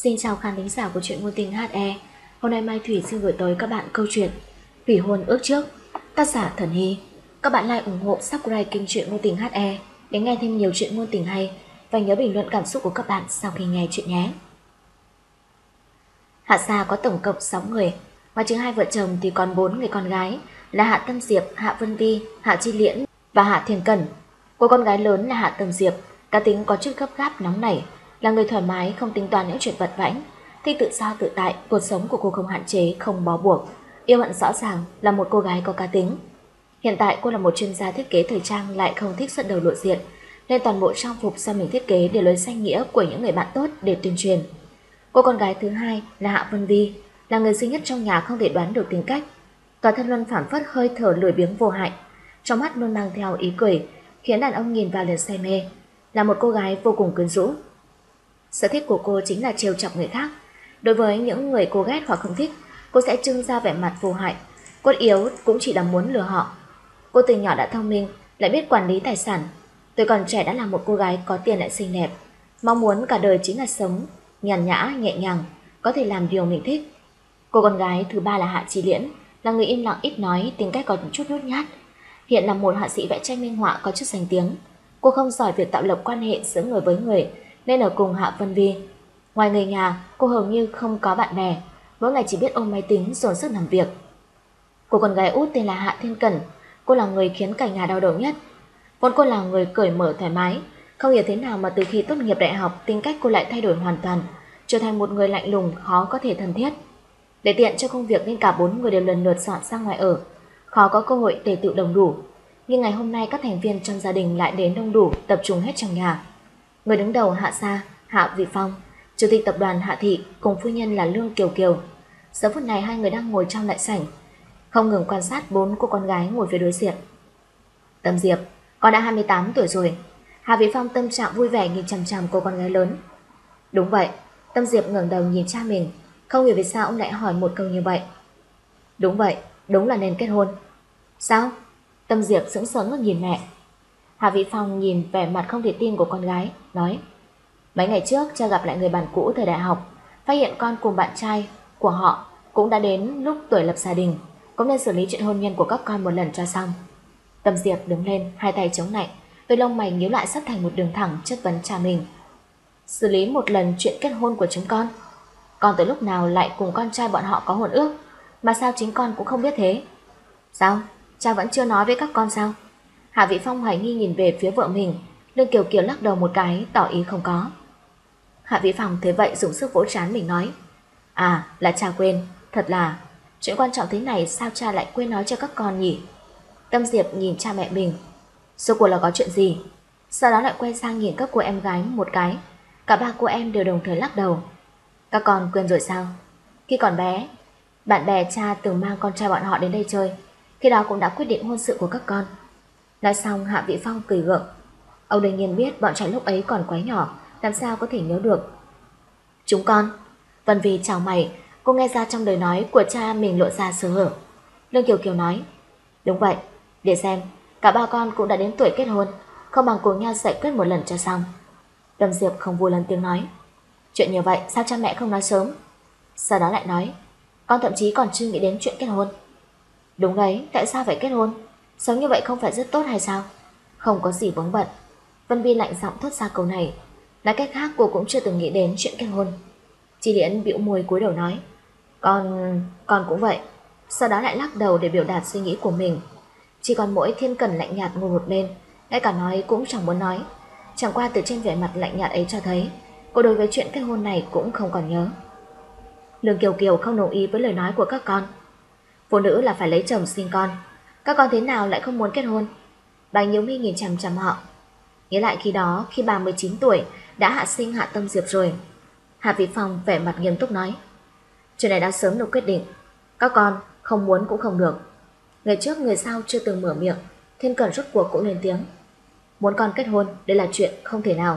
Xin chào khán thính giả của truyện ngôn tình HE. Hôm nay Mai Thủy xin gửi tới các bạn câu chuyện Hủy hôn ước trước, tác giả Thần Hy. Các bạn like ủng hộ subscribe kênh truyện ngôn tình HE để nghe thêm nhiều chuyện ngôn tình hay, và nhớ bình luận cảm xúc của các bạn sau khi nghe chuyện nhé. Hạ Gia có tổng cộng 6 người, ngoài trừ hai vợ chồng thì còn 4 người con gái là Hạ Tâm Diệp, Hạ Vân Vi, Hạ Chi Liễn và Hạ Thiên Cẩn. Cô con gái lớn là Hạ Tâm Diệp, cá tính có chút gấp gáp nóng nảy, là người thoải mái, không tính toán những chuyện vặt vãnh, thích tự do tự tại, cuộc sống của cô không hạn chế, không bó buộc, yêu hận rõ ràng, là một cô gái có cá tính. Hiện tại cô là một chuyên gia thiết kế thời trang, lại không thích xuất đầu lộ diện, nên toàn bộ trang phục do mình thiết kế đều lấy danh nghĩa của những người bạn tốt để tuyên truyền. Cô con gái thứ hai là Hạ Vân Vi, là người duy nhất trong nhà không thể đoán được tính cách, toàn thân luôn phảng phất hơi thở lười biếng vô hại, trong mắt luôn mang theo ý cười, khiến đàn ông nhìn vào liền say mê, là một cô gái vô cùng quyến rũ. Sở thích của cô chính là trêu chọc người khác. Đối với những người cô ghét hoặc không thích, cô sẽ trưng ra vẻ mặt vô hại, cốt yếu cũng chỉ là muốn lừa họ. Cô từ nhỏ đã thông minh, lại biết quản lý tài sản. Tuổi còn trẻ đã là một cô gái có tiền lại xinh đẹp, mong muốn cả đời chính là sống nhàn nhã, nhẹ nhàng, có thể làm điều mình thích. Cô con gái thứ ba là Hạ Chi Liễn, là người im lặng ít nói, tính cách có chút nhút nhát. Hiện là một họa sĩ vẽ tranh minh họa có chút danh tiếng. Cô không giỏi việc tạo lập quan hệ giữa người với người, nên ở cùng Hạ Vân Vi. Ngoài người nhà, cô hầu như không có bạn bè, mỗi ngày chỉ biết ôm máy tính dồn sức làm việc. Cô con gái út tên là Hạ Thiên Cẩn, cô là người khiến cả nhà đau đầu nhất. Vốn cô là người cởi mở thoải mái, không hiểu thế nào mà từ khi tốt nghiệp đại học, tính cách cô lại thay đổi hoàn toàn, trở thành một người lạnh lùng, khó có thể thân thiết. Để tiện cho công việc nên cả 4 người đều lần lượt dọn sang ngoài ở, khó có cơ hội tề tựu đông đủ. Nhưng ngày hôm nay các thành viên trong gia đình lại đến đông đủ, tập trung hết trong nhà. Người đứng đầu Hạ Gia, Hạ Vị Phong, chủ tịch tập đoàn Hạ Thị cùng phu nhân là Lương Kiều Kiều. Giờ phút này hai người đang ngồi trong đại sảnh, không ngừng quan sát 4 cô con gái ngồi phía đối diện. Tâm Diệp, con đã 28 tuổi rồi. Hạ Vị Phong tâm trạng vui vẻ nhìn chằm chằm cô con gái lớn. Đúng vậy. Tâm Diệp ngẩng đầu nhìn cha mình, không hiểu vì sao ông lại hỏi một câu như vậy. Đúng vậy, đúng là nên kết hôn. Sao? Tâm Diệp sững sờ ngước nhìn mẹ. Hạ Vị Phong nhìn vẻ mặt không thể tin của con gái, nói: mấy ngày trước cha gặp lại người bạn cũ thời đại học, phát hiện con cùng bạn trai của họ cũng đã đến lúc tuổi lập gia đình, cũng nên xử lý chuyện hôn nhân của các con một lần cho xong. Tâm Diệp đứng lên, hai tay chống lạnh, đôi lông mày nhíu lại sắp thành một đường thẳng, chất vấn cha mình. Xử lý một lần chuyện kết hôn của chúng con? Con từ lúc nào lại cùng con trai bọn họ có hôn ước, mà sao chính con cũng không biết thế? Sao? Cha vẫn chưa nói với các con sao? Hạ Vị Phong hoài nghi nhìn về phía vợ mình. Lương Kiều Kiều lắc đầu một cái, tỏ ý không có. Hạ Vị Phong thế vậy dùng sức vỗ trán mình nói: à, là cha quên, thật là chuyện quan trọng thế này sao cha lại quên nói cho các con nhỉ? Tâm Diệp nhìn cha mẹ mình, rốt cuộc là có chuyện gì? Sau đó lại quay sang nhìn các cô em gái một cái, cả ba cô em đều đồng thời lắc đầu. Các con quên rồi sao? Khi còn bé, bạn bè cha từng mang con trai bọn họ đến đây chơi, khi đó cũng đã quyết định hôn sự của các con. Nói xong Hạ Vị Phong cười gượng. Ông đương nhiên biết bọn trẻ lúc ấy còn quá nhỏ, làm sao có thể nhớ được. Chúng con. Vân Vi chào mày, cô nghe ra trong lời nói của cha mình lộ ra sơ hở. Lương Kiều Kiều nói: đúng vậy, để xem, cả ba con cũng đã đến tuổi kết hôn, không bằng cùng nhau giải quyết một lần cho xong. Tâm Diệp không vui lên tiếng nói: chuyện như vậy sao cha mẹ không nói sớm? Sau đó lại nói: con thậm chí còn chưa nghĩ đến chuyện kết hôn. Đúng đấy, tại sao phải kết hôn? Sống như vậy không phải rất tốt hay sao? Không có gì vướng bận. Vân Vi lạnh giọng thốt ra câu này. Nói cách khác cô cũng chưa từng nghĩ đến chuyện kết hôn. Chi Liễn bĩu môi cúi đầu nói: Con cũng vậy. Sau đó lại lắc đầu để biểu đạt suy nghĩ của mình. Chỉ còn mỗi Thiên Cẩn lạnh nhạt ngồi một bên, ngay cả nói cũng chẳng muốn nói. Chẳng qua từ trên vẻ mặt lạnh nhạt ấy cho thấy cô đối với chuyện kết hôn này cũng không còn nhớ. Lương Kiều Kiều không đồng ý với lời nói của các con. Phụ nữ là phải lấy chồng sinh con, các con thế nào lại không muốn kết hôn? Bà nhíu mi nhìn chằm chằm họ. Nghĩ lại khi đó, khi bà 19 tuổi đã hạ sinh Hạ Tâm Diệp rồi. Hạ Vị Phong vẻ mặt nghiêm túc nói: chuyện này đã sớm được quyết định, các con không muốn cũng không được. Người trước người sau chưa từng mở miệng, Thiên Cẩn rốt cuộc cũng lên tiếng: muốn con kết hôn, đây là chuyện không thể nào.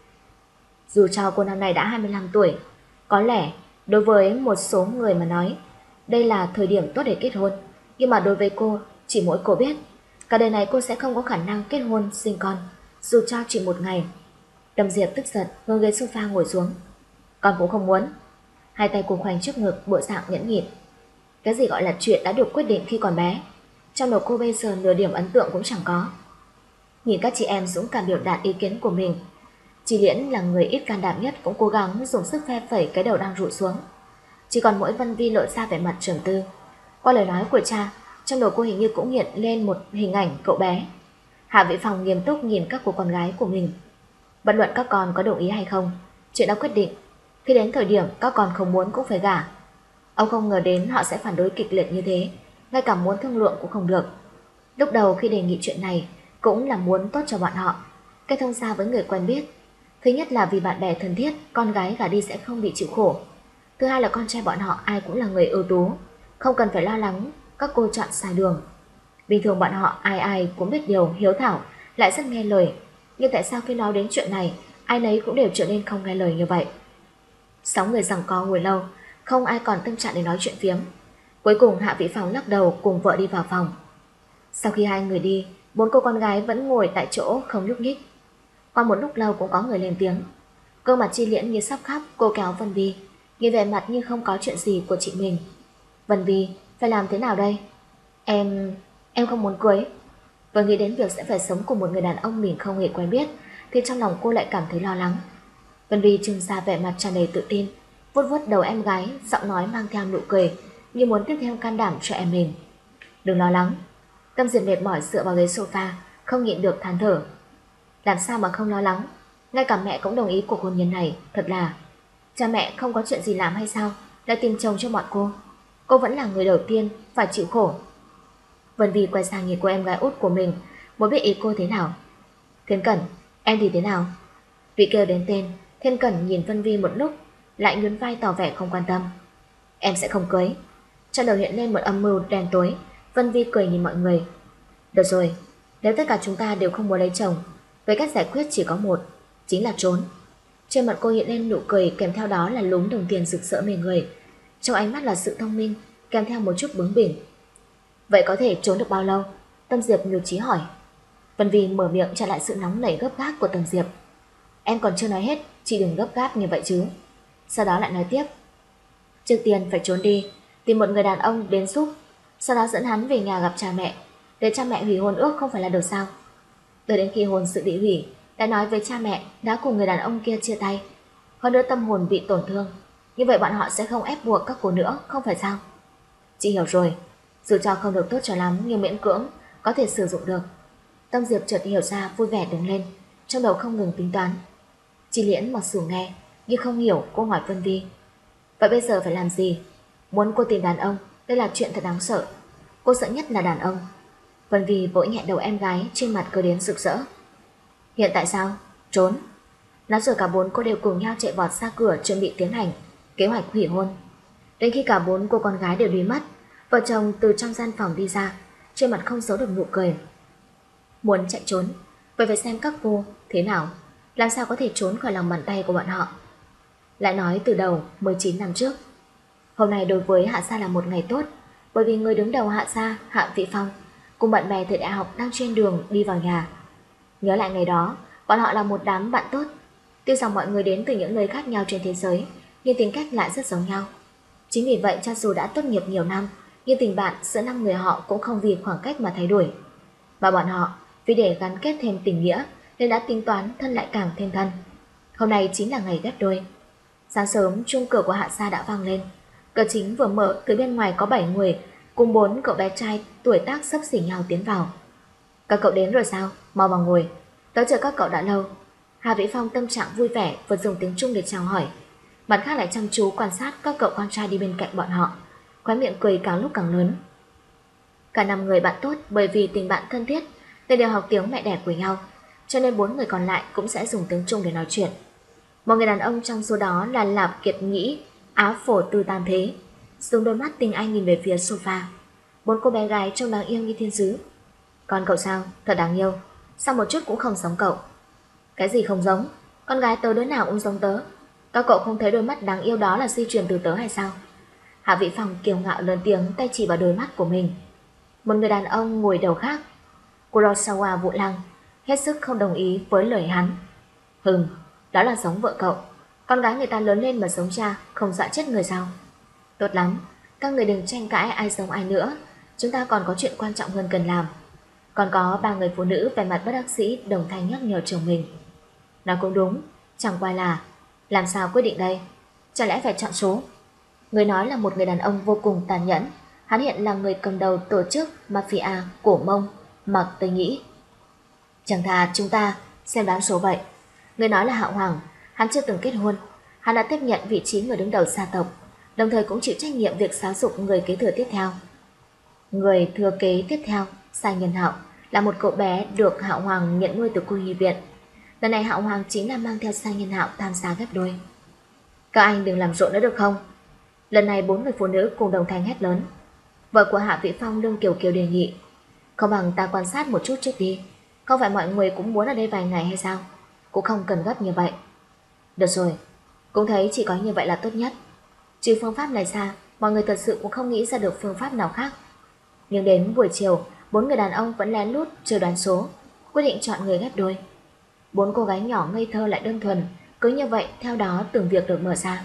Dù cho cô năm nay đã 25 tuổi, có lẽ đối với một số người mà nói đây là thời điểm tốt để kết hôn, nhưng mà đối với cô, chỉ mỗi cô biết cả đời này cô sẽ không có khả năng kết hôn sinh con, dù cho chỉ một ngày. Tâm Diệp tức giận ngồi ghế sofa ngồi xuống. Con cũng không muốn. Hai tay cô khoanh trước ngực, bộ dạng nhẫn nhịn. Cái gì gọi là chuyện đã được quyết định khi còn bé, trong đầu cô bây giờ nửa điểm ấn tượng cũng chẳng có. Nhìn các chị em dũng cảm biểu đạt ý kiến của mình, Chị Liễn là người ít can đảm nhất cũng cố gắng dùng sức phe phẩy cái đầu đang rụi xuống. Chỉ còn mỗi Vân Vi lộ ra vẻ mặt trầm tư. Qua lời nói của cha, trong đầu cô hình như cũng hiện lên một hình ảnh cậu bé. Hạ Vĩ Phong nghiêm túc nhìn các cô con gái của mình. Bất luận các con có đồng ý hay không, chuyện đã quyết định. Khi đến thời điểm các con không muốn cũng phải gả. Ông không ngờ đến họ sẽ phản đối kịch liệt như thế, ngay cả muốn thương lượng cũng không được. Lúc đầu khi đề nghị chuyện này cũng là muốn tốt cho bọn họ, kết thông gia với người quen biết. Thứ nhất là vì bạn bè thân thiết, con gái gả đi sẽ không bị chịu khổ. Thứ hai là con trai bọn họ ai cũng là người ưu tú, không cần phải lo lắng các cô chọn sai đường. Bình thường bọn họ ai ai cũng biết điều, hiếu thảo, lại rất nghe lời. Nhưng tại sao khi nói đến chuyện này, ai nấy cũng đều trở nên không nghe lời như vậy? 6 người giằng co ngồi lâu, không ai còn tâm trạng để nói chuyện phiếm. Cuối cùng Hạ Vĩ Phong lắc đầu cùng vợ đi vào phòng. Sau khi hai người đi, 4 cô con gái vẫn ngồi tại chỗ không nhúc nhích. Qua một lúc lâu cũng có người lên tiếng. Gương mặt Chi Liễn như sắp khóc, cô kéo Vân Vi, nhìn vẻ mặt như không có chuyện gì của chị mình. Vân Vi, phải làm thế nào đây? Em không muốn cưới. Vừa nghĩ đến việc sẽ phải sống cùng một người đàn ông mình không hề quen biết, thì trong lòng cô lại cảm thấy lo lắng. Vân Vi trưng ra vẻ mặt tràn đầy tự tin, vuốt vuốt đầu em gái, giọng nói mang theo nụ cười, như muốn tiếp thêm can đảm cho em mình. Đừng lo lắng. Tâm Diệp mệt mỏi dựa vào ghế sofa, không nhịn được than thở. Làm sao mà không lo lắng? Ngay cả mẹ cũng đồng ý cuộc hôn nhân này, thật là... Cha mẹ không có chuyện gì làm hay sao, lại tìm chồng cho bọn cô? Cô vẫn là người đầu tiên phải chịu khổ. Vân Vi quay sang nhìn cô em gái út của mình, muốn biết ý cô thế nào. Thiên Cẩn, em thì thế nào? Vị kêu đến tên, Thiên Cẩn nhìn Vân Vi một lúc, lại nhún vai tỏ vẻ không quan tâm. Em sẽ không cưới. Trong đầu hiện lên một âm mưu đen tối. Vân Vi cười nhìn mọi người. Được rồi, nếu tất cả chúng ta đều không muốn lấy chồng, vậy cách giải quyết chỉ có một, chính là trốn. Trên mặt cô hiện lên nụ cười, kèm theo đó là lúm đồng tiền rực rỡ mê người. Trong ánh mắt là sự thông minh, kèm theo một chút bướng bỉnh. Vậy có thể trốn được bao lâu? Tâm Diệp nhụt chí hỏi. Vân Vi mở miệng trả lại sự nóng nảy gấp gáp của Tâm Diệp. Em còn chưa nói hết, chị đừng gấp gáp như vậy chứ. Sau đó lại nói tiếp. Trước tiên phải trốn đi, tìm một người đàn ông đến giúp, sau đó dẫn hắn về nhà gặp cha mẹ, để cha mẹ hủy hôn ước không phải là được sao? Tới đến khi hôn sự bị hủy, đã nói với cha mẹ đã cùng người đàn ông kia chia tay, hơn nữa tâm hồn bị tổn thương, như vậy bọn họ sẽ không ép buộc các cô nữa, không phải sao? Chị hiểu rồi, dù cho không được tốt cho lắm nhưng miễn cưỡng có thể sử dụng được. Tâm Diệp chợt hiểu ra, vui vẻ đứng lên, trong đầu không ngừng tính toán. Chi Liễn mặc dù nghe nhưng không hiểu, cô hỏi Vân Vi. Vậy bây giờ phải làm gì? Muốn cô tìm đàn ông, đây là chuyện thật đáng sợ. Cô sợ nhất là đàn ông. Vân Vi vỗ nhẹ đầu em gái, trên mặt cười đến rực rỡ. Hiện tại sao? Trốn. Nói rồi cả 4 cô đều cùng nhau chạy vọt ra cửa, chuẩn bị tiến hành kế hoạch hủy hôn. Đến khi cả 4 cô con gái đều đi mất, vợ chồng từ trong gian phòng đi ra, trên mặt không giấu được nụ cười. Muốn chạy trốn, vậy phải xem các cô thế nào, làm sao có thể trốn khỏi lòng bàn tay của bọn họ. Lại nói từ đầu 19 năm trước. Hôm nay đối với Hạ Gia là một ngày tốt, bởi vì người đứng đầu Hạ Gia, Hạ Vĩ Phong, cùng bạn bè thời đại học đang trên đường đi vào nhà. Nhớ lại ngày đó, bọn họ là một đám bạn tốt. Tuy rằng mọi người đến từ những nơi khác nhau trên thế giới, nhưng tính cách lại rất giống nhau. Chính vì vậy cho dù đã tốt nghiệp nhiều năm, nhưng tình bạn giữa 5 người họ cũng không vì khoảng cách mà thay đổi. Và bọn họ, vì để gắn kết thêm tình nghĩa, nên đã tính toán thân lại càng thêm thân. Hôm nay chính là ngày ghép đôi. Sáng sớm, chuông cửa của Hạ Gia đã vang lên. Cửa chính vừa mở, từ bên ngoài có 7 người, cùng 4 cậu bé trai tuổi tác xấp xỉ nhau tiến vào. Các cậu đến rồi sao? Mau vào ngồi. Tớ chờ các cậu đã lâu. Hà Vĩ Phong tâm trạng vui vẻ, vừa dùng tiếng Trung để chào hỏi. Mặt khác lại chăm chú quan sát các cậu con trai đi bên cạnh bọn họ, khóe miệng cười càng lúc càng lớn. Cả 5 người bạn tốt, bởi vì tình bạn thân thiết nên đều học tiếng mẹ đẻ của nhau, cho nên 4 người còn lại cũng sẽ dùng tiếng Trung để nói chuyện. Một người đàn ông trong số đó là Lạp Kiệt Nhĩ, áo phổ tư tam thế, dùng đôi mắt tinh anh nhìn về phía sofa. 4 cô bé gái trông đáng yêu như thiên sứ. Con cậu sao? Thật đáng yêu. Sao một chút cũng không giống cậu? Cái gì không giống? Con gái tớ đứa nào cũng giống tớ. Các cậu không thấy đôi mắt đáng yêu đó là di truyền từ tớ hay sao? Hạ Vĩ Phong kiêu ngạo lớn tiếng, tay chỉ vào đôi mắt của mình. Một người đàn ông ngồi đầu khác, Kurosawa Vũ Lăng, hết sức không đồng ý với lời hắn. Đó là giống vợ cậu. Con gái người ta lớn lên mà giống cha, không dọa chết người sao? Tốt lắm, các người đừng tranh cãi ai giống ai nữa. Chúng ta còn có chuyện quan trọng hơn cần làm. Còn có ba người phụ nữ vẻ mặt bất đắc dĩ đồng thanh nhắc nhở chồng mình. Nói cũng đúng, chẳng qua là làm sao quyết định đây? Chả lẽ phải chọn số? Người nói là một người đàn ông vô cùng tàn nhẫn. Hắn hiện là người cầm đầu tổ chức mafia cổ Mông, mặc Tây Nghĩ. Chẳng thà chúng ta xem đoán số vậy. Người nói là Hạo Hoàng. Hắn chưa từng kết hôn. Hắn đã tiếp nhận vị trí người đứng đầu gia tộc, đồng thời cũng chịu trách nhiệm việc giáo dục người kế thừa tiếp theo. Người thừa kế tiếp theo, Sai Nhân Hạo, là một cậu bé được Hạo Hoàng nhận nuôi từ cô nhi viện. Lần này Hạo Hoàng chính là mang theo Sai Nhân Hạo tham gia ghép đôi. Các anh đừng làm rộn nữa được không? Lần này 4 người phụ nữ cùng đồng thanh hét lớn. Vợ của Hạ Vĩ Phong Lương Kiều Kiều đề nghị, không bằng ta quan sát một chút trước đi. Không phải mọi người cũng muốn ở đây vài ngày hay sao? Cũng không cần gấp như vậy. Được rồi, cũng thấy chỉ có như vậy là tốt nhất. Trừ phương pháp này ra, mọi người thật sự cũng không nghĩ ra được phương pháp nào khác. Nhưng đến buổi chiều, 4 người đàn ông vẫn lén lút chờ đoán số, quyết định chọn người ghép đôi. 4 cô gái nhỏ ngây thơ lại đơn thuần, cứ như vậy theo đó từng việc được mở ra.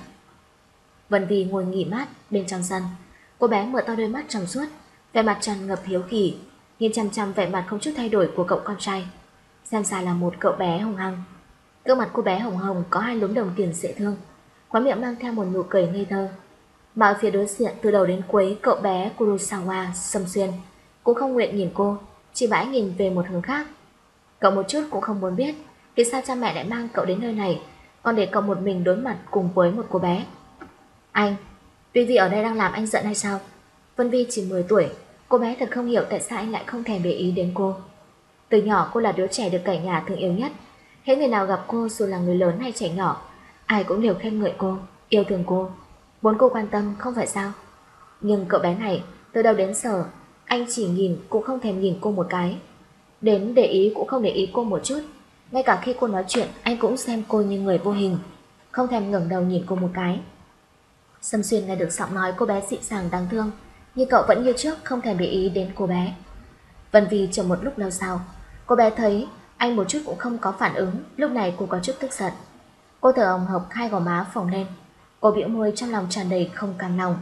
Vân Vi ngồi nghỉ mát bên trong sân. Cô bé mở to đôi mắt trong suốt, vẻ mặt tràn ngập hiếu kỳ, nhìn chăm chăm vẻ mặt không chút thay đổi của cậu con trai. Xem ra là một cậu bé hung hăng. Gương mặt cô bé hồng hồng có hai lúm đồng tiền dễ thương, khóe miệng mang theo một nụ cười ngây thơ. Mà ở phía đối diện từ đầu đến cuối, cậu bé Kurosawa Sâm Xuyên cũng không nguyện nhìn cô, chỉ mãi nhìn về một hướng khác. Cậu một chút cũng không muốn biết vì sao cha mẹ lại mang cậu đến nơi này, còn để cậu một mình đối mặt cùng với một cô bé. Anh, tuy vì ở đây đang làm anh giận hay sao? Vân Vi chỉ 10 tuổi, cô bé thật không hiểu tại sao anh lại không thèm để ý đến cô. Từ nhỏ cô là đứa trẻ được cả nhà thương yêu nhất. Hễ người nào gặp cô, dù là người lớn hay trẻ nhỏ, ai cũng đều khen ngợi cô, yêu thương cô, muốn cô quan tâm, không phải sao? Nhưng cậu bé này, từ đầu đến giờ, anh chỉ nhìn cũng không thèm nhìn cô một cái. Đến để ý cũng không để ý cô một chút. Ngay cả khi cô nói chuyện, anh cũng xem cô như người vô hình, không thèm ngẩng đầu nhìn cô một cái. Sâm Xuyên nghe được giọng nói cô bé dịu dàng đáng thương, nhưng cậu vẫn như trước không thèm để ý đến cô bé. Vân Vi chờ một lúc lâu sau, cô bé thấy anh một chút cũng không có phản ứng, lúc này cô có chút tức giận. Cô thở hồng hộc, hai gò má phồng lên. Cô bĩu môi trong lòng tràn đầy không cam lòng.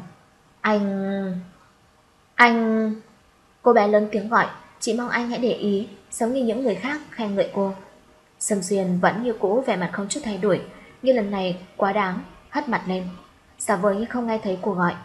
Anh... Cô bé lớn tiếng gọi, chỉ mong anh hãy để ý, giống như những người khác khen ngợi cô. Sâm Xuyên vẫn như cũ, vẻ mặt không chút thay đổi, nhưng lần này quá đáng, hất mặt lên, giả vờ như không nghe thấy cô gọi.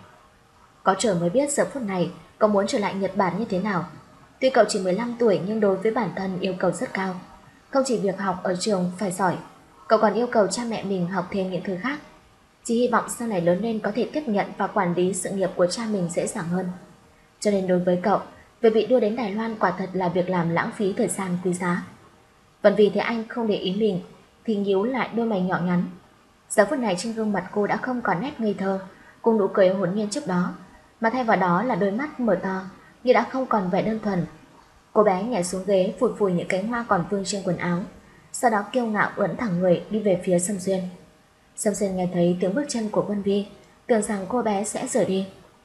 Có trời mới biết giờ phút này cậu muốn trở lại Nhật Bản như thế nào. Tuy cậu chỉ 15 tuổi nhưng đối với bản thân yêu cầu rất cao. Không chỉ việc học ở trường phải giỏi, cậu còn yêu cầu cha mẹ mình học thêm những thứ khác. Chỉ hy vọng sau này lớn lên có thể tiếp nhận và quản lý sự nghiệp của cha mình dễ dàng hơn. Cho nên đối với cậu, việc bị đưa đến Đài Loan quả thật là việc làm lãng phí thời gian quý giá. Vẫn vì thế anh không để ý mình thì nhíu lại đôi mày nhỏ nhắn. Giờ phút này trên gương mặt cô đã không còn nét ngây thơ cùng nụ cười hồn nhiên trước đó, mà thay vào đó là đôi mắt mở to như đã không còn vẻ đơn thuần. Cô bé nhảy xuống ghế, phủi phủi những cánh hoa còn vương trên quần áo, sau đó kiêu ngạo ưỡn thẳng người đi về phía Sâm Xuyên. Sâm Xuyên nghe thấy tiếng bước chân của Vân Vi, tưởng rằng cô bé sẽ rời đi.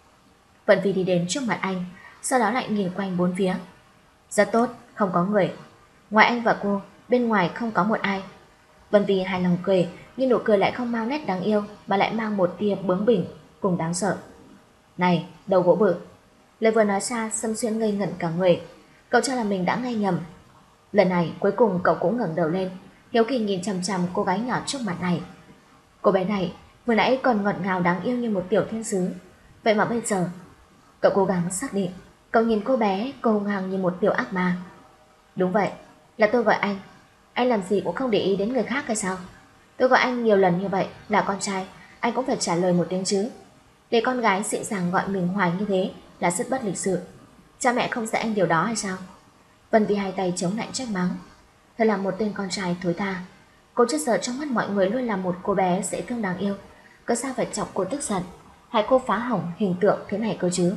Vân Vi đi đến trước mặt anh, sau đó lại nhìn quanh bốn phía. Rất tốt, không có người. Ngoài anh và cô, bên ngoài không có một ai. Vân Vi hài lòng cười, nhưng nụ cười lại không mang nét đáng yêu, mà lại mang một tia bướng bỉnh cùng đáng sợ. Này, đầu gỗ bự. Lời vừa nói ra, Sâm Xuyên ngây ngẩn cả người. Cậu cho là mình đã nghe nhầm. Lần này cuối cùng cậu cũng ngẩng đầu lên, hiếu kỳ nhìn chằm chằm cô gái nhỏ trước mặt này. Cô bé này vừa nãy còn ngọt ngào đáng yêu như một tiểu thiên sứ, vậy mà bây giờ... Cậu cố gắng xác định. Cậu nhìn cô bé, cô hung hăng như một tiểu ác ma. Đúng vậy, là tôi gọi anh. Anh làm gì cũng không để ý đến người khác hay sao? Tôi gọi anh nhiều lần như vậy, là con trai, anh cũng phải trả lời một tiếng chứ. Để con gái dịu dàng gọi mình hoài như thế là rất bất lịch sự. Cha mẹ không dạy anh điều đó hay sao? Vân Vi hai tay chống lạnh trách mắng. Thật là một tên con trai thối tha. Cô trước giờ trong mắt mọi người luôn là một cô bé dễ thương đáng yêu, có sao phải chọc cô tức giận, hại cô phá hỏng hình tượng thế này cơ chứ?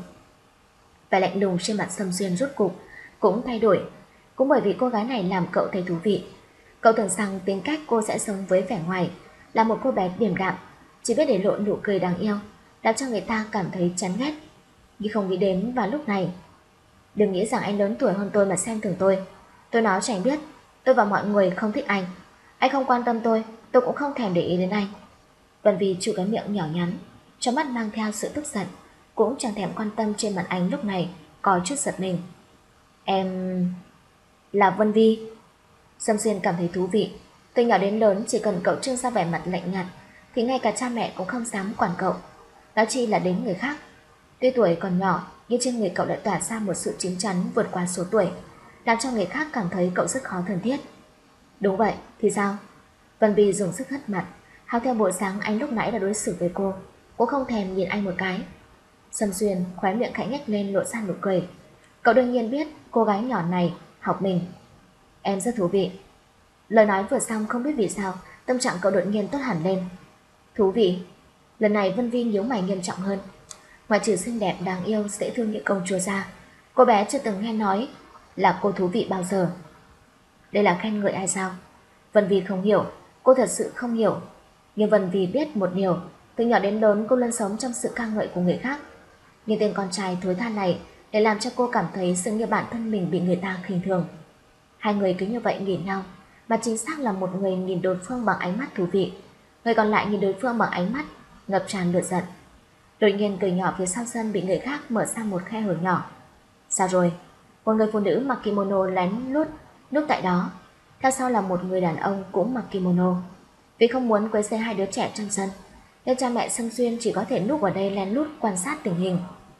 Vẻ lạnh lùng trên mặt Sâm Xuyên rốt cục cũng thay đổi, cũng bởi vì cô gái này làm cậu thấy thú vị. Cậu tưởng rằng tính cách cô sẽ sống với vẻ ngoài, là một cô bé điềm đạm, chỉ biết để lộ nụ cười đáng yêu, làm cho người ta cảm thấy chán ghét. Nhưng không nghĩ đến vào lúc này. Đừng nghĩ rằng anh lớn tuổi hơn tôi mà xem thường tôi. Tôi nói cho anh biết, tôi và mọi người không thích anh. Anh không quan tâm tôi cũng không thèm để ý đến anh. Vân Vi chu cái miệng nhỏ nhắn, trong mắt mang theo sự tức giận, cũng chẳng thèm quan tâm trên mặt anh lúc này có chút giật mình. Em là Vân Vi. Sâm Xuyên cảm thấy thú vị. Từ nhỏ đến lớn chỉ cần cậu trưng ra vẻ mặt lạnh nhạt thì ngay cả cha mẹ cũng không dám quản cậu, nói chi là đến người khác. Tuy tuổi còn nhỏ nhưng trên người cậu đã tỏa ra một sự chín chắn vượt qua số tuổi, làm cho người khác cảm thấy cậu rất khó thân thiết. Đúng vậy, thì sao? Vân Vi dùng sức hất mặt, học theo bộ dáng anh lúc nãy đã đối xử với cô. Cô không thèm nhìn anh một cái. Sâm Xuyên khóe miệng khẽ nhếch lên lộ ra nụ cười. Cậu đương nhiên biết cô gái nhỏ này học mình. Em rất thú vị. Lời nói vừa xong không biết vì sao tâm trạng cậu đột nhiên tốt hẳn lên. Thú vị? Lần này Vân Vi nhíu mày nghiêm trọng hơn. Ngoài trừ xinh đẹp đáng yêu dễ thương như công chúa ra, cô bé chưa từng nghe nói là cô thú vị bao giờ. Đây là khen ngợi ai sao? Vân Vi không hiểu, cô thật sự không hiểu. Nhưng Vân Vi biết một điều, từ nhỏ đến lớn cô luôn sống trong sự ca ngợi của người khác. Nhưng tên con trai thối tha này để làm cho cô cảm thấy dường như bản thân mình bị người ta khinh thường. Hai người cứ như vậy nhìn nhau, mà chính xác là một người nhìn đối phương bằng ánh mắt thú vị, người còn lại nhìn đối phương bằng ánh mắt ngập tràn lửa giận. Đột nhiên cửa nhỏ phía sau sân bị người khác mở ra một khe hở nhỏ. Sao rồi? Một người phụ nữ mặc kimono lén lút núp tại đó. Theo sau là một người đàn ông cũng mặc kimono. Vì không muốn quấy rầy hai đứa trẻ trong sân, nên cha mẹ Sâm Xuyên chỉ có thể núp ở đây lén lút quan sát tình hình.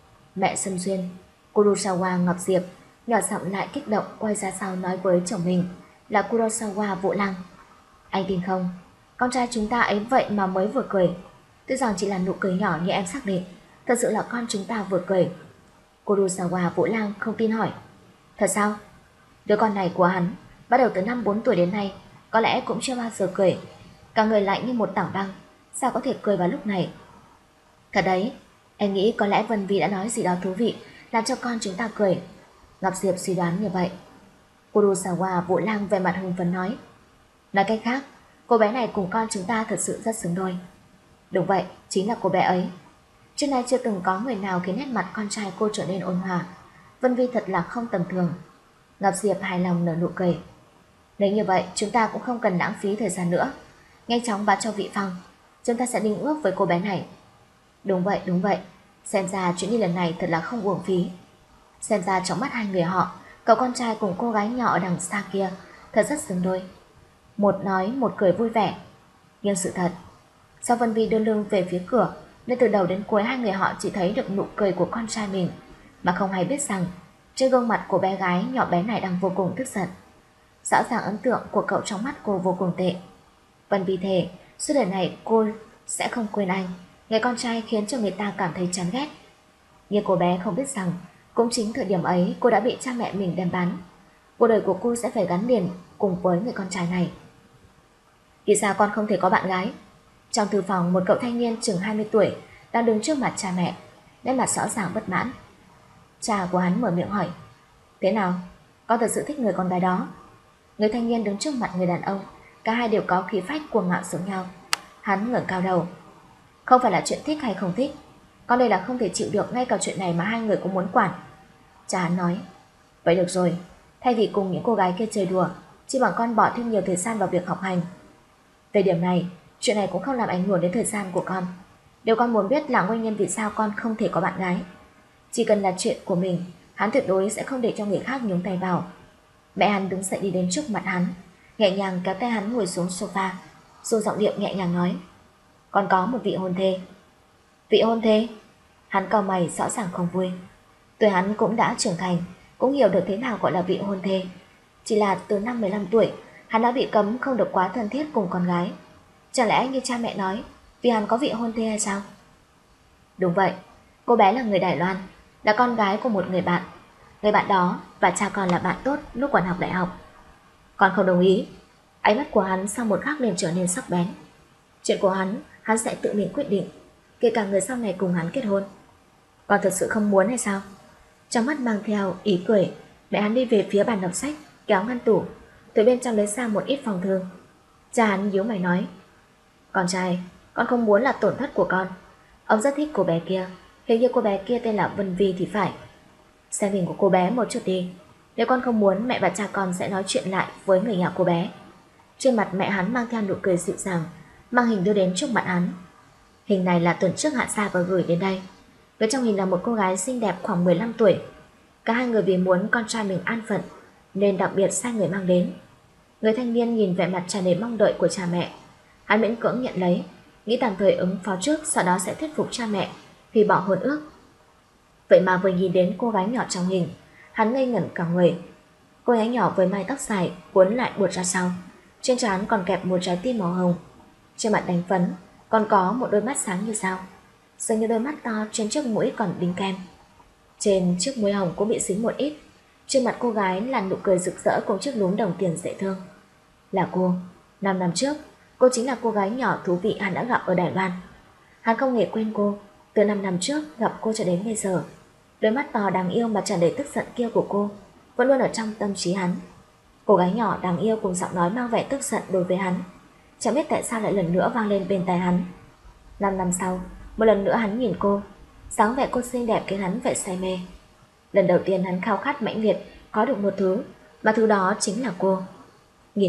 Mẹ Sâm Xuyên, Kurosawa Ngọc Diệp, nhỏ giọng lại kích động quay ra sau nói với chồng mình là Kurosawa Vũ Lăng. Anh tin không? Con trai chúng ta ấy vậy mà mới vừa cười. Tuy rằng chỉ là nụ cười nhỏ như em xác định, thật sự là con chúng ta vừa cười. Kurosawa Vũ Lăng không tin hỏi. Thật sao? Đứa con này của hắn bắt đầu từ năm 4 tuổi đến nay có lẽ cũng chưa bao giờ cười. Cả người lạnh như một tảng băng, sao có thể cười vào lúc này? Thật đấy, em nghĩ có lẽ Vân Vi đã nói gì đó thú vị làm cho con chúng ta cười. Ngọc Diệp suy đoán như vậy. Kurosawa Vũ Lăng về mặt hưng phấn nói. Nói cách khác, cô bé này cùng con chúng ta thật sự rất xứng đôi. Đúng vậy, chính là cô bé ấy. Trước nay chưa từng có người nào khiến nét mặt con trai cô trở nên ôn hòa. Vân Vi thật là không tầm thường. Ngọc Diệp hài lòng nở nụ cười. Nếu như vậy chúng ta cũng không cần lãng phí thời gian nữa, nhanh chóng báo cho Vị Phong, chúng ta sẽ đính ước với cô bé này. Đúng vậy, xem ra chuyến đi lần này thật là không uổng phí. Xem ra trong mắt hai người họ, cậu con trai cùng cô gái nhỏ ở đằng xa kia thật rất xứng đôi. Một nói một cười vui vẻ. Nhưng sự thật, sau Vân Vi đưa lưng về phía cửa, nên từ đầu đến cuối hai người họ chỉ thấy được nụ cười của con trai mình, mà không hay biết rằng trên gương mặt của bé gái nhỏ bé này đang vô cùng tức giận. Rõ ràng ấn tượng của cậu trong mắt cô vô cùng tệ. Vân Vi thề suốt đời này cô sẽ không quên anh, người con trai khiến cho người ta cảm thấy chán ghét. Nhưng cô bé không biết rằng cũng chính thời điểm ấy cô đã bị cha mẹ mình đem bán. Cuộc đời của cô sẽ phải gắn liền cùng với người con trai này. Vì sao con không thể có bạn gái? Trong thư phòng, một cậu thanh niên chừng 20 tuổi đang đứng trước mặt cha mẹ, nét mặt rõ ràng bất mãn. Cha của hắn mở miệng hỏi. Thế nào? Con thật sự thích người con gái đó? Người thanh niên đứng trước mặt người đàn ông, cả hai đều có khí phách cuồng ngạo giống nhau. Hắn ngẩng cao đầu. Không phải là chuyện thích hay không thích, con đây là không thể chịu được ngay cả chuyện này mà hai người cũng muốn quản. Cha hắn nói. Vậy được rồi, thay vì cùng những cô gái kia chơi đùa, chỉ bằng con bỏ thêm nhiều thời gian vào việc học hành. Về điểm này, chuyện này cũng không làm ảnh hưởng đến thời gian của con. Điều con muốn biết là nguyên nhân vì sao con không thể có bạn gái. Chỉ cần là chuyện của mình, hắn tuyệt đối sẽ không để cho người khác nhúng tay vào. Mẹ hắn đứng dậy đi đến trước mặt hắn, nhẹ nhàng kéo tay hắn ngồi xuống sofa, rồi giọng điệu nhẹ nhàng nói. Con có một vị hôn thê. Vị hôn thê? Hắn cau mày rõ ràng không vui. Tuổi hắn cũng đã trưởng thành, cũng hiểu được thế nào gọi là vị hôn thê. Chỉ là từ năm 15 tuổi, hắn đã bị cấm không được quá thân thiết cùng con gái. Chẳng lẽ như cha mẹ nói, vì hắn có vị hôn thê hay sao? Đúng vậy, cô bé là người Đài Loan, là con gái của một người bạn. Người bạn đó và cha con là bạn tốt lúc còn học đại học. Con không đồng ý. Ánh mắt của hắn sau một khắc liền trở nên sắc bén. Chuyện của hắn sẽ tự mình quyết định, kể cả người sau này cùng hắn kết hôn. Con thật sự không muốn hay sao? Trong mắt mang theo ý cười, mẹ hắn đi về phía bàn đọc sách, kéo ngăn tủ, từ bên trong lấy ra một ít phòng thương. Cha hắn nhíu mày nói. Con trai, con không muốn là tổn thất của con. Ông rất thích cô bé kia, hình như cô bé kia tên là Vân Vi thì phải. Xem hình của cô bé một chút đi. Nếu con không muốn, mẹ và cha con sẽ nói chuyện lại với người nhà cô bé. Trên mặt mẹ hắn mang theo nụ cười dịu dàng, mang hình đưa đến trước mặt hắn. Hình này là tuần trước Hạ Gia vừa gửi đến đây. Người trong hình là một cô gái xinh đẹp khoảng 15 tuổi. Cả hai người vì muốn con trai mình an phận nên đặc biệt sai người mang đến. Người thanh niên nhìn vẻ mặt tràn đầy mong đợi của cha mẹ. Hắn miễn cưỡng nhận lấy, nghĩ tạm thời ứng phó trước, sau đó sẽ thuyết phục cha mẹ hủy bỏ hôn ước. Vậy mà vừa nhìn đến cô gái nhỏ trong hình, hắn ngây ngẩn cả người. Cô gái nhỏ với mái tóc dài cuốn lại buột ra sau, trên trán còn kẹp một trái tim màu hồng, trên mặt đánh phấn còn có một đôi mắt sáng như sao, dường như đôi mắt to trên chiếc mũi còn đính kem. Trên chiếc mũi hồng cũng bị dính một ít. Trên mặt cô gái là nụ cười rực rỡ cùng chiếc lúm đồng tiền dễ thương. Là cô. 5 năm trước, cô chính là cô gái nhỏ thú vị hắn đã gặp ở Đài Loan. Hắn không hề quên cô. Từ 5 năm trước gặp cô cho đến bây giờ, đôi mắt to đáng yêu mà tràn đầy tức giận kia của cô vẫn luôn ở trong tâm trí hắn. Cô gái nhỏ đáng yêu cùng giọng nói mang vẻ tức giận đối với hắn, chẳng biết tại sao lại lần nữa vang lên bên tai hắn. 5 năm sau, một lần nữa hắn nhìn cô, dáng vẻ cô xinh đẹp khiến hắn phải say mê. Lần đầu tiên hắn khao khát mãnh liệt có được một thứ, mà thứ đó chính là cô. Nhìn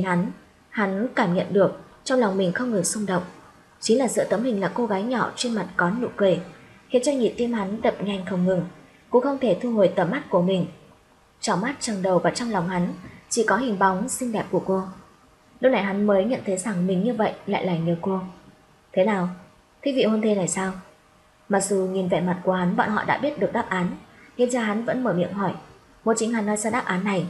hắn cảm nhận được trong lòng mình không ngừng xung động. Chính là giữa tấm hình là cô gái nhỏ trên mặt có nụ cười, khiến cho nhịp tim hắn đập nhanh không ngừng, cũng không thể thu hồi tầm mắt của mình. Trong mắt, trong đầu và trong lòng hắn chỉ có hình bóng xinh đẹp của cô. Lúc này hắn mới nhận thấy rằng mình như vậy lại là nhớ cô. Thế nào? Thích vị hôn thê này sao? Mặc dù nhìn vẻ mặt của hắn bọn họ đã biết được đáp án, nhưng cha hắn vẫn mở miệng hỏi, muốn chính hắn nói ra đáp án này.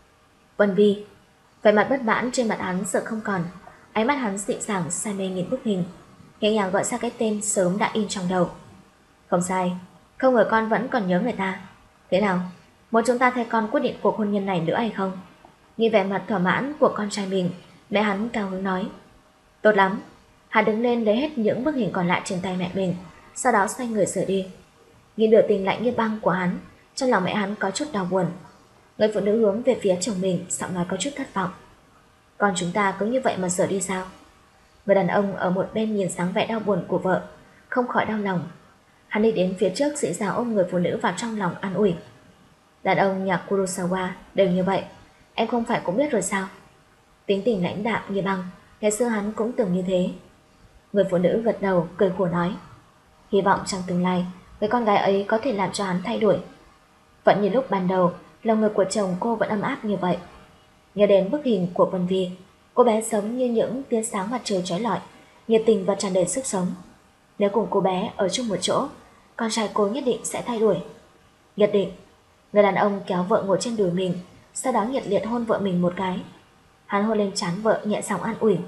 Vân Vi. Vẻ mặt bất mãn trên mặt hắn sợ không còn, ánh mắt hắn dịu dàng say mê nhìn bức hình, nhẹ nhàng gọi ra cái tên sớm đã in trong đầu. Không sai, không ngờ con vẫn còn nhớ người ta. Thế nào, muốn chúng ta thay con quyết định cuộc hôn nhân này nữa hay không? Nhìn vẻ mặt thỏa mãn của con trai mình, mẹ hắn cao hứng nói. Tốt lắm. Hắn đứng lên lấy hết những bức hình còn lại trên tay mẹ mình, sau đó xoay người rời đi. Nhìn biểu tình lạnh như băng của hắn, trong lòng mẹ hắn có chút đau buồn. Người phụ nữ hướng về phía chồng mình, giọng nói có chút thất vọng. Con chúng ta cứ như vậy mà rời đi sao? Người đàn ông ở một bên nhìn dáng vẻ đau buồn của vợ, không khỏi đau lòng. Hắn đi đến phía trước dễ dàng ôm người phụ nữ vào trong lòng an ủi. Đàn ông nhà Kurosawa đều như vậy, em không phải cũng biết rồi sao? Tính tình lãnh đạm như băng, ngày xưa hắn cũng từng như thế. Người phụ nữ gật đầu cười khổ nói, hy vọng trong tương lai người con gái ấy có thể làm cho hắn thay đổi. Vẫn như lúc ban đầu, lòng người của chồng cô vẫn ấm áp như vậy. Nhớ đến bức hình của Vân Vi, cô bé sống như những tia sáng mặt trời chói lọi, nhiệt tình và tràn đầy sức sống. Nếu cùng cô bé ở chung một chỗ, con trai cô nhất định sẽ thay đổi. Nhất định. Người đàn ông kéo vợ ngồi trên đùi mình, sau đó nhiệt liệt hôn vợ mình một cái. Hắn hôn lên trán vợ nhẹ giọng an ủi.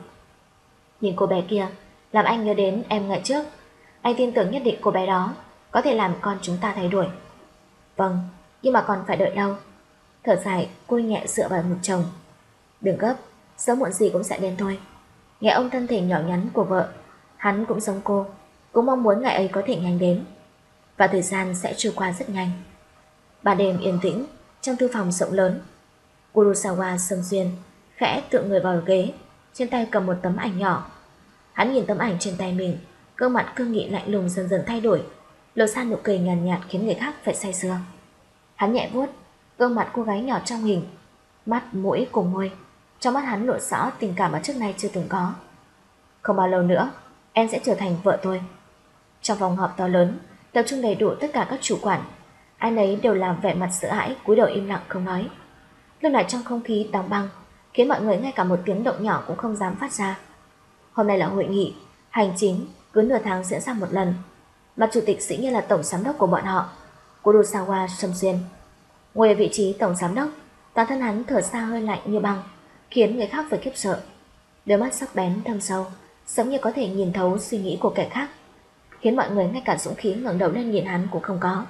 Nhìn cô bé kia, làm anh nhớ đến em ngày trước. Anh tin tưởng nhất định cô bé đó có thể làm con chúng ta thay đổi. Vâng, nhưng mà còn phải đợi lâu. Thở dài, cô nhẹ dựa vào ngực chồng. Đừng gấp, sớm muộn gì cũng sẽ đến thôi. Nghe ông thân thể nhỏ nhắn của vợ, hắn cũng giống cô, cũng mong muốn ngày ấy có thể nhanh đến. Và thời gian sẽ trôi qua rất nhanh. Ban đêm yên tĩnh, trong thư phòng rộng lớn, Kurosawa Sâm Xuyên khẽ tựa người vào ghế, trên tay cầm một tấm ảnh nhỏ. Hắn nhìn tấm ảnh trên tay mình, gương mặt cương nghị lạnh lùng dần dần thay đổi, lộ ra nụ cười nhàn nhạt khiến người khác phải say sưa. Hắn nhẹ vuốt gương mặt cô gái nhỏ trong hình, mắt, mũi cùng môi, trong mắt hắn lộ rõ tình cảm mà trước nay chưa từng có. Không bao lâu nữa, em sẽ trở thành vợ tôi. Trong phòng họp to lớn, tập trung đầy đủ tất cả các chủ quản, ai nấy đều làm vẻ mặt sợ hãi, cúi đầu im lặng không nói. Lúc này trong không khí đóng băng, khiến mọi người ngay cả một tiếng động nhỏ cũng không dám phát ra. Hôm nay là hội nghị hành chính, cứ nửa tháng diễn ra một lần, mà chủ tịch dĩ nhiên là tổng giám đốc của bọn họ, Kurosawa Sâm Xuyên. Ngồi ở vị trí tổng giám đốc, toàn thân hắn thở ra hơi lạnh như băng, khiến người khác phải khiếp sợ. Đôi mắt sắc bén thâm sâu, giống như có thể nhìn thấu suy nghĩ của kẻ khác, khiến mọi người ngay cả dũng khí ngẩng đầu lên nhìn hắn cũng không có.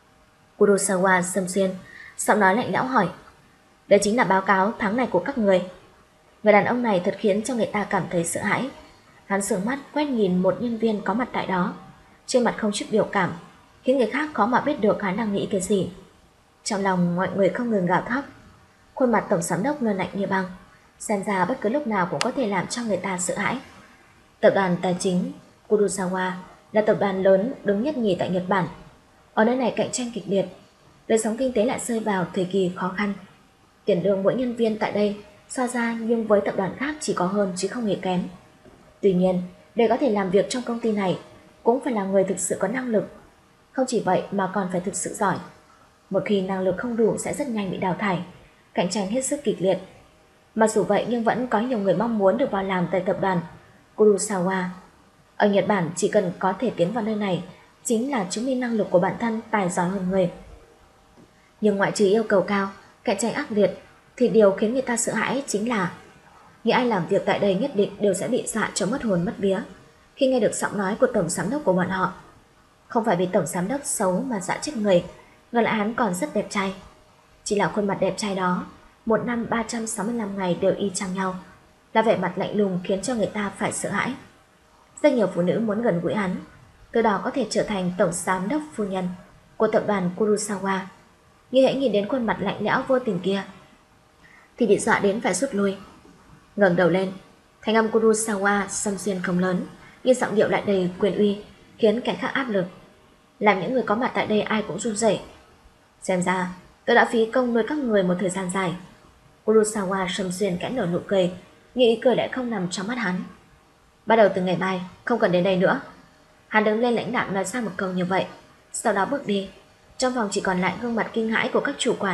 Kurosawa Sâm Xuyên giọng nói lạnh lẽo hỏi, đây chính là báo cáo tháng này của các người. Người đàn ông này thật khiến cho người ta cảm thấy sợ hãi. Hắn sững mắt quét nhìn một nhân viên có mặt tại đó, trên mặt không chút biểu cảm, khiến người khác khó mà biết được hắn đang nghĩ cái gì. Trong lòng mọi người không ngừng gào thét. Khuôn mặt tổng giám đốc luôn lạnh như băng, xem ra bất cứ lúc nào cũng có thể làm cho người ta sợ hãi. Tập đoàn tài chính Kurosawa là tập đoàn lớn đứng nhất nhì tại Nhật Bản. Ở nơi này cạnh tranh kịch liệt, đời sống kinh tế lại rơi vào thời kỳ khó khăn. Tiền lương mỗi nhân viên tại đây so ra nhưng với tập đoàn khác chỉ có hơn chứ không hề kém. Tuy nhiên, để có thể làm việc trong công ty này, cũng phải là người thực sự có năng lực. Không chỉ vậy mà còn phải thực sự giỏi. Một khi năng lực không đủ sẽ rất nhanh bị đào thải, cạnh tranh hết sức kịch liệt. Mặc dù vậy nhưng vẫn có nhiều người mong muốn được vào làm tại tập đoàn Kurosawa. Ở Nhật Bản chỉ cần có thể tiến vào nơi này chính là chứng minh năng lực của bản thân tài giỏi hơn người. Nhưng ngoại trừ yêu cầu cao, cạnh tranh ác liệt, thì điều khiến người ta sợ hãi chính là những ai làm việc tại đây nhất định đều sẽ bị dọa cho mất hồn mất vía khi nghe được giọng nói của tổng giám đốc của bọn họ. Không phải vì tổng giám đốc xấu mà dọa chết người, ngược lại hắn còn rất đẹp trai. Chỉ là khuôn mặt đẹp trai đó, một năm 365 ngày đều y chang nhau, là vẻ mặt lạnh lùng khiến cho người ta phải sợ hãi. Rất nhiều phụ nữ muốn gần gũi hắn, từ đó có thể trở thành tổng giám đốc phu nhân của tập đoàn Kurosawa. Nhưng hãy nhìn đến khuôn mặt lạnh lẽo vô tình kia thì bị dọa đến phải rút lui. Ngẩng đầu lên, thanh âm Kurosawa xâm xuyên không lớn, nhưng giọng điệu lại đầy quyền uy, khiến kẻ khác áp lực, làm những người có mặt tại đây ai cũng run rẩy. Xem ra tôi đã phí công nuôi các người một thời gian dài. Kurosawa xâm xuyên kẽ nở nụ cười, nhưng ý cười lại không nằm trong mắt hắn. Bắt đầu từ ngày mai không cần đến đây nữa. Hắn đứng lên lãnh đạm nói ra một câu như vậy, sau đó bước đi. Trong phòng chỉ còn lại gương mặt kinh hãi của các chủ quản.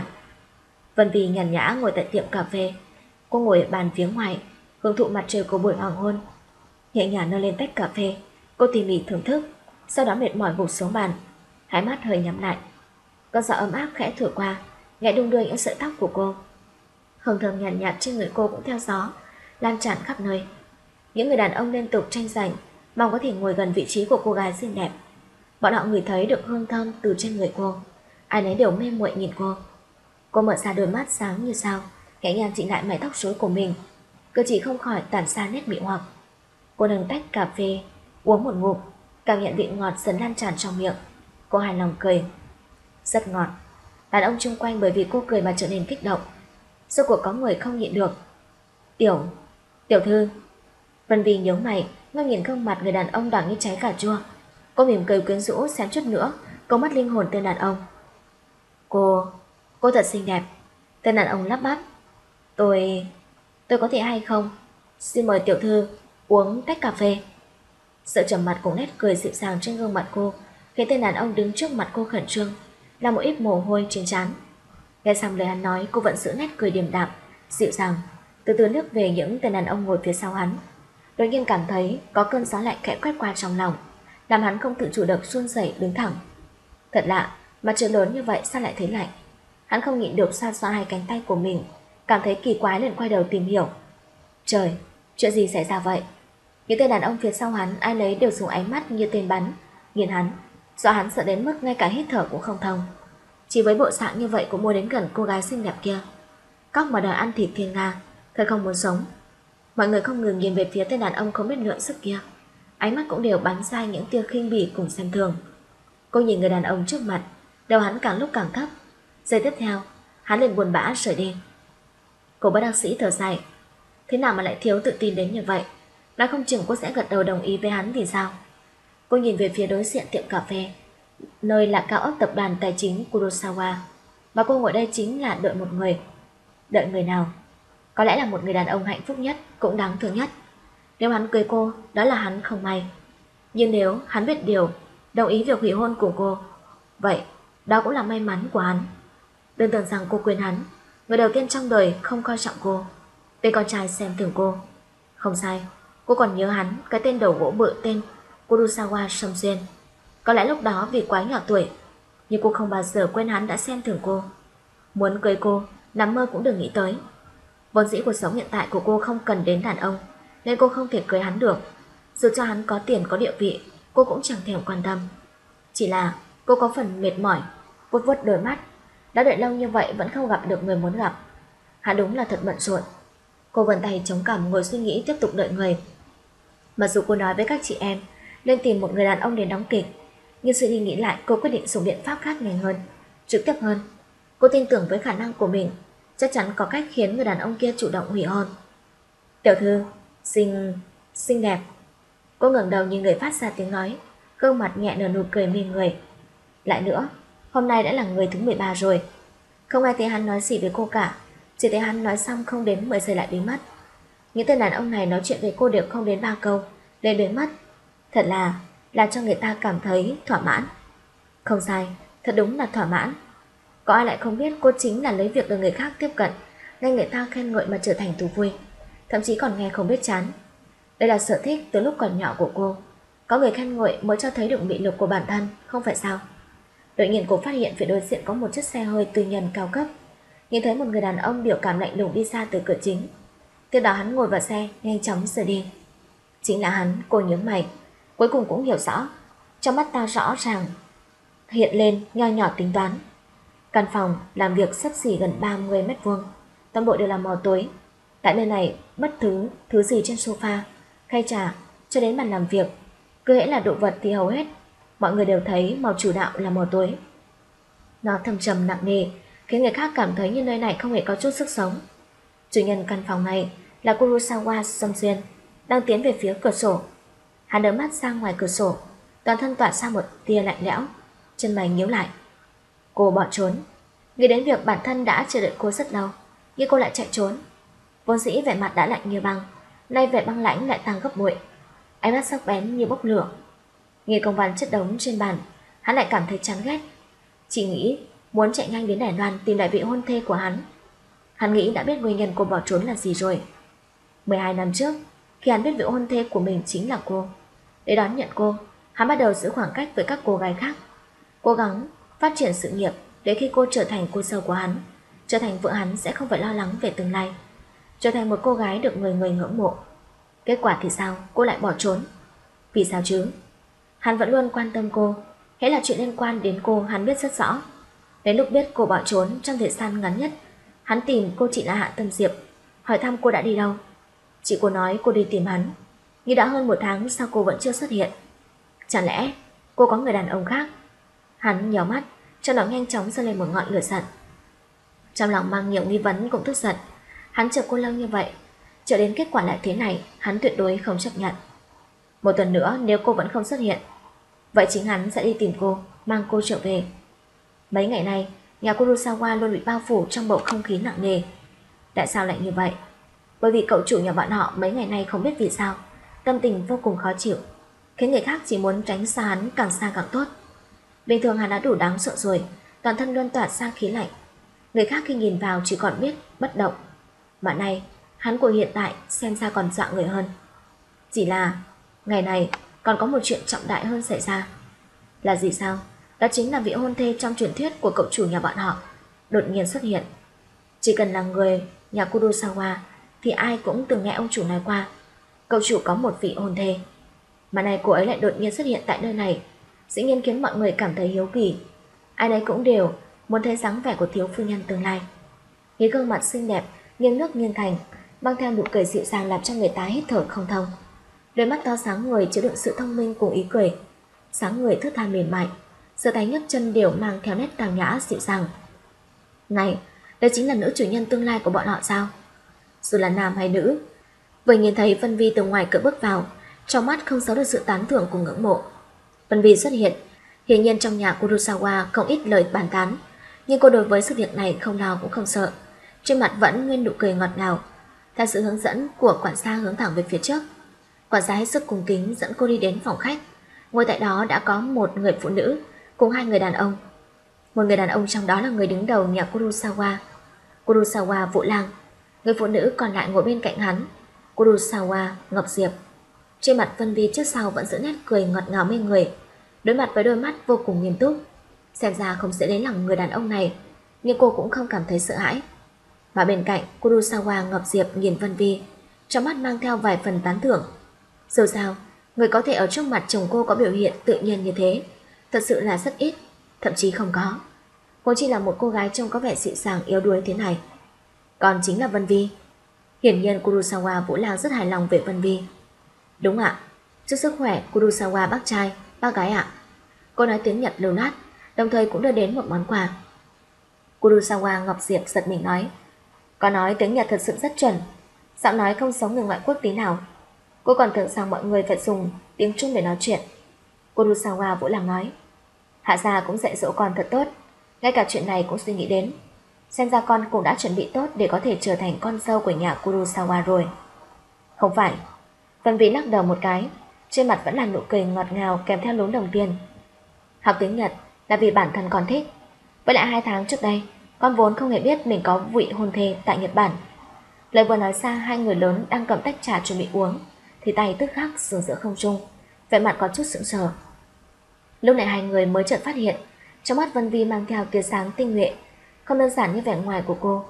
Vân Vy nhàn nhã ngồi tại tiệm cà phê. Cô ngồi ở bàn phía ngoài, hưởng thụ mặt trời của buổi hoàng hôn. Nhẹ nhàng nâng lên tách cà phê, cô tỉ mỉ thưởng thức, sau đó mệt mỏi gục xuống bàn, hai mắt hơi nhắm lại. Cơn gió ấm áp khẽ thổi qua, nhẹ đung đưa những sợi tóc của cô. Hương thơm nhàn nhạt trên người cô cũng theo gió lan tràn khắp nơi. Những người đàn ông liên tục tranh giành, mong có thể ngồi gần vị trí của cô gái xinh đẹp. Bọn họ ngửi thấy được hương thơm từ trên người cô, ai nấy đều mê muội nhìn cô. Cô mở ra đôi mắt sáng như sao, nhẹ nhàng chỉnh lại mái tóc rối của mình, cử chỉ không khỏi tản ra nét mị hoặc. Cô nâng tách cà phê, uống một ngụm, cảm nhận vị ngọt dần lan tràn trong miệng. Cô hài lòng cười. Rất ngọt. Đàn ông chung quanh bởi vì cô cười mà trở nên kích động. Rốt cuộc có người không nhịn được. Tiểu thư. Vân Vy nhớ mày, ngước nhìn gương mặt người đàn ông đỏ như trái cà chua. Cô mỉm cười quyến rũ, xém chút nữa câu mất linh hồn tên đàn ông. Cô thật xinh đẹp. Tên đàn ông lắp bắp. Tôi có thể hay không? Xin mời tiểu thư uống tách cà phê. Sự trầm mặt cùng nét cười dịu dàng trên gương mặt cô khiến tên đàn ông đứng trước mặt cô khẩn trương, là một ít mồ hôi trên trán. Nghe xong lời hắn nói, cô vẫn giữ nét cười điềm đạm, dịu dàng, từ từ liếc về những tên đàn ông ngồi phía sau hắn. Đột nhiên cảm thấy có cơn gió lạnh khẽ quét qua trong lòng, làm hắn không tự chủ được run rẩy đứng thẳng. Thật lạ, mặt trời lớn như vậy sao lại thấy lạnh? Hắn không nhịn được xoa xoa hai cánh tay của mình, cảm thấy kỳ quái liền quay đầu tìm hiểu. Trời, chuyện gì xảy ra vậy? Những tên đàn ông phía sau hắn ai nấy đều dùng ánh mắt như tên bắn nhìn hắn, dọa hắn sợ đến mức ngay cả hít thở cũng không thông. Chỉ với bộ dạng như vậy cũng muốn đến gần cô gái xinh đẹp kia. Cóc mà đòi ăn thịt thiên nga, thật không muốn sống. Mọi người không ngừng nhìn về phía tên đàn ông không biết lượng sức kia, ánh mắt cũng đều bắn ra những tia khinh bỉ cùng xem thường. Cô nhìn người đàn ông trước mặt, đầu hắn càng lúc càng thấp. Giây tiếp theo, hắn liền buồn bã rời đi. Cô bất đắc sĩ thở dài. Thế nào mà lại thiếu tự tin đến như vậy? Nói không chừng cô sẽ gật đầu đồng ý với hắn thì sao? Cô nhìn về phía đối diện tiệm cà phê, nơi là cao ốc tập đoàn tài chính Kurosawa, mà cô ngồi đây chính là đợi một người. Đợi người nào? Có lẽ là một người đàn ông hạnh phúc nhất, cũng đáng thương nhất. Nếu hắn cưới cô, đó là hắn không may. Nhưng nếu hắn biết điều, đồng ý việc hủy hôn của cô, vậy đó cũng là may mắn của hắn. Đừng tưởng rằng cô quên hắn, người đầu tiên trong đời không coi trọng cô, tên con trai xem thường cô. Không sai, cô còn nhớ hắn, cái tên đầu gỗ bự tên Kurosawa Sâm Xuyên. Có lẽ lúc đó vì quá nhỏ tuổi, nhưng cô không bao giờ quên hắn đã xem thường cô. Muốn cưới cô, nằm mơ cũng đừng nghĩ tới. Vốn dĩ cuộc sống hiện tại của cô không cần đến đàn ông, nên cô không thể cưới hắn được. Dù cho hắn có tiền có địa vị, cô cũng chẳng thèm quan tâm. Chỉ là cô có phần mệt mỏi, vuốt vuốt đôi mắt. Đã đợi lâu như vậy vẫn không gặp được người muốn gặp. Hắn đúng là thật bận rộn. Cô vươn tay chống cằm ngồi suy nghĩ tiếp tục đợi người. Mặc dù cô nói với các chị em nên tìm một người đàn ông đến đóng kịch, nhưng suy đi nghĩ lại cô quyết định dùng biện pháp khác nhanh hơn, trực tiếp hơn. Cô tin tưởng với khả năng của mình, chắc chắn có cách khiến người đàn ông kia chủ động hủy hôn. Tiểu thư, xinh đẹp. Cô ngẩng đầu nhìn người phát ra tiếng nói, gương mặt nhẹ nở nụ cười mê người. Lại nữa, hôm nay đã là người thứ 13 rồi. Không ai thấy hắn nói gì với cô cả, chỉ thấy hắn nói xong không đến 10 giây lại biến mất. Những tên đàn ông này nói chuyện với cô đều không đến 3 câu, lên biến mất. Thật là là cho người ta cảm thấy thỏa mãn. Không sai, thật đúng là thỏa mãn. Có ai lại không biết cô chính là lấy việc được người khác tiếp cận, nghe người ta khen ngợi mà trở thành thú vui, thậm chí còn nghe không biết chán. Đây là sở thích từ lúc còn nhỏ của cô. Có người khen ngợi mới cho thấy được mị lực của bản thân, không phải sao? Đột nhiên cô phát hiện phía đối diện có một chiếc xe hơi tư nhân cao cấp. Nhìn thấy một người đàn ông biểu cảm lạnh lùng đi ra từ cửa chính. Tiếp đó hắn ngồi vào xe, nhanh chóng rời đi. Chính là hắn, cô nhớ mày. Cuối cùng cũng hiểu rõ. Trong mắt ta rõ ràng hiện lên nho nhỏ tính toán. Căn phòng làm việc xấp xỉ gần 30 mét vuông, toàn bộ đều là màu tối. Tại nơi này bất thứ gì trên sofa, khay trà cho đến bàn làm việc, cứ hễ là đồ vật thì hầu hết mọi người đều thấy màu chủ đạo là màu tối. Nó thâm trầm nặng nề, khiến người khác cảm thấy như nơi này không hề có chút sức sống. Chủ nhân căn phòng này là Kurosawa Song Xuyên, đang tiến về phía cửa sổ. Hắn đỡ mắt ra ngoài cửa sổ, toàn thân tỏa ra một tia lạnh lẽo, chân mày nhíu lại. Cô bỏ trốn. Nghĩ đến việc bản thân đã chờ đợi cô rất lâu, nhưng cô lại chạy trốn. Vốn dĩ vẻ mặt đã lạnh như băng, nay vẻ băng lãnh lại tăng gấp bội, ánh mắt sắc bén như bốc lửa. Nghe công văn chất đống trên bàn, hắn lại cảm thấy chán ghét. Chỉ nghĩ muốn chạy nhanh đến Đài Loan tìm lại vị hôn thê của hắn. Hắn nghĩ đã biết nguyên nhân cô bỏ trốn là gì rồi. 12 năm trước, khi hắn biết vị hôn thê của mình chính là cô, để đón nhận cô, hắn bắt đầu giữ khoảng cách với các cô gái khác, cố gắng phát triển sự nghiệp để khi cô trở thành cô dâu của hắn, trở thành vợ hắn sẽ không phải lo lắng về tương lai, trở thành một cô gái được người người ngưỡng mộ. Kết quả thì sao? Cô lại bỏ trốn. Vì sao chứ? Hắn vẫn luôn quan tâm cô, hễ là chuyện liên quan đến cô hắn biết rất rõ. Đến lúc biết cô bỏ trốn trong thời gian ngắn nhất, hắn tìm cô chị là Hạ Tâm Diệp, hỏi thăm cô đã đi đâu. Chị cô nói cô đi tìm hắn, nhưng đã hơn 1 tháng sao cô vẫn chưa xuất hiện. Chẳng lẽ cô có người đàn ông khác? Hắn nhíu mắt, trong lòng nhanh chóng dâng lên một ngọn lửa giận. Trong lòng mang nhiều nghi vấn cũng tức giận. Hắn chờ cô lâu như vậy, chờ đến kết quả lại thế này, hắn tuyệt đối không chấp nhận. 1 tuần nữa nếu cô vẫn không xuất hiện, vậy chính hắn sẽ đi tìm cô, mang cô trở về. Mấy ngày nay, nhà Kurosawa luôn bị bao phủ trong bầu không khí nặng nề. Tại sao lại như vậy? Bởi vì cậu chủ nhà bọn họ mấy ngày nay không biết vì sao, tâm tình vô cùng khó chịu, khiến người khác chỉ muốn tránh xa hắn càng xa càng tốt. Bình thường hắn đã đủ đáng sợ rồi, toàn thân luôn tỏa ra khí lạnh. Người khác khi nhìn vào chỉ còn biết bất động, mà nay hắn của hiện tại xem ra còn dọa người hơn. Chỉ là ngày này còn có một chuyện trọng đại hơn xảy ra. Là gì sao? Đó chính là vị hôn thê trong truyền thuyết của cậu chủ nhà bọn họ đột nhiên xuất hiện. Chỉ cần là người nhà Kurosawa thì ai cũng từng nghe ông chủ nói qua cậu chủ có một vị hôn thê, mà nay cô ấy lại đột nhiên xuất hiện tại nơi này, dĩ nhiên khiến mọi người cảm thấy hiếu kỳ. Ai nấy cũng đều muốn thấy dáng vẻ của thiếu phu nhân tương lai. Cái gương mặt xinh đẹp nghiêng nước nghiêng thành, mang theo nụ cười dịu dàng làm cho người ta hít thở không thông. Đôi mắt to sáng người chứa đựng sự thông minh cùng ý cười, sáng người thướt tha mềm mại, giơ tay nhấc chân đều mang theo nét tào nhã dịu dàng. Này, đây chính là nữ chủ nhân tương lai của bọn họ sao? Dù là nam hay nữ, vừa nhìn thấy Vân Vi từ ngoài cửa bước vào, trong mắt không giấu được sự tán thưởng cùng ngưỡng mộ. Vân Vi xuất hiện, hiển nhiên trong nhà Kurosawa không ít lời bàn tán, nhưng cô đối với sự việc này không lo cũng không sợ, trên mặt vẫn nguyên nụ cười ngọt ngào. Theo sự hướng dẫn của quản gia hướng thẳng về phía trước, quản gia hết sức cung kính dẫn cô đi đến phòng khách. Ngồi tại đó đã có một người phụ nữ cùng 2 người đàn ông. Một người đàn ông trong đó là người đứng đầu nhà Kurosawa Vũ Lang. Người phụ nữ còn lại ngồi bên cạnh hắn, Kurosawa Ngọc Diệp. Trên mặt Vân Vi trước sau vẫn giữ nét cười ngọt ngào mê người, đối mặt với đôi mắt vô cùng nghiêm túc. Xem ra không dễ lấy lòng người đàn ông này, nhưng cô cũng không cảm thấy sợ hãi. Mà bên cạnh Kurosawa Ngọc Diệp nhìn Vân Vi, trong mắt mang theo vài phần tán thưởng. Dù sao, người có thể ở trước mặt chồng cô có biểu hiện tự nhiên như thế thật sự là rất ít, thậm chí không có. Cô chỉ là một cô gái trông có vẻ dịu dàng yếu đuối thế này. Còn chính là Vân Vi. Hiển nhiên Kurosawa Vũ Lang rất hài lòng về Vân Vi. Đúng ạ, chúc sức khỏe Kurosawa bác trai, bác gái ạ. Cô nói tiếng Nhật lưu loát, đồng thời cũng đưa đến một món quà. Kurosawa Ngọc Diệp giật mình nói, có nói tiếng Nhật thật sự rất chuẩn, giọng nói không giống người ngoại quốc tí nào. Cô còn tưởng rằng mọi người phải dùng tiếng Trung để nói chuyện. Kurosawa Vũ Lang nói, Hạ gia cũng dạy dỗ con thật tốt, ngay cả chuyện này cũng suy nghĩ đến. Xem ra con cũng đã chuẩn bị tốt để có thể trở thành con dâu của nhà Kurosawa rồi. Không phải. Vân Vi lắc đầu một cái, trên mặt vẫn là nụ cười ngọt ngào kèm theo lúm đồng tiền. Học tiếng Nhật là vì bản thân con thích. Với lại 2 tháng trước đây, con vốn không hề biết mình có vị hôn thê tại Nhật Bản. Lời vừa nói ra, hai người lớn đang cầm tách trà chuẩn bị uống thì tay tức khắc dừng giữa không trung, vẻ mặt có chút sững sờ. Lúc này hai người mới chợt phát hiện trong mắt Vân Vi mang theo tia sáng tinh nhuệ, không đơn giản như vẻ ngoài của cô.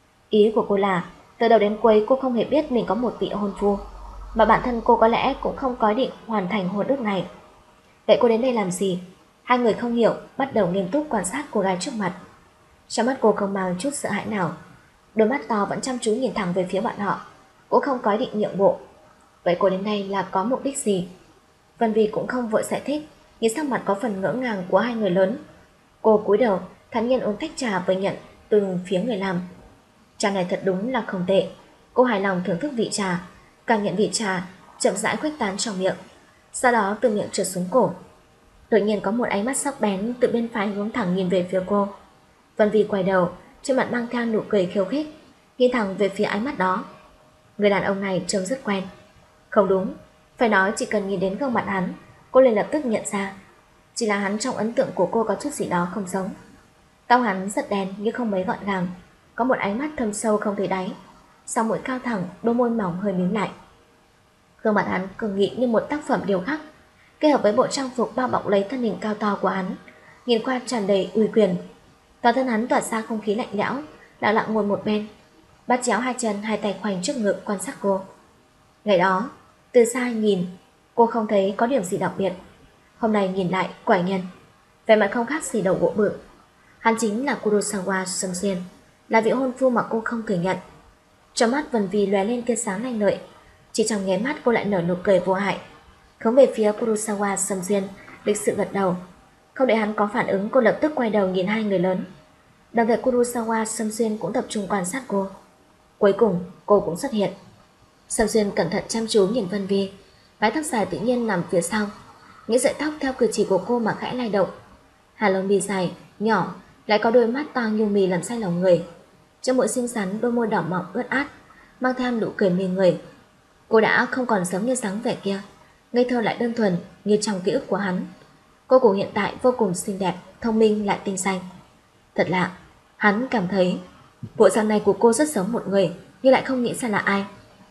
Ý của cô là từ đầu đến cuối cô không hề biết mình có một vị hôn phu, mà bản thân cô có lẽ cũng không có định hoàn thành hôn ước này. Vậy cô đến đây làm gì? Hai người không hiểu, bắt đầu nghiêm túc quan sát cô gái trước mặt. Trong mắt cô không mang chút sợ hãi nào, đôi mắt to vẫn chăm chú nhìn thẳng về phía bọn họ. Cô không có ý định nhượng bộ. Vậy cô đến đây là có mục đích gì? Vân Vi cũng không vội giải thích, nhìn sắc mặt có phần ngỡ ngàng của hai người lớn. Cô cúi đầu thản nhiên uống tách trà và nhận từ phía người làm. Trà này thật đúng là không tệ. Cô hài lòng thưởng thức vị trà, càng nhận vị trà chậm rãi khuếch tán trong miệng, sau đó từ miệng trượt xuống cổ. Đột nhiên có một ánh mắt sắc bén từ bên phải hướng thẳng nhìn về phía cô. Vân Vi quay đầu, trên mặt mang theo nụ cười khiêu khích, nhìn thẳng về phía ánh mắt đó. Người đàn ông này trông rất quen. Không đúng, phải nói chỉ cần nhìn đến gương mặt hắn, cô liền lập tức nhận ra. Chỉ là hắn trong ấn tượng của cô có chút gì đó không giống. Tóc hắn rất đen nhưng không mấy gọn gàng, có một ánh mắt thâm sâu không thấy đáy, sau mũi cao thẳng, đôi môi mỏng hơi mím lại. Gương mặt hắn cường nghị như một tác phẩm điêu khắc, kết hợp với bộ trang phục bao bọc lấy thân hình cao to của hắn, nhìn qua tràn đầy uy quyền. Toàn thân hắn tỏa ra không khí lạnh lẽo, lặng lặng ngồi một bên, bắt chéo hai chân, hai tay khoanh trước ngực quan sát cô. Ngày đó, từ xa nhìn, cô không thấy có điểm gì đặc biệt. Hôm nay nhìn lại, quả nhân, vẻ mặt không khác gì đầu gỗ bự. Hắn chính là Kurosawa Sumsen, là vị hôn phu mà cô không thừa nhận. Trong mắt Vân Vi lóe lên tia sáng lanh lợi, chỉ trong nháy mắt cô lại nở nụ cười vô hại, hướng về phía Kurosawa Sumsen, lịch sự gật đầu. Không để hắn có phản ứng, cô lập tức quay đầu nhìn hai người lớn. Đồng thời Kurosawa Sumsen cũng tập trung quan sát cô. Cuối cùng cô cũng xuất hiện. Sumsen cẩn thận chăm chú nhìn Vân Vi, mái tóc dài tự nhiên nằm phía sau, những sợi tóc theo cử chỉ của cô mà khẽ lay động. Hàng lông mi dài, nhỏ, lại có đôi mắt to nhu mì làm say lòng người. Trong mũi xinh xắn, đôi môi đỏ mọng ướt át, mang theo nụ cười mê người. Cô đã không còn giống như dáng vẻ kia, ngây thơ lại đơn thuần như trong ký ức của hắn. Cô của hiện tại vô cùng xinh đẹp, thông minh lại tinh xanh. Thật lạ, hắn cảm thấy bộ dạng này của cô rất giống một người, nhưng lại không nghĩ ra là ai.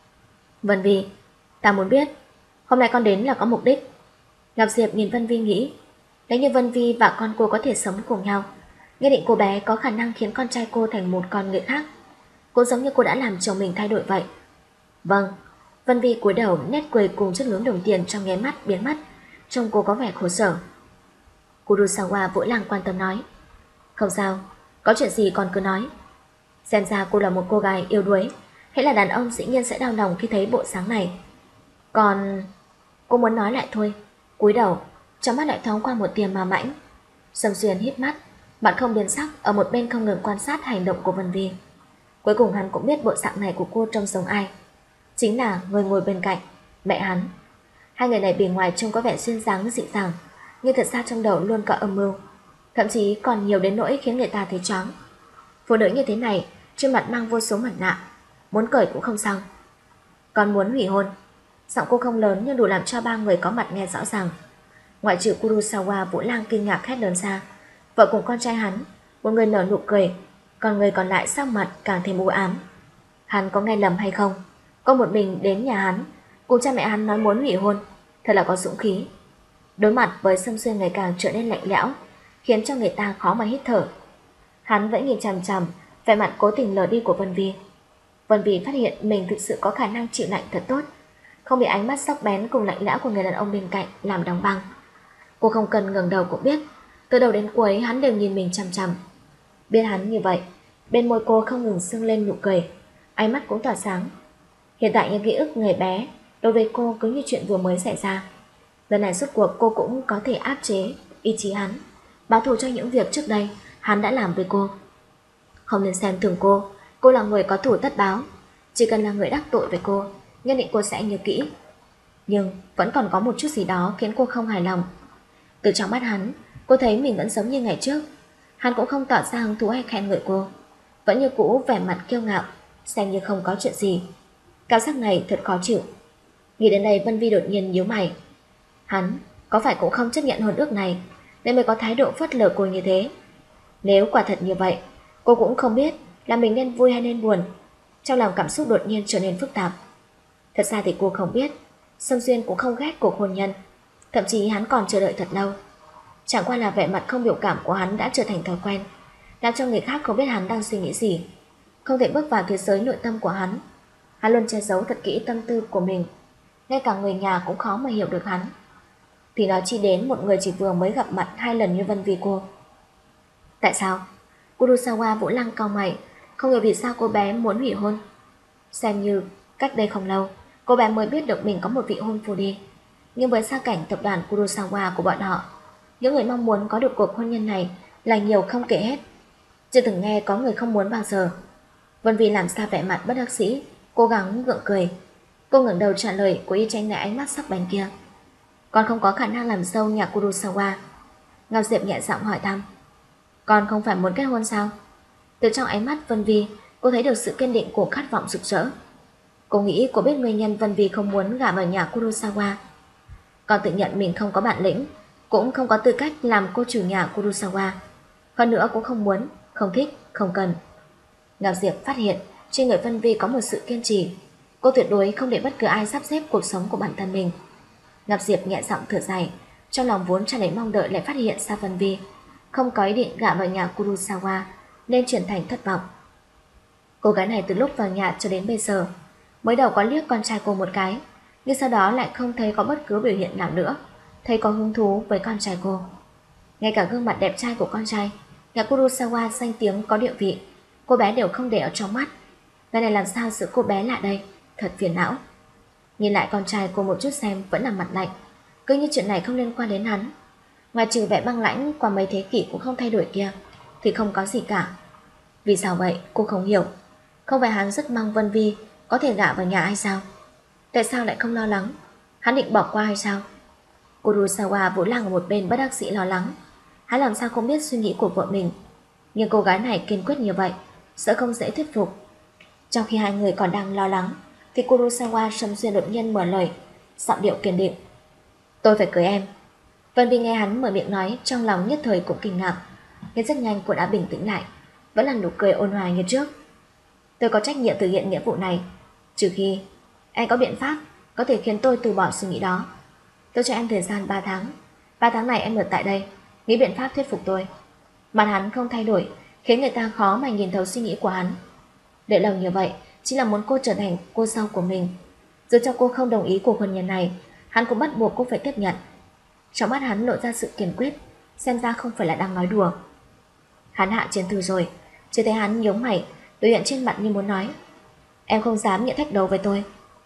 Vân Vi, ta muốn biết, hôm nay con đến là có mục đích. Ngọc Diệp nhìn Vân Vi nghĩ, nếu như Vân Vi và con cô có thể sống cùng nhau, nhất định cô bé có khả năng khiến con trai cô thành một con người khác, cũng giống như cô đã làm chồng mình thay đổi vậy. Vâng. Vân Vi cúi đầu, nét cười cùng chiếc lúm đồng tiền trong nháy mắt biến mất, trông cô có vẻ khổ sở. Kurosawa vội làng quan tâm nói, không sao, có chuyện gì con cứ nói. Xem ra cô là một cô gái yêu đuối, hễ là đàn ông dĩ nhiên sẽ đau lòng khi thấy bộ dáng này. Còn cô muốn nói lại thôi, cúi đầu, trong mắt lại thoáng qua một tia ma mãnh. Sâm Xuyên híp mắt, mặt không biến sắc, ở một bên không ngừng quan sát hành động của Vân Vi. Cuối cùng hắn cũng biết bộ dạng này của cô trông giống ai, chính là người ngồi bên cạnh, mẹ hắn. Hai người này bề ngoài trông có vẻ duyên dáng dịu dàng, nhưng thật ra trong đầu luôn có âm mưu, thậm chí còn nhiều đến nỗi khiến người ta thấy choáng. Phụ nữ như thế này trên mặt mang vô số mặt nạ, muốn cởi cũng không xong. Còn muốn hủy hôn. Giọng cô không lớn nhưng đủ làm cho ba người có mặt nghe rõ ràng. Ngoại trừ Kurosawa, Vũ Lang kinh ngạc hét lớn ra. Vợ cùng con trai hắn, một người nở nụ cười, còn người còn lại sắc mặt càng thêm u ám. Hắn có nghe lầm hay không? Cô một mình đến nhà hắn, cùng cha mẹ hắn nói muốn hủy hôn, thật là có dũng khí. Đối mặt với Sâm Xuyên ngày càng trở nên lạnh lẽo, khiến cho người ta khó mà hít thở. Hắn vẫn nhìn chằm chằm vẻ mặt cố tình lờ đi của Vân Vi. Vân Vi phát hiện mình thực sự có khả năng chịu lạnh thật tốt, không bị ánh mắt sắc bén cùng lạnh lẽo của người đàn ông bên cạnh làm đóng băng. Cô không cần ngẩng đầu cũng biết, từ đầu đến cuối hắn đều nhìn mình chằm chằm. Biết hắn như vậy, bên môi cô không ngừng sưng lên nụ cười, ánh mắt cũng tỏa sáng. Hiện tại những ký ức người bé đối với cô cứ như chuyện vừa mới xảy ra. Lần này rốt cuộc cô cũng có thể áp chế ý chí hắn, báo thù cho những việc trước đây hắn đã làm với cô. Không nên xem thường cô là người có thủ tất báo. Chỉ cần là người đắc tội với cô, nhất định cô sẽ nhớ kỹ. Nhưng vẫn còn có một chút gì đó khiến cô không hài lòng. Từ trong mắt hắn, cô thấy mình vẫn giống như ngày trước. Hắn cũng không tỏ ra hứng thú hay khen ngợi cô, vẫn như cũ vẻ mặt kiêu ngạo, xem như không có chuyện gì. Cảm giác này thật khó chịu. Nghĩ đến đây Vân Vi đột nhiên nhíu mày. Hắn có phải cũng không chấp nhận hôn ước này nên mới có thái độ phớt lờ cô như thế? Nếu quả thật như vậy, cô cũng không biết là mình nên vui hay nên buồn. Trong lòng cảm xúc đột nhiên trở nên phức tạp. Thật ra thì cô không biết Sâm Xuyên cũng không ghét cuộc hôn nhân, thậm chí hắn còn chờ đợi thật lâu. Chẳng qua là vẻ mặt không biểu cảm của hắn đã trở thành thói quen, làm cho người khác không biết hắn đang suy nghĩ gì, không thể bước vào thế giới nội tâm của hắn. Hắn luôn che giấu thật kỹ tâm tư của mình, ngay cả người nhà cũng khó mà hiểu được hắn. Thì nói chi đến một người chỉ vừa mới gặp mặt 2 lần như Vân Vi cô. Tại sao? Kurosawa Vũ Lăng cau mày, không hiểu vì sao cô bé muốn hủy hôn. Xem như cách đây không lâu, cô bé mới biết được mình có một vị hôn phu đi. Nhưng với gia cảnh tập đoàn Kurosawa của bọn họ, những người mong muốn có được cuộc hôn nhân này là nhiều không kể hết. Chưa từng nghe có người không muốn bao giờ. Vân Vi làm ra vẻ mặt bất đắc dĩ, cố gắng gượng cười. Cô ngẩng đầu trả lời, cố ý tránh né ánh mắt sắc bén kia. Con không có khả năng làm dâu nhà Kurosawa. Ngọc Diệp nhẹ giọng hỏi thăm. Con không phải muốn kết hôn sao? Từ trong ánh mắt Vân Vi, cô thấy được sự kiên định của khát vọng rực rỡ. Cô nghĩ cô biết nguyên nhân Vân Vi không muốn gả vào nhà Kurosawa. Con tự nhận mình không có bản lĩnh, cũng không có tư cách làm cô chủ nhà Kurosawa. Hơn nữa cũng không muốn, không thích, không cần. Ngọc Diệp phát hiện trên người Vân Vi có một sự kiên trì. Cô tuyệt đối không để bất cứ ai sắp xếp cuộc sống của bản thân mình. Ngọc Diệp nhẹ giọng thở dài, trong lòng vốn tràn đầy mong đợi lại phát hiện ra Vân Vi không có ý định gả vào nhà Kurosawa nên chuyển thành thất vọng. Cô gái này từ lúc vào nhà cho đến bây giờ mới đầu có liếc con trai cô một cái, nhưng sau đó lại không thấy có bất cứ biểu hiện nào nữa thấy có hứng thú với con trai cô. Ngay cả gương mặt đẹp trai của con trai, nhà Kurosawa danh tiếng có địa vị, cô bé đều không để ở trong mắt. Cái này làm sao giữ cô bé lại đây, thật phiền não. Nhìn lại con trai cô một chút xem vẫn là mặt lạnh, cứ như chuyện này không liên quan đến hắn. Ngoài trừ vẻ băng lãnh qua mấy thế kỷ cũng không thay đổi kia thì không có gì cả. Vì sao vậy cô không hiểu. Không phải hắn rất mong Vân Vi có thể gả vào nhà hay sao? Tại sao lại không lo lắng? Hắn định bỏ qua hay sao? Kurosawa Vũ Lăng ở một bên bất đắc dĩ lo lắng. Hắn làm sao không biết suy nghĩ của vợ mình, nhưng cô gái này kiên quyết như vậy sẽ không dễ thuyết phục. Trong khi hai người còn đang lo lắng thì Kurosawa Sâm Xuyên đột nhiên mở lời, giọng điệu kiên định. Tôi phải cưới em. Vân Vi nghe hắn mở miệng nói, trong lòng nhất thời cũng kinh ngạc, nhưng rất nhanh cô đã bình tĩnh lại, vẫn là nụ cười ôn hòa như trước. Tôi có trách nhiệm thực hiện nghĩa vụ này, trừ khi anh có biện pháp có thể khiến tôi từ bỏ suy nghĩ đó. Tôi cho em thời gian 3 tháng. 3 tháng này em ở tại đây, nghĩ biện pháp thuyết phục tôi. Mặt hắn không thay đổi, khiến người ta khó mà nhìn thấu suy nghĩ của hắn. Để lòng như vậy chỉ là muốn cô trở thành cô dâu của mình. Dù cho cô không đồng ý cuộc hôn nhân này, hắn cũng bắt buộc cô phải tiếp nhận. Trong mắt hắn lộ ra sự kiên quyết, xem ra không phải là đang nói đùa. Hắn hạ chiến thư rồi, chỉ thấy hắn nhướng mày, biểu hiện trên mặt như muốn nói. Em không dám nhận thách đấu với tôi.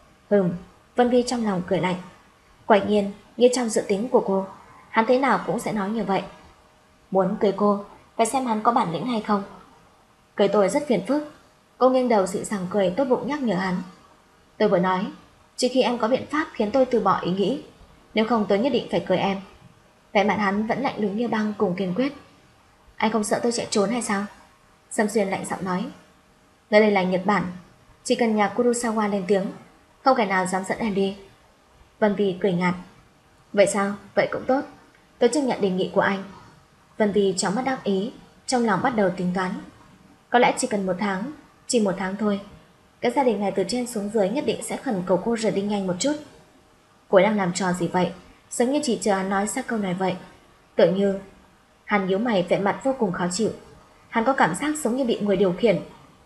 Vân Vi trong lòng cười lạnh. Quả nhiên, như trong dự tính của cô, hắn thế nào cũng sẽ nói như vậy. Muốn cưới cô, phải xem hắn có bản lĩnh hay không. Cưới tôi rất phiền phức. Cô nghiêng đầu dịu dàng cười, tốt bụng nhắc nhở hắn. Tôi vừa nói, chỉ khi em có biện pháp khiến tôi từ bỏ ý nghĩ, nếu không tôi nhất định phải cưới em. Vẻ mặt hắn vẫn lạnh lùng như băng cùng kiên quyết. Anh không sợ tôi chạy trốn hay sao? Sâm Xuyên lạnh giọng nói. Nơi đây là Nhật Bản, chỉ cần nhà Kurosawa lên tiếng, không kẻ nào dám dẫn em đi. Vân Vi cười nhạt. Vậy sao? Vậy cũng tốt, tôi chấp nhận đề nghị của anh. Vân Vi trong mắt đắc ý, trong lòng bắt đầu tính toán. Có lẽ chỉ cần 1 tháng, chỉ 1 tháng thôi. Cái gia đình này từ trên xuống dưới nhất định sẽ khẩn cầu cô rời đi nhanh một chút. Cô đang làm trò gì vậy? Giống như chỉ chờ hắn nói ra câu này vậy. Tựa như hắn nhíu mày, vẻ mặt vô cùng khó chịu. Hắn có cảm giác giống như bị người điều khiển.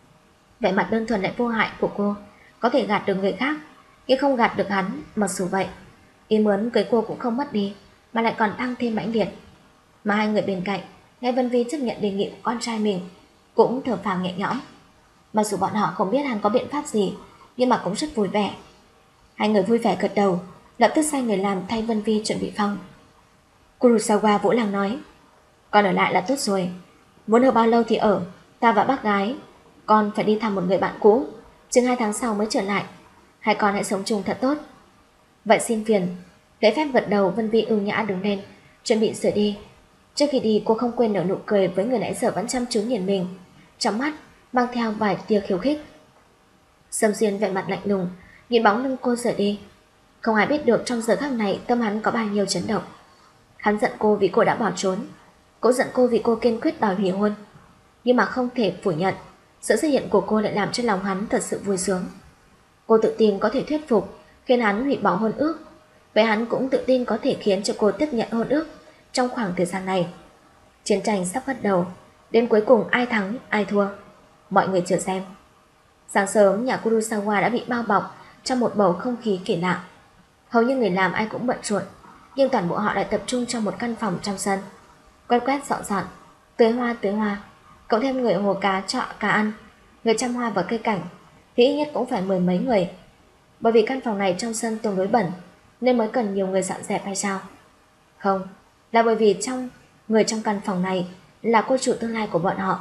Vẻ mặt đơn thuần lại vô hại của cô có thể gạt được người khác, nhưng không gạt được hắn. Mặc dù vậy, ý muốn cưới cô cũng không mất đi, mà lại còn tăng thêm mãnh liệt. Mà hai người bên cạnh nghe Vân Vi chấp nhận đề nghị của con trai mình cũng thở phào nhẹ nhõm. Mặc dù bọn họ không biết hắn có biện pháp gì, nhưng mà cũng rất vui vẻ. Hai người vui vẻ gật đầu, lập tức sai người làm thay Vân Vi chuẩn bị phòng. Kurosawa Vũ Lăng nói. Con ở lại là tốt rồi, muốn ở bao lâu thì ở. Ta và bác gái con phải đi thăm một người bạn cũ, chừng 2 tháng sau mới trở lại. Hai con hãy sống chung thật tốt. Vậy xin phiền. Lễ phép gật đầu, Vân Vi ưu nhã đứng lên, chuẩn bị rời đi. Trước khi đi cô không quên nở nụ cười với người nãy giờ vẫn chăm chú nhìn mình, trong mắt mang theo vài tia khiêu khích. Sâm Xuyên vẻ mặt lạnh lùng nhìn bóng lưng cô rời đi. Không ai biết được trong giờ khắc này tâm hắn có bao nhiêu chấn động. Hắn giận cô vì cô đã bỏ trốn, cũng giận cô vì cô kiên quyết đòi hủy hôn. Nhưng mà không thể phủ nhận, sự xuất hiện của cô lại làm cho lòng hắn thật sự vui sướng. Cô tự tin có thể thuyết phục, khiến hắn hủy bỏ hôn ước. Vậy hắn cũng tự tin có thể khiến cho cô tiếp nhận hôn ước trong khoảng thời gian này. Chiến tranh sắp bắt đầu, đến cuối cùng ai thắng, ai thua. Mọi người chờ xem. Sáng sớm, nhà Kurosawa đã bị bao bọc trong một bầu không khí kỳ lạ. Hầu như người làm ai cũng bận rộn, nhưng toàn bộ họ lại tập trung trong một căn phòng trong sân. Quét quét dọn dọn, tưới hoa, cộng thêm người hồ cá chọ cá ăn, người chăm hoa và cây cảnh, thì ít nhất cũng phải 10 mấy người. Bởi vì căn phòng này trong sân tương đối bẩn, nên mới cần nhiều người dọn dẹp hay sao? Không, là bởi vì người trong căn phòng này là cô chủ tương lai của bọn họ.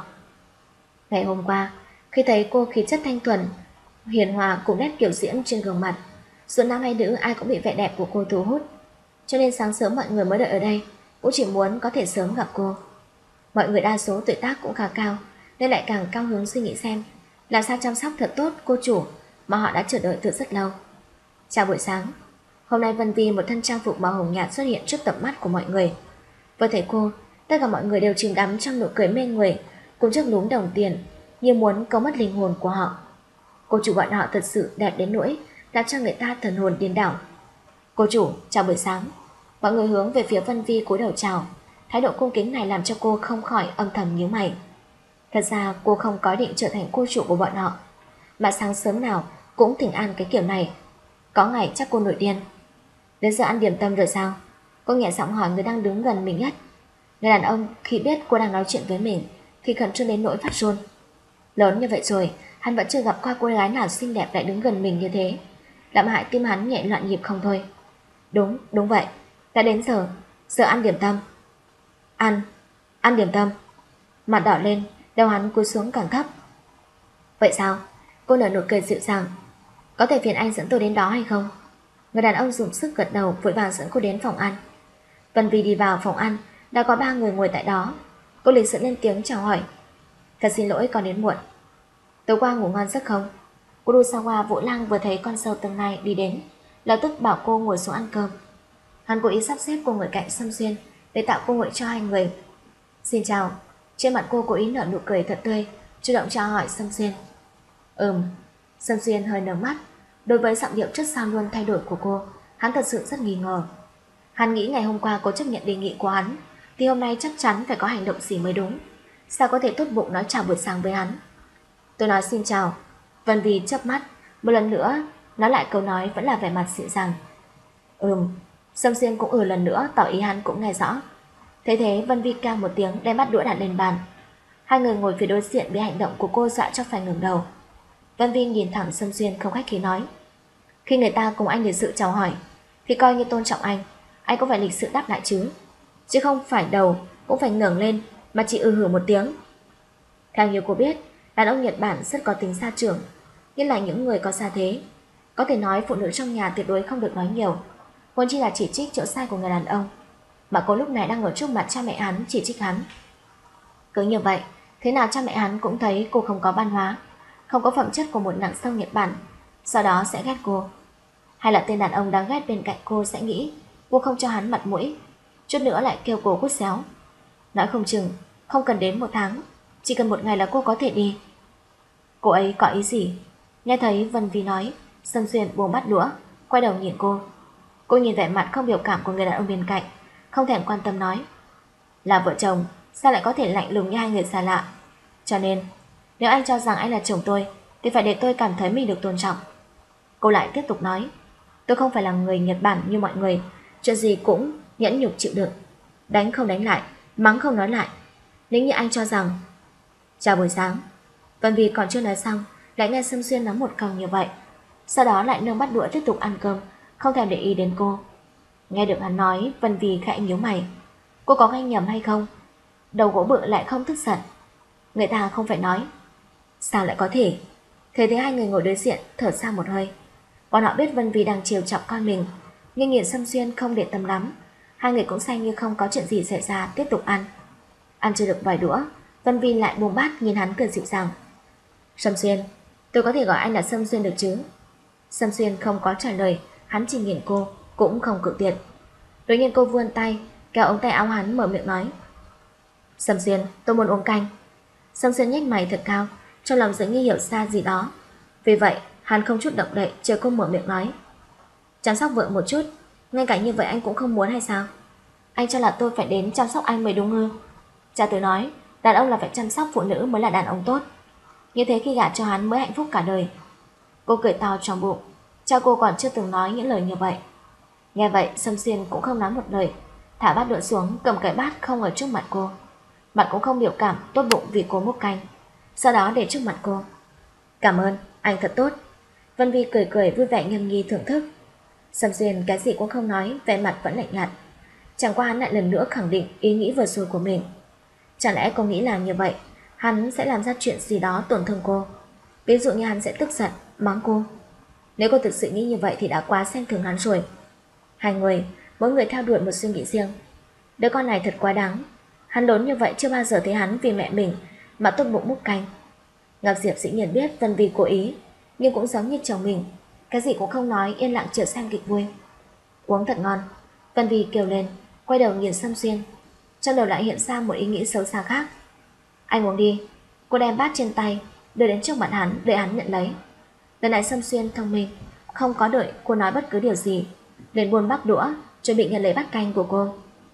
Ngày hôm qua, khi thấy cô khí chất thanh thuần, hiền hòa cùng nét kiểu diễm trên gương mặt, dù nam hay nữ ai cũng bị vẻ đẹp của cô thu hút. Cho nên sáng sớm mọi người mới đợi ở đây, cũng chỉ muốn có thể sớm gặp cô. Mọi người đa số tuổi tác cũng khá cao, nên lại càng cao hứng suy nghĩ xem làm sao chăm sóc thật tốt cô chủ mà họ đã chờ đợi từ rất lâu. Chào buổi sáng. Hôm nay Vân Vi một thân trang phục màu hồng nhạt xuất hiện trước tầm mắt của mọi người. Vừa thấy cô, tất cả mọi người đều chìm đắm trong nụ cười mê người, cùng chiếc lúm đồng tiền như muốn câu mất linh hồn của họ. Cô chủ bọn họ thật sự đẹp đến nỗi làm cho người ta thần hồn điên đảo. Cô chủ, chào buổi sáng. Mọi người hướng về phía Vân Vi cúi đầu chào. Thái độ cung kính này làm cho cô không khỏi âm thầm nhíu mày. Thật ra cô không có định trở thành cô chủ của bọn họ, mà sáng sớm nào cũng thỉnh an cái kiểu này. Có ngày chắc cô nổi điên. Đến giờ ăn điểm tâm rồi sao? Cô nhẹ giọng hỏi người đang đứng gần mình nhất. Người đàn ông khi biết cô đang nói chuyện với mình thì khẩn trương đến nỗi phát run. Lớn như vậy rồi, hắn vẫn chưa gặp qua cô gái nào xinh đẹp lại đứng gần mình như thế, làm hại tim hắn nhẹ loạn nhịp không thôi. Đúng vậy, đã đến giờ ăn điểm tâm. Ăn điểm tâm. Mặt đỏ lên, đầu hắn cúi xuống càng thấp. Vậy sao? Cô nở nụ cười dịu dàng. Có thể phiền anh dẫn tôi đến đó hay không? Người đàn ông dùng sức gật đầu, vội vàng dẫn cô đến phòng ăn. Vân Vi đi vào phòng ăn, đã có 3 người ngồi tại đó. Cô lịch sự lên tiếng chào hỏi. Thật xin lỗi còn đến muộn. Tối qua ngủ ngon giấc không? Kurosawa Vũ Lang vừa thấy con dâu tương lai đi đến, lập tức bảo cô ngồi xuống ăn cơm. Hắn cố ý sắp xếp cô ngồi cạnh Sâm Xuyên để tạo cơ hội cho hai người. Xin chào. Trên mặt cô cố ý nở nụ cười thật tươi, chủ động chào hỏi Sâm Xuyên. Sâm Xuyên hơi nở mắt. Đối với giọng điệu trước sau luôn thay đổi của cô, hắn thật sự rất nghi ngờ. Hắn nghĩ ngày hôm qua cô chấp nhận đề nghị của hắn, thì hôm nay chắc chắn phải có hành động gì mới đúng. Sao có thể tốt bụng nói chào buổi sáng với hắn? Tôi nói xin chào. Vân Vi chớp mắt, một lần nữa nói lại câu nói vẫn là vẻ mặt dịu dàng. Sâm Xuyên cũng lần nữa tỏ ý hắn cũng nghe rõ. Thế Vân Vi cao một tiếng đem bát đũa đặt lên bàn. Hai người ngồi phía đối diện bị hành động của cô dọa cho phải ngẩng đầu. Vân Vi nhìn thẳng Sâm Xuyên không khách khí nói. Khi người ta cùng anh lịch sự chào hỏi thì coi như tôn trọng anh cũng phải lịch sự đáp lại chứ không phải đầu cũng phải ngẩng lên mà chỉ hử một tiếng. Theo như cô biết, đàn ông Nhật Bản rất có tính gia trưởng, nhất là những người có gia thế. Có thể nói phụ nữ trong nhà tuyệt đối không được nói nhiều, huống chi là chỉ trích chỗ sai của người đàn ông. Mà cô lúc này đang ở trước mặt cha mẹ hắn chỉ trích hắn. Cứ như vậy, thế nào cha mẹ hắn cũng thấy cô không có văn hóa, không có phẩm chất của một nàng sâu Nhật Bản, sau đó sẽ ghét cô. Hay là tên đàn ông đang ghét bên cạnh cô sẽ nghĩ cô không cho hắn mặt mũi, chút nữa lại kêu cô cút xéo. Nói không chừng không cần đến 1 tháng, chỉ cần 1 ngày là cô có thể đi. Cô ấy có ý gì? Nghe thấy Vân Vi nói, Sâm Xuyên buông bát đũa, quay đầu nhìn cô. Cô nhìn vẻ mặt không biểu cảm của người đàn ông bên cạnh, không thèm quan tâm nói. Là vợ chồng, sao lại có thể lạnh lùng như hai người xa lạ? Cho nên, nếu anh cho rằng anh là chồng tôi, thì phải để tôi cảm thấy mình được tôn trọng. Cô lại tiếp tục nói. Tôi không phải là người Nhật Bản như mọi người, chuyện gì cũng nhẫn nhục chịu đựng, đánh không đánh lại, mắng không nói lại. Nếu như anh cho rằng... Chào buổi sáng. Vân Vi còn chưa nói xong, lại nghe Sâm Xuyên nói một câu như vậy. Sau đó lại nâng bát đũa tiếp tục ăn cơm, không thèm để ý đến cô. Nghe được hắn nói, Vân Vi khẽ nhíu mày. Cô có nghe nhầm hay không? Đầu gỗ bự lại không tức giận. Người ta không phải nói. Sao lại có thể? Thế thế hai người ngồi đối diện thở ra một hơi. Bọn họ biết Vân Vi đang chiều chọc con mình, nhưng nhìn Sâm Xuyên không để tâm lắm. Hai người cũng xem như không có chuyện gì xảy ra, tiếp tục ăn. Ăn chưa được vài đũa, Vân Vi lại buông bát nhìn hắn cười dịu dàng. Sâm Xuyên, tôi có thể gọi anh là Sâm Xuyên được chứ? Sâm Xuyên không có trả lời, hắn chỉ nhìn cô, cũng không cự tuyệt. Đột nhiên cô vươn tay, kéo ống tay áo hắn mở miệng nói: Sâm Xuyên, tôi muốn uống canh. Sâm Xuyên nhếch mày thật cao, trong lòng dường như hiểu ra gì đó. Vì vậy, hắn không chút động đậy, chờ cô mở miệng nói: Chăm sóc vợ một chút, ngay cả như vậy anh cũng không muốn hay sao? Anh cho là tôi phải đến chăm sóc anh mới đúng ư? Cha tôi nói, đàn ông là phải chăm sóc phụ nữ mới là đàn ông tốt. Như thế khi gả cho hắn mới hạnh phúc cả đời. Cô cười to trong bụng, cha cô còn chưa từng nói những lời như vậy. Nghe vậy, Sâm Xuyên cũng không nói một lời, thả bát đũa xuống, cầm cái bát không ở trước mặt cô. Mặt cũng không biểu cảm, tốt bụng vì cô múc canh. Sau đó để trước mặt cô. Cảm ơn, anh thật tốt. Vân Vi cười cười vui vẻ nghiêm nghi thưởng thức. Sâm Xuyên cái gì cũng không nói, vẻ mặt vẫn lạnh nhạt. Chẳng qua hắn lại lần nữa khẳng định ý nghĩ vừa rồi của mình. Chẳng lẽ cô nghĩ là như vậy hắn sẽ làm ra chuyện gì đó tổn thương cô? Ví dụ như hắn sẽ tức giận, mắng cô. Nếu cô thực sự nghĩ như vậy thì đã quá xem thường hắn rồi. Hai người, mỗi người theo đuổi một suy nghĩ riêng. Đứa con này thật quá đáng. Hắn lớn như vậy chưa bao giờ thấy hắn vì mẹ mình mà tốt bụng múc canh. Ngọc Diệp dĩ nhiên biết Vân Vi cố ý, nhưng cũng giống như chồng mình, cái gì cũng không nói, yên lặng chờ xem kịch vui. Uống thật ngon. Vân Vi kêu lên, quay đầu nhìn Sâm Xuyên. Trong đầu lại hiện ra một ý nghĩ xấu xa khác. Anh uống đi. Cô đem bát trên tay đưa đến trước mặt hắn, để hắn nhận lấy. Lần này Sâm Xuyên thông minh, không có đợi cô nói bất cứ điều gì, liền buông bát đũa, chuẩn bị nhận lấy bát canh của cô.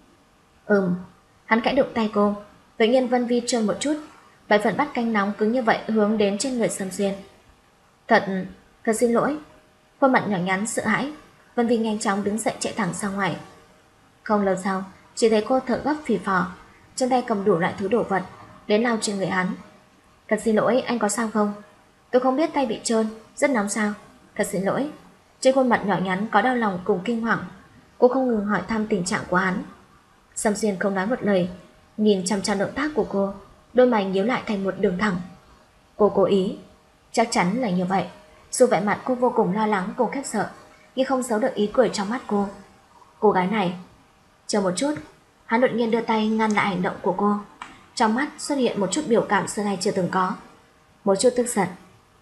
Hắn khẽ động tay cô. Tự nhiên Vân Vi trơn một chút, vài phần bát canh nóng cứng như vậy hướng đến trên người Sâm Xuyên. Thật xin lỗi. Khuôn mặt nhỏ nhắn sợ hãi, Vân Vi nhanh chóng đứng dậy chạy thẳng ra ngoài. Không lâu sau, chỉ thấy cô thở gấp phì phò, trong tay cầm đủ loại thứ đồ vật đến lau trên người hắn. Thật xin lỗi, anh có sao không? Tôi không biết tay bị trơn, rất nóng sao? Thật xin lỗi. Trên khuôn mặt nhỏ nhắn có đau lòng cùng kinh hoàng. Cô không ngừng hỏi thăm tình trạng của hắn. Sâm Xuyên không nói một lời, nhìn chăm chăm động tác của cô, đôi mày nhíu lại thành một đường thẳng. Cô cố ý, chắc chắn là như vậy. Dù vẻ mặt cô vô cùng lo lắng cùng khiếp sợ, nhưng không giấu được ý cười trong mắt cô. Cô gái này. Chờ một chút. Hắn đột nhiên đưa tay ngăn lại hành động của cô. Trong mắt xuất hiện một chút biểu cảm xưa nay chưa từng có, một chút tức giận.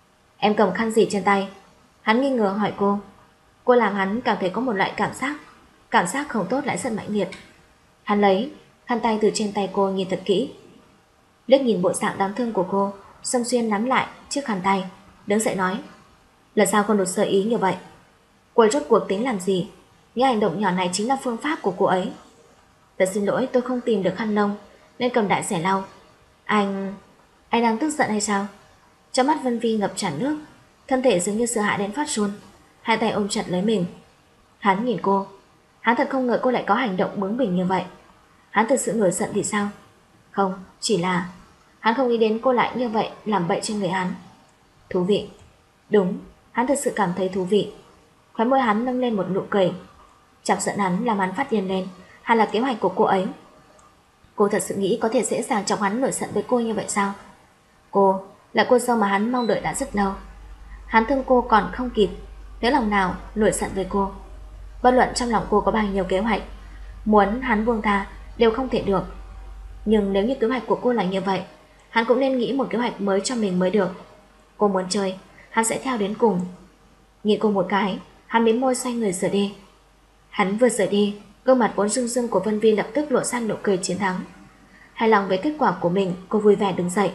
Em cầm khăn gì trên tay? Hắn nghi ngờ hỏi cô. Cô làm hắn cảm thấy có một loại cảm giác không tốt lại rất mãnh liệt. Hắn lấy khăn tay từ trên tay cô nhìn thật kỹ. Liếc nhìn bộ dạng đáng thương của cô, Sâm Xuyên nắm lại chiếc khăn tay, đứng dậy nói: Lần sau không được sơ ý như vậy. Cô ấy rốt cuộc tính làm gì? Những hành động nhỏ này chính là phương pháp của cô ấy. Thật xin lỗi, tôi không tìm được khăn lông nên cầm đại xẻ lau. Anh đang tức giận hay sao? Trong mắt Vân Vi ngập tràn nước, thân thể dường như sợ hãi đến phát run, hai tay ôm chặt lấy mình. Hắn nhìn cô. Hắn thật không ngờ cô lại có hành động bướng bỉnh như vậy. Hắn thực sự nổi giận thì sao? Không, chỉ là hắn không nghĩ đến cô lại như vậy làm bậy trên người hắn. Thú vị. Đúng, hắn thực sự cảm thấy thú vị. Khóe môi hắn nâng lên một nụ cười. Chọc giận hắn làm hắn phát điên lên, hay là kế hoạch của cô ấy? Cô thật sự nghĩ có thể dễ dàng chọc hắn nổi giận với cô như vậy sao? Cô là cô dâu mà hắn mong đợi đã rất lâu. Hắn thương cô còn không kịp, nếu lòng nào nổi giận với cô. Bất luận trong lòng cô có bao nhiêu kế hoạch, muốn hắn buông tha đều không thể được. Nhưng nếu như kế hoạch của cô là như vậy, hắn cũng nên nghĩ một kế hoạch mới cho mình mới được. Cô muốn chơi, hắn sẽ theo đến cùng. Nhìn cô một cái, hắn mím môi xoay người rời đi. Hắn vừa rời đi, gương mặt vốn rưng rưng của Vân Vi lập tức lộ ra nụ cười chiến thắng. Hài lòng với kết quả của mình, cô vui vẻ đứng dậy.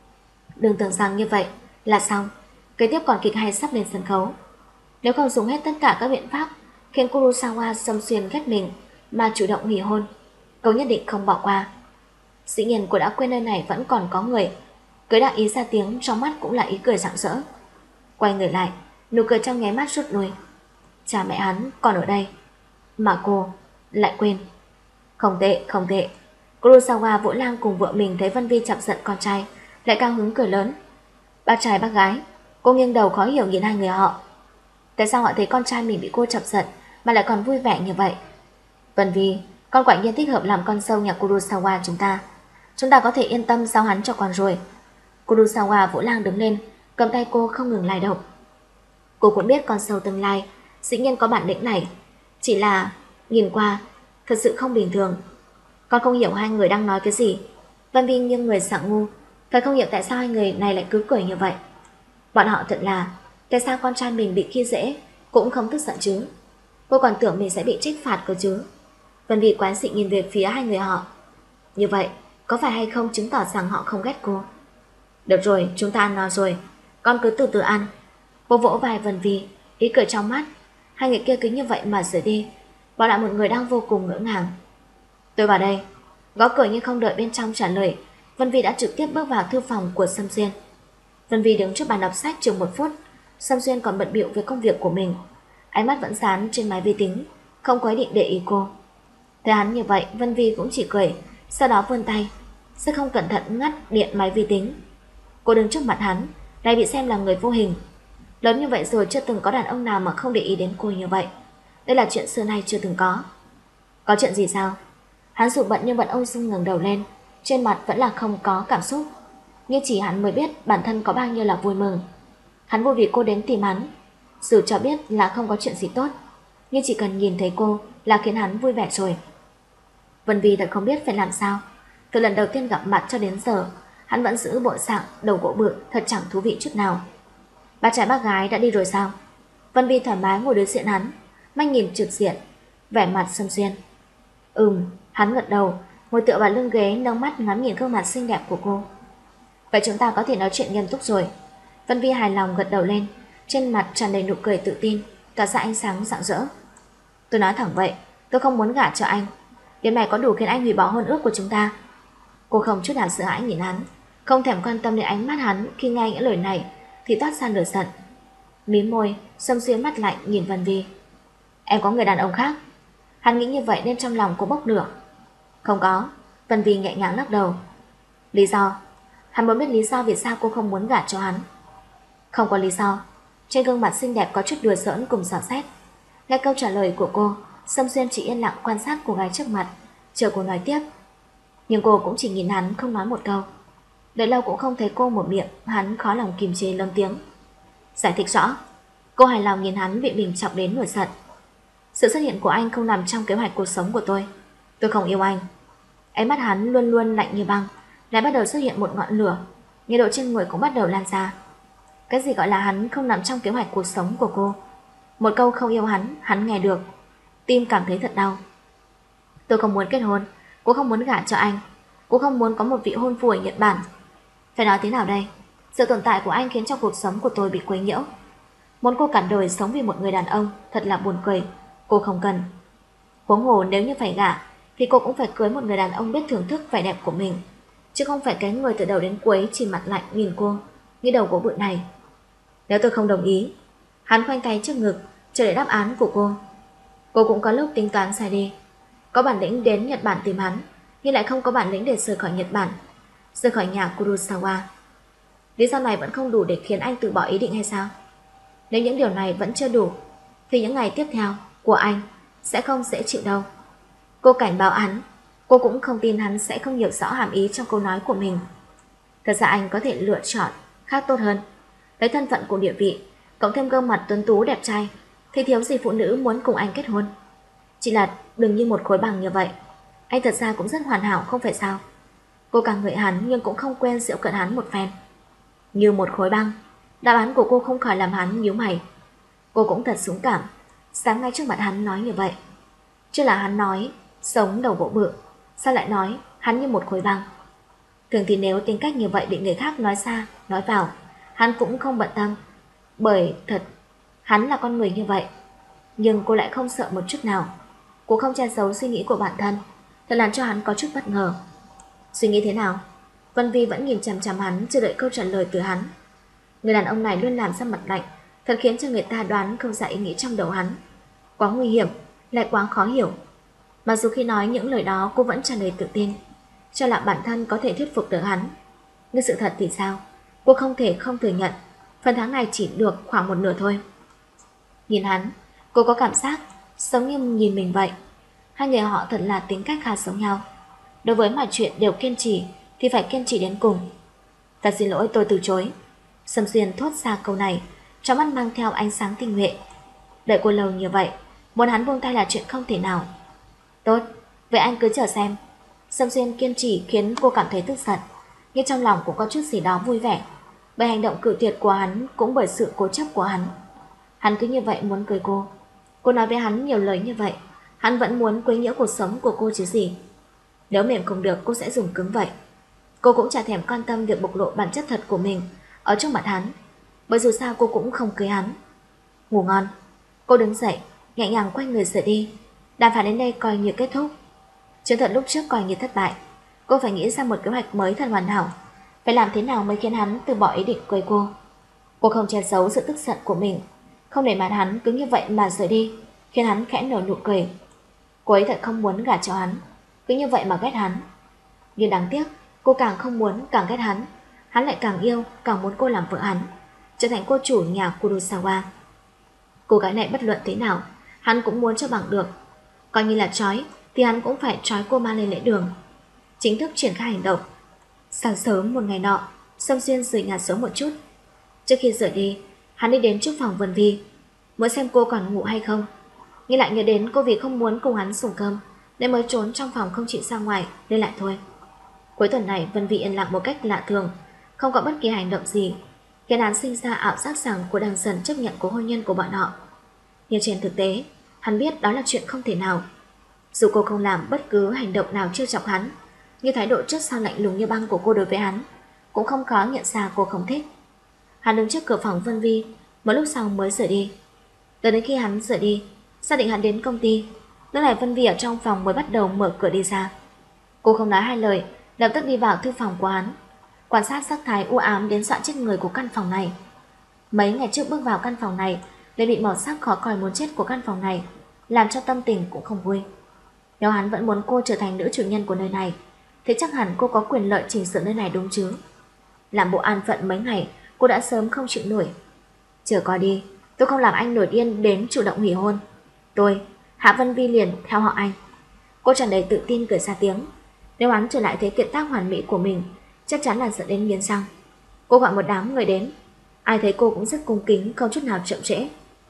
Đừng tưởng rằng như vậy là xong, kế tiếp còn kịch hay sắp lên sân khấu. Nếu không dùng hết tất cả các biện pháp khiến Kurosawa Sâm Xuyên ghét mình mà chủ động hủy hôn, cô nhất định không bỏ qua. Dĩ nhiên cô đã quên nơi này vẫn còn có người. Cưới đạo ý ra tiếng, trong mắt cũng là ý cười rạng rỡ. Quay người lại, nụ cười trong nháy mắt rút lui. Cha mẹ hắn còn ở đây mà cô lại quên. Không tệ, không tệ. Kurosawa Vũ Lang cùng vợ mình thấy Vân Vi chọc giận con trai, lại cao hứng cười lớn. Bác trai bác gái. Cô nghiêng đầu khó hiểu nhìn hai người họ. Tại sao họ thấy con trai mình bị cô chọc giận mà lại còn vui vẻ như vậy? Vân Vi, con quả nhiên thích hợp làm con dâu nhà Kurosawa chúng ta. Chúng ta có thể yên tâm giao hắn cho con rồi. Kurosawa Vũ Lang đứng lên, cầm tay cô không ngừng lay động. Cô cũng biết con dâu tương lai dĩ nhiên có bản lĩnh này, chỉ là nhìn qua thật sự không bình thường. Con không hiểu hai người đang nói cái gì. Vân Vi nghiêng người sảng ngu, thật không hiểu tại sao hai người này lại cứ cười như vậy. Bọn họ thật là, tại sao con trai mình bị khi dễ cũng không tức giận chứ? Cô còn tưởng mình sẽ bị trách phạt cơ chứ. Vân Vi quán xị nhìn về phía hai người họ. Như vậy, có phải hay không chứng tỏ rằng họ không ghét cô? Được rồi, chúng ta ăn no rồi, con cứ từ từ ăn. Cô vỗ vai Vân Vi, ý cười trong mắt. Hai người kia cứ như vậy mà rời đi, bỏ lại một người đang vô cùng ngỡ ngàng. Tôi vào đây. Gõ cửa nhưng không đợi bên trong trả lời, Vân Vi đã trực tiếp bước vào thư phòng của Sâm Xuyên. Vân Vi đứng trước bàn đọc sách chừng 1 phút, Sâm Xuyên còn bận bịu với công việc của mình, ánh mắt vẫn dán trên máy vi tính, không có ý định để ý cô. Thấy hắn như vậy, Vân Vi cũng chỉ cười, sau đó vươn tay, sẽ không cẩn thận ngắt điện máy vi tính. Cô đứng trước mặt hắn, lại bị xem là người vô hình. Lớn như vậy rồi chưa từng có đàn ông nào mà không để ý đến cô như vậy. Đây là chuyện xưa nay chưa từng có. Có chuyện gì sao? Hắn dù bận nhưng vẫn ung dung ngẩng đầu lên, trên mặt vẫn là không có cảm xúc. Nhưng chỉ hắn mới biết bản thân có bao nhiêu là vui mừng. Hắn vui vì cô đến tìm hắn, dù cho biết là không có chuyện gì tốt, nhưng chỉ cần nhìn thấy cô là khiến hắn vui vẻ rồi. Vân Vi thật không biết phải làm sao. Từ lần đầu tiên gặp mặt cho đến giờ, hắn vẫn giữ bộ dạng đầu gỗ bự thật chẳng thú vị chút nào. Ba trai bác gái đã đi rồi sao? Vân Vi thoải mái ngồi đối diện hắn, mắt nhìn trực diện, vẻ mặt Sâm Xuyên. Hắn gật đầu, ngồi tựa vào lưng ghế, nâng mắt ngắm nhìn gương mặt xinh đẹp của cô. Vậy chúng ta có thể nói chuyện nghiêm túc rồi. Vân Vi hài lòng gật đầu lên, trên mặt tràn đầy nụ cười tự tin, tỏa ra ánh sáng rạng rỡ. Tôi nói thẳng vậy, tôi không muốn gả cho anh. Điểm này có đủ khiến anh hủy bỏ hôn ước của chúng ta. Cô không chút nào sợ hãi nhìn hắn, không thèm quan tâm đến ánh mắt hắn. Khi nghe những lời này thì toát ra lửa giận. Mím môi, Sâm Xuyên mắt lạnh nhìn Vân Vi. Em có người đàn ông khác? Hắn nghĩ như vậy nên trong lòng cô bốc lửa. Không có. Vân Vi nhẹ nhàng lắc đầu. Lý do? Hắn muốn biết lý do vì sao cô không muốn gả cho hắn. Không có lý do. Trên gương mặt xinh đẹp có chút đùa giỡn cùng dò xét. Nghe câu trả lời của cô, Sâm Xuyên chỉ yên lặng quan sát cô gái trước mặt, chờ cô nói tiếp. Nhưng cô cũng chỉ nhìn hắn, không nói một câu. Đợi lâu cũng không thấy cô mở miệng, hắn khó lòng kìm chế lớn tiếng. Giải thích rõ. Cô hài lòng nhìn hắn bị mình chọc đến nổi giận. Sự xuất hiện của anh không nằm trong kế hoạch cuộc sống của tôi. Tôi không yêu anh. Ánh mắt hắn luôn luôn lạnh như băng, lại bắt đầu xuất hiện một ngọn lửa, nhiệt độ trên người cũng bắt đầu lan ra. Cái gì gọi là hắn không nằm trong kế hoạch cuộc sống của cô? Một câu không yêu hắn nghe được, tim cảm thấy thật đau. Tôi không muốn kết hôn, cô không muốn gả cho anh, cô không muốn có một vị hôn phu ở Nhật Bản. Phải nói thế nào đây? Sự tồn tại của anh khiến cho cuộc sống của tôi bị quấy nhiễu. Muốn cô cả đời sống vì một người đàn ông thật là buồn cười. Cô không cần. Huống hồ nếu như phải gả thì cô cũng phải cưới một người đàn ông biết thưởng thức vẻ đẹp của mình, chứ không phải cái người từ đầu đến cuối chỉ mặt lạnh nhìn cô như đầu gỗ bự này. Nếu tôi không đồng ý. Hắn khoanh tay trước ngực chờ đợi đáp án của cô. Cô cũng có lúc tính toán sai đi. Có bản lĩnh đến Nhật Bản tìm hắn, nhưng lại không có bản lĩnh để rời khỏi Nhật Bản, rời khỏi nhà Kurosawa. Lý do này vẫn không đủ để khiến anh từ bỏ ý định hay sao? Nếu những điều này vẫn chưa đủ thì những ngày tiếp theo của anh sẽ không dễ chịu đâu. Cô cảnh báo hắn. Cô cũng không tin hắn sẽ không hiểu rõ hàm ý trong câu nói của mình. Thật ra anh có thể lựa chọn khác tốt hơn. Lấy thân phận của địa vị, cộng thêm gương mặt tuấn tú đẹp trai, thì thiếu gì phụ nữ muốn cùng anh kết hôn. Chỉ là đừng như một khối băng như vậy. Anh thật ra cũng rất hoàn hảo không phải sao? Cô càng ngợi hắn nhưng cũng không quên giễu cợt hắn một phen. Như một khối băng. Đáp án của cô không khỏi làm hắn nhíu mày. Cô cũng thật dũng cảm, dám ngay trước mặt hắn nói như vậy. Chứ là hắn nói sống đầu gỗ bự, sao lại nói hắn như một khối băng? Thường thì nếu tính cách như vậy bị người khác nói ra, nói vào, hắn cũng không bận tâm, bởi thật hắn là con người như vậy. Nhưng cô lại không sợ một chút nào. Cô không che giấu suy nghĩ của bản thân, thật làm cho hắn có chút bất ngờ. Suy nghĩ thế nào? Vân Vi vẫn nhìn chằm chằm hắn, chờ đợi câu trả lời từ hắn. Người đàn ông này luôn làm ra mặt lạnh, thật khiến cho người ta đoán không ra ý nghĩ trong đầu hắn. Quá nguy hiểm, lại quá khó hiểu. Mặc dù khi nói những lời đó cô vẫn tràn đầy tự tin, cho là bản thân có thể thuyết phục được hắn. Nhưng sự thật thì sao? Cô không thể không thừa nhận phần thắng này chỉ được khoảng một nửa thôi. Nhìn hắn, cô có cảm giác giống như nhìn mình vậy. Hai người họ thật là tính cách khá giống nhau. Đối với mọi chuyện đều kiên trì thì phải kiên trì đến cùng. Thật xin lỗi, tôi từ chối. Sâm Xuyên thốt ra câu này, trong mắt mang theo ánh sáng tinh nhuệ. Đợi cô lâu như vậy, muốn hắn buông tay là chuyện không thể nào. Tốt, vậy anh cứ chờ xem. Sâm Xuyên kiên trì khiến cô cảm thấy tức giận, nhưng trong lòng cũng có chút gì đó vui vẻ, bởi hành động cự tuyệt của hắn, cũng bởi sự cố chấp của hắn. Hắn cứ như vậy muốn cười cô Cô nói với hắn nhiều lời như vậy, hắn vẫn muốn quấy nhiễu cuộc sống của cô chứ gì. Nếu mềm không được cô sẽ dùng cứng vậy. Cô cũng chả thèm quan tâm việc bộc lộ bản chất thật của mình ở trước mặt hắn, bởi dù sao cô cũng không cưới hắn. Ngủ ngon. Cô đứng dậy, nhẹ nhàng quay người rời đi. Đàm phán đến đây coi như kết thúc. Chiến thuật lúc trước coi như thất bại. Cô phải nghĩ ra một kế hoạch mới thật hoàn hảo. Phải làm thế nào mới khiến hắn từ bỏ ý định cưới cô. Cô không che giấu sự tức giận của mình, không để mặt hắn cứ như vậy mà rời đi, khiến hắn khẽ nở nụ cười. Cô ấy thật không muốn gả cho hắn, cứ như vậy mà ghét hắn. Nhưng đáng tiếc, cô càng không muốn càng ghét hắn. Hắn lại càng yêu, càng muốn cô làm vợ hắn, trở thành cô chủ nhà Kurosawa. Cô gái này bất luận thế nào, hắn cũng muốn cho bằng được. Coi như là trói, thì hắn cũng phải trói cô mang lên lễ đường, chính thức triển khai hành động. Sáng sớm một ngày nọ, Sâm Xuyên rời nhà sớm một chút. Trước khi rời đi, hắn đi đến trước phòng Vân Vi, muốn xem cô còn ngủ hay không. Nhưng lại nhớ đến cô vì không muốn cùng hắn dùng cơm nên mới trốn trong phòng không chịu ra ngoài, nên lại thôi. Cuối tuần này Vân Vi yên lặng một cách lạ thường, không có bất kỳ hành động gì, khiến hắn sinh ra ảo giác rằng cô đang dần chấp nhận cuộc hôn nhân của bọn họ. Nhưng trên thực tế, hắn biết đó là chuyện không thể nào. Dù cô không làm bất cứ hành động nào trêu chọc hắn, như thái độ trước sau lạnh lùng như băng của cô đối với hắn, cũng không khó nhận ra cô không thích. Hắn đứng trước cửa phòng Vân Vi, một lúc sau mới rời đi. Tới đến khi hắn rời đi, xác định hắn đến công ty, lúc này Vân Vi ở trong phòng mới bắt đầu mở cửa đi ra. Cô không nói hai lời, lập tức đi vào thư phòng của hắn, quan sát sắc thái u ám đến dọa chết người của căn phòng này. Mấy ngày trước bước vào căn phòng này, lại bị màu sắc khó coi muốn chết của căn phòng này làm cho tâm tình cũng không vui. Nếu hắn vẫn muốn cô trở thành nữ chủ nhân của nơi này, thì chắc hẳn cô có quyền lợi chỉnh sửa nơi này đúng chứ. Làm bộ an phận mấy ngày, cô đã sớm không chịu nổi. Chờ coi đi, tôi không làm anh nổi điên đến chủ động hủy hôn. Tôi, Hạ Vân Vi liền theo họ anh. Cô tràn đầy tự tin cười ra tiếng. Nếu hắn trở lại thế kiệt tác hoàn mỹ của mình, chắc chắn là giận đến nghiến răng. Cô gọi một đám người đến, ai thấy cô cũng rất cung kính, không chút nào chậm trễ.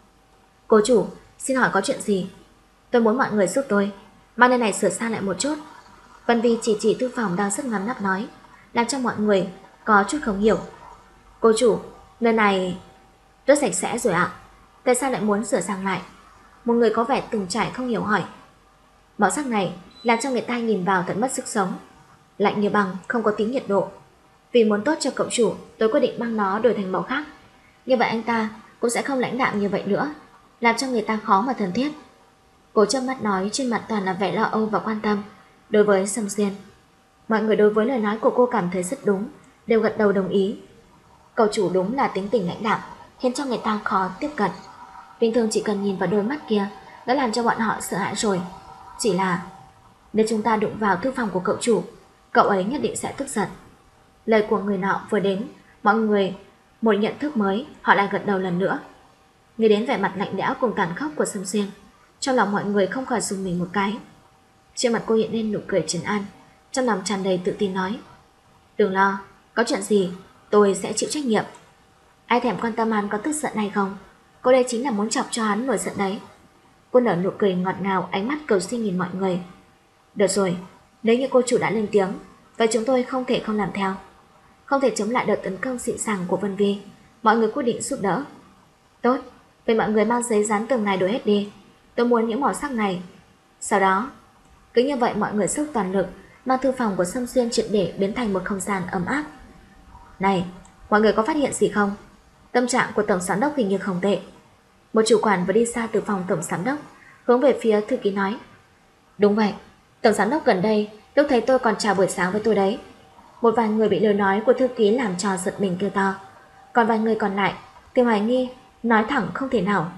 Cô chủ, xin hỏi có chuyện gì? Tôi muốn mọi người giúp tôi mang nơi này sửa sang lại một chút. Vân Vi chỉ thư phòng đang rất ngắn nắp nói, làm cho mọi người có chút không hiểu. Cô chủ, nơi này rất sạch sẽ rồi ạ. Tại sao lại muốn sửa sang lại? Một người có vẻ từng trải không hiểu hỏi. Màu sắc này làm cho người ta nhìn vào thật mất sức sống, lạnh như băng, không có tính nhiệt độ. Vì muốn tốt cho cậu chủ, tôi quyết định mang nó đổi thành màu khác. Như vậy anh ta cũng sẽ không lãnh đạm như vậy nữa, làm cho người ta khó mà thân thiết. Cô chớp mắt nói, trên mặt toàn là vẻ lo âu và quan tâm đối với Sâm Xuyên. Mọi người đối với lời nói của cô cảm thấy rất đúng, đều gật đầu đồng ý. Cậu chủ đúng là tính tình lãnh đạm, khiến cho người ta khó tiếp cận. Bình thường chỉ cần nhìn vào đôi mắt kia đã làm cho bọn họ sợ hãi rồi. Chỉ là nếu chúng ta đụng vào thư phòng của cậu chủ, cậu ấy nhất định sẽ tức giận. Lời của người nọ vừa đến, mọi người một nhận thức mới, họ lại gật đầu lần nữa. Nghĩ đến vẻ mặt lạnh lẽo cùng tàn khốc của Sâm Xuyên, trong lòng mọi người không khỏi rùng mình một cái. Trên mặt cô hiện lên nụ cười trấn an, trong lòng tràn đầy tự tin nói: đừng lo, có chuyện gì tôi sẽ chịu trách nhiệm. Ai thèm quan tâm hắn có tức giận hay không, cô đây chính là muốn chọc cho hắn nổi giận đấy. Cô nở nụ cười ngọt ngào, ánh mắt cầu xin nhìn mọi người. Được rồi, nếu như cô chủ đã lên tiếng, vậy chúng tôi không thể không làm theo. Không thể chống lại đợt tấn công dị sàng của Vân Vi, mọi người quyết định giúp đỡ. Tốt, vậy mọi người mang giấy dán tường này đổi hết đi, tôi muốn những màu sắc này. Sau đó, cứ như vậy mọi người sức toàn lực mang thư phòng của Sâm Xuyên triệt để biến thành một không gian ấm áp. Này, mọi người có phát hiện gì không? Tâm trạng của tổng giám đốc hình như không tệ. Một chủ quản vừa đi ra từ phòng tổng giám đốc, hướng về phía thư ký nói. Đúng vậy, tổng giám đốc gần đây lúc thấy tôi còn chào buổi sáng với tôi đấy. Một vài người bị lời nói của thư ký làm cho giật mình kêu to, còn vài người còn lại thì hoài nghi, nói thẳng không thể nào.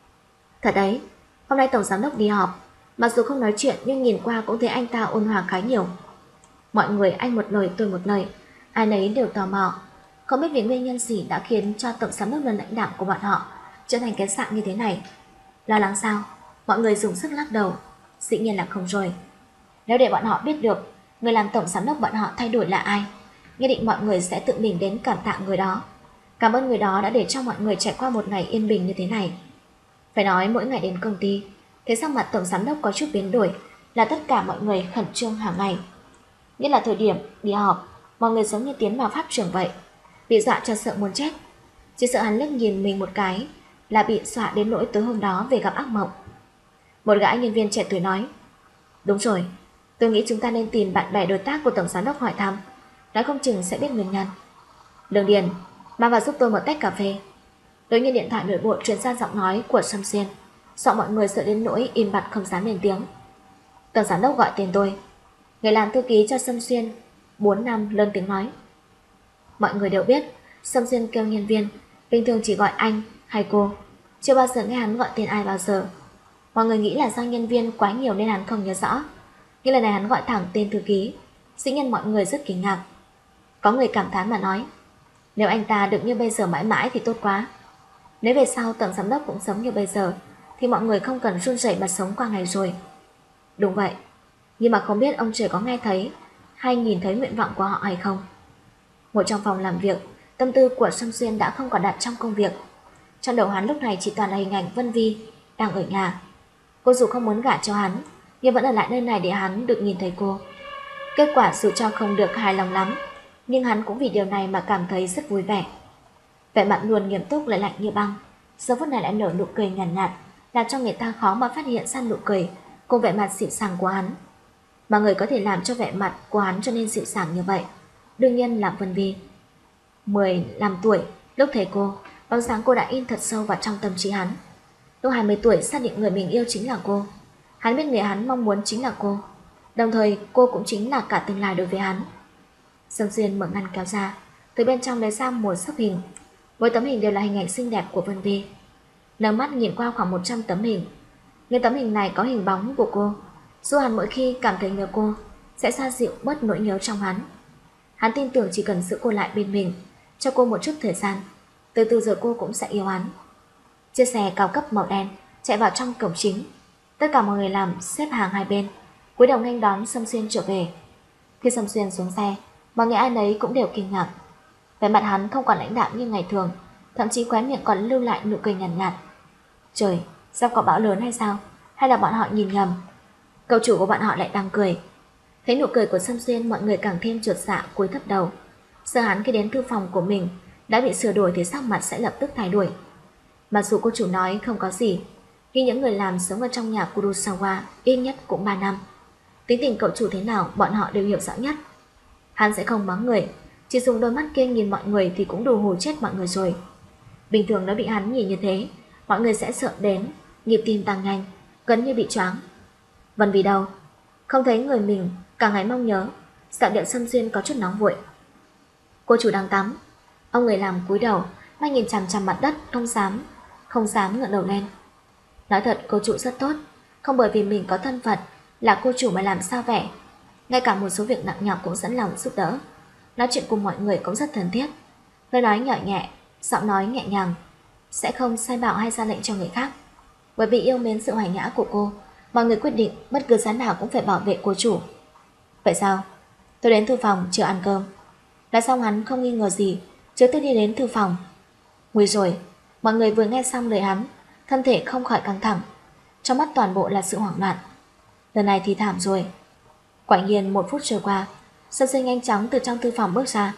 Thật đấy, hôm nay tổng giám đốc đi họp, mặc dù không nói chuyện nhưng nhìn qua cũng thấy anh ta ôn hòa khá nhiều. Mọi người anh một lời tôi một lời, ai nấy đều tò mò, không biết vì nguyên nhân gì đã khiến cho tổng giám đốc lần lãnh đạo của bọn họ trở thành cái dạng như thế này. Lo lắng sao? Mọi người dùng sức lắc đầu. Dĩ nhiên là không rồi. Nếu để bọn họ biết được người làm tổng giám đốc bọn họ thay đổi là ai, nhất định mọi người sẽ tự mình đến cảm tạ người đó. Cảm ơn người đó đã để cho mọi người trải qua một ngày yên bình như thế này. Phải nói mỗi ngày đến công ty, thấy sắc mặt tổng giám đốc có chút biến đổi là tất cả mọi người khẩn trương hàng ngày. Nhất là thời điểm đi họp, mọi người giống như tiến vào pháp trường vậy, bị dọa cho sợ muốn chết. Chỉ sợ hắn liếc nhìn mình một cái là bị dọa đến nỗi tối hôm đó về gặp ác mộng. Một gã nhân viên trẻ tuổi nói. Đúng rồi, tôi nghĩ chúng ta nên tìm bạn bè đối tác của tổng giám đốc hỏi thăm, nói không chừng sẽ biết nguyên nhân. Lương Điền, mang vào giúp tôi một tách cà phê. Đột nhiên điện thoại nội bộ truyền ra giọng nói của Sâm Xuyên, sợ mọi người sợ đến nỗi im bặt không dám lên tiếng. Tổng giám đốc gọi tên tôi. Người làm thư ký cho Sâm Xuyên 4 năm lớn tiếng nói. Mọi người đều biết Sâm Xuyên kêu nhân viên bình thường chỉ gọi anh hay cô, chưa bao giờ nghe hắn gọi tên ai bao giờ. Mọi người nghĩ là do nhân viên quá nhiều nên hắn không nhớ rõ, nhưng lần này hắn gọi thẳng tên thư ký. Dĩ nhiên mọi người rất kinh ngạc. Có người cảm thán mà nói, nếu anh ta được như bây giờ mãi mãi thì tốt quá. Nếu về sau tổng giám đốc cũng sống như bây giờ thì mọi người không cần run rẩy mà sống qua ngày rồi. Đúng vậy, nhưng mà không biết ông trời có nghe thấy hay nhìn thấy nguyện vọng của họ hay không. Ngồi trong phòng làm việc, tâm tư của Sâm Xuyên đã không còn đặt trong công việc. Trong đầu hắn lúc này chỉ toàn là hình ảnh Vân Vi đang ở nhà. Cô dù không muốn gả cho hắn, nhưng vẫn ở lại nơi này để hắn được nhìn thấy cô. Kết quả dù cho không được hài lòng lắm, nhưng hắn cũng vì điều này mà cảm thấy rất vui vẻ. Vẻ mặt luôn nghiêm túc lại lạnh như băng, giờ phút này lại nở nụ cười nhàn nhạt, làm cho người ta khó mà phát hiện ra nụ cười cùng vẻ mặt dịu dàng của hắn. Mà người có thể làm cho vẻ mặt của hắn trở nên dịu dàng như vậy, đương nhiên là Vân Vi. 15 tuổi, lúc thấy cô, bóng dáng cô đã in thật sâu vào trong tâm trí hắn. Lúc 20 tuổi xác định người mình yêu chính là cô. Hắn biết người hắn mong muốn chính là cô, đồng thời cô cũng chính là cả tương lai đối với hắn. Sâm Xuyên mở ngăn kéo ra, từ bên trong lấy ra một sấp hình. Mỗi tấm hình đều là hình ảnh xinh đẹp của Vân Vi. Nâng mắt nhìn qua khoảng 100 tấm hình. Những tấm hình này có hình bóng của cô, dù hắn mỗi khi cảm thấy nhớ cô sẽ xoa dịu bớt nỗi nhớ trong hắn. Hắn tin tưởng chỉ cần giữ cô lại bên mình, cho cô một chút thời gian, từ từ rồi cô cũng sẽ yêu hắn. Chiếc xe cao cấp màu đen chạy vào trong cổng chính. Tất cả mọi người làm xếp hàng hai bên, cúi đầu nghênh đón Sâm Xuyên trở về. Khi Sâm Xuyên xuống xe, mọi người ai nấy cũng đều kinh ngạc. Vẻ mặt hắn không còn lãnh đạm như ngày thường, thậm chí khóe miệng còn lưu lại nụ cười nhàn nhạt. Trời, sao có bão lớn hay sao? Hay là bọn họ nhìn nhầm? Cậu chủ của bọn họ lại đang cười. Thấy nụ cười của Sâm Xuyên, mọi người càng thêm chột dạ cúi thấp đầu. Sợ hắn khi đến thư phòng của mình đã bị sửa đổi thì sắc mặt sẽ lập tức thay đổi. Mặc dù cô chủ nói không có gì, khi những người làm sống ở trong nhà Kurosawa ít nhất cũng 3 năm. Tính tình cậu chủ thế nào bọn họ đều hiểu rõ nhất. Hắn sẽ không mắng người, chỉ dùng đôi mắt kia nhìn mọi người thì cũng đủ hù chết mọi người rồi. Bình thường nó bị hắn nhìn như thế, mọi người sẽ sợ đến, nhịp tim tăng nhanh, gần như bị choáng. Vân vì đâu? Không thấy người mình cả ngày mong nhớ, giọng điệu Sâm Xuyên có chút nóng vội. Cô chủ đang tắm. Ông người làm cúi đầu, mắt nhìn chằm chằm mặt đất, không dám ngẩng đầu lên. Nói thật cô chủ rất tốt, không bởi vì mình có thân phận là cô chủ mà làm sao vẻ. Ngay cả một số việc nặng nhọc cũng sẵn lòng giúp đỡ. Nói chuyện cùng mọi người cũng rất thân thiết. Lời nói nhỏ nhẹ, giọng nói nhẹ nhàng, sẽ không sai bảo hay ra lệnh cho người khác. Bởi vì yêu mến sự hoài nhã của cô, mọi người quyết định bất cứ giá nào cũng phải bảo vệ cô chủ. Vậy sao? Tôi đến thư phòng chưa ăn cơm. Đã xong hắn không nghi ngờ gì, trước tôi đi đến thư phòng. Nguy rồi, mọi người vừa nghe xong lời hắn, thân thể không khỏi căng thẳng, trong mắt toàn bộ là sự hoảng loạn. Lần này thì thảm rồi. Quả nhiên 1 phút trôi qua, Sâm Xuyên nhanh chóng từ trong thư phòng bước ra.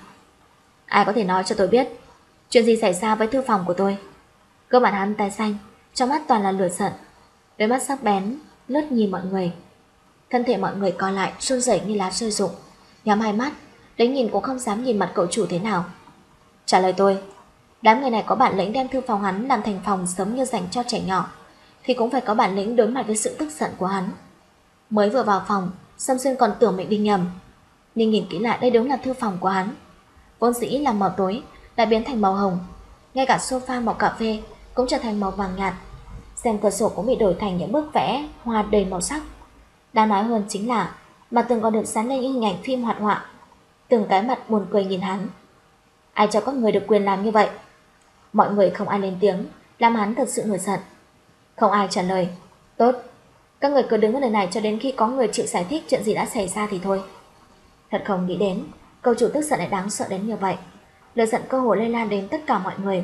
Ai có thể nói cho tôi biết chuyện gì xảy ra với thư phòng của tôi? Cơ mặt hắn tái xanh, trong mắt toàn là lửa giận, đôi mắt sắc bén lướt nhìn mọi người. Thân thể mọi người co lại, run rẩy như lá rơi rụng, nhắm hai mắt, đến nhìn cũng không dám nhìn mặt cậu chủ thế nào. Trả lời tôi, đám người này có bản lĩnh đem thư phòng hắn làm thành phòng giống như dành cho trẻ nhỏ, thì cũng phải có bản lĩnh đối mặt với sự tức giận của hắn. Mới vừa vào phòng, Sâm Xuyên còn tưởng mình đi nhầm, nhưng nhìn kỹ lại đây đúng là thư phòng của hắn. Vốn dĩ là màu tối đã biến thành màu hồng, ngay cả sofa màu cà phê cũng trở thành màu vàng nhạt. Rèm cửa sổ cũng bị đổi thành những bức vẽ hoa đầy màu sắc. Đáng nói hơn chính là mặt tường còn được dán lên những hình ảnh phim hoạt họa. Từng cái mặt buồn cười nhìn hắn. Ai cho các người được quyền làm như vậy? Mọi người không ai lên tiếng, làm hắn thật sự nổi giận. Không ai trả lời. Tốt, các người cứ đứng ở nơi này cho đến khi có người chịu giải thích chuyện gì đã xảy ra thì thôi. Thật không nghĩ đến cậu chủ tức giận lại đáng sợ đến như vậy. Lửa giận cơ hồ lây lan đến tất cả mọi người.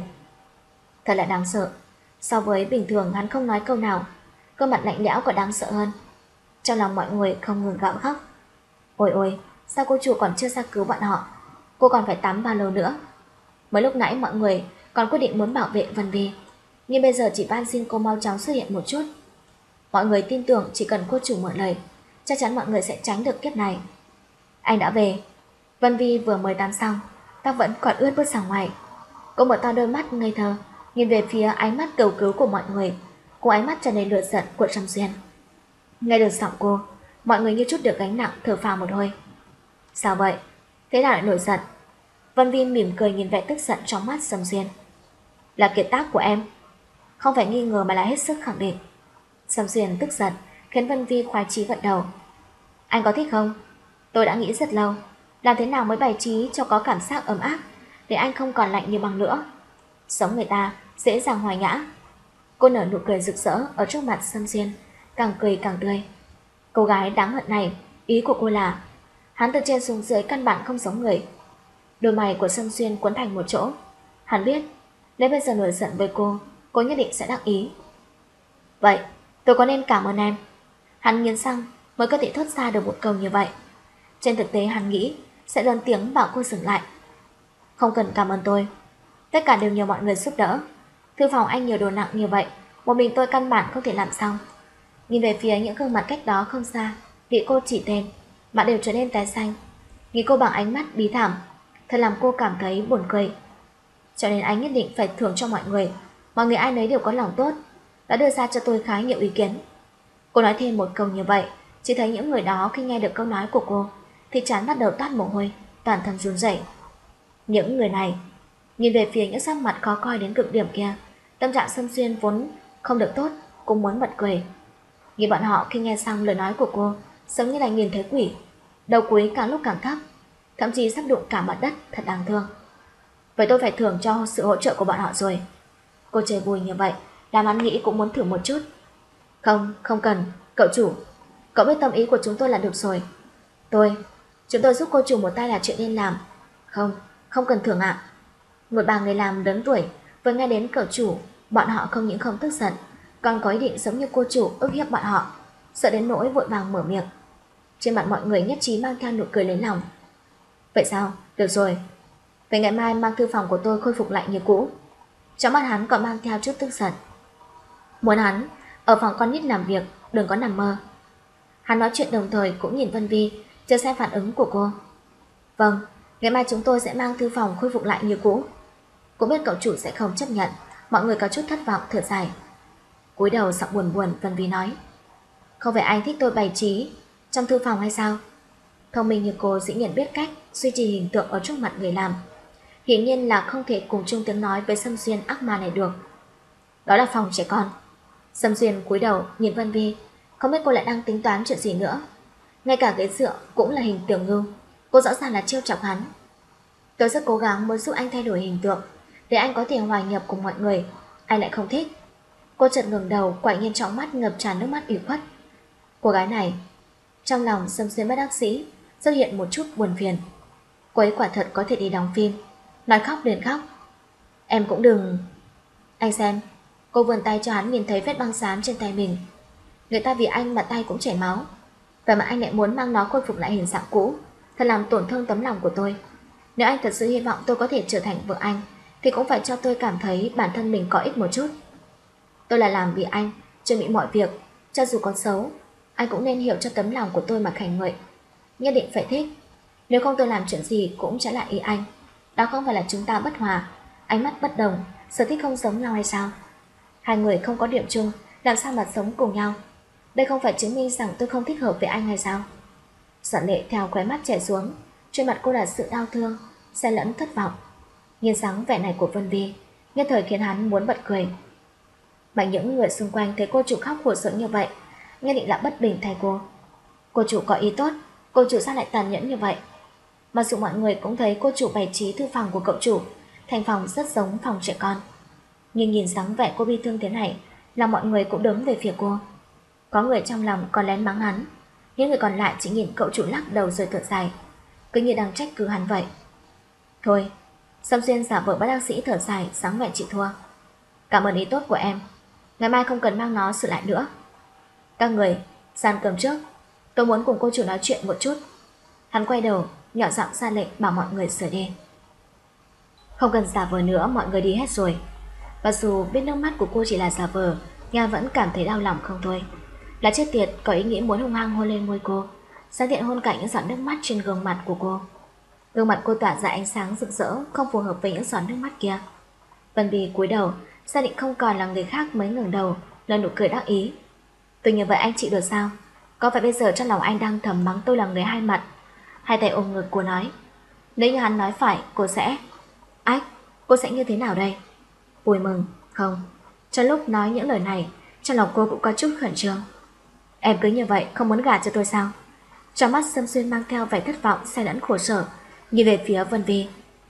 Thật là đáng sợ. So với bình thường hắn không nói câu nào, cơ mặt lạnh lẽo còn đáng sợ hơn. Trong lòng mọi người không ngừng gào khóc. Ôi ôi, sao cô chủ còn chưa ra cứu bọn họ? Cô còn phải tắm bao lâu nữa? Mới lúc nãy mọi người còn quyết định muốn bảo vệ Vân Vi, nhưng bây giờ chỉ van xin cô mau chóng xuất hiện một chút. Mọi người tin tưởng chỉ cần cô chủ mượn lời, chắc chắn mọi người sẽ tránh được kiếp này. Anh đã về. Vân Vi vừa mới tắm xong, tóc vẫn còn ướt bước ra ngoài. Cô mở to đôi mắt ngây thơ, nhìn về phía ánh mắt cầu cứu của mọi người, cùng ánh mắt tràn đầy lửa giận của Sâm Xuyên. Nghe được giọng cô, mọi người như chút được gánh nặng, thở phào một hơi. Sao vậy? Thế nào lại nổi giận? Vân Vi mỉm cười nhìn vẻ tức giận trong mắt Sâm Xuyên. Là kiệt tác của em. Không phải nghi ngờ mà là hết sức khẳng định. Sâm Xuyên tức giận khiến Vân Vi khoái chí gật đầu. Anh có thích không? Tôi đã nghĩ rất lâu, làm thế nào mới bày trí cho có cảm giác ấm áp, để anh không còn lạnh như băng nữa. Sống người ta dễ dàng hòa nhã. Cô nở nụ cười rực rỡ ở trước mặt Sâm Xuyên, càng cười càng tươi. Cô gái đáng hận này, ý của cô là hắn từ trên xuống dưới căn bản không giống người. Đôi mày của Sâm Xuyên quấn thành một chỗ. Hắn biết nếu bây giờ nổi giận với cô nhất định sẽ đắc ý. Vậy tôi có nên cảm ơn em? Hắn nghiến răng mới có thể thốt ra được một câu như vậy. Trên thực tế hắn nghĩ sẽ lớn tiếng bảo cô dừng lại. Không cần cảm ơn tôi, tất cả đều nhờ mọi người giúp đỡ. Thư phòng anh nhiều đồ nặng như vậy, một mình tôi căn bản không thể làm xong. Nhìn về phía những gương mặt cách đó không xa, bị cô chỉ tên, mặt đều trở nên tái xanh. Nhìn cô bằng ánh mắt bí thảm, thật làm cô cảm thấy buồn cười. Cho nên anh nhất định phải thưởng cho mọi người ai nấy đều có lòng tốt, đã đưa ra cho tôi khá nhiều ý kiến. Cô nói thêm một câu như vậy, chỉ thấy những người đó khi nghe được câu nói của cô thì trán bắt đầu toát mồ hôi, toàn thân run rẩy. Những người này nhìn về phía những sắc mặt khó coi đến cực điểm kia, tâm trạng Sâm Xuyên vốn không được tốt cũng muốn bật cười. Nhìn bọn họ khi nghe xong lời nói của cô giống như là nhìn thấy quỷ, đầu cúi càng lúc càng thấp, thậm chí sắp đụng cả mặt đất, thật đáng thương. Vậy tôi phải thưởng cho sự hỗ trợ của bọn họ rồi. Cô chơi vui như vậy, làm hắn nghĩ cũng muốn thử một chút. Không cần, cậu chủ, cậu biết tâm ý của chúng tôi là được rồi. Chúng tôi giúp cô chủ một tay là chuyện nên làm. Không cần thưởng ạ. Một bà người làm lớn tuổi vừa nghe đến cậu chủ, bọn họ không những không tức giận, còn có ý định giống như cô chủ ức hiếp bọn họ, sợ đến nỗi vội vàng mở miệng. Trên mặt mọi người nhất trí mang theo nụ cười lấy lòng. Vậy sao? Được rồi. Vậy ngày mai mang thư phòng của tôi khôi phục lại như cũ. Trong mắt hắn còn mang theo chút tức giận. Muốn hắn ở phòng con nít làm việc, đừng có nằm mơ. Hắn nói chuyện đồng thời cũng nhìn Vân Vi, chờ xem phản ứng của cô. Vâng, ngày mai chúng tôi sẽ mang thư phòng khôi phục lại như cũ. Cũng biết cậu chủ sẽ không chấp nhận, mọi người có chút thất vọng thở dài. Cúi đầu giọng buồn buồn, Vân Vi nói. Không phải anh thích tôi bày trí trong thư phòng hay sao? Thông minh như cô dĩ nhiên biết cách duy trì hình tượng ở trước mặt người làm. Hiển nhiên là không thể cùng chung tiếng nói với Sâm Xuyên ác ma này được. Đó là phòng trẻ con. Sâm Xuyên cúi đầu nhìn Vân Vi, không biết cô lại đang tính toán chuyện gì nữa. Ngay cả ghế dựa cũng là hình tiểu ngưu, cô rõ ràng là trêu chọc hắn. Tôi rất cố gắng muốn giúp anh thay đổi hình tượng, để anh có thể hòa nhập cùng mọi người. Anh lại không thích. Cô chợt ngẩng đầu, quả nhiên trong mắt ngập tràn nước mắt ủy khuất. Cô gái này, trong lòng Sâm Xuyên bất đắc dĩ xuất hiện một chút buồn phiền. Cô ấy quả thật có thể đi đóng phim, nói khóc liền khóc. Em cũng đừng. Anh xem. Cô vươn tay cho hắn nhìn thấy vết băng xám trên tay mình. Người ta vì anh mà tay cũng chảy máu, vậy mà anh lại muốn mang nó khôi phục lại hình dạng cũ, thật làm tổn thương tấm lòng của tôi. Nếu anh thật sự hy vọng tôi có thể trở thành vợ anh, thì cũng phải cho tôi cảm thấy bản thân mình có ích một chút. Tôi là làm vì anh, chuẩn bị mọi việc, cho dù có xấu, anh cũng nên hiểu cho tấm lòng của tôi mà khảnh ngợi. Nhất định phải thích. Nếu không tôi làm chuyện gì cũng trái lại ý anh. Đó không phải là chúng ta bất hòa, ánh mắt bất đồng, sở thích không giống nhau hay sao? Hai người không có điểm chung, làm sao mà sống cùng nhau? Đây không phải chứng minh rằng tôi không thích hợp với anh hay sao? Giọt lệ theo khóe mắt chảy xuống, trên mặt cô là sự đau thương, xen lẫn thất vọng. Nhìn dáng vẻ này của Vân Vi, nhất thời khiến hắn muốn bật cười. Mà những người xung quanh thấy cô chủ khóc khổ sở như vậy, nhất định là bất bình thay cô. Cô chủ có ý tốt, cô chủ sao lại tàn nhẫn như vậy? Mặc dù mọi người cũng thấy cô chủ bày trí thư phòng của cậu chủ thành phòng rất giống phòng trẻ con, nhưng nhìn dáng vẻ cô bi thương thế này, là mọi người cũng đứng về phía cô. Có người trong lòng còn lén mắng hắn, những người còn lại chỉ nhìn cậu chủ lắc đầu rồi thở dài, cứ như đang trách cứ hắn vậy. Thôi, Sâm Xuyên giả vờ bất đắc sĩ thở dài, sáng vẻ chịu thua. Cảm ơn ý tốt của em, ngày mai không cần mang nó sửa lại nữa. Các người, gian cầm trước, tôi muốn cùng cô chủ nói chuyện một chút. Hắn quay đầu, nhỏ giọng ra lệnh bảo mọi người sửa đi. Không cần giả vờ nữa, mọi người đi hết rồi. Và dù biết nước mắt của cô chỉ là giả vờ, nhưng vẫn cảm thấy đau lòng không thôi. là chết tiệt có ý nghĩ muốn hung hăng hôn lên môi cô, sẵn tiện hôn cả những giọt nước mắt trên gương mặt của cô. Gương mặt cô tỏa ra ánh sáng rực rỡ, không phù hợp với những giọt nước mắt kia. Vân Vi cúi đầu, xác định không còn là người khác mới ngẩng đầu, là nụ cười đắc ý. Tôi như vậy anh chịu được sao? Có phải bây giờ trong lòng anh đang thầm mắng tôi là người hai mặt? Hai tay ôm ngực cô nói, nếu như hắn nói phải, cô sẽ... Ách, cô sẽ như thế nào đây? Vui mừng, không. Trong lúc nói những lời này, trong lòng cô cũng có chút khẩn trương. Em cứ như vậy không muốn gả cho tôi sao? Trong mắt Sâm Xuyên mang theo vẻ thất vọng, xen lẫn khổ sở, nhìn về phía Vân Vi.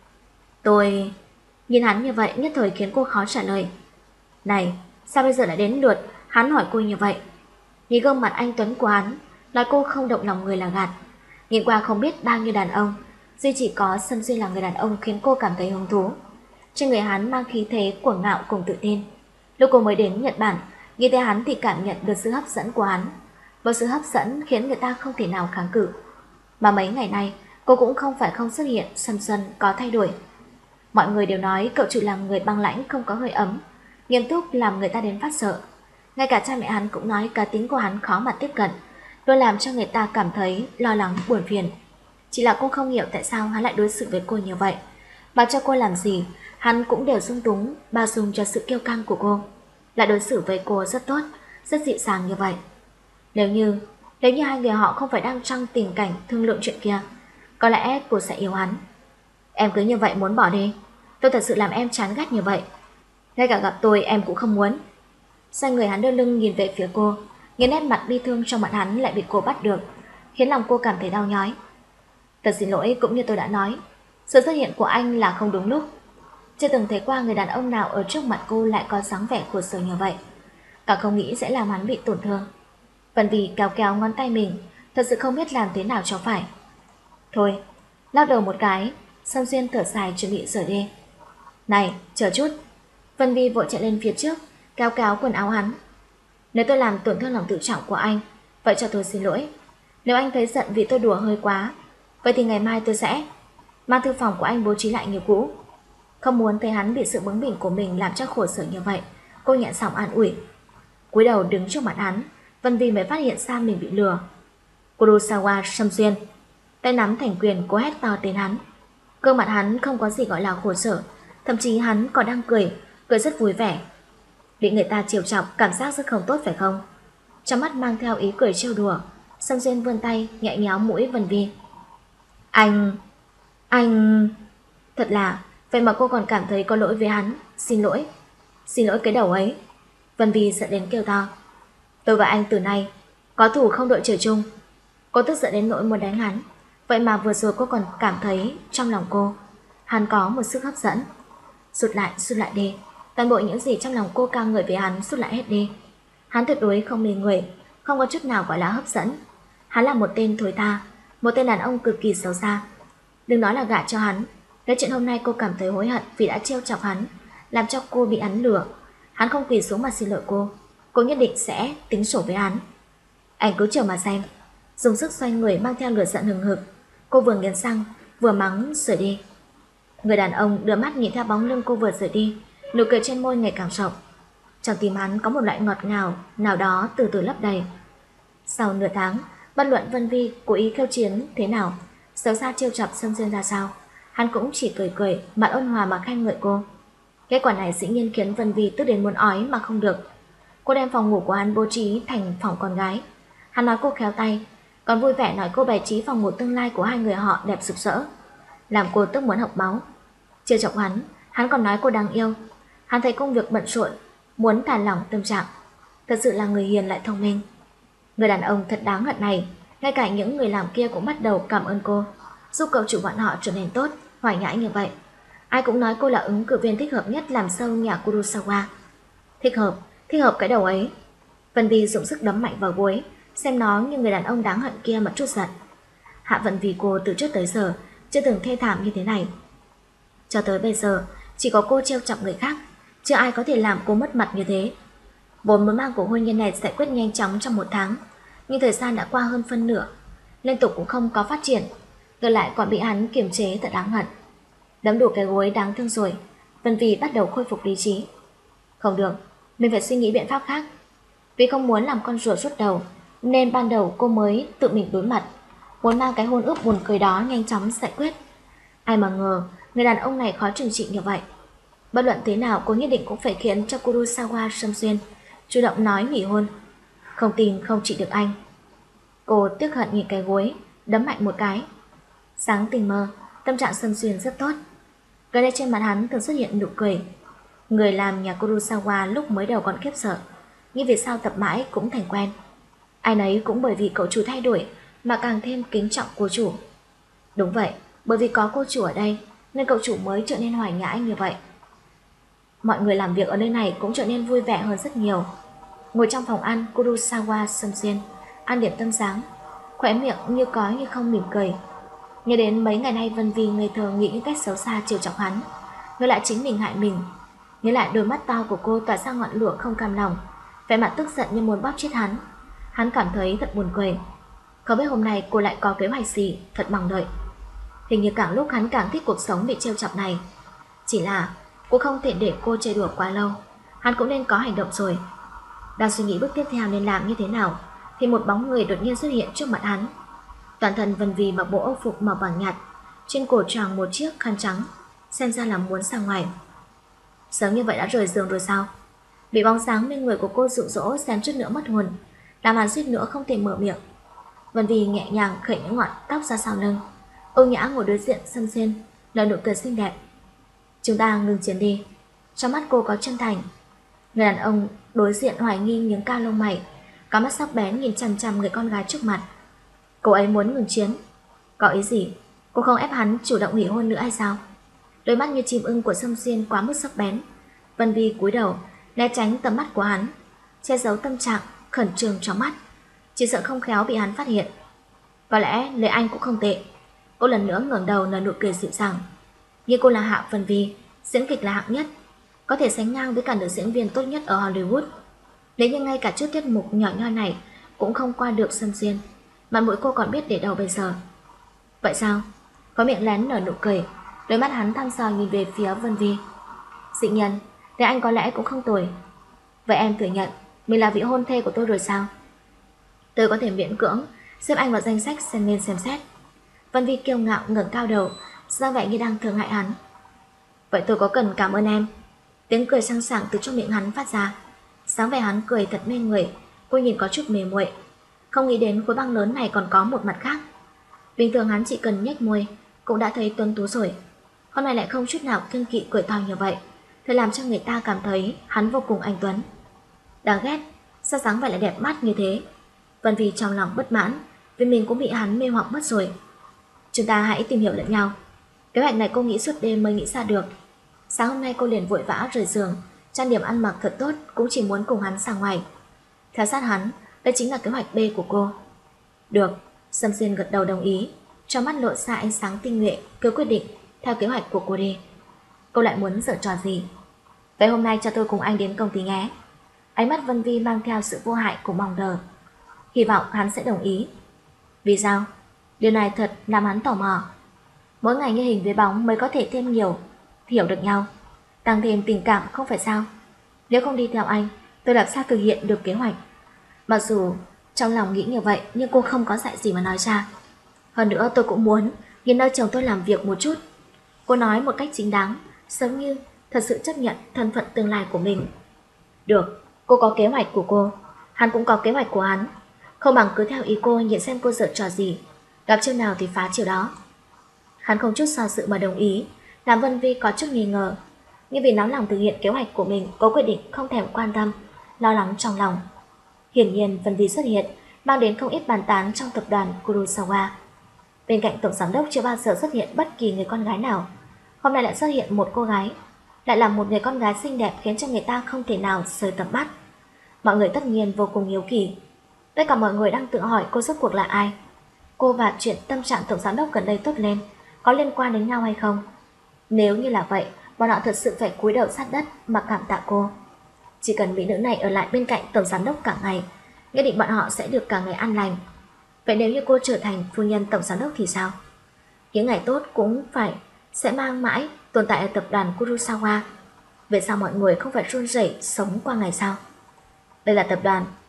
Tôi... Nhìn hắn như vậy nhất thời khiến cô khó trả lời. Này, sao bây giờ lại đến lượt hắn hỏi cô như vậy? Nhìn gương mặt anh tuấn của hắn, nói cô không động lòng người là gạt. Nhìn qua không biết bao nhiêu đàn ông, duy chỉ có Sâm Xuyên là người đàn ông khiến cô cảm thấy hứng thú. Trên người hắn mang khí thế cuồng ngạo cùng tự tin. Lúc cô mới đến Nhật Bản, nghe thấy hắn thì cảm nhận được sự hấp dẫn của hắn. Một sự hấp dẫn khiến người ta không thể nào kháng cự. Mà mấy ngày nay, cô cũng không phải không xuất hiện, Sâm Xuân có thay đổi. Mọi người đều nói cậu chủ là người băng lãnh không có hơi ấm, nghiêm túc làm người ta đến phát sợ. Ngay cả cha mẹ hắn cũng nói cá tính của hắn khó mà tiếp cận, luôn làm cho người ta cảm thấy lo lắng buồn phiền. Chỉ là cô không hiểu tại sao hắn lại đối xử với cô như vậy. Bảo cho cô làm gì, hắn cũng đều dung túng, bao dung cho sự kiêu căng của cô. Lại đối xử với cô rất tốt, rất dịu dàng như vậy. Nếu như hai người họ không phải đang trong tình cảnh thương lượng chuyện kia, có lẽ cô sẽ yêu hắn. Em cứ như vậy muốn bỏ đi, tôi thật sự làm em chán ghét như vậy. Ngay cả gặp tôi em cũng không muốn. Xoay người hắn đưa lưng nhìn về phía cô, những nét mặt bi thương trong mặt hắn lại bị cô bắt được, khiến lòng cô cảm thấy đau nhói. Thật xin lỗi, cũng như tôi đã nói, sự xuất hiện của anh là không đúng lúc. Chưa từng thấy qua người đàn ông nào ở trước mặt cô lại có dáng vẻ khổ sở như vậy, cả không nghĩ sẽ làm hắn bị tổn thương. Vân Vi kéo kéo ngón tay mình, thật sự không biết làm thế nào cho phải. Thôi, lắc đầu một cái, Sâm Xuyên thở dài chuẩn bị rời đi. Này, chờ chút. Vân Vi vội chạy lên phía trước, kéo kéo quần áo hắn. Nếu tôi làm tổn thương lòng tự trọng của anh, vậy cho tôi xin lỗi. Nếu anh thấy giận vì tôi đùa hơi quá, vậy thì ngày mai tôi sẽ mang thư phòng của anh bố trí lại như cũ. Không muốn thấy hắn bị sự bướng bỉnh của mình làm cho khổ sở như vậy, cô nhẹ giọng an ủi. Cúi đầu đứng trước mặt hắn, Vân Vi mới phát hiện ra mình bị lừa. Kurosawa Sâm Xuyên. Tay nắm thành quyền, cô hét to tên hắn. Gương mặt hắn không có gì gọi là khổ sở, thậm chí hắn còn đang cười rất vui vẻ. Bị người ta trêu chọc, cảm giác rất không tốt phải không? Trong mắt mang theo ý cười trêu đùa, Sâm Xuyên vươn tay nhẹ nhéo mũi Vân Vi. Anh... Thật là, vậy mà cô còn cảm thấy có lỗi với hắn. Xin lỗi cái đầu ấy. Vân Vi giận đến kêu to. Tôi và anh từ nay có thủ không đội trời chung. Cô tức giận đến nỗi muốn đánh hắn. Vậy mà vừa rồi cô còn cảm thấy trong lòng cô hắn có một sức hấp dẫn. Rút lại đi. Toàn bộ những gì trong lòng cô ca ngợi với hắn rút lại hết đi. Hắn tuyệt đối không mê người, không có chút nào gọi là hấp dẫn. Hắn là một tên thối tha, một tên đàn ông cực kỳ xấu xa. Đừng nói là gả cho hắn, cái chuyện hôm nay cô cảm thấy hối hận vì đã trêu chọc hắn, làm cho cô bị hắn lừa. Hắn không quỳ xuống mà xin lỗi cô nhất định sẽ tính sổ với hắn. Anh cứ chờ mà xem. Dùng sức xoay người mang theo lửa giận hừng hực, cô vừa nghiến răng vừa mắng rời đi. Người đàn ông đưa mắt nhìn theo bóng lưng cô vừa rời đi, nụ cười trên môi ngày càng rộng. Trong tim hắn có một loại ngọt ngào nào đó từ từ lấp đầy. Sau nửa tháng, bất luận Vân Vi cố ý khiêu chiến thế nào, xấu xa trêu chọc Sâm Xuyên ra sao, hắn cũng chỉ cười, mặt ôn hòa mà khen ngợi cô. Kết quả này dĩ nhiên khiến Vân Vi tức đến muốn ói mà không được. Cô đem phòng ngủ của hắn bố trí thành phòng con gái. Hắn nói cô khéo tay, còn vui vẻ nói cô bày trí phòng ngủ tương lai của hai người họ đẹp rực rỡ, làm cô tức muốn học máu. Trêu chọc hắn còn nói cô đáng yêu. Hắn thấy công việc bận rộn, muốn thả lỏng tâm trạng. Thật sự là người hiền lại thông minh. Người đàn ông thật đáng hận này, ngay cả những người làm kia cũng bắt đầu cảm ơn cô, giúp cậu chủ bọn họ trở nên tốt, hoài nhãi như vậy. Ai cũng nói cô là ứng cử viên thích hợp nhất làm sâu nhà Kurosawa. Thích hợp cái đầu ấy. Vân Vi dùng sức đấm mạnh vào gối, xem nó như người đàn ông đáng hận kia mà trút giận. Hạ Vận vì cô từ trước tới giờ chưa từng thê thảm như thế này. Cho tới bây giờ, chỉ có cô trêu chọc người khác, chưa ai có thể làm cô mất mặt như thế. Vốn muốn mang cuộc hôn nhân này giải quyết nhanh chóng trong 1 tháng, nhưng thời gian đã qua hơn phân nửa, liên tục cũng không có phát triển, ngược lại còn bị hắn kiềm chế thật đáng hận. Đấm đủ cái gối đáng thương rồi, Vân Vi bắt đầu khôi phục lý trí. Không được, mình phải suy nghĩ biện pháp khác. Vì không muốn làm con rùa rút đầu, nên ban đầu cô mới tự mình đối mặt, muốn mang cái hôn ước buồn cười đó nhanh chóng giải quyết. Ai mà ngờ, người đàn ông này khó trừng trị như vậy. Bất luận thế nào cô nhất định cũng phải khiến cho Kurosawa Sâm Xuyên chủ động nói hủy hôn. Không tin không trị được anh. Cô tiếc hận nhìn cái gối, đấm mạnh một cái. Sáng tình mơ, tâm trạng Sâm Xuyên rất tốt. Gần đây trên mặt hắn thường xuất hiện nụ cười. Người làm nhà Kurosawa lúc mới đầu còn khiếp sợ, nhưng vì sao tập mãi cũng thành quen. Ai nấy cũng bởi vì cậu chủ thay đổi mà càng thêm kính trọng cô chủ. Đúng vậy, bởi vì có cô chủ ở đây nên cậu chủ mới trở nên hòa nhã như vậy. Mọi người làm việc ở nơi này cũng trở nên vui vẻ hơn rất nhiều. Ngồi trong phòng ăn, Kurosawa Sâm Xuyên ăn điểm tâm sáng, khóe miệng như có như không mỉm cười. Nhớ đến mấy ngày nay Vân Vi ngây thơ nghĩ những cách xấu xa trêu chọc hắn, ngược lại chính mình hại mình. Nhớ lại đôi mắt to của cô tỏa ra ngọn lửa không cam lòng, vẻ mặt tức giận như muốn bóp chết hắn. Hắn cảm thấy thật buồn cười. Không biết hôm nay cô lại có kế hoạch gì, thật mong đợi. Hình như càng lúc hắn càng thích cuộc sống bị trêu chọc này. Chỉ là cô không thể để cô chơi đùa quá lâu, hắn cũng nên có hành động rồi. Đang suy nghĩ bước tiếp theo nên làm như thế nào thì một bóng người đột nhiên xuất hiện trước mặt hắn. Toàn thân Vân Vi mặc bộ âu phục màu vàng nhạt, trên cổ choàng một chiếc khăn trắng, xem ra là muốn ra ngoài. Sớm như vậy đã rời giường rồi sao? Bị bóng sáng bên người của cô dụ dỗ xém chút nữa mất hồn, làm hắn suýt nữa không thể mở miệng. Vân Vi nhẹ nhàng khởi những ngọn tóc ra sau lưng, ưu nhã ngồi đối diện Sâm Xuyên, nở nụ cười xinh đẹp. Chúng ta ngừng chiến đi. Trong mắt cô có chân thành. Người đàn ông đối diện hoài nghi nhướng cao lông mày, có mắt sắc bén nhìn chằm chằm người con gái trước mặt. Cô ấy muốn ngừng chiến. Có ý gì? Cô không ép hắn chủ động hủy hôn nữa hay sao? Đôi mắt như chim ưng của Sâm Xuyên quá mức sắc bén. Vân Vi cúi đầu né tránh tầm mắt của hắn, che giấu tâm trạng khẩn trương trong mắt, chỉ sợ không khéo bị hắn phát hiện. Có lẽ lời anh cũng không tệ. Cô lần nữa ngẩng đầu nở nụ cười dịu dàng. Nhưng cô là Hạ Vân Vi, diễn kịch là hạng nhất, có thể sánh ngang với cả nữ diễn viên tốt nhất ở Hollywood. Nếu như ngay cả chút tiết mục nhỏ nhoi này cũng không qua được Sâm Xuyên, mặt mũi cô còn biết để đâu bây giờ. Vậy sao? Có miệng lén nở nụ cười, đôi mắt hắn thăm dò nhìn về phía Vân Vi. Dị nhân, thế anh có lẽ cũng không tồi. Vậy em thừa nhận mình là vị hôn thê của tôi rồi sao? Tôi có thể miễn cưỡng xếp anh vào danh sách xem nên xem xét. Vân Vi kiêu ngạo ngẩng cao đầu, ra vẻ như đang thương hại hắn. Vậy tôi có cần cảm ơn em? Tiếng cười sang sảng từ trong miệng hắn phát ra. Sáng vẻ hắn cười thật mê người, cô nhìn có chút mềm muội, không nghĩ đến khối băng lớn này còn có một mặt khác. Bình thường hắn chỉ cần nhếch môi cũng đã thấy tuấn tú rồi, hôm nay lại không chút nào kiêng kỵ cười to như vậy, thật làm cho người ta cảm thấy hắn vô cùng anh tuấn. Đáng ghét, sao dáng vẻ lại đẹp mắt như thế? Vân Vi trong lòng bất mãn vì mình cũng bị hắn mê hoặc mất rồi. Chúng ta hãy tìm hiểu lẫn nhau. Kế hoạch này cô nghĩ suốt đêm mới nghĩ ra được. Sáng hôm nay cô liền vội vã rời giường, trang điểm ăn mặc thật tốt, cũng chỉ muốn cùng hắn ra ngoài. Theo sát hắn, đây chính là kế hoạch B của cô. Được, Sâm Xuyên gật đầu đồng ý, trong mắt lộ ra ánh sáng tinh nhuệ, cứ quyết định theo kế hoạch của cô đi. Cô lại muốn giở trò gì? Vậy hôm nay cho tôi cùng anh đến công ty nhé. Ánh mắt Vân Vi mang theo sự vô hại của mong đợi. Hy vọng hắn sẽ đồng ý. Vì sao? Điều này thật làm hắn tò mò. Mỗi ngày như hình với bóng mới có thể thêm nhiều, hiểu được nhau, tăng thêm tình cảm không phải sao? Nếu không đi theo anh, tôi làm sao thực hiện được kế hoạch? Mặc dù trong lòng nghĩ như vậy, nhưng cô không có dạy gì mà nói ra. Hơn nữa tôi cũng muốn nhìn nơi chồng tôi làm việc một chút. Cô nói một cách chính đáng, giống như thật sự chấp nhận thân phận tương lai của mình. Được, cô có kế hoạch của cô, hắn cũng có kế hoạch của hắn. Không bằng cứ theo ý cô, nhìn xem cô giở trò gì, gặp chiêu nào thì phá chiêu đó. Hắn không chút do dự mà đồng ý, làm Vân Vi có chút nghi ngờ, nhưng vì nóng lòng thực hiện kế hoạch của mình, cô quyết định không thèm quan tâm, lo lắng trong lòng. Hiển nhiên Vân Vi xuất hiện mang đến không ít bàn tán trong tập đoàn Kurosawa. Bên cạnh tổng giám đốc chưa bao giờ xuất hiện bất kỳ người con gái nào, hôm nay lại xuất hiện một cô gái, lại là một người con gái xinh đẹp khiến cho người ta không thể nào rời tầm mắt. Mọi người tất nhiên vô cùng hiếu kỳ. Tất cả mọi người đang tự hỏi cô rốt cuộc là ai. Cô và chuyện tâm trạng tổng giám đốc gần đây tốt lên có liên quan đến nhau hay không? Nếu như là vậy, bọn họ thật sự phải cúi đầu sát đất mà cảm tạ cô. Chỉ cần mỹ nữ này ở lại bên cạnh tổng giám đốc cả ngày, nhất định bọn họ sẽ được cả ngày an lành. Vậy nếu như cô trở thành phu nhân tổng giám đốc thì sao? Những ngày tốt cũng sẽ mang mãi tồn tại ở tập đoàn Kurosawa. Vậy sao mọi người không phải run rẩy sống qua ngày sao? Đây là tập đoàn,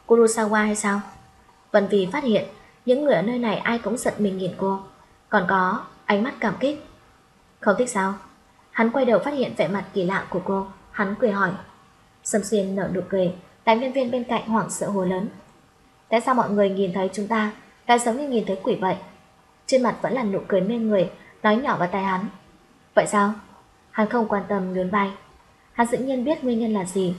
Kurosawa hay sao? Vân Vi phát hiện những người ở nơi này ai cũng giật mình nhìn cô, còn có ánh mắt cảm kích. Không thích sao? Hắn quay đầu phát hiện vẻ mặt kỳ lạ của cô, hắn cười hỏi. Sâm Xuyên nở nụ cười, đánh nhân viên bên cạnh hoảng sợ hồ lớn. Tại sao mọi người nhìn thấy chúng ta lại giống như nhìn thấy quỷ vậy? Trên mặt vẫn là nụ cười mê người, nói nhỏ vào tai hắn. Vậy sao? Hắn không quan tâm nhún vai. Hắn dĩ nhiên biết nguyên nhân là gì.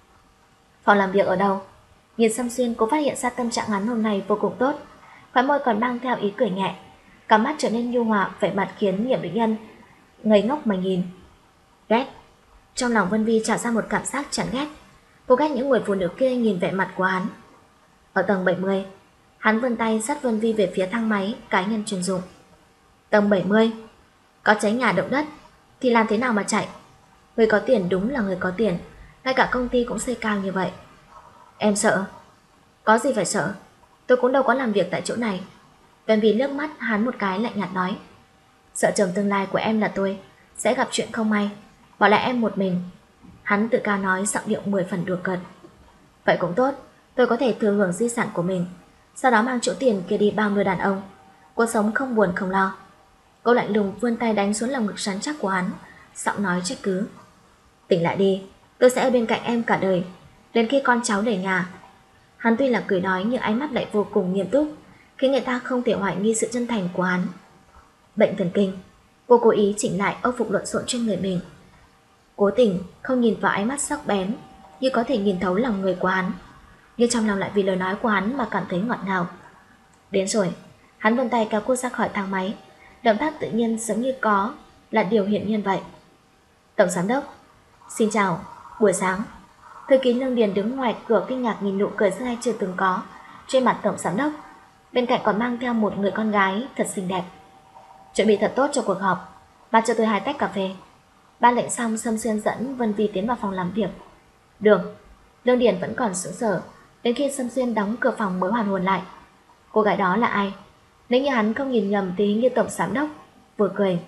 Phòng làm việc ở đâu? Nhìn Sâm Xuyên, cô phát hiện ra tâm trạng hắn hôm nay vô cùng tốt, khóe môi còn mang theo ý cười nhẹ, cả mắt trở nên nhu hòa, vẻ mặt khiến Nhiệm Định Nhân ngây ngốc mà nhìn. Ghét. Trong lòng Vân Vi trào ra một cảm giác chán ghét. Cô ghét những người phụ nữ kia nhìn vẻ mặt của hắn. Ở tầng 70, hắn vươn tay dắt Vân Vi về phía thang máy cá nhân chuyên dụng. Tầng 70, có cháy nhà động đất thì làm thế nào mà chạy? Người có tiền đúng là người có tiền, ngay cả công ty cũng xây cao như vậy. Em sợ? Có gì phải sợ? Tôi cũng đâu có làm việc tại chỗ này. Vân Vi liếc mắt hắn một cái lạnh nhạt nói. Sợ chồng tương lai của em là tôi sẽ gặp chuyện không may, bỏ lại em một mình. Hắn tự cao nói, giọng điệu 10 phần đùa cợt. Vậy cũng tốt, tôi có thể thừa hưởng di sản của mình, sau đó mang chỗ tiền kia đi bao nuôi đàn ông, cuộc sống không buồn không lo. Cô lạnh lùng vươn tay đánh xuống lồng ngực rắn chắc của hắn, giọng nói trách cứ. Tỉnh lại đi, tôi sẽ ở bên cạnh em cả đời, đến khi con cháu để nhà. Hắn tuy là cười nói nhưng ánh mắt lại vô cùng nghiêm túc, khiến người ta không thể hoài nghi sự chân thành của hắn. Bệnh thần kinh. Cô cố ý chỉnh lại âu phục lộn xộn trên người mình, cố tình không nhìn vào ánh mắt sắc bén như có thể nhìn thấu lòng người của hắn, nhưng trong lòng lại vì lời nói của hắn mà cảm thấy ngọt ngào. Đến rồi. Hắn vươn tay kéo cô ra khỏi thang máy, động tác tự nhiên giống như có là điều hiển nhiên vậy. Tổng giám đốc. Xin chào. Buổi sáng. Thư ký Lương Điền đứng ngoài cửa kinh ngạc nhìn nụ cười xưa nay chưa từng có trên mặt tổng giám đốc, bên cạnh còn mang theo một người con gái thật xinh đẹp. Chuẩn bị thật tốt cho cuộc họp, và cho tôi 2 tách cà phê. Ban lệnh xong, Sâm Xuyên dẫn Vân Vi tiến vào phòng làm việc. Được. Lương Điền vẫn còn sững sờ, đến khi Sâm Xuyên đóng cửa phòng mới hoàn hồn lại. Cô gái đó là ai? Nếu như hắn không nhìn nhầm thì hình như tổng giám đốc. Vừa cười.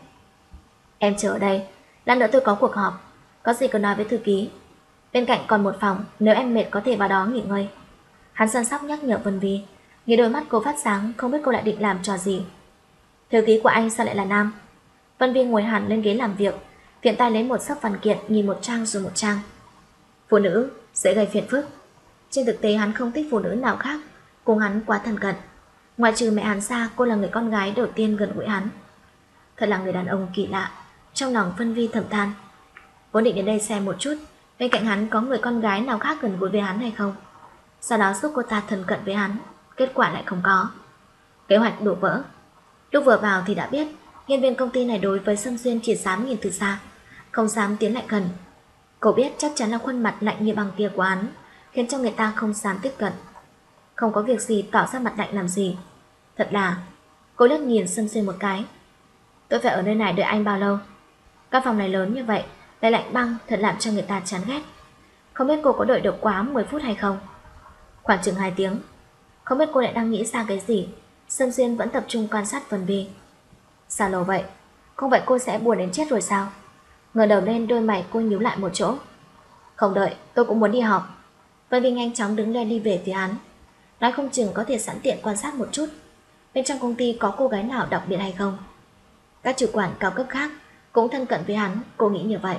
Em chờ ở đây, lát nữa tôi có cuộc họp, có gì cần nói với thư ký. Bên cạnh còn một phòng, nếu em mệt có thể vào đó nghỉ ngơi. Hắn săn sóc nhắc nhở Vân Vi, nhìn đôi mắt cô phát sáng, không biết cô lại định làm trò gì. Thư ký của anh sao lại là nam? Vân Vi ngồi hẳn lên ghế làm việc, tiện tay lấy một sấp văn kiện, nhìn một trang rồi một trang. Phụ nữ sẽ gây phiền phức. Trên thực tế hắn không thích phụ nữ nào khác cùng hắn quá thân cận. Ngoại trừ mẹ hắn ra, cô là người con gái đầu tiên gần gũi hắn. Thật là người đàn ông kỳ lạ. Trong lòng Vân Vi thầm than. Vốn định đến đây xem một chút bên cạnh hắn có người con gái nào khác gần gũi với hắn hay không, sau đó giúp cô ta thân cận với hắn. Kết quả lại không có. Kế hoạch đổ vỡ. Lúc vừa vào thì đã biết nhân viên công ty này đối với Sâm Xuyên chỉ dám nhìn từ xa, không dám tiến lại gần. Cô biết chắc chắn là khuôn mặt lạnh như băng kia của hắn khiến cho người ta không dám tiếp cận. Không có việc gì tỏ ra mặt lạnh làm gì. Thật là. Cô liếc nhìn Sâm Xuyên một cái. Tôi phải ở nơi này đợi anh bao lâu? Căn phòng này lớn như vậy lại lạnh băng, thật làm cho người ta chán ghét. Không biết cô có đợi được quá 10 phút hay không? Khoảng chừng 2 tiếng. Không biết cô lại đang nghĩ ra cái gì. Sâm Xuyên vẫn tập trung quan sát Vân Vi. Sao lâu vậy? Không vậy cô sẽ buồn đến chết rồi sao? Ngờ đầu lên, đôi mày cô nhíu lại một chỗ. Không đợi, tôi cũng muốn đi họp. Vân Vi nhanh chóng đứng lên đi về phía hắn, nói không chừng có thể sẵn tiện quan sát một chút bên trong công ty có cô gái nào đặc biệt hay không. Các chủ quản cao cấp khác cũng thân cận với hắn, cô nghĩ như vậy.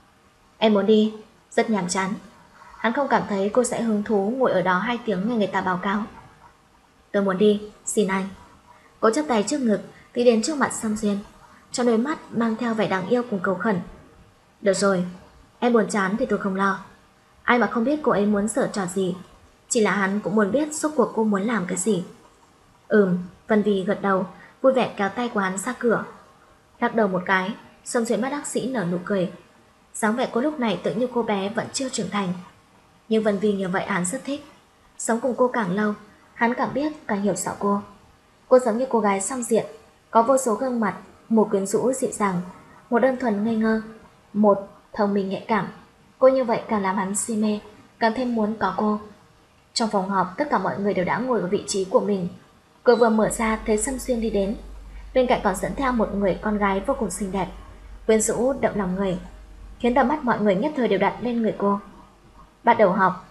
Em muốn đi. Rất nhàm chán. Hắn không cảm thấy cô sẽ hứng thú ngồi ở đó 2 tiếng nghe người ta báo cáo. Tôi muốn đi, xin anh. Cô chắp tay trước ngực thì đến trước mặt Sâm Xuyên, trong đôi mắt mang theo vẻ đáng yêu cùng cầu khẩn. Được rồi, em buồn chán thì tôi không lo. Ai mà không biết cô ấy muốn giở trò gì. Chỉ là hắn cũng muốn biết suốt cuộc cô muốn làm cái gì. Vân Vi gật đầu, vui vẻ kéo tay của hắn ra cửa. Lắc đầu một cái, Sâm Xuyên bất đắc dĩ nở nụ cười. Dáng vẻ cô lúc này tự như cô bé vẫn chưa trưởng thành. Nhưng Vân Vi như vậy hắn rất thích. Sống cùng cô càng lâu, hắn càng biết càng hiểu rõ cô. Cô giống như cô gái song diện, có vô số gương mặt, một quyến rũ dịu dàng, một đơn thuần ngây ngơ, một thông minh nhạy cảm. Cô như vậy càng làm hắn si mê, càng thêm muốn có cô. Trong phòng họp, tất cả mọi người đều đã ngồi ở vị trí của mình. Cửa vừa mở ra thấy Sâm Xuyên đi đến, bên cạnh còn dẫn theo một người con gái vô cùng xinh đẹp, quyến rũ động lòng người, khiến tầm mắt mọi người nhất thời đều đặt lên người cô. Bắt đầu họp.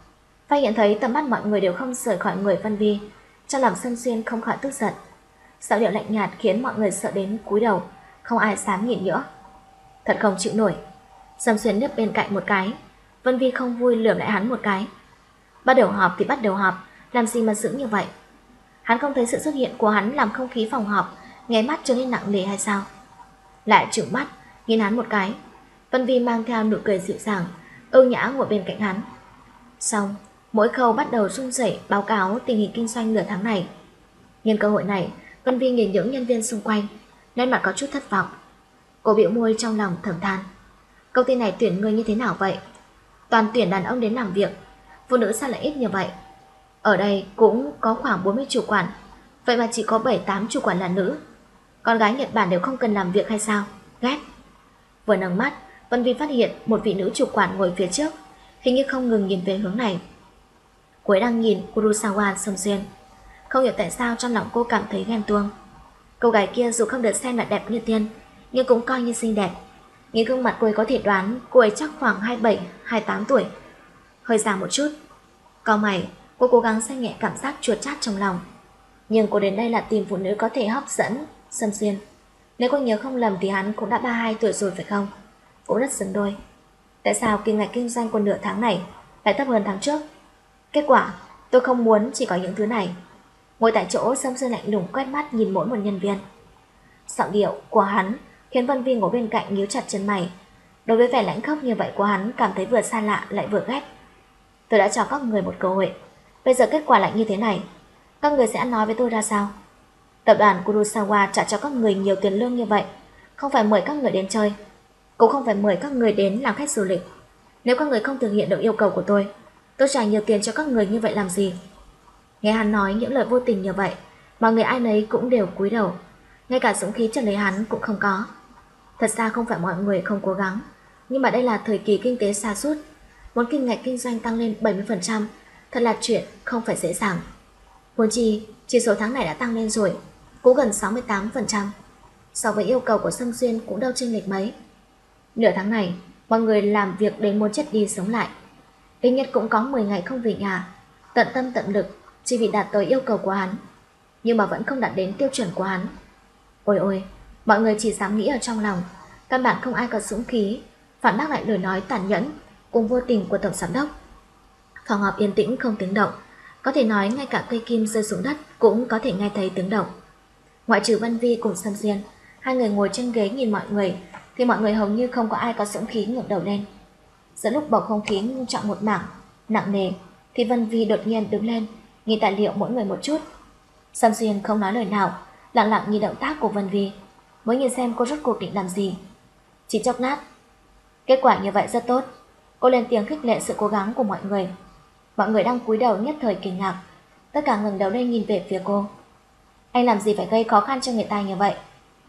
Phát hiện thấy tầm mắt mọi người đều không rời khỏi người Vân Vi, trong lòng Sâm Xuyên không khỏi tức giận. Giọng điệu lạnh nhạt khiến mọi người sợ đến cúi đầu, không ai dám nhìn nữa. Thật không chịu nổi. Sâm Xuyên liếc bên cạnh một cái, Vân Vi không vui lườm lại hắn một cái. Bắt đầu họp thì bắt đầu họp, làm gì mà giữ như vậy? Hắn không thấy sự xuất hiện của hắn làm không khí phòng họp nháy mắt trở nên nặng nề hay sao? Lại trừng mắt nhìn hắn một cái. Vân Vi mang theo nụ cười dịu dàng, ưu nhã ngồi bên cạnh hắn. Xong, mỗi khâu bắt đầu run rẩy báo cáo tình hình kinh doanh nửa tháng này. Nhân cơ hội này, Vân Vi nhìn những nhân viên xung quanh, nét mặt có chút thất vọng. Cô bĩu môi trong lòng thầm than. Công ty này tuyển người như thế nào vậy? Toàn tuyển đàn ông đến làm việc, phụ nữ sao lại ít như vậy? Ở đây cũng có khoảng 40 chủ quản, vậy mà chỉ có 7-8 chủ quản là nữ. Con gái Nhật Bản đều không cần làm việc hay sao? Ghét. Vừa nâng mắt, Vân Vi phát hiện một vị nữ chủ quản ngồi phía trước, hình như không ngừng nhìn về hướng này. Cô ấy đang nhìn Kurosawa Sâm Xuyên. Không hiểu tại sao trong lòng cô cảm thấy ghen tuông. Cô gái kia dù không được xem là đẹp như tiên, nhưng cũng coi như xinh đẹp. Nhìn gương mặt cô ấy có thể đoán cô ấy chắc khoảng 27-28 tuổi, hơi già một chút. Cau mày, cô cố gắng xem nhẹ cảm giác chuột chát trong lòng. Nhưng cô đến đây là tìm phụ nữ có thể hấp dẫn Sâm Xuyên. Nếu cô nhớ không lầm thì hắn cũng đã 32 tuổi rồi phải không? Cũng rất xứng đôi. Tại sao kim ngạch kinh doanh của nửa tháng này lại thấp hơn tháng trước? Kết quả, tôi không muốn chỉ có những thứ này. Ngồi tại chỗ, Sâm Xuyên lạnh lùng quét mắt nhìn mỗi một nhân viên. Giọng điệu của hắn khiến Vân Vi ngồi bên cạnh nhíu chặt chân mày. Đối với vẻ lãnh khốc như vậy của hắn, cảm thấy vừa xa lạ lại vừa ghét. Tôi đã cho các người một cơ hội, bây giờ kết quả lại như thế này, các người sẽ ăn nói với tôi ra sao? Tập đoàn Kurosawa trả cho các người nhiều tiền lương như vậy, không phải mời các người đến chơi, cũng không phải mời các người đến làm khách du lịch. Nếu các người không thực hiện được yêu cầu của tôi trả nhiều tiền cho các người như vậy làm gì? Nghe hắn nói những lời vô tình như vậy, mọi người ai nấy cũng đều cúi đầu, ngay cả dũng khí trả lời hắn cũng không có. Thật ra không phải mọi người không cố gắng, nhưng mà đây là thời kỳ kinh tế sa sút, muốn kim ngạch kinh doanh tăng lên 70% thật là chuyện không phải dễ dàng. Huống chi, chỉ số tháng này đã tăng lên rồi, cũng gần 68%. So với yêu cầu của Sâm Xuyên cũng đâu chênh lệch mấy. Nửa tháng này, mọi người làm việc đến muốn chết đi sống lại. Ít nhất cũng có 10 ngày không về nhà, tận tâm tận lực chỉ vì đạt tới yêu cầu của hắn, nhưng mà vẫn không đạt đến tiêu chuẩn của hắn. Ôi ôi, mọi người chỉ dám nghĩ ở trong lòng, căn bản không ai có dũng khí phản bác lại lời nói tàn nhẫn cùng vô tình của tổng giám đốc. Phòng họp yên tĩnh không tiếng động, có thể nói ngay cả cây kim rơi xuống đất cũng có thể nghe thấy tiếng động. Ngoại trừ Vân Vi cùng Sâm Xuyên, hai người ngồi trên ghế nhìn mọi người, thì mọi người hầu như không có ai có dũng khí ngẩng đầu lên. Giữa lúc bầu không khí nghiêm trọng một mảng nặng nề, thì Vân Vi đột nhiên đứng lên, nhìn tài liệu mỗi người một chút. Sâm Xuyên không nói lời nào, lặng lặng nhìn động tác của Vân Vi, mới nhìn xem cô rốt cuộc định làm gì. Chỉ chốc lát, kết quả như vậy rất tốt. Cô lên tiếng khích lệ sự cố gắng của mọi người. Mọi người đang cúi đầu nhất thời kinh ngạc, tất cả ngẩng đầu lên nhìn về phía cô. Anh làm gì phải gây khó khăn cho người ta như vậy?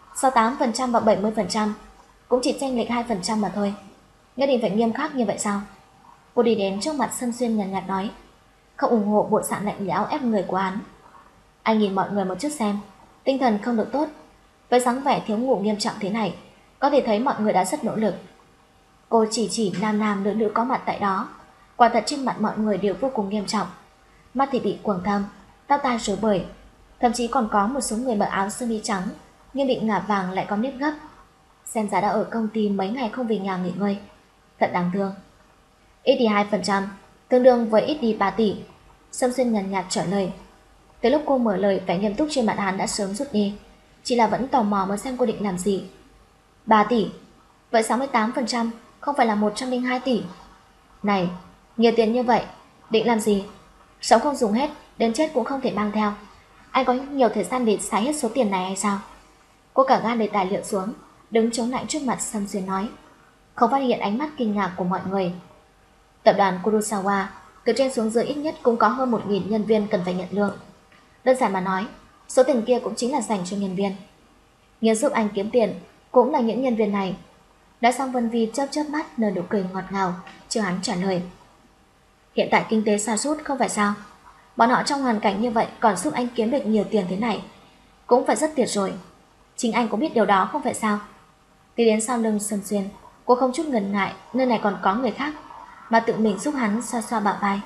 68% và 70% cũng chỉ chênh lệch 2% mà thôi, nhất định phải nghiêm khắc như vậy sao? Cô đi đến trước mặt Sâm Xuyên nhàn nhạt nói, không ủng hộ bộ dạng lạnh lẽo ép người của hắn. Anh nhìn mọi người một chút xem, tinh thần không được tốt, với dáng vẻ thiếu ngủ nghiêm trọng thế này, có thể thấy mọi người đã rất nỗ lực. Cô chỉ nam nữ có mặt tại đó, quả thật trên mặt mọi người đều vô cùng nghiêm trọng. Mắt thì bị quầng thâm, tóc tai rối bời, thậm chí còn có một số người mặc áo sơ mi trắng nhưng bị ngả vàng lại có nếp gấp, xem ra đã ở công ty mấy ngày không về nhà nghỉ ngơi. Thật đáng thương. Ít đi 2%, tương đương với ít đi 3 tỷ. Sâm Xuyên nhàn nhạt trả lời. Tới lúc cô mở lời, vẻ nghiêm túc trên mặt hắn đã sớm rút đi, chỉ là vẫn tò mò muốn xem cô định làm gì. 3 tỷ, vậy 68% không phải là 102 tỷ. Này, nhiều tiền như vậy, định làm gì? Sống không dùng hết, đến chết cũng không thể mang theo. Anh có nhiều thời gian để xài hết số tiền này hay sao? Cô cả gan để tài liệu xuống, đứng chống lại trước mặt Sâm Xuyên nói, không phát hiện ánh mắt kinh ngạc của mọi người. Tập đoàn Kurosawa từ trên xuống dưới ít nhất cũng có hơn 1.000 nhân viên cần phải nhận lương. Đơn giản mà nói, số tiền kia cũng chính là dành cho nhân viên. Nhờ giúp anh kiếm tiền cũng là những nhân viên này. Đã xong, Vân Vi chớp chớp mắt nở nụ cười ngọt ngào chờ hắn trả lời. Hiện tại kinh tế sa sút không phải sao? Bọn họ trong hoàn cảnh như vậy còn giúp anh kiếm được nhiều tiền thế này, cũng phải rất tuyệt rồi. Chính anh cũng biết điều đó không phải sao? Đi đến sau lưng Sâm Xuyên, cô không chút ngần ngại nơi này còn có người khác, mà tự mình giúp hắn xoa xoa bả vai.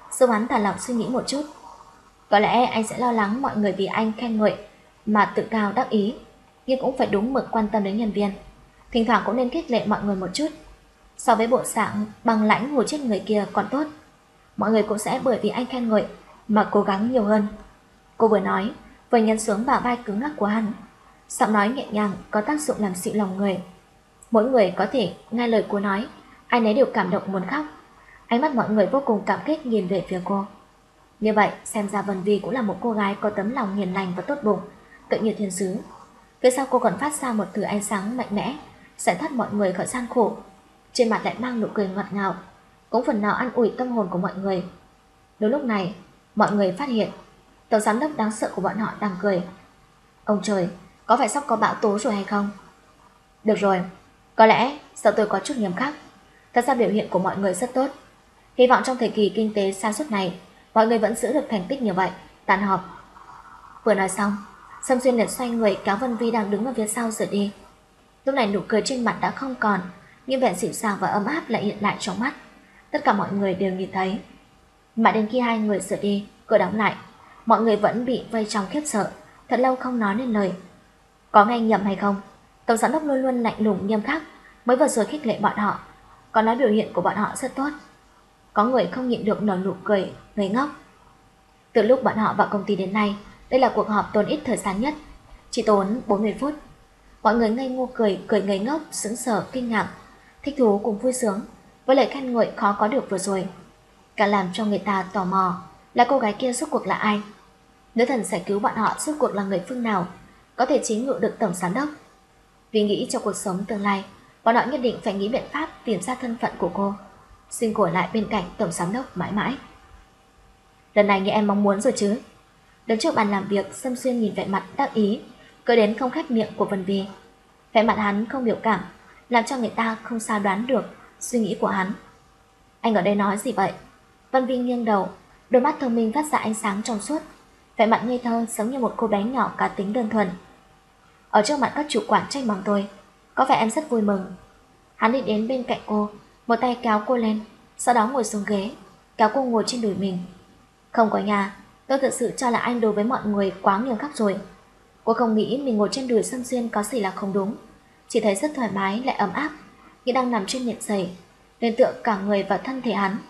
giúp hắn thả lỏng suy nghĩ một chút. Có lẽ anh sẽ lo lắng mọi người vì anh khen ngợi mà tự cao đắc ý, nhưng cũng phải đúng mực quan tâm đến nhân viên. Thỉnh thoảng cũng nên khích lệ mọi người một chút. So với bộ dạng bằng lãnh hù chết người kia còn tốt, mọi người cũng sẽ bởi vì anh khen ngợi mà cố gắng nhiều hơn. Cô vừa nói, vừa nhấn xuống bả vai cứng ngắc của hắn. Giọng nói nhẹ nhàng có tác dụng làm dịu lòng người. Mỗi người có thể nghe lời cô nói, ai nấy đều cảm động muốn khóc. Ánh mắt mọi người vô cùng cảm kích nhìn về phía cô. Như vậy, xem ra Vân Vi cũng là một cô gái có tấm lòng hiền lành và tốt bụng, tự như thiên sứ. Phía sau cô còn phát ra một thứ ánh sáng mạnh mẽ, giải thoát mọi người khỏi gian khổ. Trên mặt lại mang nụ cười ngọt ngào, cũng phần nào an ủi tâm hồn của mọi người. Đúng lúc này, mọi người phát hiện tổng giám đốc đáng sợ của bọn họ đang cười. Ông trời, có phải sắp có bão tố rồi hay không? Được rồi, có lẽ sợ tôi có chút nghiêm khắc. Thật ra biểu hiện của mọi người rất tốt. Hy vọng trong thời kỳ kinh tế sa sút này, mọi người vẫn giữ được thành tích như vậy. Tàn họp. Vừa nói xong, Sâm Xuyên liền xoay người kéo Vân Vi đang đứng ở phía sau rời đi. Lúc này nụ cười trên mặt đã không còn, nhưng vẻ dịu dàng và ấm áp lại hiện lại trong mắt. Tất cả mọi người đều nhìn thấy. Mãi đến khi hai người rời đi, cửa đóng lại, mọi người vẫn bị vây trong khiếp sợ, thật lâu không nói nên lời. Có nghe nhầm hay không? Tổng giám đốc luôn luôn lạnh lùng nghiêm khắc, mới vừa rồi khích lệ bọn họ, còn nói biểu hiện của bọn họ rất tốt. Có người không nhịn được nở nụ cười ngây ngốc. Từ lúc bọn họ vào công ty đến nay, đây là cuộc họp tốn ít thời gian nhất, chỉ tốn 40 phút. Mọi người ngây ngô cười ngây ngốc, sững sờ, kinh ngạc, thích thú cùng vui sướng với lời khen ngợi khó có được vừa rồi. Cả làm cho người ta tò mò là cô gái kia rốt cuộc là ai, nữ thần giải cứu bọn họ rốt cuộc là người phương nào, có thể chế ngự được tổng giám đốc. Vì nghĩ cho cuộc sống tương lai, bọn họ nhất định phải nghĩ biện pháp tìm ra thân phận của cô, xin cô ở lại bên cạnh tổng giám đốc mãi mãi. Lần này như em mong muốn rồi chứ? Đứng trước bàn làm việc, Sâm Xuyên nhìn vẻ mặt đắc ý, cười đến không khép miệng của Vân Vi. Vẻ mặt hắn không biểu cảm, làm cho người ta không sao đoán được suy nghĩ của hắn. Anh ở đây nói gì vậy? Vân Vi nghiêng đầu, đôi mắt thông minh phát ra ánh sáng trong suốt, vẻ mặt ngây thơ giống như một cô bé nhỏ cá tính đơn thuần. Ở trước mặt các chủ quản trách mắng tôi, có vẻ em rất vui mừng. Hắn đi đến bên cạnh cô, một tay kéo cô lên, sau đó ngồi xuống ghế, kéo cô ngồi trên đùi mình. Không có nhà, tôi thực sự cho là anh đối với mọi người quá nghiêm khắc rồi. Cô không nghĩ mình ngồi trên đùi Sâm Xuyên có gì là không đúng, chỉ thấy rất thoải mái lại ấm áp, như đang nằm trên nệm giày, nên tựa cả người vào thân thể hắn.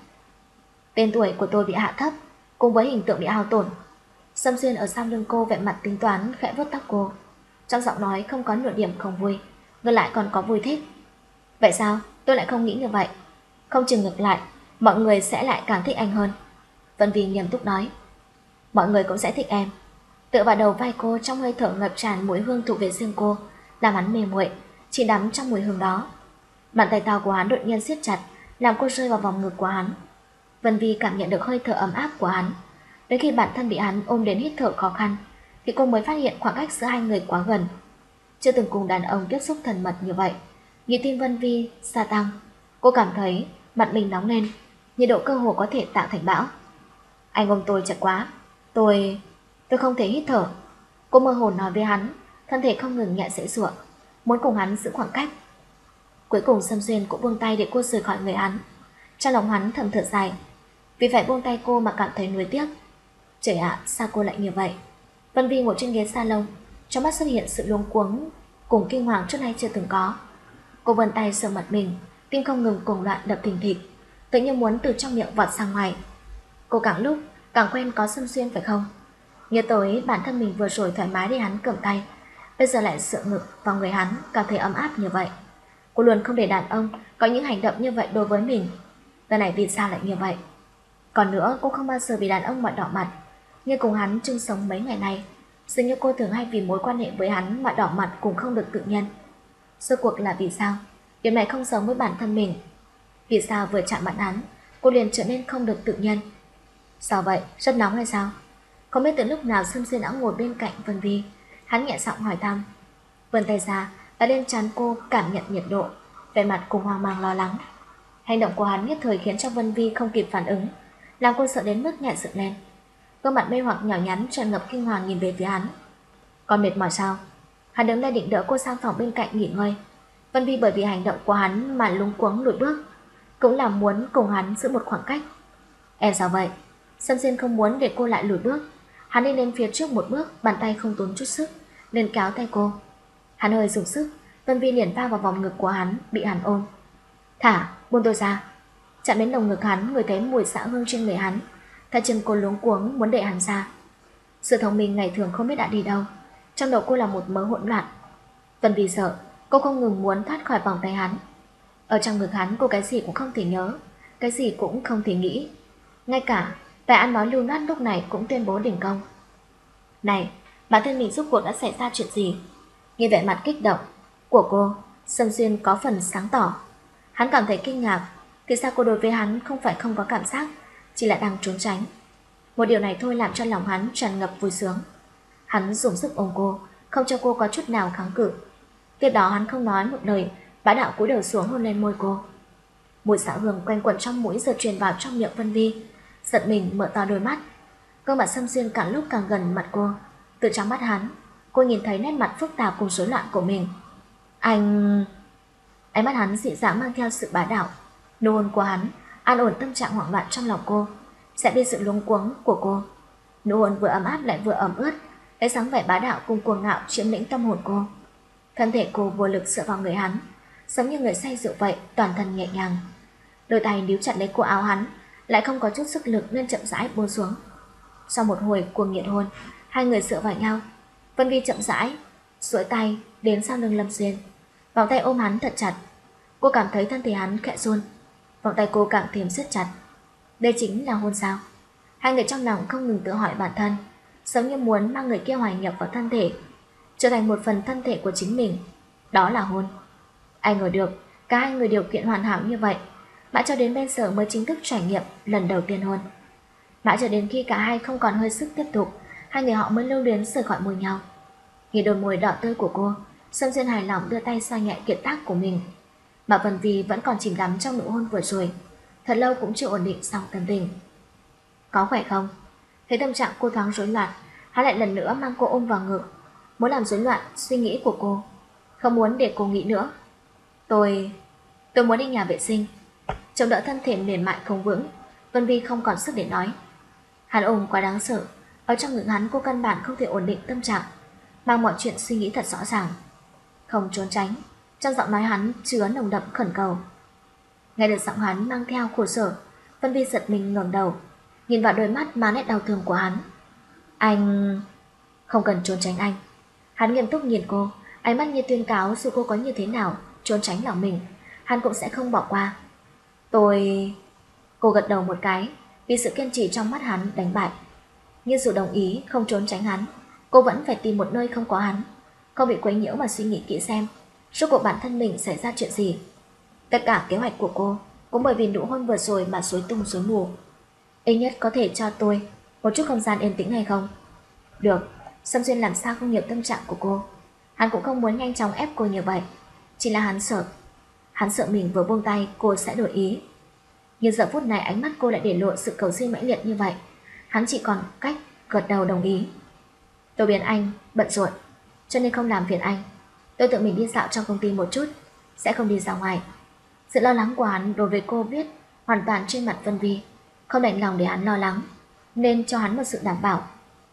Tên tuổi của tôi bị hạ thấp, cùng với hình tượng bị hao tổn. Sâm Xuyên ở sau lưng cô vẻ mặt tính toán khẽ vuốt tóc cô, trong giọng nói không có nửa điểm không vui, ngược lại còn có vui thích. Vậy sao? Tôi lại không nghĩ như vậy. Không chừng ngược lại, mọi người sẽ lại càng thích anh hơn. Vân Vi nghiêm túc nói. Mọi người cũng sẽ thích em. Tựa vào đầu vai cô, trong hơi thở ngập tràn mùi hương thuộc về riêng cô, làm hắn mê muội, chỉ đắm trong mùi hương đó. Bàn tay to của hắn đột nhiên siết chặt, làm cô rơi vào vòng ngực của hắn. Vân Vi cảm nhận được hơi thở ấm áp của hắn. Đến khi bản thân bị hắn ôm đến hít thở khó khăn, thì cô mới phát hiện khoảng cách giữa hai người quá gần. Chưa từng cùng đàn ông tiếp xúc thân mật như vậy. Nhịp tim Vân Vi gia tăng, cô cảm thấy mặt mình nóng lên, nhiệt độ cơ hồ có thể tạo thành bão. Anh ôm tôi chặt quá, tôi không thể hít thở. Cô mơ hồ nói với hắn, thân thể không ngừng nhẹ giãy giụa, muốn cùng hắn giữ khoảng cách. Cuối cùng Sâm Xuyên cũng buông tay để cô rời khỏi người hắn. Trong lòng hắn thầm thở dài, vì phải buông tay cô mà cảm thấy nuối tiếc. Trời ạ, sao cô lại như vậy? Vân Vi ngồi trên ghế salon, trong mắt xuất hiện sự luống cuống cùng kinh hoàng trước nay chưa từng có. Cô vươn tay sờ mặt mình, tim không ngừng cuồng loạn đập thình thịch, tự như muốn từ trong miệng vọt ra ngoài. Cô càng lúc càng quen có Sâm Xuyên phải không? Nhớ tới bản thân mình vừa rồi thoải mái để hắn cầm tay, bây giờ lại dựa ngực vào người hắn, cảm thấy ấm áp như vậy. Cô luôn không để đàn ông có những hành động như vậy đối với mình. Lần này vì sao lại như vậy? Còn nữa, cô không bao giờ vì đàn ông mà đỏ mặt. Như cùng hắn chung sống mấy ngày nay, dường như cô thường hay vì mối quan hệ với hắn mà đỏ mặt cũng không được tự nhiên. Rốt cuộc là vì sao? Điểm này không giống với bản thân mình. Vì sao vừa chạm mặt hắn, cô liền trở nên không được tự nhiên? Sao vậy? Rất nóng hay sao? Không biết từ lúc nào Sâm Xuyên đã ngồi bên cạnh Vân Vi, hắn nhẹ giọng hỏi thăm. Vươn tay ra, đã lên trán cô cảm nhận nhiệt độ, vẻ mặt cùng hoang mang lo lắng. Hành động của hắn nhất thời khiến cho Vân Vi không kịp phản ứng, làm cô sợ đến mức nhẹ dựng lên. Gương mặt mê hoặc nhỏ nhắn tràn ngập kinh hoàng nhìn về phía hắn. Còn mệt mỏi sao? Hắn đứng lên định đỡ cô sang phòng bên cạnh nghỉ ngơi. Vân Vi bởi vì hành động của hắn mà luống cuống lùi bước, cũng là muốn cùng hắn giữ một khoảng cách. Em sao vậy? Sâm Diên không muốn để cô lại lùi bước. Hắn đi lên phía trước một bước, bàn tay không tốn chút sức lên kéo tay cô. Hắn hơi dùng sức, Vân Vi liền va vào vòng ngực của hắn, bị hắn ôm. Thả, buông tôi ra. Chạm đến lồng ngực hắn, người thấy mùi xạ hương trên người hắn. Tay chân cô luống cuống muốn để hắn ra. Sự thông minh ngày thường không biết đã đi đâu. Trong đầu cô là một mớ hỗn loạn. Vân Vi sợ, cô không ngừng muốn thoát khỏi vòng tay hắn. Ở trong ngực hắn cô cái gì cũng không thể nhớ, cái gì cũng không thể nghĩ. Ngay cả tài ăn nói lưu loát lúc này cũng tuyên bố đình công. Này, bản thân mình rốt cuộc đã xảy ra chuyện gì? Nghe vẻ mặt kích động của cô, Sâm Xuyên có phần sáng tỏ. Hắn cảm thấy kinh ngạc. Thì sao cô đối với hắn không phải không có cảm giác, chỉ là đang trốn tránh. Một điều này thôi làm cho lòng hắn tràn ngập vui sướng. Hắn dùng sức ôm cô, không cho cô có chút nào kháng cự. Tiếp đó hắn không nói một lời, bá đạo cúi đầu xuống hôn lên môi cô. Mùi xạ hương quanh quẩn trong mũi giờ truyền vào trong miệng Vân Vi. Giật mình mở to đôi mắt. Gương mặt Sâm Xuyên càng lúc càng gần mặt cô. Từ trong mắt hắn, cô nhìn thấy nét mặt phức tạp cùng rối loạn của mình. Anh... Ánh mắt hắn dị dã mang theo sự bá đạo. Nụ hôn của hắn an ổn tâm trạng hoảng loạn trong lòng cô, sẽ đi sự luống cuống của cô. Nụ hôn vừa ấm áp lại vừa ẩm ướt, cái sáng vẻ bá đạo cùng cuồng ngạo chiếm lĩnh tâm hồn cô. Thân thể cô vô lực dựa vào người hắn, giống như người say rượu vậy, toàn thân nhẹ nhàng. Đôi tay níu chặt lấy cổ áo hắn, lại không có chút sức lực nên chậm rãi buông xuống. Sau một hồi cuồng nhiệt hôn, hai người dựa vào nhau. Vân Vi chậm rãi duỗi tay đến sau lưng Lâm Xuyên, vòng tay ôm hắn thật chặt. Cô cảm thấy thân thể hắn khẽ run, vòng tay cô càng thêm siết chặt. Đây chính là hôn sao? Hai người trong lòng không ngừng tự hỏi bản thân, giống như muốn mang người kia hòa nhập vào thân thể, trở thành một phần thân thể của chính mình. Đó là hôn. Ai ngờ được cả hai người điều kiện hoàn hảo như vậy, mãi cho đến bây giờ mới chính thức trải nghiệm lần đầu tiên hôn. Mãi cho đến khi cả hai không còn hơi sức tiếp tục, hai người họ mới lưu luyến rời khỏi môi nhau. Nhìn đôi môi đỏ tươi của cô, Sâm Diên hài lòng đưa tay xoa nhẹ kiệt tác của mình. Mà Vân Vi vẫn còn chìm đắm trong nụ hôn vừa rồi, thật lâu cũng chưa ổn định xong tâm tình. Có khỏe không? Thấy tâm trạng cô thoáng rối loạn, hắn lại lần nữa mang cô ôm vào ngực, muốn làm rối loạn suy nghĩ của cô, không muốn để cô nghĩ nữa. Tôi muốn đi nhà vệ sinh. Chống đỡ thân thể mềm mại không vững, Vân Vi không còn sức để nói. Hắn ôm quá đáng sợ, ở trong ngực hắn cô căn bản không thể ổn định tâm trạng, mang mọi chuyện suy nghĩ thật rõ ràng, không trốn tránh. Trong giọng nói hắn chứa nồng đậm khẩn cầu. Nghe được giọng hắn mang theo khổ sở, Vân Vi giật mình ngẩng đầu, nhìn vào đôi mắt mà nét đau thương của hắn. Anh... Không cần trốn tránh anh. Hắn nghiêm túc nhìn cô, ánh mắt như tuyên cáo dù cô có như thế nào trốn tránh lòng mình, hắn cũng sẽ không bỏ qua. Cô gật đầu một cái, vì sự kiên trì trong mắt hắn đánh bại. Nhưng dù đồng ý không trốn tránh hắn, cô vẫn phải tìm một nơi không có hắn, không bị quấy nhiễu mà suy nghĩ kỹ xem rốt cuộc bản thân mình xảy ra chuyện gì. Tất cả kế hoạch của cô cũng bởi vì nụ hôn vừa rồi mà rối tung rối mù. Ít nhất có thể cho tôi một chút không gian yên tĩnh hay không? Được. Sâm Xuyên làm sao không hiểu tâm trạng của cô. Hắn cũng không muốn nhanh chóng ép cô như vậy, chỉ là hắn sợ mình vừa buông tay cô sẽ đổi ý. Nhưng giờ phút này ánh mắt cô lại để lộ sự cầu xin mãnh liệt như vậy, hắn chỉ còn cách gật đầu đồng ý. Tôi biết anh bận rộn, cho nên không làm phiền anh. Tôi tự mình đi dạo trong công ty một chút, sẽ không đi ra ngoài. Sự lo lắng của hắn đối với cô viết hoàn toàn trên mặt Vân Vi, không đành lòng để hắn lo lắng, nên cho hắn một sự đảm bảo.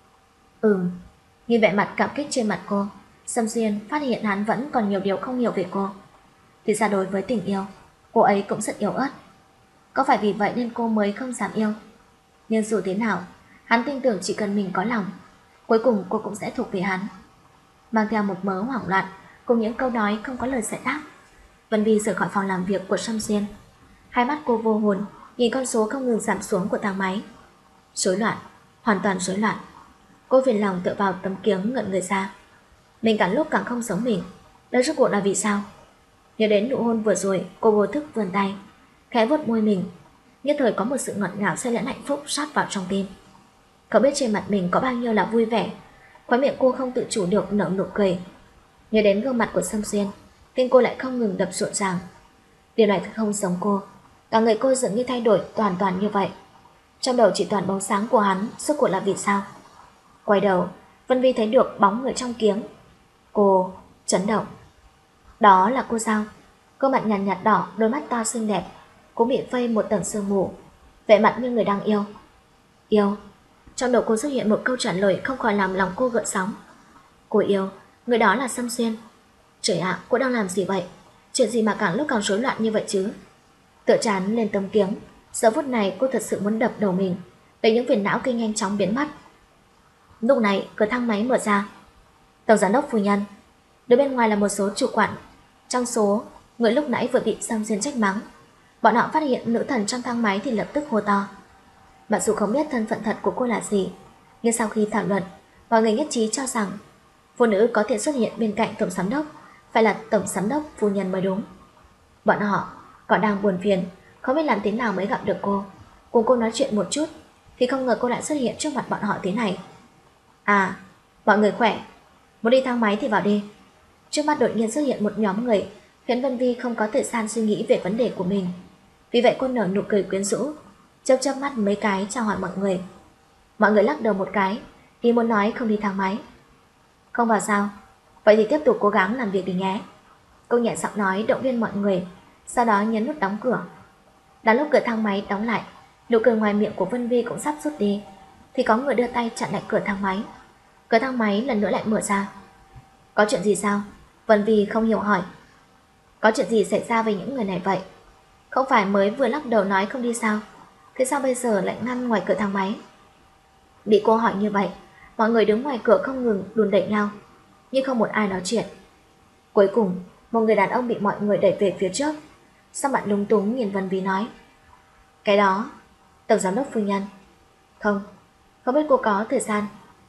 Nhìn vẻ mặt cảm kích trên mặt cô, Sâm Xuyên phát hiện hắn vẫn còn nhiều điều không hiểu về cô. Thì ra đối với tình yêu, cô ấy cũng rất yếu ớt. Có phải vì vậy nên cô mới không dám yêu? Nhưng dù thế nào, hắn tin tưởng chỉ cần mình có lòng, cuối cùng cô cũng sẽ thuộc về hắn. Mang theo một mớ hoảng loạn cùng những câu nói không có lời giải đáp, Vân Vi rời khỏi phòng làm việc của Sâm Xuyên. Hai mắt cô vô hồn nhìn con số không ngừng giảm xuống của thang máy. Rối loạn, hoàn toàn rối loạn. Cô phiền lòng tựa vào tấm kiếng ngẩn người ra. Mình càng lúc càng không giống mình. Đây rốt cuộc là vì sao? Nhớ đến nụ hôn vừa rồi, cô vô thức vươn tay khẽ vuốt môi mình, nhất thời có một sự ngọt ngào xen lẫn hạnh phúc sát vào trong tim. Không biết trên mặt mình có bao nhiêu là vui vẻ, khóe miệng cô không tự chủ được nở nụ cười. Nhớ đến gương mặt của Sâm Xuyên, tim cô lại không ngừng đập rộn ràng. Điều này thật không giống cô, cả người cô dường như thay đổi toàn toàn như vậy. Trong đầu chỉ toàn bóng sáng của hắn, rốt cuộc là vì sao? Quay đầu, Vân Vi thấy được bóng người trong kiếng. Cô chấn động. Đó là cô sao? Cô mặt nhàn nhạt đỏ, đôi mắt to xinh đẹp cũng bị vây một tầng sương mù, vẻ mặt như người đang yêu. Yêu. Trong đầu cô xuất hiện một câu trả lời không khỏi làm lòng cô gợn sóng. Cô yêu, người đó là Sâm Xuyên. Trời ạ, cô đang làm gì vậy? Chuyện gì mà càng lúc càng rối loạn như vậy chứ? Tựa trán lên tấm kiếng, giờ phút này cô thật sự muốn đập đầu mình, để những phiền não kia nhanh chóng biến mất. Lúc này, cửa thang máy mở ra. Tổng giám đốc phu nhân. Đối bên ngoài là một số chủ quản. Trong số người lúc nãy vừa bị Sâm Xuyên trách mắng, bọn họ phát hiện nữ thần trong thang máy thì lập tức hô to. Mặc dù không biết thân phận thật của cô là gì, nhưng sau khi thảo luận, mọi người nhất trí cho rằng phụ nữ có thể xuất hiện bên cạnh tổng giám đốc phải là tổng giám đốc phu nhân mới đúng. Bọn họ còn đang buồn phiền, không biết làm thế nào mới gặp được cô, cùng cô nói chuyện một chút, thì không ngờ cô lại xuất hiện trước mặt bọn họ thế này. À, mọi người khỏe, muốn đi thang máy thì vào đi. Trước mắt đột nhiên xuất hiện một nhóm người, khiến Vân Vi không có thời gian suy nghĩ về vấn đề của mình. Vì vậy cô nở nụ cười quyến rũ, chớp chớp mắt mấy cái chào hỏi mọi người. Mọi người lắc đầu một cái, thì muốn nói không đi thang máy. Không vào sao? Vậy thì tiếp tục cố gắng làm việc đi nhé. Cô nhẹ giọng nói động viên mọi người, sau đó nhấn nút đóng cửa. Đến lúc cửa thang máy đóng lại, nụ cười ngoài miệng của Vân Vi cũng sắp rút đi, thì có người đưa tay chặn lại cửa thang máy. Cửa thang máy lần nữa lại mở ra. Có chuyện gì sao? Vân Vi không hiểu hỏi. Có chuyện gì xảy ra với những người này vậy? Không phải mới vừa lắc đầu nói không đi sao? Thế sao bây giờ lại ngăn ngoài cửa thang máy? Bị cô hỏi như vậy, mọi người đứng ngoài cửa không ngừng đùn đẩy nhau, nhưng không một ai nói chuyện. Cuối cùng, một người đàn ông bị mọi người đẩy về phía trước, sau mặt lúng túng nhìn Vân Vi nói. Cái đó, tổng giám đốc phu nhân. Không biết cô có thời gian.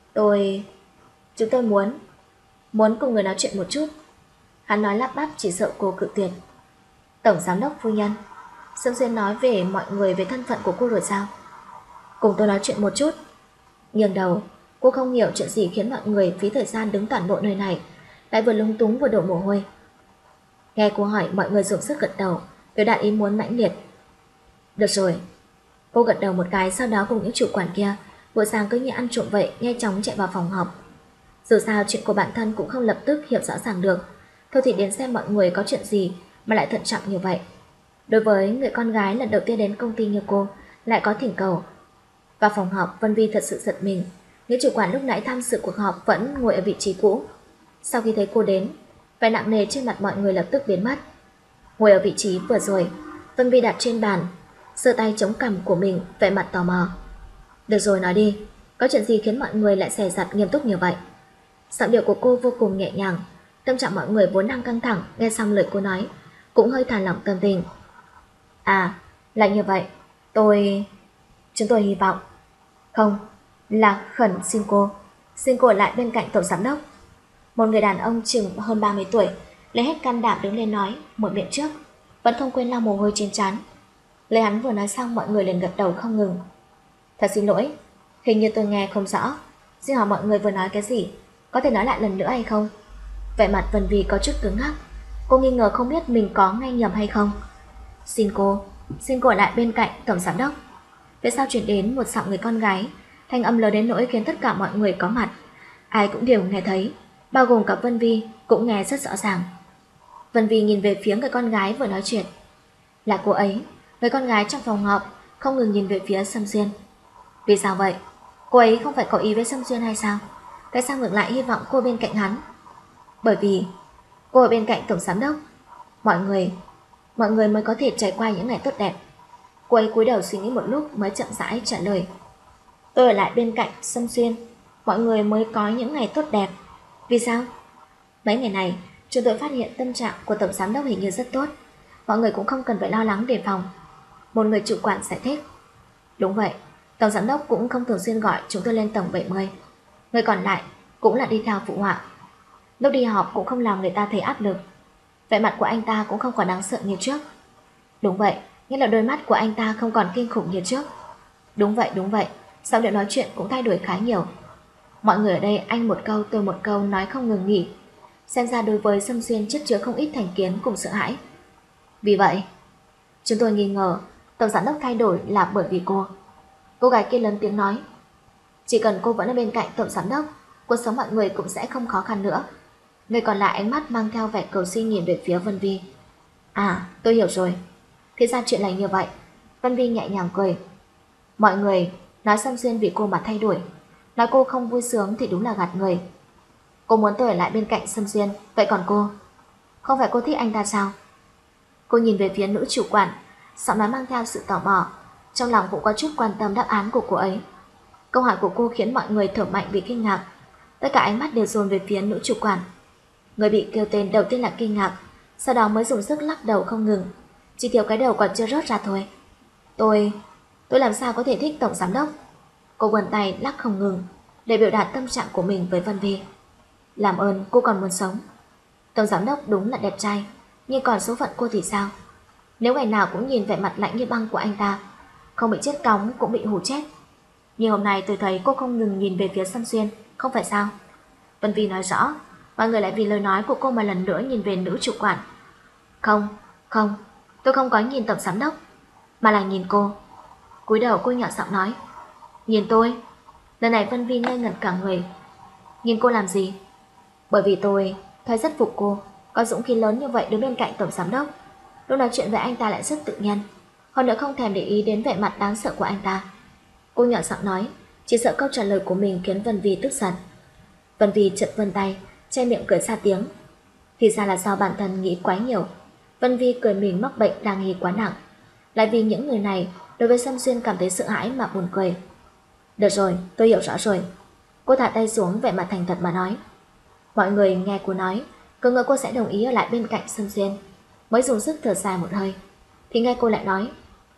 Chúng tôi muốn cùng người nói chuyện một chút. Hắn nói lắp bắp chỉ sợ cô cự tuyệt. Tổng giám đốc phu nhân, Sâm Xuyên nói về mọi người về thân phận của cô rồi sao? Cùng tôi nói chuyện một chút. Nghiêng đầu, cô không hiểu chuyện gì khiến mọi người phí thời gian đứng toàn bộ nơi này, lại vừa lúng túng vừa đổ mồ hôi. Nghe cô hỏi, mọi người dùng sức gật đầu, biểu đạt ý muốn mãnh liệt. Được rồi. Cô gật đầu một cái, sau đó cùng những chủ quản kia buổi sáng cứ như ăn trộm vậy nhanh chóng chạy vào phòng họp. Dù sao chuyện của bản thân cũng không lập tức hiểu rõ ràng được, thôi thì đến xem mọi người có chuyện gì mà lại thận trọng như vậy. Đối với người con gái lần đầu tiên đến công ty như cô lại có thỉnh cầu. Vào phòng họp, Vân Vi thật sự giật mình. Những chủ quản lúc nãy tham dự cuộc họp vẫn ngồi ở vị trí cũ. Sau khi thấy cô đến, vẻ nặng nề trên mặt mọi người lập tức biến mất. Ngồi ở vị trí vừa rồi, Vân Vi đặt trên bàn, giơ tay chống cằm của mình, vẻ mặt tò mò. Được rồi, nói đi, có chuyện gì khiến mọi người lại dè dặt nghiêm túc như vậy? Giọng điệu của cô vô cùng nhẹ nhàng, tâm trạng mọi người vốn đang căng thẳng, nghe xong lời cô nói cũng hơi thả lỏng tâm tình. À, là như vậy, chúng tôi hy vọng. Không, là khẩn xin cô ở lại bên cạnh tổng giám đốc. Một người đàn ông chừng hơn 30 tuổi lấy hết can đảm đứng lên nói, một miệng trước, vẫn không quên lau mồ hôi trên trán. Lời hắn vừa nói xong, mọi người liền gật đầu không ngừng. Thật xin lỗi, hình như tôi nghe không rõ. Xin hỏi mọi người vừa nói cái gì, có thể nói lại lần nữa hay không? Vẻ mặt Vân Vi có chút cứng ngắc, cô nghi ngờ không biết mình có nghe nhầm hay không. Xin cô ở lại bên cạnh tổng giám đốc. Phía sau chuyển đến một giọng người con gái, thanh âm lớn đến nỗi khiến tất cả mọi người có mặt ai cũng đều nghe thấy, bao gồm cả Vân Vi cũng nghe rất rõ ràng. Vân Vi nhìn về phía người con gái vừa nói chuyện. Là cô ấy. Người con gái trong phòng họp không ngừng nhìn về phía Sâm Xuyên. Vì sao vậy? Cô ấy không phải có ý với Sâm Xuyên hay sao? Tại sao ngược lại hy vọng cô bên cạnh hắn? Bởi vì cô ở bên cạnh tổng giám đốc, mọi người mới có thể trải qua những ngày tốt đẹp. Cô ấy cúi đầu suy nghĩ một lúc mới chậm rãi trả lời. Tôi ở lại bên cạnh Sâm Xuyên, mọi người mới có những ngày tốt đẹp. Vì sao? Mấy ngày này chúng tôi phát hiện tâm trạng của tổng giám đốc hình như rất tốt, mọi người cũng không cần phải lo lắng đề phòng. Một người chủ quản giải thích. Đúng vậy, tổng giám đốc cũng không thường xuyên gọi chúng tôi lên tổng 70. Người còn lại cũng là đi theo phụ họa. Lúc đi họp cũng không làm người ta thấy áp lực. Vẻ mặt của anh ta cũng không còn đáng sợ như trước. Đúng vậy, nghĩa là đôi mắt của anh ta không còn kinh khủng như trước. Đúng vậy, giọng điệu nói chuyện cũng thay đổi khá nhiều. Mọi người ở đây anh một câu tôi một câu nói không ngừng nghỉ. Xem ra đối với Sâm Xuyên chất chứa không ít thành kiến cùng sợ hãi. Vì vậy, chúng tôi nghi ngờ tổng giám đốc thay đổi là bởi vì cô. Cô gái kia lớn tiếng nói. Chỉ cần cô vẫn ở bên cạnh tổng giám đốc, cuộc sống mọi người cũng sẽ không khó khăn nữa. Người còn lại ánh mắt mang theo vẻ cầu xin nhìn về phía Vân Vi. À, tôi hiểu rồi. Thì ra chuyện là như vậy. Vân Vi nhẹ nhàng cười. Mọi người nói Sâm Xuyên vì cô mà thay đổi, nói cô không vui sướng thì đúng là gạt người. Cô muốn tôi ở lại bên cạnh Sâm Xuyên, vậy còn cô? Không phải cô thích anh ta sao? Cô nhìn về phía nữ chủ quản, giọng nói mang theo sự tò mò, trong lòng cũng có chút quan tâm đáp án của cô ấy. Câu hỏi của cô khiến mọi người thở mạnh vì kinh ngạc. Tất cả ánh mắt đều dồn về phía nữ chủ quản. Người bị kêu tên đầu tiên là kinh ngạc, sau đó mới dùng sức lắc đầu không ngừng, chỉ thiếu cái đầu còn chưa rớt ra thôi. Tôi làm sao có thể thích tổng giám đốc? Cô vươn tay lắc không ngừng để biểu đạt tâm trạng của mình với Vân Vi. Làm ơn, cô còn muốn sống. Tổng giám đốc đúng là đẹp trai, nhưng còn số phận cô thì sao? Nếu ngày nào cũng nhìn vẻ mặt lạnh như băng của anh ta, không bị chết cóng cũng bị hù chết. Nhưng hôm nay tôi thấy cô không ngừng nhìn về phía Sâm Xuyên, không phải sao? Vân Vi nói rõ, mọi người lại vì lời nói của cô mà lần nữa nhìn về nữ chủ quản. Không, tôi không có nhìn tổng giám đốc, mà là nhìn cô. Cúi đầu cô nhỏ giọng nói, nhìn tôi. Lần này Vân Vi ngây ngẩn cả người. Nhìn cô làm gì? Bởi vì tôi thấy rất phục cô, có dũng khí lớn như vậy đứng bên cạnh tổng giám đốc. Lúc nói chuyện với anh ta lại rất tự nhiên, hơn nữa không thèm để ý đến vẻ mặt đáng sợ của anh ta. Cô nhỏ giọng nói, chỉ sợ câu trả lời của mình khiến Vân Vi tức giận. Vân Vi chợt vươn tay, che miệng cười ra tiếng. Thì ra là do bản thân nghĩ quá nhiều. Vân Vi cười mình mắc bệnh đang nghi quá nặng, lại vì những người này đối với Sâm Xuyên cảm thấy sợ hãi mà buồn cười. Được rồi, tôi hiểu rõ rồi. Cô thả tay xuống, vẻ mặt thành thật mà nói. Mọi người nghe cô nói, cứ ngỡ cô sẽ đồng ý ở lại bên cạnh Sâm Xuyên, mới dùng sức thở dài một hơi. Thì nghe cô lại nói,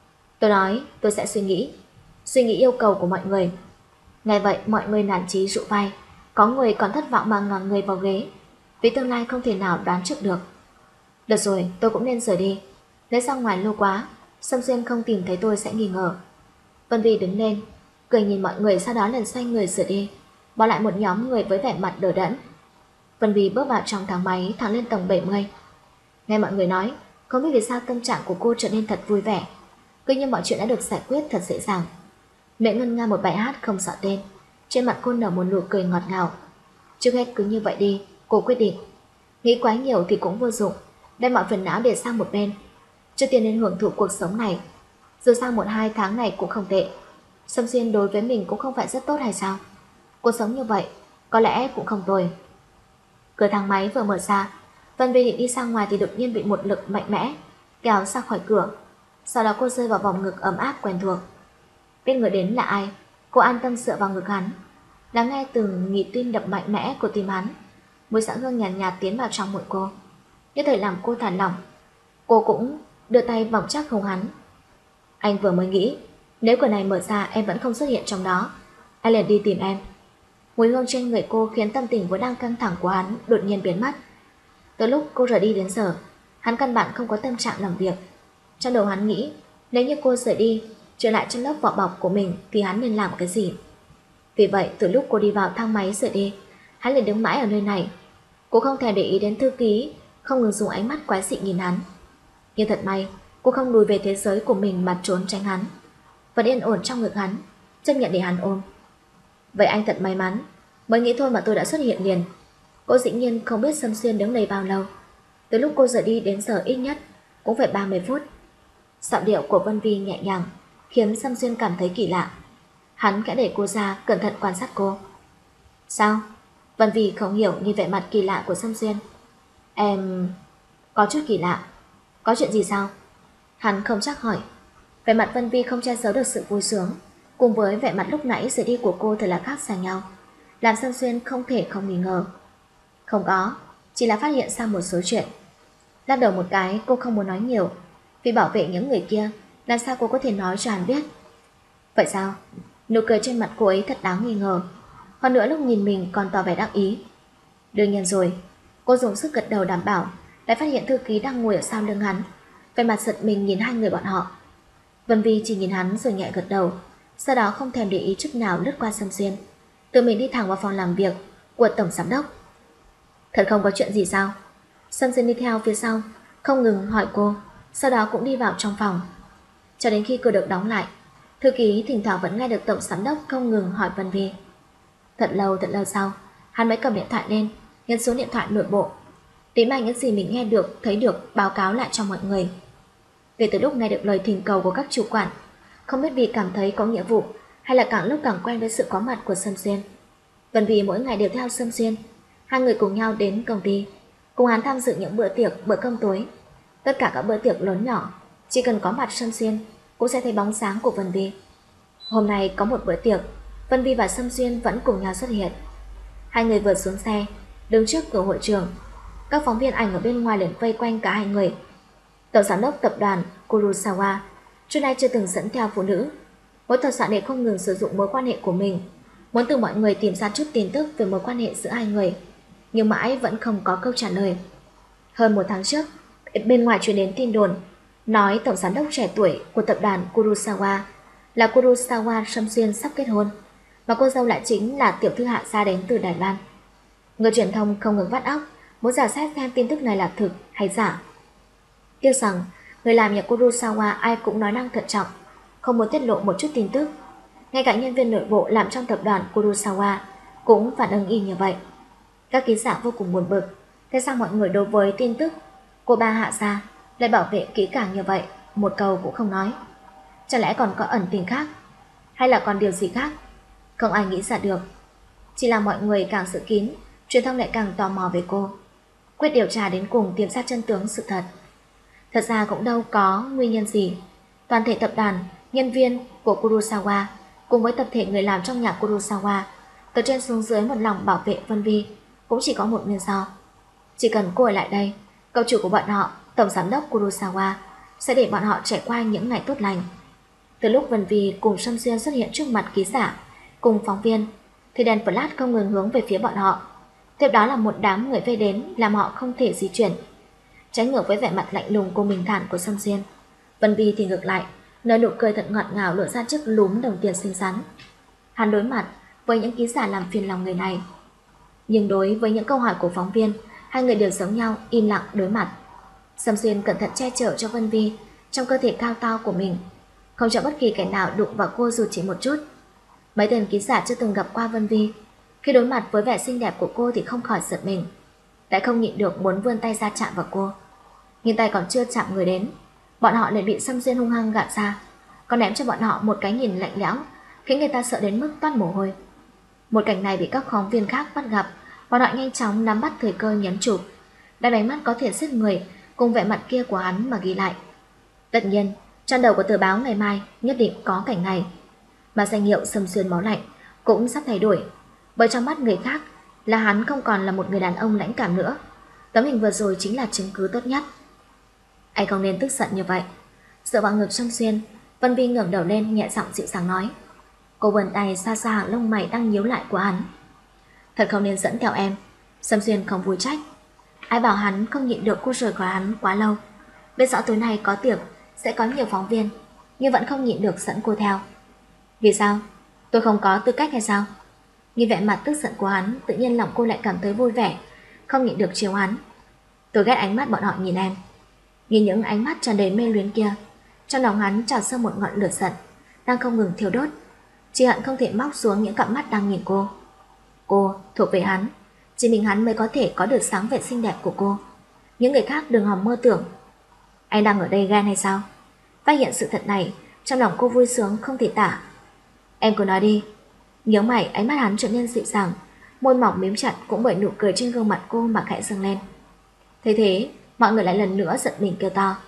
tôi sẽ suy nghĩ yêu cầu của mọi người. Nghe vậy mọi người nản chí rũ vai, có người còn thất vọng mà ngả người vào ghế, vì tương lai không thể nào đoán trước được. Được rồi, tôi cũng nên rời đi. Nếu ra ngoài lâu quá, Sâm Xuyên không tìm thấy tôi sẽ nghi ngờ. Vân Vi đứng lên, cười nhìn mọi người, sau đó liền xoay người rời đi, bỏ lại một nhóm người với vẻ mặt đờ đẫn. Vân Vi bước vào trong thang máy thẳng lên tầng 70. Nghe mọi người nói, không biết vì sao tâm trạng của cô trở nên thật vui vẻ, cứ như mọi chuyện đã được giải quyết thật dễ dàng. Miệng ngân nga một bài hát không rõ tên, trên mặt cô nở một nụ cười ngọt ngào. Trước hết cứ như vậy đi, cô quyết định. Nghĩ quá nhiều thì cũng vô dụng, đem mọi phiền não để sang một bên. Trước tiên nên hưởng thụ cuộc sống này. Dù sao 1-2 tháng này cũng không tệ. Sâm Xuyên đối với mình cũng không phải rất tốt hay sao? Cuộc sống như vậy có lẽ cũng không tồi. Cửa thang máy vừa mở ra, Vân Vi định đi ra ngoài thì đột nhiên bị một lực mạnh mẽ kéo ra khỏi cửa. Sau đó cô rơi vào vòng ngực ấm áp quen thuộc. Biết người đến là ai, cô an tâm dựa vào ngực hắn, lắng nghe từng nhịp tim đập mạnh mẽ của tim hắn. Mùi xạ hương nhàn nhạt tiến vào trong mũi cô, nhất thời làm cô thả lỏng. Cô cũng đưa tay vòng chắc hông hắn. Anh vừa mới nghĩ, nếu cửa này mở ra em vẫn không xuất hiện trong đó, anh liền đi tìm em. Mùi hương trên người cô khiến tâm tình vốn đang căng thẳng của hắn đột nhiên biến mất. Từ lúc cô rời đi đến giờ, hắn căn bản không có tâm trạng làm việc. Trong đầu hắn nghĩ, nếu như cô rời đi, trở lại trong lớp vỏ bọc của mình thì hắn nên làm cái gì. Vì vậy từ lúc cô đi vào thang máy rời đi, hắn liền đứng mãi ở nơi này. Cô không thèm để ý đến thư ký không ngừng dùng ánh mắt quái dị nhìn hắn. Nhưng thật may, cô không lùi về thế giới của mình mà trốn tránh hắn, vẫn yên ổn trong ngực hắn, chấp nhận để hắn ôm. Vậy anh thật may mắn, mới nghĩ thôi mà tôi đã xuất hiện liền. Cô dĩ nhiên không biết Sâm Xuyên đứng đây bao lâu. Từ lúc cô rời đi đến giờ ít nhất cũng phải 30 phút. Giọng điệu của Vân Vi nhẹ nhàng khiến Sâm Xuyên cảm thấy kỳ lạ. Hắn khẽ đẩy cô ra, cẩn thận quan sát cô. Sao? Vân Vi không hiểu nhìn vẻ mặt kỳ lạ của Sâm Xuyên. Em... có chút kỳ lạ. Có chuyện gì sao? Hắn không chắc hỏi. Vẻ mặt Vân Vi không che giấu được sự vui sướng, cùng với vẻ mặt lúc nãy rời đi của cô thật là khác xa nhau, làm Sâm Xuyên không thể không nghi ngờ. Không có, chỉ là phát hiện ra một số chuyện. Lắc đầu một cái, cô không muốn nói nhiều. Vì bảo vệ những người kia, làm sao cô có thể nói cho hắn biết? Vậy sao? Nụ cười trên mặt cô ấy thật đáng nghi ngờ. Hơn nữa lúc nhìn mình còn tỏ vẻ đắc ý. Đương nhiên rồi. Cô dùng sức gật đầu đảm bảo, lại phát hiện thư ký đang ngồi ở sau lưng hắn, vẻ mặt giật mình nhìn hai người bọn họ. Vân Vi chỉ nhìn hắn rồi nhẹ gật đầu, sau đó không thèm để ý chút nào lướt qua Sâm Xuyên, tự mình đi thẳng vào phòng làm việc của tổng giám đốc. Thật không có chuyện gì sao? Sâm Xuyên đi theo phía sau, không ngừng hỏi cô, sau đó cũng đi vào trong phòng. Cho đến khi cửa được đóng lại, thư ký thỉnh thoảng vẫn nghe được tổng giám đốc không ngừng hỏi Vân Vi. Thật lâu sau, hắn mới cầm điện thoại lên, nhấn số điện thoại nội bộ, tìm lại những gì mình nghe được, thấy được báo cáo lại cho mọi người. Kể từ lúc nghe được lời thỉnh cầu của các chủ quản, không biết vì cảm thấy có nghĩa vụ hay là càng lúc càng quen với sự có mặt của Sâm Xuyên. Vân Vy mỗi ngày đều theo Sâm Xuyên, hai người cùng nhau đến công ty, cùng hắn tham dự những bữa tiệc, bữa cơm tối. Tất cả các bữa tiệc lớn nhỏ, chỉ cần có mặt Sâm Xuyên cũng sẽ thấy bóng sáng của Vân Vy. Hôm nay có một bữa tiệc, Vân Vy và Sâm Xuyên vẫn cùng nhau xuất hiện. Hai người vừa xuống xe, đứng trước cửa hội trường. Các phóng viên ảnh ở bên ngoài liền vây quanh cả hai người. Tổng giám đốc tập đoàn Kurosawa trước nay chưa từng dẫn theo phụ nữ. Mỗi tòa soạn để không ngừng sử dụng mối quan hệ của mình, muốn từ mọi người tìm ra chút tin tức về mối quan hệ giữa hai người, nhưng mãi vẫn không có câu trả lời. Hơn một tháng trước, bên ngoài truyền đến tin đồn nói tổng giám đốc trẻ tuổi của tập đoàn Kurosawa là Kurosawa Sâm Xuyên sắp kết hôn, và cô dâu lại chính là tiểu thư Hạ gia đến từ Đài Loan. Người truyền thông không ngừng vắt óc muốn dò xét xem tin tức này là thực hay giả. Tiếc rằng người làm nhà Kurosawa ai cũng nói năng thận trọng, không muốn tiết lộ một chút tin tức. Ngay cả nhân viên nội bộ làm trong tập đoàn Kurosawa cũng phản ứng y như vậy. Các ký giả vô cùng buồn bực, thế sao mọi người đối với tin tức của bà Hạ gia lại bảo vệ kỹ càng như vậy, một câu cũng không nói. Chẳng lẽ còn có ẩn tình khác, hay là còn điều gì khác? Không ai nghĩ ra được. Chỉ là mọi người càng giữ kín, truyền thông lại càng tò mò về cô, quyết điều tra đến cùng tìm ra chân tướng sự thật. Thật ra cũng đâu có nguyên nhân gì. Toàn thể tập đoàn, nhân viên của Kurosawa cùng với tập thể người làm trong nhà Kurosawa từ trên xuống dưới một lòng bảo vệ Vân Vy cũng chỉ có một nguyên do. Chỉ cần cô ở lại đây, cậu chủ của bọn họ, tổng giám đốc Kurosawa, sẽ để bọn họ trải qua những ngày tốt lành. Từ lúc Vân Vy cùng Sâm Xuyên xuất hiện trước mặt ký giả cùng phóng viên, thì đèn flash không ngừng hướng về phía bọn họ. Tiếp đó là một đám người vây đến làm họ không thể di chuyển. Trái ngược với vẻ mặt lạnh lùng cùng bình thản của Sâm Xuyên, Vân Vy thì ngược lại, nở nụ cười thật ngọt ngào lộ ra trước lúm đồng tiền xinh xắn. Hắn đối mặt với những ký giả làm phiền lòng người này, nhưng đối với những câu hỏi của phóng viên, hai người đều giống nhau im lặng đối mặt. Sâm Xuyên cẩn thận che chở cho Vân Vy trong cơ thể cao to của mình, không cho bất kỳ kẻ nào đụng vào cô dù chỉ một chút. Mấy tên ký giả chưa từng gặp qua Vân Vy, khi đối mặt với vẻ xinh đẹp của cô thì không khỏi giật mình, lại không nhịn được muốn vươn tay ra chạm vào cô. Nhưng tay còn chưa chạm người đến, bọn họ lại bị Sâm Xuyên hung hăng gạt ra, còn ném cho bọn họ một cái nhìn lạnh lẽo, khiến người ta sợ đến mức toát mồ hôi. Một cảnh này bị các phóng viên khác bắt gặp, bọn họ nhanh chóng nắm bắt thời cơ nhấn chụp, đáy ánh mắt có thể giết người cùng vẻ mặt kia của hắn mà ghi lại. Tất nhiên, trang đầu của tờ báo ngày mai nhất định có cảnh này, mà danh hiệu Sâm Xuyên máu lạnh cũng sắp thay đổi, bởi trong mắt người khác là hắn không còn là một người đàn ông lãnh cảm nữa. Tấm hình vừa rồi chính là chứng cứ tốt nhất. Anh không nên tức giận như vậy. Dựa vào ngực Sâm Xuyên, Vân Vy ngẩng đầu lên nhẹ giọng dịu dàng nói. Cô vươn tay xa xa hàng lông mày đang nhíu lại của hắn. Thật không nên dẫn theo em. Sâm Xuyên không vui trách. Ai bảo hắn không nhịn được cô rời khỏi hắn quá lâu. Biết rõ tối nay có tiệc sẽ có nhiều phóng viên, nhưng vẫn không nhịn được dẫn cô theo. Vì sao? Tôi không có tư cách hay sao? Nhìn vẻ mặt tức giận của hắn, tự nhiên lòng cô lại cảm thấy vui vẻ, không nhịn được chiều hắn. Tôi ghét ánh mắt bọn họ nhìn em. Nhìn những ánh mắt tràn đầy mê luyến kia, trong lòng hắn trào sâu một ngọn lửa giận đang không ngừng thiêu đốt, chỉ hận không thể móc xuống những cặp mắt đang nhìn cô. Cô thuộc về hắn, chỉ mình hắn mới có thể có được sáng vẻ xinh đẹp của cô. Những người khác đừng hòng mơ tưởng. Anh đang ở đây ghen hay sao? Phát hiện sự thật này, trong lòng cô vui sướng không thể tả. Em cứ nói đi. Nhớ mày, ánh mắt hắn trở nên dịu dàng, môi mỏng mím chặt cũng bởi nụ cười trên gương mặt cô mà khẽ dâng lên. Thế thế, mọi người lại lần nữa giật mình kêu to.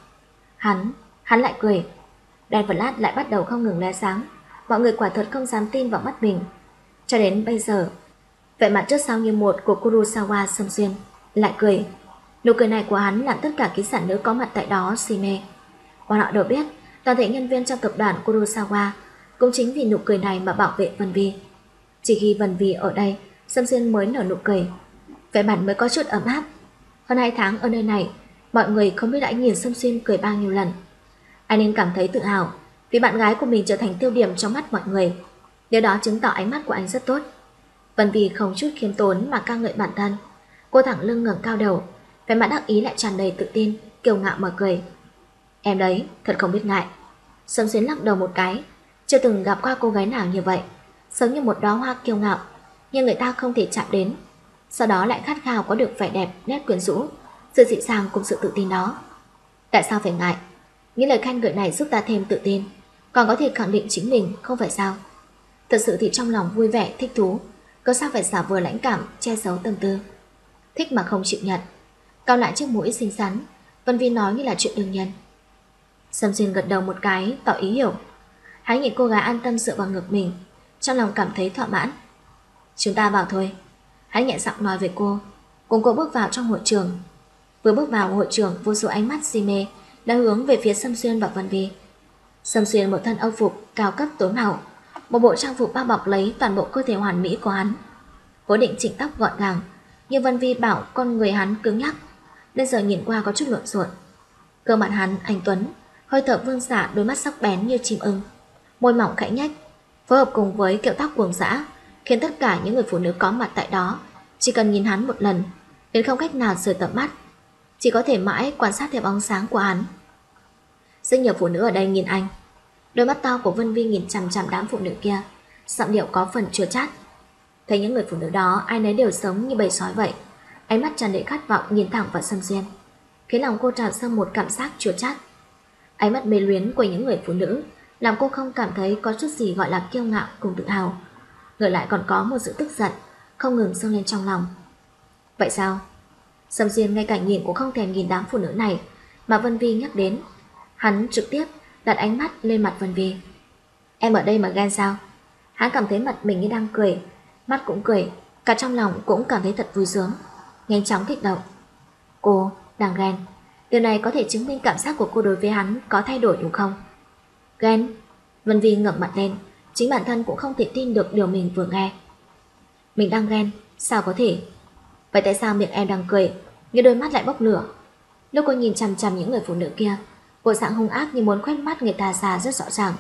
Hắn lại cười. Đèn flash lại bắt đầu không ngừng lóe sáng, mọi người quả thật không dám tin vào mắt mình. Cho đến bây giờ, vẻ mặt trước sau như một của Kurosawa Sâm Xuyên lại cười. Nụ cười này của hắn làm tất cả ký giả nữ có mặt tại đó si mê. Bọn họ đều biết toàn thể nhân viên trong tập đoàn Kurosawa cũng chính vì nụ cười này mà bảo vệ Vân Vy. Chỉ khi Vân Vy ở đây, Sâm Xuyên mới nở nụ cười, vẻ mặt mới có chút ấm áp. Hơn 2 tháng ở nơi này, mọi người không biết đã nhìn Sâm Xuyên cười bao nhiêu lần. Anh nên cảm thấy tự hào vì bạn gái của mình trở thành tiêu điểm trong mắt mọi người. Điều đó chứng tỏ ánh mắt của anh rất tốt. Vân Vy không chút khiêm tốn mà ca ngợi bản thân. Cô thẳng lưng ngẩng cao đầu, vẻ mặt đắc ý lại tràn đầy tự tin, kiêu ngạo mà cười. Em đấy, thật không biết ngại. Sâm Xuyên lắc đầu một cái, chưa từng gặp qua cô gái nào như vậy, giống như một đóa hoa kiêu ngạo, nhưng người ta không thể chạm đến. Sau đó lại khát khao có được vẻ đẹp, nét quyến rũ, sự dịu dàng cùng sự tự tin đó. Tại sao phải ngại? Những lời khen ngợi này giúp ta thêm tự tin, còn có thể khẳng định chính mình, không phải sao? Thật sự thì trong lòng vui vẻ, thích thú, có sao phải giả vờ lãnh cảm, che giấu tâm tư. Thích mà không chịu nhận. Cau lại chiếc mũi xinh xắn, Vân Vi nói như là chuyện đương nhiên. Sâm Xuyên gật đầu một cái, tỏ ý hiểu. Hắn nhìn cô gái an tâm dựa vào ngực mình, trong lòng cảm thấy thỏa mãn. Chúng ta vào thôi. Hắn nhẹ giọng nói với cô, cùng cô bước vào trong hội trường. Vừa bước vào hội trường, vô số ánh mắt si mê đã hướng về phía Sâm Xuyên và Vân Vi. Sâm Xuyên một thân âu phục cao cấp tối màu, một bộ trang phục bao bọc lấy toàn bộ cơ thể hoàn mỹ của hắn. Cố định chỉnh tóc gọn gàng, nhưng Vân Vi bảo con người hắn cứng nhắc, bây giờ nhìn qua có chút lộn xộn. Cơ mặt hắn anh tuấn, hơi thở vương giả, đôi mắt sắc bén như chim ưng, môi mỏng khẽ nhếch, phối hợp cùng với kiểu tóc cuồng dã, khiến tất cả những người phụ nữ có mặt tại đó chỉ cần nhìn hắn một lần, đến không cách nào rời tầm mắt, chỉ có thể mãi quan sát theo bóng sáng của hắn. Rất nhiều phụ nữ ở đây nhìn anh. Đôi mắt to của Vân Vi nhìn chằm chằm đám phụ nữ kia, giọng điệu có phần chua chát. Thấy những người phụ nữ đó ai nấy đều sống như bầy sói vậy, ánh mắt tràn đầy khát vọng nhìn thẳng vào Sâm Xuyên, khiến lòng cô trào dâng một cảm giác chua chát. Ánh mắt mê luyến của những người phụ nữ làm cô không cảm thấy có chút gì gọi là kiêu ngạo cùng tự hào, ngược lại còn có một sự tức giận không ngừng dâng lên trong lòng. Vậy sao? Sâm Xuyên ngay cả nhìn cũng không thèm nhìn đám phụ nữ này mà Vân Vi nhắc đến. Hắn trực tiếp đặt ánh mắt lên mặt Vân Vi. Em ở đây mà ghen sao? Hắn cảm thấy mặt mình như đang cười, mắt cũng cười, cả trong lòng cũng cảm thấy thật vui sướng, nhanh chóng kích động. Cô đang ghen. Điều này có thể chứng minh cảm giác của cô đối với hắn có thay đổi đúng không? Ghen? Vân Vi ngẩng mặt lên, chính bản thân cũng không thể tin được điều mình vừa nghe. Mình đang ghen? Sao có thể? Vậy tại sao miệng em đang cười, nhưng đôi mắt lại bốc lửa? Lúc cô nhìn chằm chằm những người phụ nữ kia, bộ dạng hung ác như muốn khoét mắt người ta ra rất rõ ràng.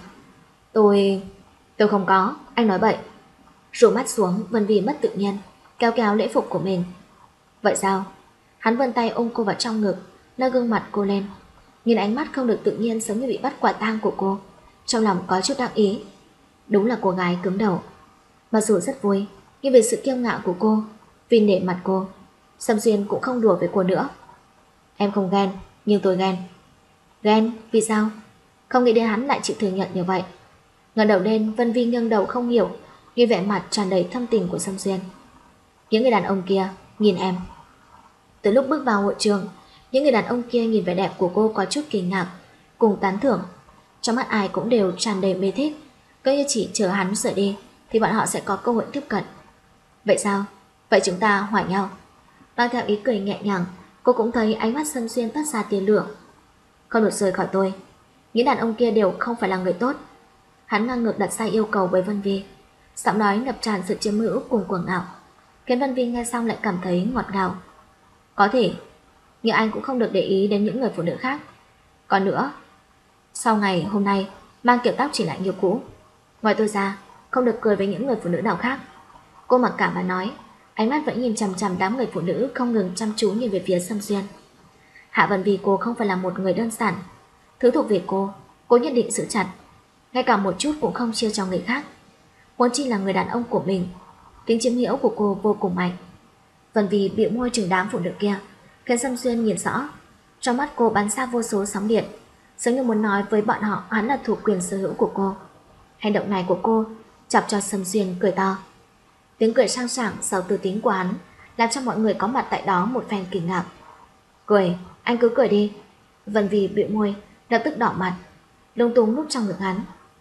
Tôi không có, anh nói bậy. Rủ mắt xuống, Vân Vi mất tự nhiên, kéo kéo lễ phục của mình. Vậy sao? Hắn vươn tay ôm cô vào trong ngực, nâng gương mặt cô lên, nhìn ánh mắt không được tự nhiên giống như bị bắt quả tang của cô, trong lòng có chút đắc ý. Đúng là cô gái cứng đầu. Mặc dù rất vui, nhưng vì sự kiêu ngạo của cô, vì nể mặt cô, Sâm Xuyên cũng không đùa với cô nữa. Em không ghen, nhưng tôi ghen. Ghen? Vì sao? Không nghĩ đến hắn lại chịu thừa nhận như vậy. Ngẩng đầu lên, Vân Vi nghiêng đầu không hiểu, như vẻ mặt tràn đầy thâm tình của Sâm Xuyên. Những người đàn ông kia nhìn em. Từ lúc bước vào hội trường, những người đàn ông kia nhìn vẻ đẹp của cô có chút kinh ngạc, cùng tán thưởng. Trong mắt ai cũng đều tràn đầy mê thích, cứ như chỉ chờ hắn rời đi thì bọn họ sẽ có cơ hội tiếp cận. Vậy sao? Vậy chúng ta hòa nhau. Mang theo ý cười nhẹ nhàng, cô cũng thấy ánh mắt Sâm Xuyên phát ra tia lửa. Không được rời khỏi tôi. Những đàn ông kia đều không phải là người tốt. Hắn ngang ngược đặt ra yêu cầu với Vân Vi, giọng nói ngập tràn sự chiếm hữu cùng cuồng ngạo, khiến Vân Vi nghe xong lại cảm thấy ngọt ngào. Có thể, nhưng anh cũng không được để ý đến những người phụ nữ khác. Còn nữa, sau ngày hôm nay mang kiểu tóc chỉ lại như cũ. Ngoài tôi ra, không được cười với những người phụ nữ nào khác. Cô mặc cảm và nói, ánh mắt vẫn nhìn chằm chằm đám người phụ nữ không ngừng chăm chú nhìn về phía Sâm Xuyên. Hạ Vân Vi cô không phải là một người đơn giản. Thứ thuộc về cô nhất định giữ chặt, ngay cả một chút cũng không chia cho người khác. Muốn chi là người đàn ông của mình. Tính chiếm hữu của cô vô cùng mạnh. Vân Vi bĩu môi chừng đám phụ nữ kia, khiến Sâm Xuyên nhìn rõ. Trong mắt cô bắn ra vô số sóng điện, giống như muốn nói với bọn họ hắn là thủ quyền sở hữu của cô. Hành động này của cô chọc cho Sâm Xuyên cười to. Tiếng cười sang sảng giàu tư tính của hắn làm cho mọi người có mặt tại đó một phen kinh ngạc. Cười, anh cứ cười đi. Vân Vi bĩu môi, lập tức đỏ mặt, lung tung núp trong ngực hắn.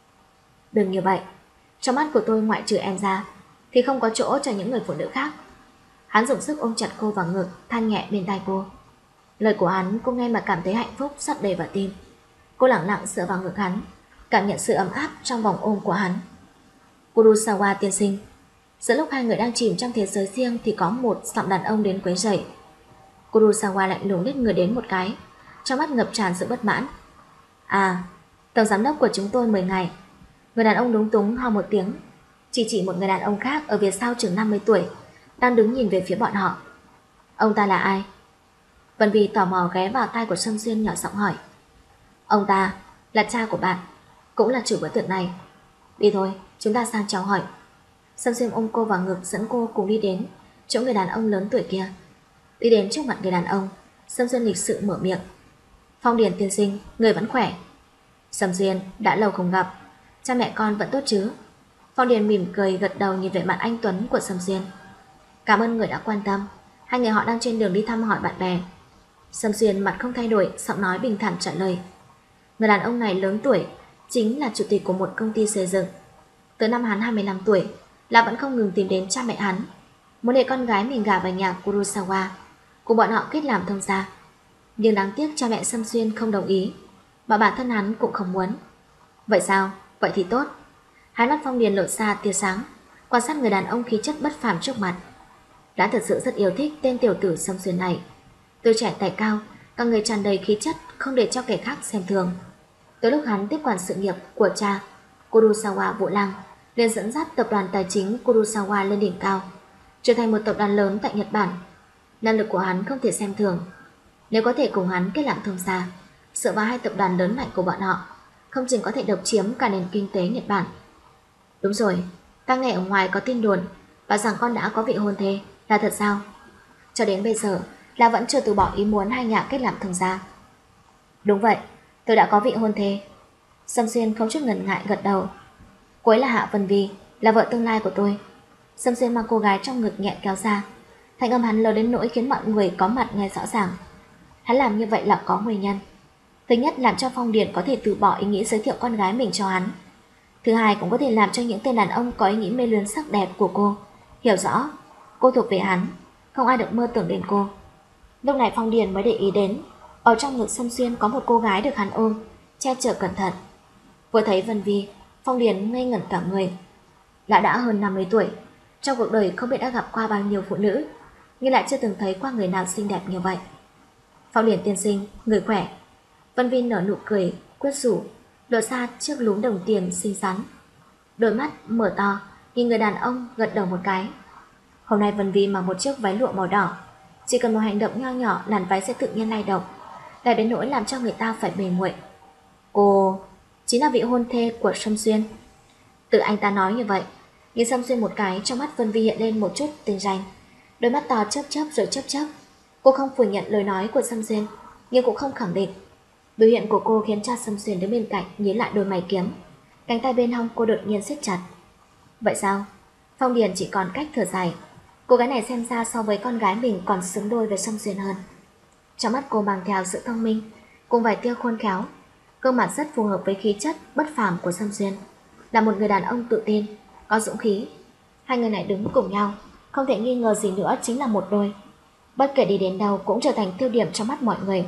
Đừng như vậy, trong mắt của tôi ngoại trừ em ra thì không có chỗ cho những người phụ nữ khác. Hắn dùng sức ôm chặt cô vào ngực, than nhẹ bên tai cô. Lời của hắn cô nghe mà cảm thấy hạnh phúc sắp đầy vào tim. Cô lặng lặng dựa vào ngực hắn, cảm nhận sự ấm áp trong vòng ôm của hắn. Kurosawa tiên sinh. Giữa lúc hai người đang chìm trong thế giới riêng thì có một giọng đàn ông đến quấy rầy. Kurosawa lạnh lùng liếc người đến một cái, trong mắt ngập tràn sự bất mãn. À, tổng giám đốc của chúng tôi 10 ngày. Người đàn ông lúng túng ho một tiếng, chỉ một người đàn ông khác ở phía sau chừng 50 tuổi đang đứng nhìn về phía bọn họ. Ông ta là ai? Vân Vi tò mò ghé vào tai của Sâm Xuyên nhỏ giọng hỏi. Ông ta là cha của bạn, cũng là chủ bữa tiệc này. Đi thôi, chúng ta sang chào hỏi. Sâm Xuyên ôm cô vào ngực dẫn cô cùng đi đến chỗ người đàn ông lớn tuổi kia. Đi đến trước mặt người đàn ông, Sâm Xuyên lịch sự mở miệng. Phong Điền tiên sinh, người vẫn khỏe? Sâm Xuyên, đã lâu không gặp, cha mẹ con vẫn tốt chứ? Phong Điền mỉm cười gật đầu nhìn về mặt anh tuấn của Sâm Xuyên. Cảm ơn người đã quan tâm. Hai người họ đang trên đường đi thăm hỏi bạn bè. Sâm Xuyên mặt không thay đổi, giọng nói bình thản trả lời. Người đàn ông này lớn tuổi, chính là chủ tịch của một công ty xây dựng. Từ năm hắn 25 tuổi là vẫn không ngừng tìm đến cha mẹ hắn, muốn để con gái mình gả vào nhà Kurosawa, cùng bọn họ kết làm thông gia. Nhưng đáng tiếc cha mẹ Sâm Xuyên không đồng ý, mà bản thân hắn cũng không muốn. Vậy sao? Vậy thì tốt. Hai mắt Phong Điền lộ ra tia sáng, quan sát người đàn ông khí chất bất phàm trước mặt. Đã thật sự rất yêu thích tên tiểu tử Sâm Xuyên này. Tuổi trẻ tài cao, cả người tràn đầy khí chất, không để cho kẻ khác xem thường. Từ lúc hắn tiếp quản sự nghiệp của cha Kurosawa Vũ Lăng, liền dẫn dắt tập đoàn tài chính Kurosawa lên đỉnh cao, trở thành một tập đoàn lớn tại Nhật Bản. Năng lực của hắn không thể xem thường. Nếu có thể cùng hắn kết làm thông gia, dựa vào hai tập đoàn lớn mạnh của bọn họ, không chừng có thể độc chiếm cả nền kinh tế Nhật Bản. Đúng rồi, ta nghe ở ngoài có tin đồn và rằng con đã có vị hôn thê, là thật sao? Cho đến bây giờ là vẫn chưa từ bỏ ý muốn hai nhà kết làm thông gia. Đúng vậy, tôi đã có vị hôn thê. Sâm Xuyên không chút ngần ngại gật đầu. Cô ấy là Hạ Vân Vi, là vợ tương lai của tôi. Sâm Xuyên mang cô gái trong ngực nhẹ kéo ra, thanh âm hắn lớn đến nỗi khiến mọi người có mặt nghe rõ ràng. Hắn làm như vậy là có nguyên nhân. Thứ nhất, làm cho Phong Điền có thể từ bỏ ý nghĩ giới thiệu con gái mình cho hắn. Thứ hai, cũng có thể làm cho những tên đàn ông có ý nghĩ mê luyến sắc đẹp của cô hiểu rõ cô thuộc về hắn, không ai được mơ tưởng đến cô. Lúc này Phong Điền mới để ý đến, ở trong ngực Sâm Xuyên có một cô gái được hắn ôm, che chở cẩn thận. Vừa thấy Vân Vi, Phong Điền ngây ngẩn cả người. Đã hơn 50 tuổi, trong cuộc đời không biết đã gặp qua bao nhiêu phụ nữ, nhưng lại chưa từng thấy qua người nào xinh đẹp như vậy. Phong Điền tiên sinh, người khỏe. Vân Vi nở nụ cười quyết rũ, lộ ra chiếc lúm đồng tiền xinh xắn. Đôi mắt mở to, nhìn người đàn ông gật đầu một cái. Hôm nay Vân Vi mặc một chiếc váy lụa màu đỏ, chỉ cần một hành động nho nhỏ làn váy sẽ tự nhiên lay động, lại đến nỗi làm cho người ta phải mềm nguội. Cô chính là vị hôn thê của Sâm Xuyên. Tự anh ta nói như vậy, nhìn Sâm Xuyên một cái, trong mắt Vân Vi hiện lên một chút tinh ranh, đôi mắt to chớp chớp rồi chớp chớp. Cô không phủ nhận lời nói của Sâm Xuyên, nhưng cũng không khẳng định. Biểu hiện của cô khiến cha Sâm Xuyên đến bên cạnh nhíu lại đôi mày kiếm, cánh tay bên hông cô đột nhiên siết chặt. Vậy sao? Phong Điền chỉ còn cách thở dài. Cô gái này xem ra so với con gái mình còn xứng đôi với Sâm Xuyên hơn. Trong mắt cô mang theo sự thông minh cùng vài tia khôn khéo, gương mặt rất phù hợp với khí chất bất phàm của Sâm Xuyên, là một người đàn ông tự tin, có dũng khí. Hai người này đứng cùng nhau, không thể nghi ngờ gì nữa chính là một đôi. Bất kể đi đến đâu cũng trở thành tiêu điểm trong mắt mọi người.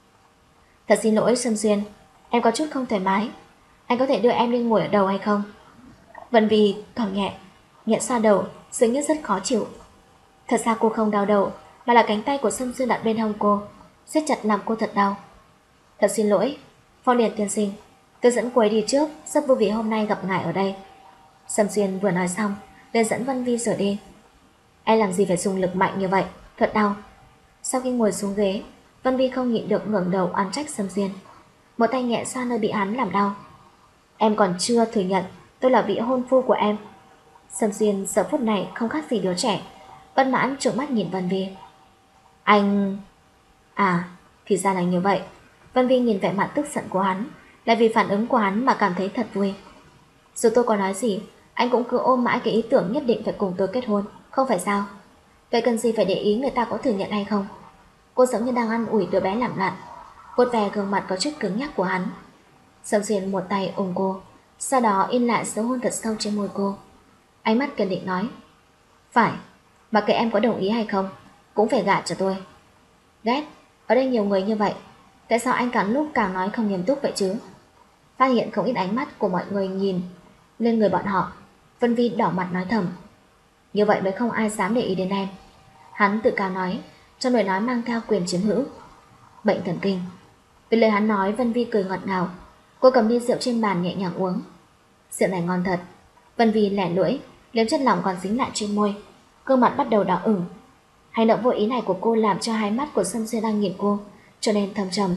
Thật xin lỗi Sâm Xuyên, em có chút không thoải mái. Anh có thể đưa em đi ngồi ở đầu hay không? Vân Vi thở nhẹ, nhẹ xoa đầu, dường như rất khó chịu. Thật ra cô không đau đầu, mà là cánh tay của Sâm Xuyên đặt bên hông cô, siết chặt làm cô thật đau. Thật xin lỗi, Phong Điền tiên sinh, tôi dẫn cô ấy đi trước, rất vui vì hôm nay gặp ngài ở đây. Sâm Xuyên vừa nói xong, liền dẫn Vân Vi rời đi. Anh làm gì phải dùng lực mạnh như vậy, thật đau. Sau khi ngồi xuống ghế, Vân Vi không nhịn được ngẩng đầu oán trách Sâm Xuyên, một tay nhẹ xoa nơi bị hắn làm đau. Em còn chưa thừa nhận tôi là vị hôn phu của em. Sâm Xuyên giờ phút này không khác gì đứa trẻ, bất mãn trợn mắt nhìn Vân Vi. Anh... À, thì ra là như vậy. Vân Vi nhìn vẻ mặt tức giận của hắn, lại vì phản ứng của hắn mà cảm thấy thật vui. Dù tôi có nói gì, anh cũng cứ ôm mãi cái ý tưởng nhất định phải cùng tôi kết hôn, không phải sao? Vậy cần gì phải để ý người ta có thừa nhận hay không? Cô giống như đang ăn ủi đứa bé làm loạn, vuốt về gương mặt có chút cứng nhắc của hắn. Sâm Xuyên một tay ôm cô, sau đó in lại dấu hôn thật sâu trên môi cô. Ánh mắt kiên định nói, phải, mặc kệ em có đồng ý hay không, cũng phải gả cho tôi. Ghét, ở đây nhiều người như vậy, tại sao anh càng lúc càng nói không nghiêm túc vậy chứ? Phát hiện không ít ánh mắt của mọi người nhìn lên người bọn họ, Vân Vi đỏ mặt nói thầm, như vậy mới không ai dám để ý đến em. Hắn tự cao nói, trong lời nói mang theo quyền chiếm hữu. Bệnh thần kinh. Vì lời hắn nói, Vân Vi cười ngọt ngào. Cô cầm ly rượu trên bàn nhẹ nhàng uống. Rượu này ngon thật. Vân Vi lẻ lưỡi, liếm chất lỏng còn dính lại trên môi, gương mặt bắt đầu đỏ ửng. Hành động vô ý này của cô làm cho hai mắt của Sâm Xuyên đang nhìn cô trở nên thâm trầm.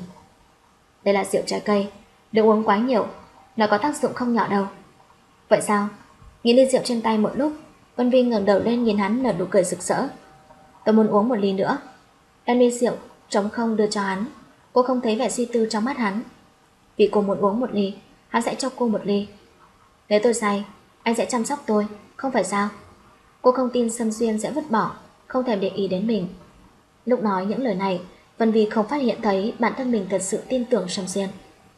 Đây là rượu trái cây, đừng uống quá nhiều, nó có tác dụng không nhỏ đâu. Vậy sao? Nhìn ly rượu trên tay một lúc, Vân Vi ngẩng đầu lên nhìn hắn nở nụ cười rực rỡ. Tôi muốn uống một ly nữa. Đem ly rượu trống không đưa cho hắn. Cô không thấy vẻ suy tư trong mắt hắn. Vì cô muốn uống một ly, hắn sẽ cho cô một ly. Nếu tôi say, Anh sẽ chăm sóc tôi, không phải sao? Cô không tin Sâm Xuyên sẽ vứt bỏ, không thèm để ý đến mình. Lúc nói những lời này, Vân Vi không phát hiện thấy bản thân mình thật sự tin tưởng Sâm Xuyên.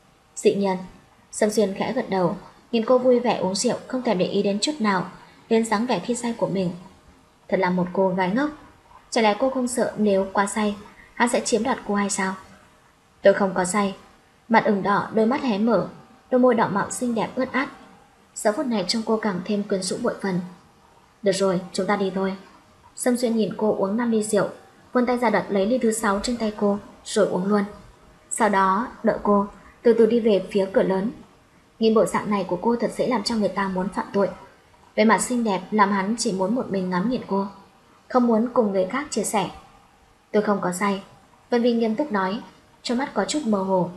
Dĩ nhiên, Sâm Xuyên khẽ gật đầu, nhìn cô vui vẻ uống rượu, không thèm để ý đến chút nào đến dáng vẻ khi say của mình. Thật là một cô gái ngốc. Chả lẽ cô không sợ nếu quá say hắn sẽ chiếm đoạt cô hay sao? Tôi không có say. Mặt ửng đỏ, đôi mắt hé mở, đôi môi đỏ mọng xinh đẹp ướt át. Giờ phút này trông cô càng thêm quyến rũ bội phần. Được rồi, chúng ta đi thôi. Sâm Xuyên nhìn cô uống 5 ly rượu, vươn tay ra đặt lấy ly thứ 6 trên tay cô, rồi uống luôn. Sau đó đợi cô từ từ đi về phía cửa lớn. Nhìn bộ dạng này của cô thật dễ làm cho người ta muốn phạm tội. Vẻ mặt xinh đẹp làm hắn chỉ muốn một mình ngắm nhìn cô, không muốn cùng người khác chia sẻ. Tôi không có say, Vân Vi nghiêm túc nói, trong mắt có chút mơ hồ.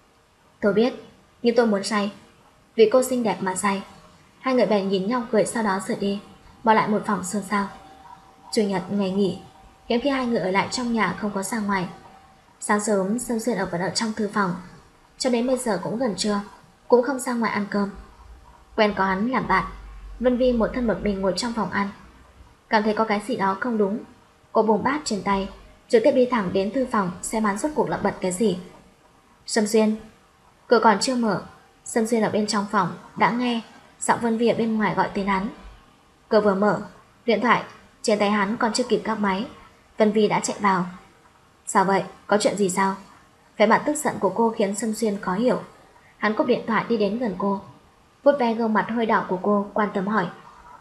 Tôi biết, nhưng tôi muốn say. Vì cô xinh đẹp mà say. Hai người bèn nhìn nhau cười, sau đó rời đi, bỏ lại một phòng xôn xao. Chủ nhật ngày nghỉ, hiếm khi hai người ở lại trong nhà không có ra ngoài. Sáng sớm Sâm Xuyên vẫn ở trong thư phòng, cho đến bây giờ cũng gần trưa, cũng không ra ngoài ăn cơm. Quen có hắn làm bạn, Vân Vi một thân một mình ngồi trong phòng ăn. Cảm thấy có cái gì đó không đúng, cô buông bát trên tay, trực tiếp đi thẳng đến thư phòng xem hắn rốt cuộc là bật cái gì. Sâm Xuyên. Cửa còn chưa mở, Sâm Xuyên ở bên trong phòng đã nghe giọng Vân Vi ở bên ngoài gọi tên hắn. Cửa vừa mở, điện thoại trên tay hắn còn chưa kịp gác máy, Vân Vi đã chạy vào. Sao vậy? Có chuyện gì sao? Vẻ mặt tức giận của cô khiến Sâm Xuyên khó hiểu. Hắn cúp điện thoại đi đến gần cô, vuốt ve gương mặt hơi đỏ của cô, quan tâm hỏi.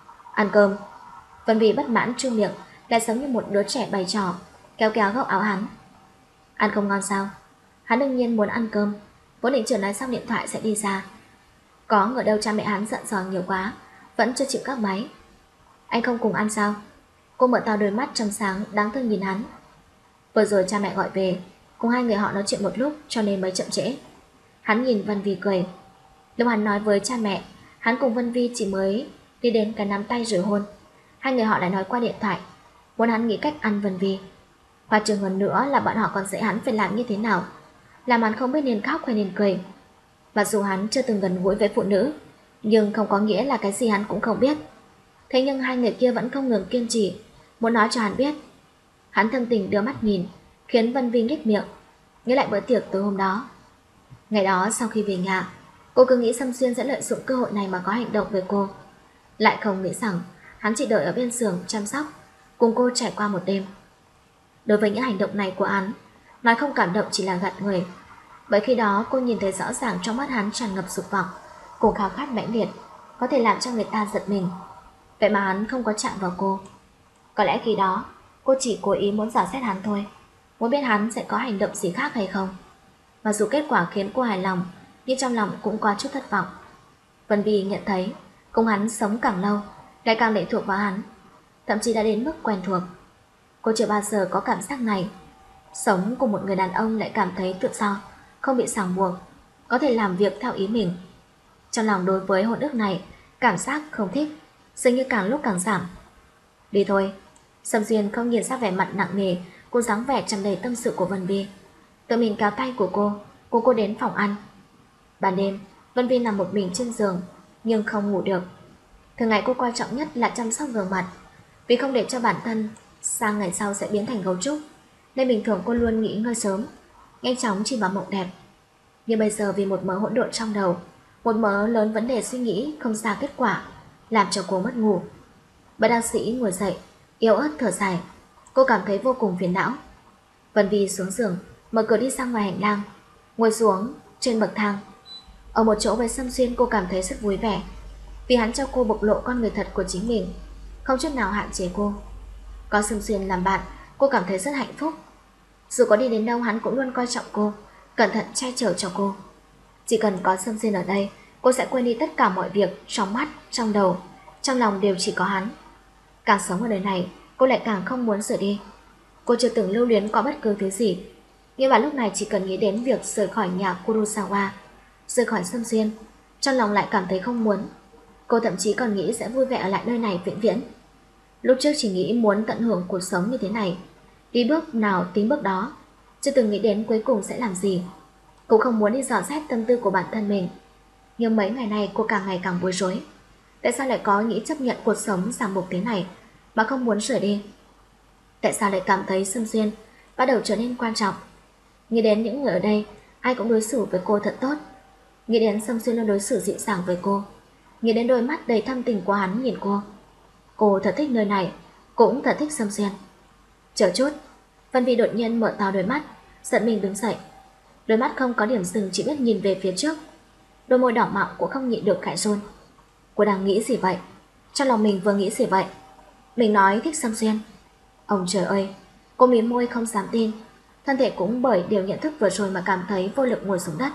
Ăn cơm. Vân Vi bất mãn trương miệng, lại giống như một đứa trẻ bày trò, kéo kéo góc áo hắn. Ăn không ngon sao? Hắn đương nhiên muốn ăn cơm, vốn định chờ nói xong điện thoại sẽ đi ra. Có ngờ đâu cha mẹ hắn giận dò nhiều quá, vẫn chưa chịu gác máy. Anh không cùng ăn sao? Cô mở to đôi mắt trong sáng đáng thương nhìn hắn. Vừa rồi cha mẹ gọi về, cùng hai người họ nói chuyện một lúc cho nên mới chậm trễ. Hắn nhìn Vân Vi cười. Lúc hắn nói với cha mẹ, hắn cùng Vân Vi chỉ mới đi đến cái nắm tay rồi hôn. Hai người họ lại nói qua điện thoại, muốn hắn nghĩ cách ăn Vân Vi. Và trường hơn nữa là bọn họ còn dạy hắn phải làm như thế nào, làm hắn không biết nên khóc hay nên cười. Mặc dù hắn chưa từng gần gũi với phụ nữ, nhưng không có nghĩa là cái gì hắn cũng không biết. Thế nhưng hai người kia vẫn không ngừng kiên trì, muốn nói cho hắn biết. Hắn thâm tình đưa mắt nhìn, khiến Vân Vi nhếch miệng, nhớ lại bữa tiệc tối hôm đó. Ngày đó sau khi về nhà, cô cứ nghĩ Sâm Xuyên sẽ lợi dụng cơ hội này mà có hành động với cô. Lại không nghĩ rằng hắn chỉ đợi ở bên giường chăm sóc, cùng cô trải qua một đêm. Đối với những hành động này của hắn, nói không cảm động chỉ là gạt người. Bởi khi đó cô nhìn thấy rõ ràng trong mắt hắn tràn ngập dục vọng, cùng khao khát mãnh liệt, có thể làm cho người ta giật mình. Vậy mà hắn không có chạm vào cô. Có lẽ khi đó cô chỉ cố ý muốn dò xét hắn thôi, muốn biết hắn sẽ có hành động gì khác hay không. Mặc dù kết quả khiến cô hài lòng, nhưng trong lòng cũng có chút thất vọng. Vân Vi nhận thấy cùng hắn sống càng lâu, lại càng lệ thuộc vào hắn, thậm chí đã đến mức quen thuộc. Cô chưa bao giờ có cảm giác này. Sống cùng một người đàn ông lại cảm thấy tự do, không bị ràng buộc, có thể làm việc theo ý mình. Trong lòng đối với hôn ước này, cảm giác không thích, dường như càng lúc càng giảm. Đi thôi. Sâm Xuyên không nhìn sang vẻ mặt nặng nề, cô dáng vẻ tràn đầy tâm sự của Vân Vi. Tự mình kéo tay của cô, cùng cô đến phòng ăn. Ban đêm, Vân Vi nằm một mình trên giường, nhưng không ngủ được. Thường ngày cô quan trọng nhất là chăm sóc gương mặt, vì không để cho bản thân sang ngày sau sẽ biến thành gấu trúc, nên bình thường cô luôn nghỉ ngơi sớm, nhanh chóng chìm vào mộng đẹp. Nhưng bây giờ vì một mớ hỗn độn trong đầu, một mớ lớn vấn đề suy nghĩ không ra kết quả, làm cho cô mất ngủ. Bất đắc sĩ ngồi dậy, yếu ớt thở dài, cô cảm thấy vô cùng phiền não. Vân Vi xuống giường, mở cửa đi ra ngoài hành lang, ngồi xuống trên bậc thang. Ở một chỗ với Sâm Xuyên cô cảm thấy rất vui vẻ, vì hắn cho cô bộc lộ con người thật của chính mình, không chút nào hạn chế cô. Có Sâm Xuyên làm bạn, cô cảm thấy rất hạnh phúc. Dù có đi đến đâu hắn cũng luôn coi trọng cô, cẩn thận che chở cho cô. Chỉ cần có Sâm Xuyên ở đây, cô sẽ quên đi tất cả mọi việc trong mắt, trong đầu, trong lòng đều chỉ có hắn. Càng sống ở đời này, cô lại càng không muốn rời đi. Cô chưa từng lưu luyến qua bất cứ thứ gì, nhưng mà lúc này chỉ cần nghĩ đến việc rời khỏi nhà Kurosawa, rời khỏi Sâm Xuyên, trong lòng lại cảm thấy không muốn. Cô thậm chí còn nghĩ sẽ vui vẻ ở lại nơi này vĩnh viễn. Lúc trước chỉ nghĩ muốn tận hưởng cuộc sống như thế này, đi bước nào tính bước đó, chưa từng nghĩ đến cuối cùng sẽ làm gì. Cũng không muốn đi dò xét tâm tư của bản thân mình. Nhưng mấy ngày nay cô càng ngày càng bối rối. Tại sao lại có nghĩ chấp nhận cuộc sống ràng buộc thế này mà không muốn rời đi? Tại sao lại cảm thấy Sâm Xuyên bắt đầu trở nên quan trọng? Nghĩ đến những người ở đây, ai cũng đối xử với cô thật tốt. Nghĩ đến Sâm Xuyên luôn đối xử dịu dàng với cô. Nghĩ đến đôi mắt đầy thâm tình của hắn nhìn cô. Cô thật thích nơi này, cũng thật thích Sâm Xuyên. Chờ chút, Vân Vi đột nhiên mở to đôi mắt, giận mình đứng dậy. Đôi mắt không có điểm dừng, chỉ biết nhìn về phía trước. Đôi môi đỏ mọng cũng không nhịn được khẽ run. Cô đang nghĩ gì vậy? Trong lòng mình vừa nghĩ gì vậy? Mình nói thích Sâm Xuyên. Ông trời ơi, cô mím môi không dám tin. Thân thể cũng bởi điều nhận thức vừa rồi mà cảm thấy vô lực ngồi xuống đất.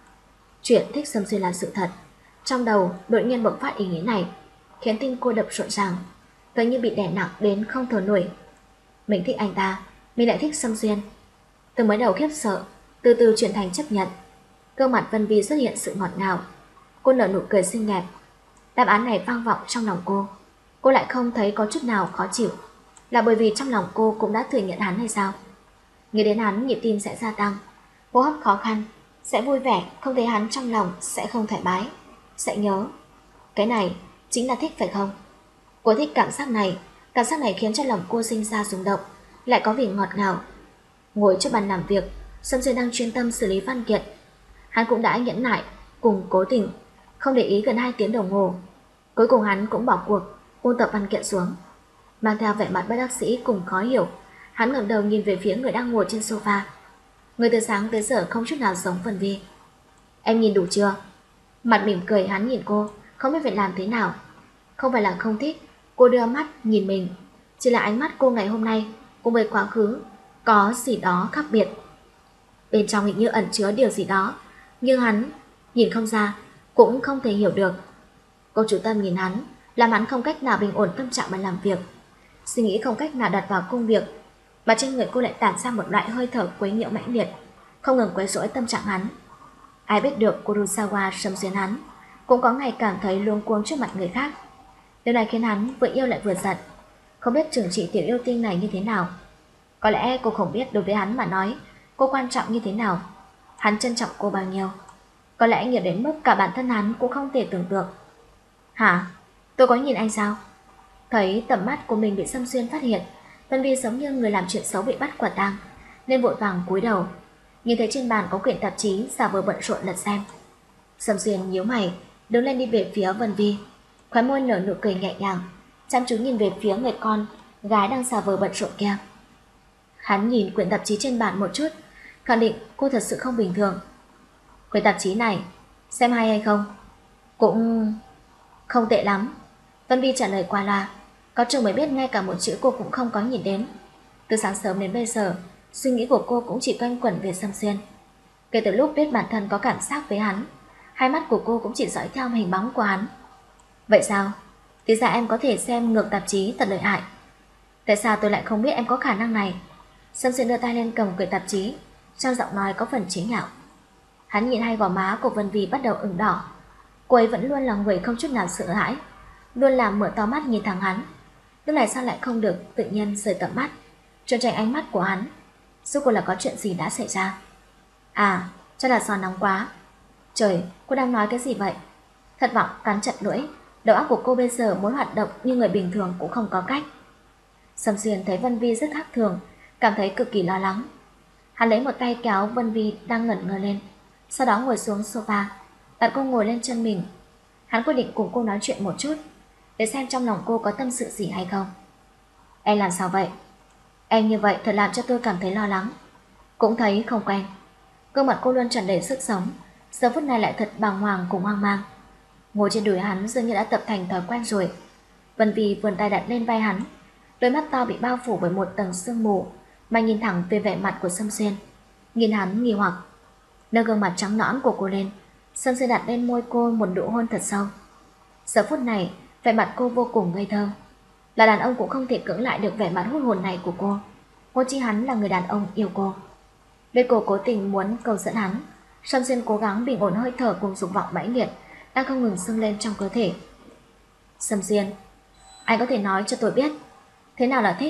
Chuyện thích Sâm Xuyên là sự thật. Trong đầu đột nhiên bộc phát ý nghĩ này, khiến tim cô đập rộn ràng, gần như bị đè nặng đến không thở nổi. Mình thích anh ta, mình lại thích Sâm Xuyên. Từ mới đầu khiếp sợ, từ từ chuyển thành chấp nhận. Gương mặt Vân Vi xuất hiện sự ngọt ngào. Cô nở nụ cười xinh đẹp. Đáp án này vang vọng trong lòng cô lại không thấy có chút nào khó chịu. Là bởi vì trong lòng cô cũng đã thừa nhận hắn hay sao? Nghĩ đến hắn, nhịp tim sẽ gia tăng, hô hấp khó khăn, sẽ vui vẻ, không thấy hắn trong lòng sẽ không thoải mái, sẽ nhớ. Cái này chính là thích phải không? Cô thích cảm giác này khiến cho lòng cô sinh ra rung động, lại có vị ngọt ngào. Ngồi trước bàn làm việc, Sâm Xuyên đang chuyên tâm xử lý văn kiện. Hắn cũng đã nhẫn nại cùng Cố Tình, không để ý gần 2 tiếng đồng hồ. Cuối cùng hắn cũng bỏ cuộc, ôn tập văn kiện xuống. Mang theo vẻ mặt bất đắc dĩ cùng khó hiểu, hắn ngẩng đầu nhìn về phía người đang ngồi trên sofa. Người từ sáng tới giờ không chút nào giống Vân Vi. Em nhìn đủ chưa? Mặt mỉm cười hắn nhìn cô, không biết phải làm thế nào. Không phải là không thích, cô đưa mắt nhìn mình, chỉ là ánh mắt cô ngày hôm nay cùng với quá khứ có gì đó khác biệt. Bên trong hình như ẩn chứa điều gì đó, nhưng hắn nhìn không ra, cũng không thể hiểu được. Cô chủ tâm nhìn hắn, làm hắn không cách nào bình ổn tâm trạng mà làm việc. Suy nghĩ không cách nào đặt vào công việc, mà trên người cô lại tản ra một loại hơi thở quấy nhiễu mãnh liệt, không ngừng quấy rối tâm trạng hắn. Ai biết được Kurosawa Sâm Xuyên hắn cũng có ngày cảm thấy luống cuống trước mặt người khác. Điều này khiến hắn vừa yêu lại vừa giận, không biết trừng trị tiểu yêu tinh này như thế nào. Có lẽ cô không biết đối với hắn mà nói cô quan trọng như thế nào, hắn trân trọng cô bao nhiêu. Có lẽ nhiều đến mức cả bản thân hắn cũng không thể tưởng tượng. Hả? Tôi có nhìn anh sao? Thấy tầm mắt của mình bị Sâm Xuyên phát hiện, Vân Vi giống như người làm chuyện xấu bị bắt quả tang, nên vội vàng cúi đầu. Nhìn thấy trên bàn có quyển tạp chí, giả vờ bận rộn lật xem. Sâm Xuyên nhíu mày, đứng lên đi về phía Vân Vi, khóe môi nở nụ cười nhẹ nhàng, chăm chú nhìn về phía người con gái đang giả vờ bận rộn kia. Hắn nhìn quyển tạp chí trên bàn một chút, khẳng định cô thật sự không bình thường. Quyển tạp chí này, xem hay hay không? Cũng không tệ lắm. Vân Vi trả lời qua loa, có chừng mới biết ngay cả một chữ cô cũng không có nhìn đến. Từ sáng sớm đến bây giờ, suy nghĩ của cô cũng chỉ quanh quẩn về Sâm Xuyên. Kể từ lúc biết bản thân có cảm giác với hắn, hai mắt của cô cũng chỉ dõi theo hình bóng của hắn. Vậy sao? Thì ra em có thể xem ngược tạp chí, thật lợi hại. Tại sao tôi lại không biết em có khả năng này? Sâm Xuyên đưa tay lên cầm quyển tạp chí, trong giọng nói có phần chế nhạo. Hắn nhìn hai gò má của Vân Vi bắt đầu ửng đỏ. Cô ấy vẫn luôn là người không chút nào sợ hãi, luôn làm mở to mắt nhìn thẳng hắn. Lúc này sao lại không được tự nhiên rời tầm mắt, trốn tránh ánh mắt của hắn? Rốt cuộc là có chuyện gì đã xảy ra? À, chắc là do nóng quá. Trời, cô đang nói cái gì vậy? Thất vọng cắn chặt lưỡi, đầu óc của cô bây giờ muốn hoạt động như người bình thường cũng không có cách. Sâm Xuyên thấy Vân Vi rất khác thường, cảm thấy cực kỳ lo lắng. Hắn lấy một tay kéo Vân Vi đang ngẩn ngơ lên, sau đó ngồi xuống sofa, đặt cô ngồi lên chân mình. Hắn quyết định cùng cô nói chuyện một chút, để xem trong lòng cô có tâm sự gì hay không. Em làm sao vậy? Em như vậy thật làm cho tôi cảm thấy lo lắng, cũng thấy không quen. Gương mặt cô luôn tràn đầy sức sống, giờ phút này lại thật bàng hoàng cùng hoang mang. Ngồi trên đùi hắn dường như đã tập thành thói quen rồi. Vân Vi vươn tay đặt lên vai hắn, đôi mắt to bị bao phủ bởi một tầng sương mù, mà nhìn thẳng về vẻ mặt của Sâm Xuyên. Nhìn hắn nghi hoặc, nâng gương mặt trắng nõn của cô lên, Sâm Xuyên đặt lên môi cô một nụ hôn thật sâu. Giờ phút này vẻ mặt cô vô cùng ngây thơ, là đàn ông cũng không thể cưỡng lại được vẻ mặt hút hồn này của cô. Ngôn chi hắn là người đàn ông yêu cô. Bên cô cố tình muốn cầu dẫn hắn, Sâm Xuyên cố gắng bình ổn hơi thở cùng dục vọng mãnh liệt đang không ngừng dâng lên trong cơ thể. Sâm Xuyên, anh có thể nói cho tôi biết thế nào là thích?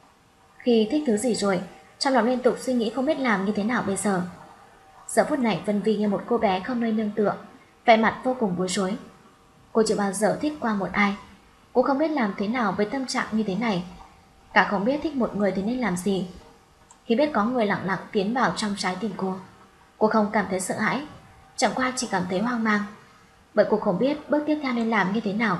Khi thích thứ gì rồi, trong lòng liên tục suy nghĩ không biết làm như thế nào bây giờ. Giờ phút này Vân Vi như một cô bé không nơi nương tựa, vẻ mặt vô cùng bối rối. Cô chưa bao giờ thích qua một ai. Cô không biết làm thế nào với tâm trạng như thế này, cả không biết thích một người thì nên làm gì. Khi biết có người lặng lặng tiến vào trong trái tim cô không cảm thấy sợ hãi, chẳng qua chỉ cảm thấy hoang mang, bởi cô không biết bước tiếp theo nên làm như thế nào.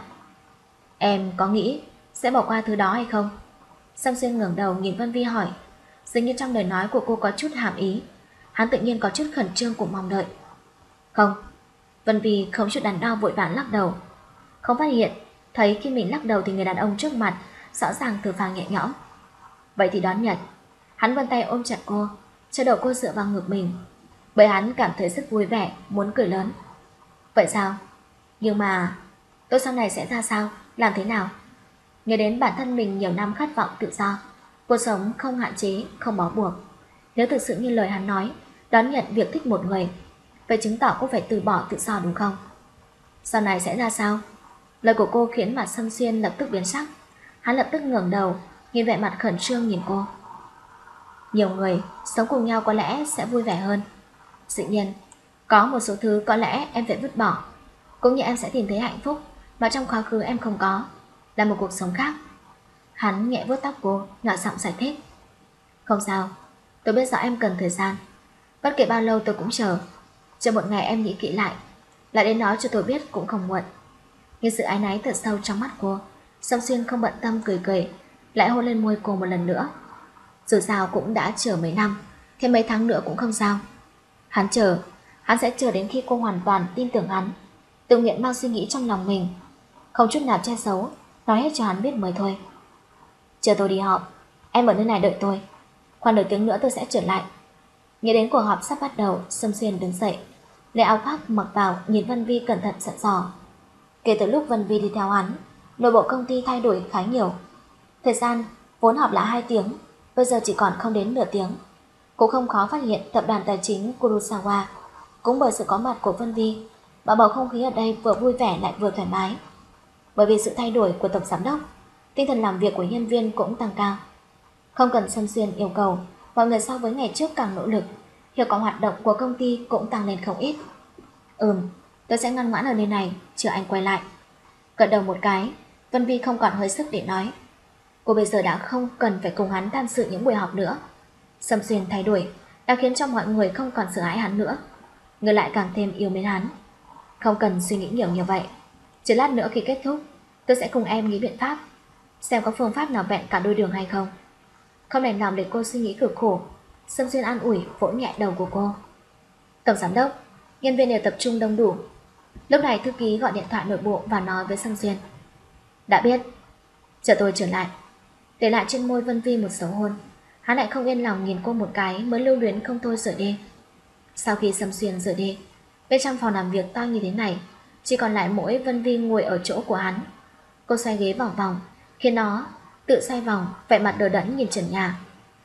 Em có nghĩ sẽ bỏ qua thứ đó hay không? Song Xuyên ngẩng đầu nhìn Vân Vi hỏi. Dường như trong lời nói của cô có chút hàm ý. Hắn tự nhiên có chút khẩn trương cùng mong đợi. Không. Vân Vi không chút đắn đo vội vàng lắc đầu. Không phát hiện, thấy khi mình lắc đầu thì người đàn ông trước mặt rõ ràng thở phào nhẹ nhõm. Vậy thì đón nhận. Hắn vươn tay ôm chặt cô, cho đầu cô dựa vào ngực mình, bởi hắn cảm thấy rất vui vẻ, muốn cười lớn. Vậy sao? Nhưng mà tôi sau này sẽ ra sao? Làm thế nào? Nhớ đến bản thân mình nhiều năm khát vọng tự do, cuộc sống không hạn chế, không bó buộc. Nếu thực sự như lời hắn nói, đón nhận việc thích một người, vậy chứng tỏ cô phải từ bỏ tự do đúng không? Sau này sẽ ra sao? Lời của cô khiến mặt Sâm Xuyên lập tức biến sắc. Hắn lập tức ngẩng đầu, nhìn vẻ mặt khẩn trương nhìn cô. Nhiều người sống cùng nhau có lẽ sẽ vui vẻ hơn. Dĩ nhiên, có một số thứ có lẽ em phải vứt bỏ, cũng như em sẽ tìm thấy hạnh phúc mà trong quá khứ em không có, là một cuộc sống khác. Hắn nhẹ vuốt tóc cô, nhỏ giọng giải thích. Không sao, tôi biết rõ em cần thời gian. Bất kể bao lâu tôi cũng chờ một ngày em nghĩ kỹ lại đến nói cho tôi biết cũng không muộn. Nghe sự áy náy thật sâu trong mắt cô, Song Xuyên không bận tâm cười cười, lại hôn lên môi cô một lần nữa. Dù sao cũng đã chờ mấy năm, thêm mấy tháng nữa cũng không sao. Hắn sẽ chờ đến khi cô hoàn toàn tin tưởng hắn, tự nguyện mang suy nghĩ trong lòng mình, không chút nào che giấu, nói hết cho hắn biết mới thôi. Chờ tôi đi họp, em ở nơi này đợi tôi. Khoảng nửa tiếng nữa tôi sẽ trở lại. Nghĩ đến cuộc họp sắp bắt đầu, Sâm Xuyên đứng dậy, lấy áo khoác mặc vào, nhìn Vân Vi cẩn thận dặn dò. Kể từ lúc Vân Vi đi theo hắn, nội bộ công ty thay đổi khá nhiều. Thời gian vốn họp là 2 tiếng, bây giờ chỉ còn không đến nửa tiếng. Cũng không khó phát hiện tập đoàn tài chính Kurosawa cũng bởi sự có mặt của Vân Vi mà bầu không khí ở đây vừa vui vẻ lại vừa thoải mái. Bởi vì sự thay đổi của tổng giám đốc, tinh thần làm việc của nhân viên cũng tăng cao. Không cần Sâm Xuyên yêu cầu, mọi người so với ngày trước càng nỗ lực, hiệu quả hoạt động của công ty cũng tăng lên không ít. Tôi sẽ ngoan ngoãn ở nơi này, chờ anh quay lại. Gật đầu một cái, Vân Vi không còn hơi sức để nói. Cô bây giờ đã không cần phải cùng hắn tham dự những buổi họp nữa. Sâm Xuyên thay đổi đã khiến cho mọi người không còn sợ hãi hắn nữa, người lại càng thêm yêu mến hắn. Không cần suy nghĩ nhiều như vậy. Chỉ lát nữa khi kết thúc, tôi sẽ cùng em nghĩ biện pháp, xem có phương pháp nào vẹn cả đôi đường hay không. Không đành lòng để cô suy nghĩ cực khổ, Sâm Xuyên an ủi vỗ nhẹ đầu của cô. Tổng giám đốc, nhân viên đều tập trung đông đủ. Lúc này thư ký gọi điện thoại nội bộ và nói với Sâm Xuyên. Đã biết, chờ tôi trở lại. Để lại trên môi Vân Vi một dấu hôn, hắn lại không yên lòng nhìn cô một cái, mới lưu luyến không thôi rời đi. Sau khi Sâm Xuyên rời đi, bên trong phòng làm việc to như thế này, chỉ còn lại mỗi Vân Vi ngồi ở chỗ của hắn. Cô xoay ghế vòng vòng, khiến nó tự xoay vòng, vẻ mặt đờ đẫn nhìn trần nhà.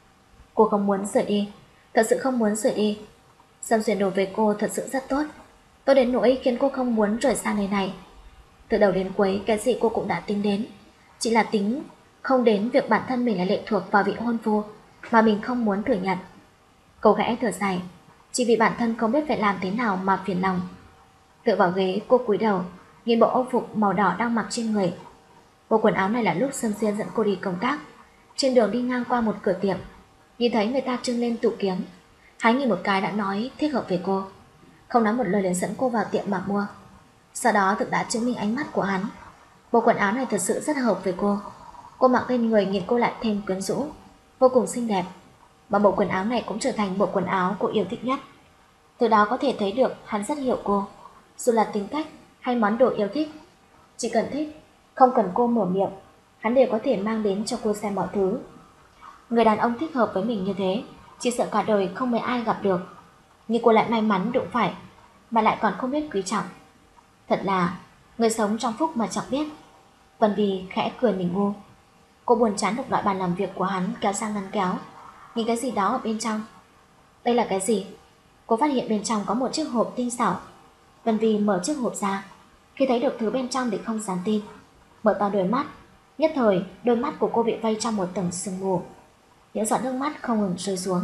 Cô không muốn rời đi, thật sự không muốn rời đi. Sâm Xuyên đối với cô thật sự rất tốt, tốt đến nỗi khiến cô không muốn rời xa nơi này. Từ đầu đến cuối, cái gì cô cũng đã tính đến, chỉ là tính không đến việc bản thân mình là lệ thuộc vào vị hôn phu mà mình không muốn thừa nhận. Cô khẽ thở dài, chỉ vì bản thân không biết phải làm thế nào mà phiền lòng. Tựa vào ghế, cô cúi đầu nhìn bộ âu phục màu đỏ đang mặc trên người. Bộ quần áo này là lúc Sâm Xuyên dẫn cô đi công tác. Trên đường đi ngang qua một cửa tiệm, nhìn thấy người ta trưng lên tủ kiếng, hắn nhìn một cái đã nói thích hợp về cô, không nói một lời liền dẫn cô vào tiệm mà mua. Sau đó thực đã chứng minh ánh mắt của hắn. Bộ quần áo này thật sự rất hợp với cô. Cô mặc lên người nhìn cô lại thêm quyến rũ, vô cùng xinh đẹp. Mà bộ quần áo này cũng trở thành bộ quần áo cô yêu thích nhất. Từ đó có thể thấy được hắn rất hiểu cô, dù là tính cách hay món đồ yêu thích. Chỉ cần thích, không cần cô mở miệng, hắn đều có thể mang đến cho cô xem mọi thứ. Người đàn ông thích hợp với mình như thế, chỉ sợ cả đời không mấy ai gặp được. Nhưng cô lại may mắn đụng phải, mà lại còn không biết quý trọng. Thật là người sống trong phúc mà chẳng biết. Vân Vi khẽ cười mình ngu. Cô buồn chán được loại bàn làm việc của hắn kéo sang ngăn kéo, nhìn cái gì đó ở bên trong. Đây là cái gì? Cô phát hiện bên trong có một chiếc hộp tinh xảo. Vân Vi mở chiếc hộp ra, khi thấy được thứ bên trong thì không dám tin. Mở to đôi mắt, nhất thời đôi mắt của cô bị vây trong một tầng sương mù. Những giọt nước mắt không ngừng rơi xuống.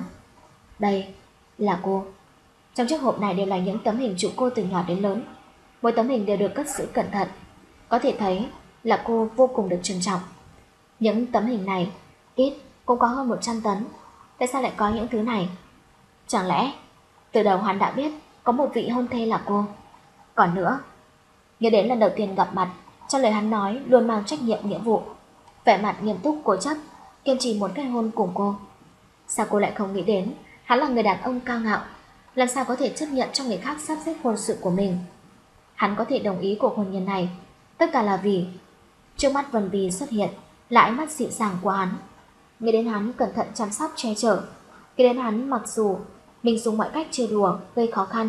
Đây là cô. Trong chiếc hộp này đều là những tấm hình chụp cô từ nhỏ đến lớn. Mỗi tấm hình đều được cất giữ cẩn thận, Có thể thấy là cô vô cùng được trân trọng. Những tấm hình này ít cũng có hơn 100 tấn. Tại sao lại có những thứ này? Chẳng lẽ từ đầu hắn đã biết có một vị hôn thê là cô? Còn nữa, nhớ đến lần đầu tiên gặp mặt, trong lời hắn nói luôn mang trách nhiệm nghĩa vụ, vẻ mặt nghiêm túc cố chấp, kiên trì muốn kết hôn cùng cô. Sao cô lại không nghĩ đến hắn là người đàn ông cao ngạo, làm sao có thể chấp nhận cho người khác sắp xếp hôn sự của mình? Hắn có thể đồng ý cuộc hôn nhân này, tất cả là vì trước mắt Vân Vi xuất hiện là ánh mắt dịu dàng của hắn. Nghĩ đến hắn cẩn thận chăm sóc che chở, nghĩ đến hắn mặc dù mình dùng mọi cách chơi đùa gây khó khăn,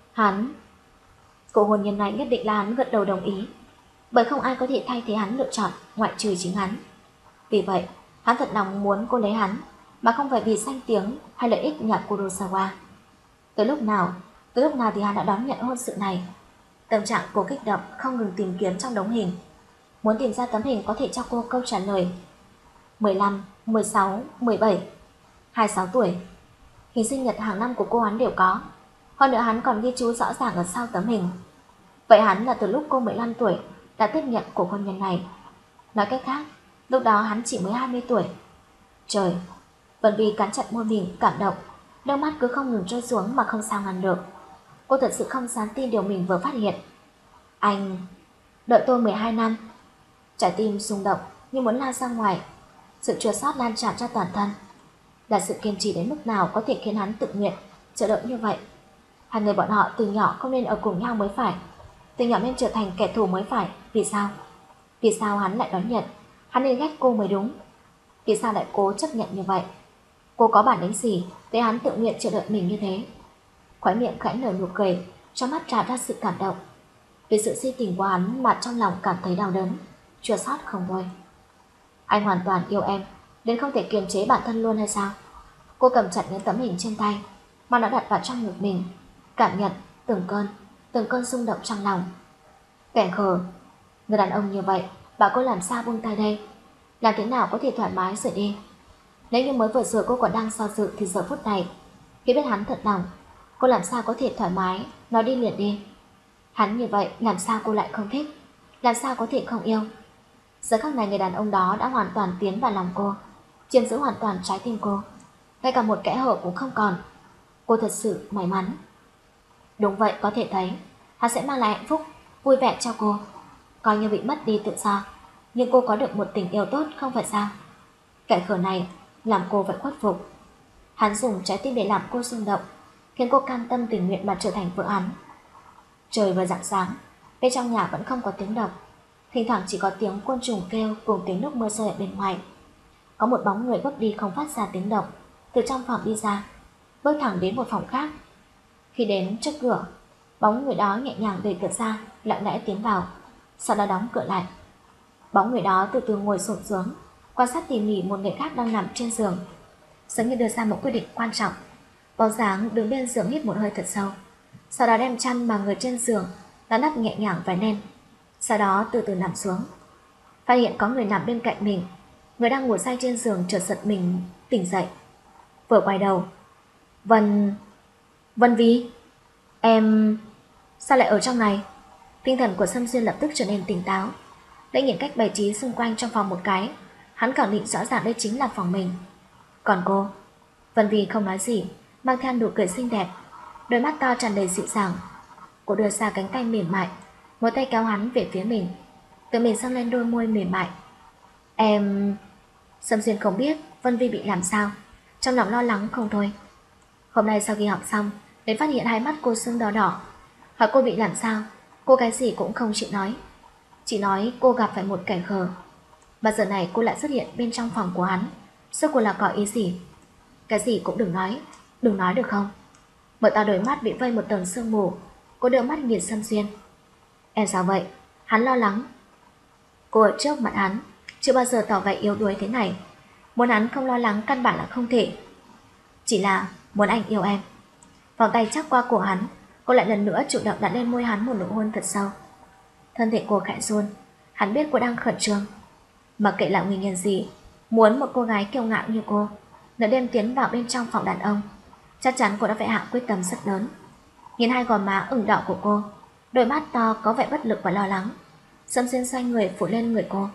cuộc hôn nhân này nhất định là hắn gật đầu đồng ý, bởi không ai có thể thay thế hắn lựa chọn ngoại trừ chính hắn. Vì vậy, hắn thật lòng muốn cô lấy hắn, mà không phải vì danh tiếng hay lợi ích nhà Kurosawa. Tới lúc nào thì hắn đã đón nhận hôn sự này. Tâm trạng cô kích động không ngừng tìm kiếm trong đống hình, muốn tìm ra tấm hình có thể cho cô câu trả lời. 15, 16, 17, 26 tuổi. Hình sinh nhật hàng năm của cô hắn đều có. Hơn nữa hắn còn ghi chú rõ ràng ở sau tấm hình. Vậy hắn là từ lúc cô 15 tuổi đã tiếp nhận cuộc hôn nhân này. Nói cách khác, lúc đó hắn chỉ mới 20 tuổi. Trời, Vân Vi cắn chặt môi mình cảm động, nước mắt cứ không ngừng rơi xuống mà không sao ngăn được. Cô thật sự không dám tin điều mình vừa phát hiện. Anh đợi tôi 12 năm. Trái tim rung động như muốn lao ra ngoài, sự chua xót lan tràn cho toàn thân. Là sự kiên trì đến mức nào có thể khiến hắn tự nguyện chờ đợi như vậy? Hai người bọn họ từ nhỏ không nên ở cùng nhau mới phải, từ nhỏ nên trở thành kẻ thù mới phải. Vì sao? Vì sao hắn lại đón nhận? Hắn nên ghét cô mới đúng. Vì sao lại cố chấp nhận như vậy? Cô có bản lĩnh gì để hắn tự nguyện chờ đợi mình như thế? Khóe miệng khẽ nở nụ cười, trong mắt tràn ra sự cảm động. Vì sự si tình của hắn mà trong lòng cảm thấy đau đớn, chua xót không thôi. Anh hoàn toàn yêu em đến không thể kiềm chế bản thân luôn hay sao? Cô cầm chặt những tấm hình trên tay mà nó đặt vào trong ngực mình, cảm nhận từng cơn rung động trong lòng. Kẻ khờ, người đàn ông như vậy bảo cô làm sao buông tay đây? Làm thế nào có thể thoải mái rời đi? Nếu như mới vừa rồi cô còn đang do dự thì giờ phút này, khi biết hắn thật lòng, cô làm sao có thể thoải mái nói đi liền đi? Hắn như vậy làm sao cô lại không thích? Làm sao có thể không yêu? Giờ khắc này người đàn ông đó đã hoàn toàn tiến vào lòng cô, chiếm giữ hoàn toàn trái tim cô, ngay cả một kẽ hở cũng không còn. Cô thật sự may mắn. Đúng vậy, có thể thấy hắn sẽ mang lại hạnh phúc, vui vẻ cho cô, coi như bị mất đi tự do, nhưng cô có được một tình yêu tốt không phải sao? Kẻ khờ này làm cô phải khuất phục. Hắn dùng trái tim để làm cô rung động, khiến cô cam tâm tình nguyện mà trở thành vợ hắn. Trời vừa rạng sáng, bên trong nhà vẫn không có tiếng động, thỉnh thoảng chỉ có tiếng côn trùng kêu cùng tiếng nước mưa rơi ở bên ngoài. Có một bóng người bước đi không phát ra tiếng động, từ trong phòng đi ra, bước thẳng đến một phòng khác. Khi đến trước cửa, bóng người đó nhẹ nhàng đẩy cửa ra, lặng lẽ tiến vào, sau đó đóng cửa lại. Bóng người đó từ từ ngồi xổm xuống, quan sát tỉ mỉ một người khác đang nằm trên giường, giống như đưa ra một quyết định quan trọng. Bóng dáng đứng bên giường hít một hơi thật sâu, sau đó đem chăn mà người trên giường đã đắp nhẹ nhàng vài lên, sau đó từ từ nằm xuống. Phát hiện có người nằm bên cạnh mình, người đang ngủ say trên giường chợt giật mình tỉnh dậy, vừa quay đầu. Vân Vi, em sao lại ở trong này? Tinh thần của Sâm Xuyên lập tức trở nên tỉnh táo, lấy nhìn cách bày trí xung quanh trong phòng một cái, hắn khẳng định rõ ràng đây chính là phòng mình. Còn cô? Vân Vi không nói gì, mang theo nụ cười xinh đẹp, đôi mắt to tràn đầy dịu dàng. Cô đưa ra cánh tay mềm mại, một tay kéo hắn về phía mình, tự mình xông lên đôi môi mềm mại. Em... Sâm Xuyên không biết Vân Vi bị làm sao, trong lòng lo lắng không thôi. Hôm nay sau khi học xong, đến phát hiện hai mắt cô sưng đỏ đỏ. Hỏi cô bị làm sao, cô cái gì cũng không chịu nói, chỉ nói cô gặp phải một kẻ khờ. Mà giờ này cô lại xuất hiện bên trong phòng của hắn, suốt cuộc là có ý gì? Cái gì cũng đừng nói được không? Mở to đôi mắt bị vây một tầng sương mù, cô đưa mắt nhìn Sâm Xuyên. Em sao vậy? Hắn lo lắng. Cô ở trước mặt hắn chưa bao giờ tỏ vẻ yếu đuối thế này, muốn hắn không lo lắng căn bản là không thể. Chỉ là muốn anh yêu em. Vòng tay chắc qua cổ hắn, cô lại lần nữa chủ động đặt lên môi hắn một nụ hôn thật sâu. Thân thể cô khẽ run, hắn biết cô đang khẩn trương. Mặc kệ là nguyên nhân gì, muốn một cô gái kiêu ngạo như cô nửa đêm tiến vào bên trong phòng đàn ông, chắc chắn cô đã phải hạ quyết tâm rất lớn. Nhìn hai gò má ửng đỏ của cô, đôi mắt to có vẻ bất lực và lo lắng, Sâm Xuyên xoay người phủ lên người cô.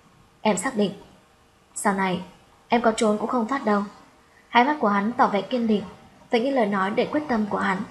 Em xác định sau này em có trốn cũng không thoát đâu. Hai mắt của hắn tỏ vẻ kiên định, vậy như lời nói để quyết tâm của hắn.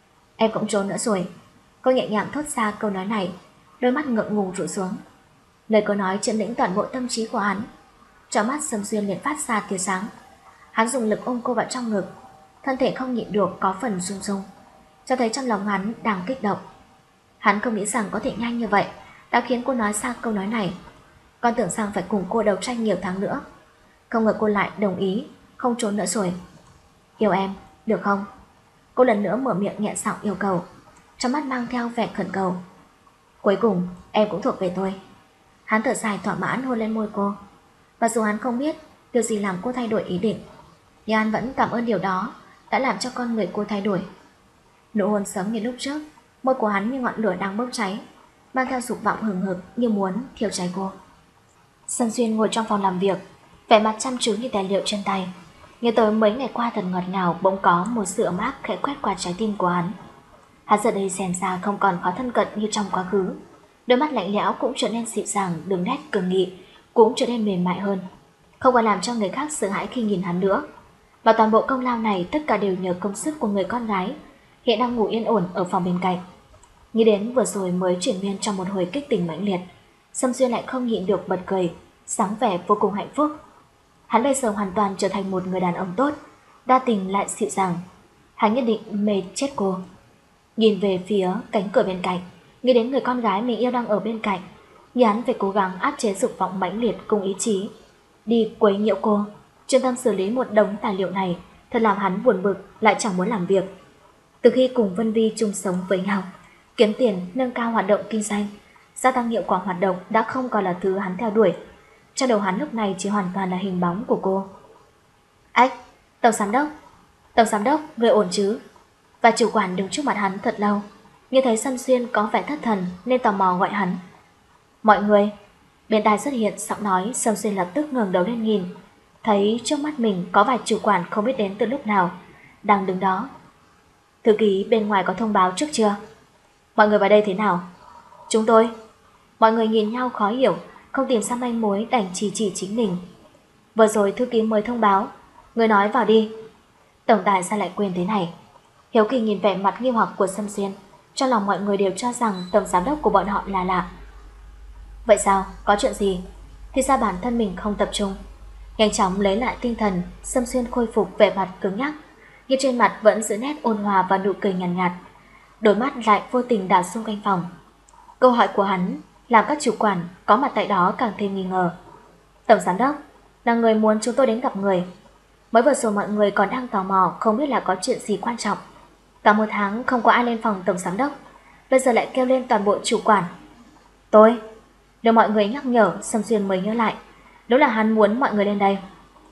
Em cũng trốn nữa rồi. Cô nhẹ nhàng thốt ra câu nói này, đôi mắt ngượng ngùng rũ xuống. Lời cô nói chiếm lĩnh toàn bộ tâm trí của hắn. Trong mắt Sâm Xuyên liền phát ra tia sáng. Hắn dùng lực ôm cô vào trong ngực, thân thể không nhịn được có phần rung rung, cho thấy trong lòng hắn đang kích động. Hắn không nghĩ rằng có thể nhanh như vậy đã khiến cô nói ra câu nói này. Con tưởng rằng phải cùng cô đấu tranh nhiều tháng nữa, không ngờ cô lại đồng ý không trốn nữa rồi. Yêu em, được không? Cô lần nữa mở miệng nhẹ giọng yêu cầu, trong mắt mang theo vẻ khẩn cầu. Cuối cùng em cũng thuộc về tôi. Hắn thở dài thỏa mãn hôn lên môi cô. Và dù hắn không biết điều gì làm cô thay đổi ý định, nhưng hắn vẫn cảm ơn điều đó đã làm cho con người cô thay đổi. Nụ hôn sớm như lúc trước, môi của hắn như ngọn lửa đang bốc cháy, mang theo dục vọng hừng hực như muốn thiêu cháy cô. Sâm Xuyên ngồi trong phòng làm việc, vẻ mặt chăm chú như tài liệu trên tay. Nhớ tới mấy ngày qua thật ngọt ngào, bỗng có một sự ấm áp khẽ quét qua trái tim của hắn. Hắn giờ đây xem ra không còn khó thân cận như trong quá khứ. Đôi mắt lạnh lẽo cũng trở nên dịu dàng, đường nét cường nghị cũng trở nên mềm mại hơn, không còn làm cho người khác sợ hãi khi nhìn hắn nữa. Và toàn bộ công lao này tất cả đều nhờ công sức của người con gái hiện đang ngủ yên ổn ở phòng bên cạnh. Nghĩ đến vừa rồi mới chuyển miên trong một hồi kích tình mãnh liệt, Sâm Xuyên lại không nhịn được bật cười, sáng vẻ vô cùng hạnh phúc. Hắn bây giờ hoàn toàn trở thành một người đàn ông tốt, đa tình lại dịu dàng. Hắn nhất định mê chết cô. Nhìn về phía cánh cửa bên cạnh, nghĩ đến người con gái mình yêu đang ở bên cạnh, nhưng hắn phải cố gắng áp chế dục vọng mãnh liệt cùng ý chí đi quấy nhiễu cô. Chuyên tâm xử lý một đống tài liệu này thật làm hắn buồn bực, lại chẳng muốn làm việc. Từ khi cùng Vân Vi chung sống với nhau, kiếm tiền, nâng cao hoạt động kinh doanh, gia tăng hiệu quả hoạt động đã không còn là thứ hắn theo đuổi. Trong đầu hắn lúc này chỉ hoàn toàn là hình bóng của cô. Ách, tổng giám đốc, người ổn chứ? Và chủ quản đứng trước mặt hắn thật lâu, như thấy Sâm Xuyên có vẻ thất thần nên tò mò gọi hắn. Mọi người. Bên tai xuất hiện giọng nói, Sâm Xuyên lập tức ngẩng đầu lên nhìn, thấy trước mắt mình có vài chủ quản không biết đến từ lúc nào đang đứng đó. Thư ký bên ngoài có thông báo trước chưa? Mọi người vào đây thế nào? Chúng tôi. Mọi người nhìn nhau khó hiểu, không tìm ra manh mối đành chỉ chính mình. Vừa rồi thư ký mới thông báo, người nói vào đi. Tổng tài sao lại quên thế này? Hiếu kỳ nhìn vẻ mặt nghi hoặc của Sâm Xuyên, trong lòng mọi người đều cho rằng tổng giám đốc của bọn họ là lạ. Vậy sao? Có chuyện gì? Thì ra bản thân mình không tập trung. Nhanh chóng lấy lại tinh thần, Sâm Xuyên khôi phục vẻ mặt cứng nhắc, nhưng trên mặt vẫn giữ nét ôn hòa và nụ cười nhàn nhạt. Đôi mắt lại vô tình đảo xung quanh phòng. Câu hỏi của hắn làm các chủ quản có mặt tại đó càng thêm nghi ngờ. Tổng giám đốc là người muốn chúng tôi đến gặp người. Mới vừa rồi mọi người còn đang tò mò không biết là có chuyện gì quan trọng. Cả một tháng không có ai lên phòng tổng giám đốc, bây giờ lại kêu lên toàn bộ chủ quản. Tôi được mọi người nhắc nhở, Sâm Xuyên mới nhớ lại, đúng là hắn muốn mọi người lên đây.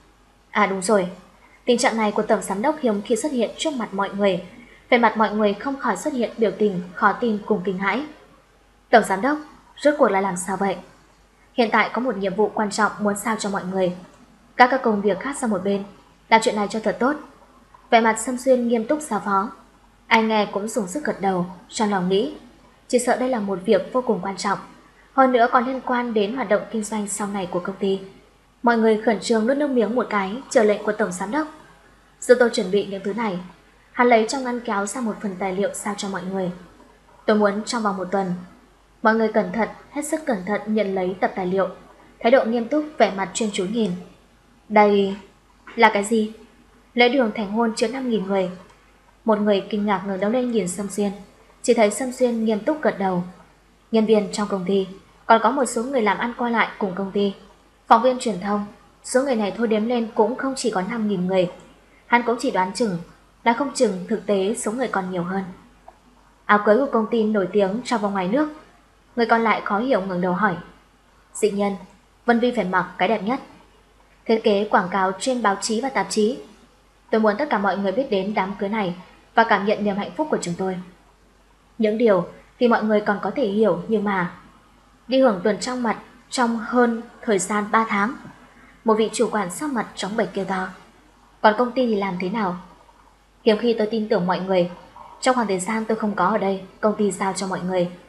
À đúng rồi, tình trạng này của tổng giám đốc hiếm khi xuất hiện trước mặt mọi người. Về mặt mọi người không khỏi xuất hiện biểu tình khó tin cùng kinh hãi. Tổng giám đốc, rốt cuộc là làm sao vậy? Hiện tại có một nhiệm vụ quan trọng muốn giao cho mọi người. Các công việc khác sang một bên, làm chuyện này cho thật tốt. Vẻ mặt Sâm Xuyên nghiêm túc giao phó. Ai nghe cũng dùng sức gật đầu, trong lòng nghĩ chỉ sợ đây là một việc vô cùng quan trọng, hơn nữa còn liên quan đến hoạt động kinh doanh sau này của công ty. Mọi người khẩn trương nuốt nước miếng một cái, chờ lệnh của tổng giám đốc. Giờ tôi chuẩn bị những thứ này, hắn lấy trong ngăn kéo ra một phần tài liệu giao cho mọi người. Tôi muốn trong vòng 1 tuần. Mọi người cẩn thận, hết sức cẩn thận nhận lấy tập tài liệu, thái độ nghiêm túc, vẻ mặt chuyên chú nhìn. Đây là cái gì? Lễ đường thành hôn chứa 5.000 người. Một người kinh ngạc ngẩng đầu lên nhìn Sâm Xuyên, chỉ thấy Sâm Xuyên nghiêm túc gật đầu. Nhân viên trong công ty, còn có một số người làm ăn qua lại cùng công ty, phóng viên truyền thông, số người này thôi đếm lên cũng không chỉ có 5.000 người. Hắn cũng chỉ đoán chừng, đã không chừng thực tế số người còn nhiều hơn. Áo cưới của công ty nổi tiếng trong và ngoài nước. Người còn lại khó hiểu ngẩng đầu hỏi. Dị nhân, Vân Vi phải mặc cái đẹp nhất. Thiết kế quảng cáo trên báo chí và tạp chí. Tôi muốn tất cả mọi người biết đến đám cưới này và cảm nhận niềm hạnh phúc của chúng tôi. Những điều thì mọi người còn có thể hiểu, nhưng mà đi hưởng tuần trăng mật trong hơn thời gian 3 tháng. Một vị chủ quản sắc mặt trắng bệch kêu to. Còn công ty thì làm thế nào? Hiếm khi tôi tin tưởng mọi người. Trong khoảng thời gian tôi không có ở đây, công ty giao cho mọi người.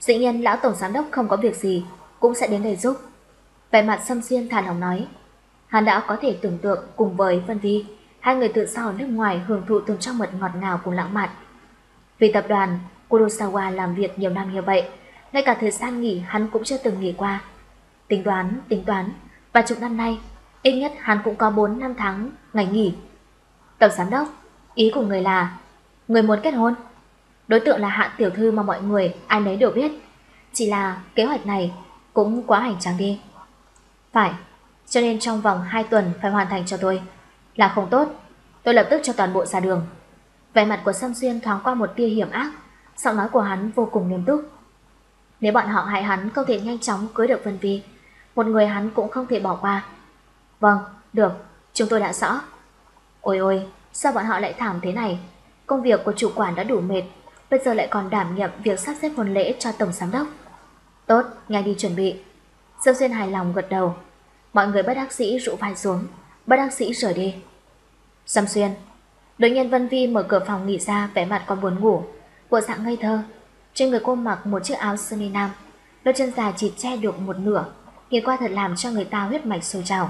Dĩ nhiên lão tổng giám đốc không có việc gì cũng sẽ đến đây giúp. Vẻ mặt Sâm Xuyên thản lòng nói. Hắn đã có thể tưởng tượng cùng với Vân Vi, hai người tự do ở nước ngoài hưởng thụ từng trong mật ngọt ngào cùng lãng mạn. Vì tập đoàn Kurosawa làm việc nhiều năm như vậy, ngay cả thời gian nghỉ hắn cũng chưa từng nghỉ qua. Tính toán, và chục năm nay, ít nhất hắn cũng có 4-5 tháng ngày nghỉ. Tổng giám đốc, ý của người là người muốn kết hôn. Đối tượng là Hạ tiểu thư mà mọi người ai nấy đều biết. Chỉ là kế hoạch này cũng quá hành tráng đi. Phải, cho nên trong vòng 2 tuần phải hoàn thành cho tôi. Là không tốt, tôi lập tức cho toàn bộ ra đường. Vẻ mặt của Sâm Xuyên thoáng qua một tia hiểm ác, giọng nói của hắn vô cùng nghiêm túc. Nếu bọn họ hại hắn không thể nhanh chóng cưới được Vân Vi, một người hắn cũng không thể bỏ qua. Vâng, được, chúng tôi đã rõ. Ôi ôi, sao bọn họ lại thảm thế này? Công việc của chủ quản đã đủ mệt, bây giờ lại còn đảm nhiệm việc sắp xếp hôn lễ cho tổng giám đốc. Tốt, ngay đi chuẩn bị. Sâm Xuyên hài lòng gật đầu. Mọi người bất đắc dĩ rũ vai xuống, bất đắc dĩ rời đi. Sâm Xuyên. Đột nhiên Vân Vi mở cửa phòng nghỉ ra, vẻ mặt còn buồn ngủ, bộ dạng ngây thơ. Trên người cô mặc một chiếc áo sơ mi nam, đôi chân dài chỉ che được một nửa, nhìn qua thật làm cho người ta huyết mạch sôi trào.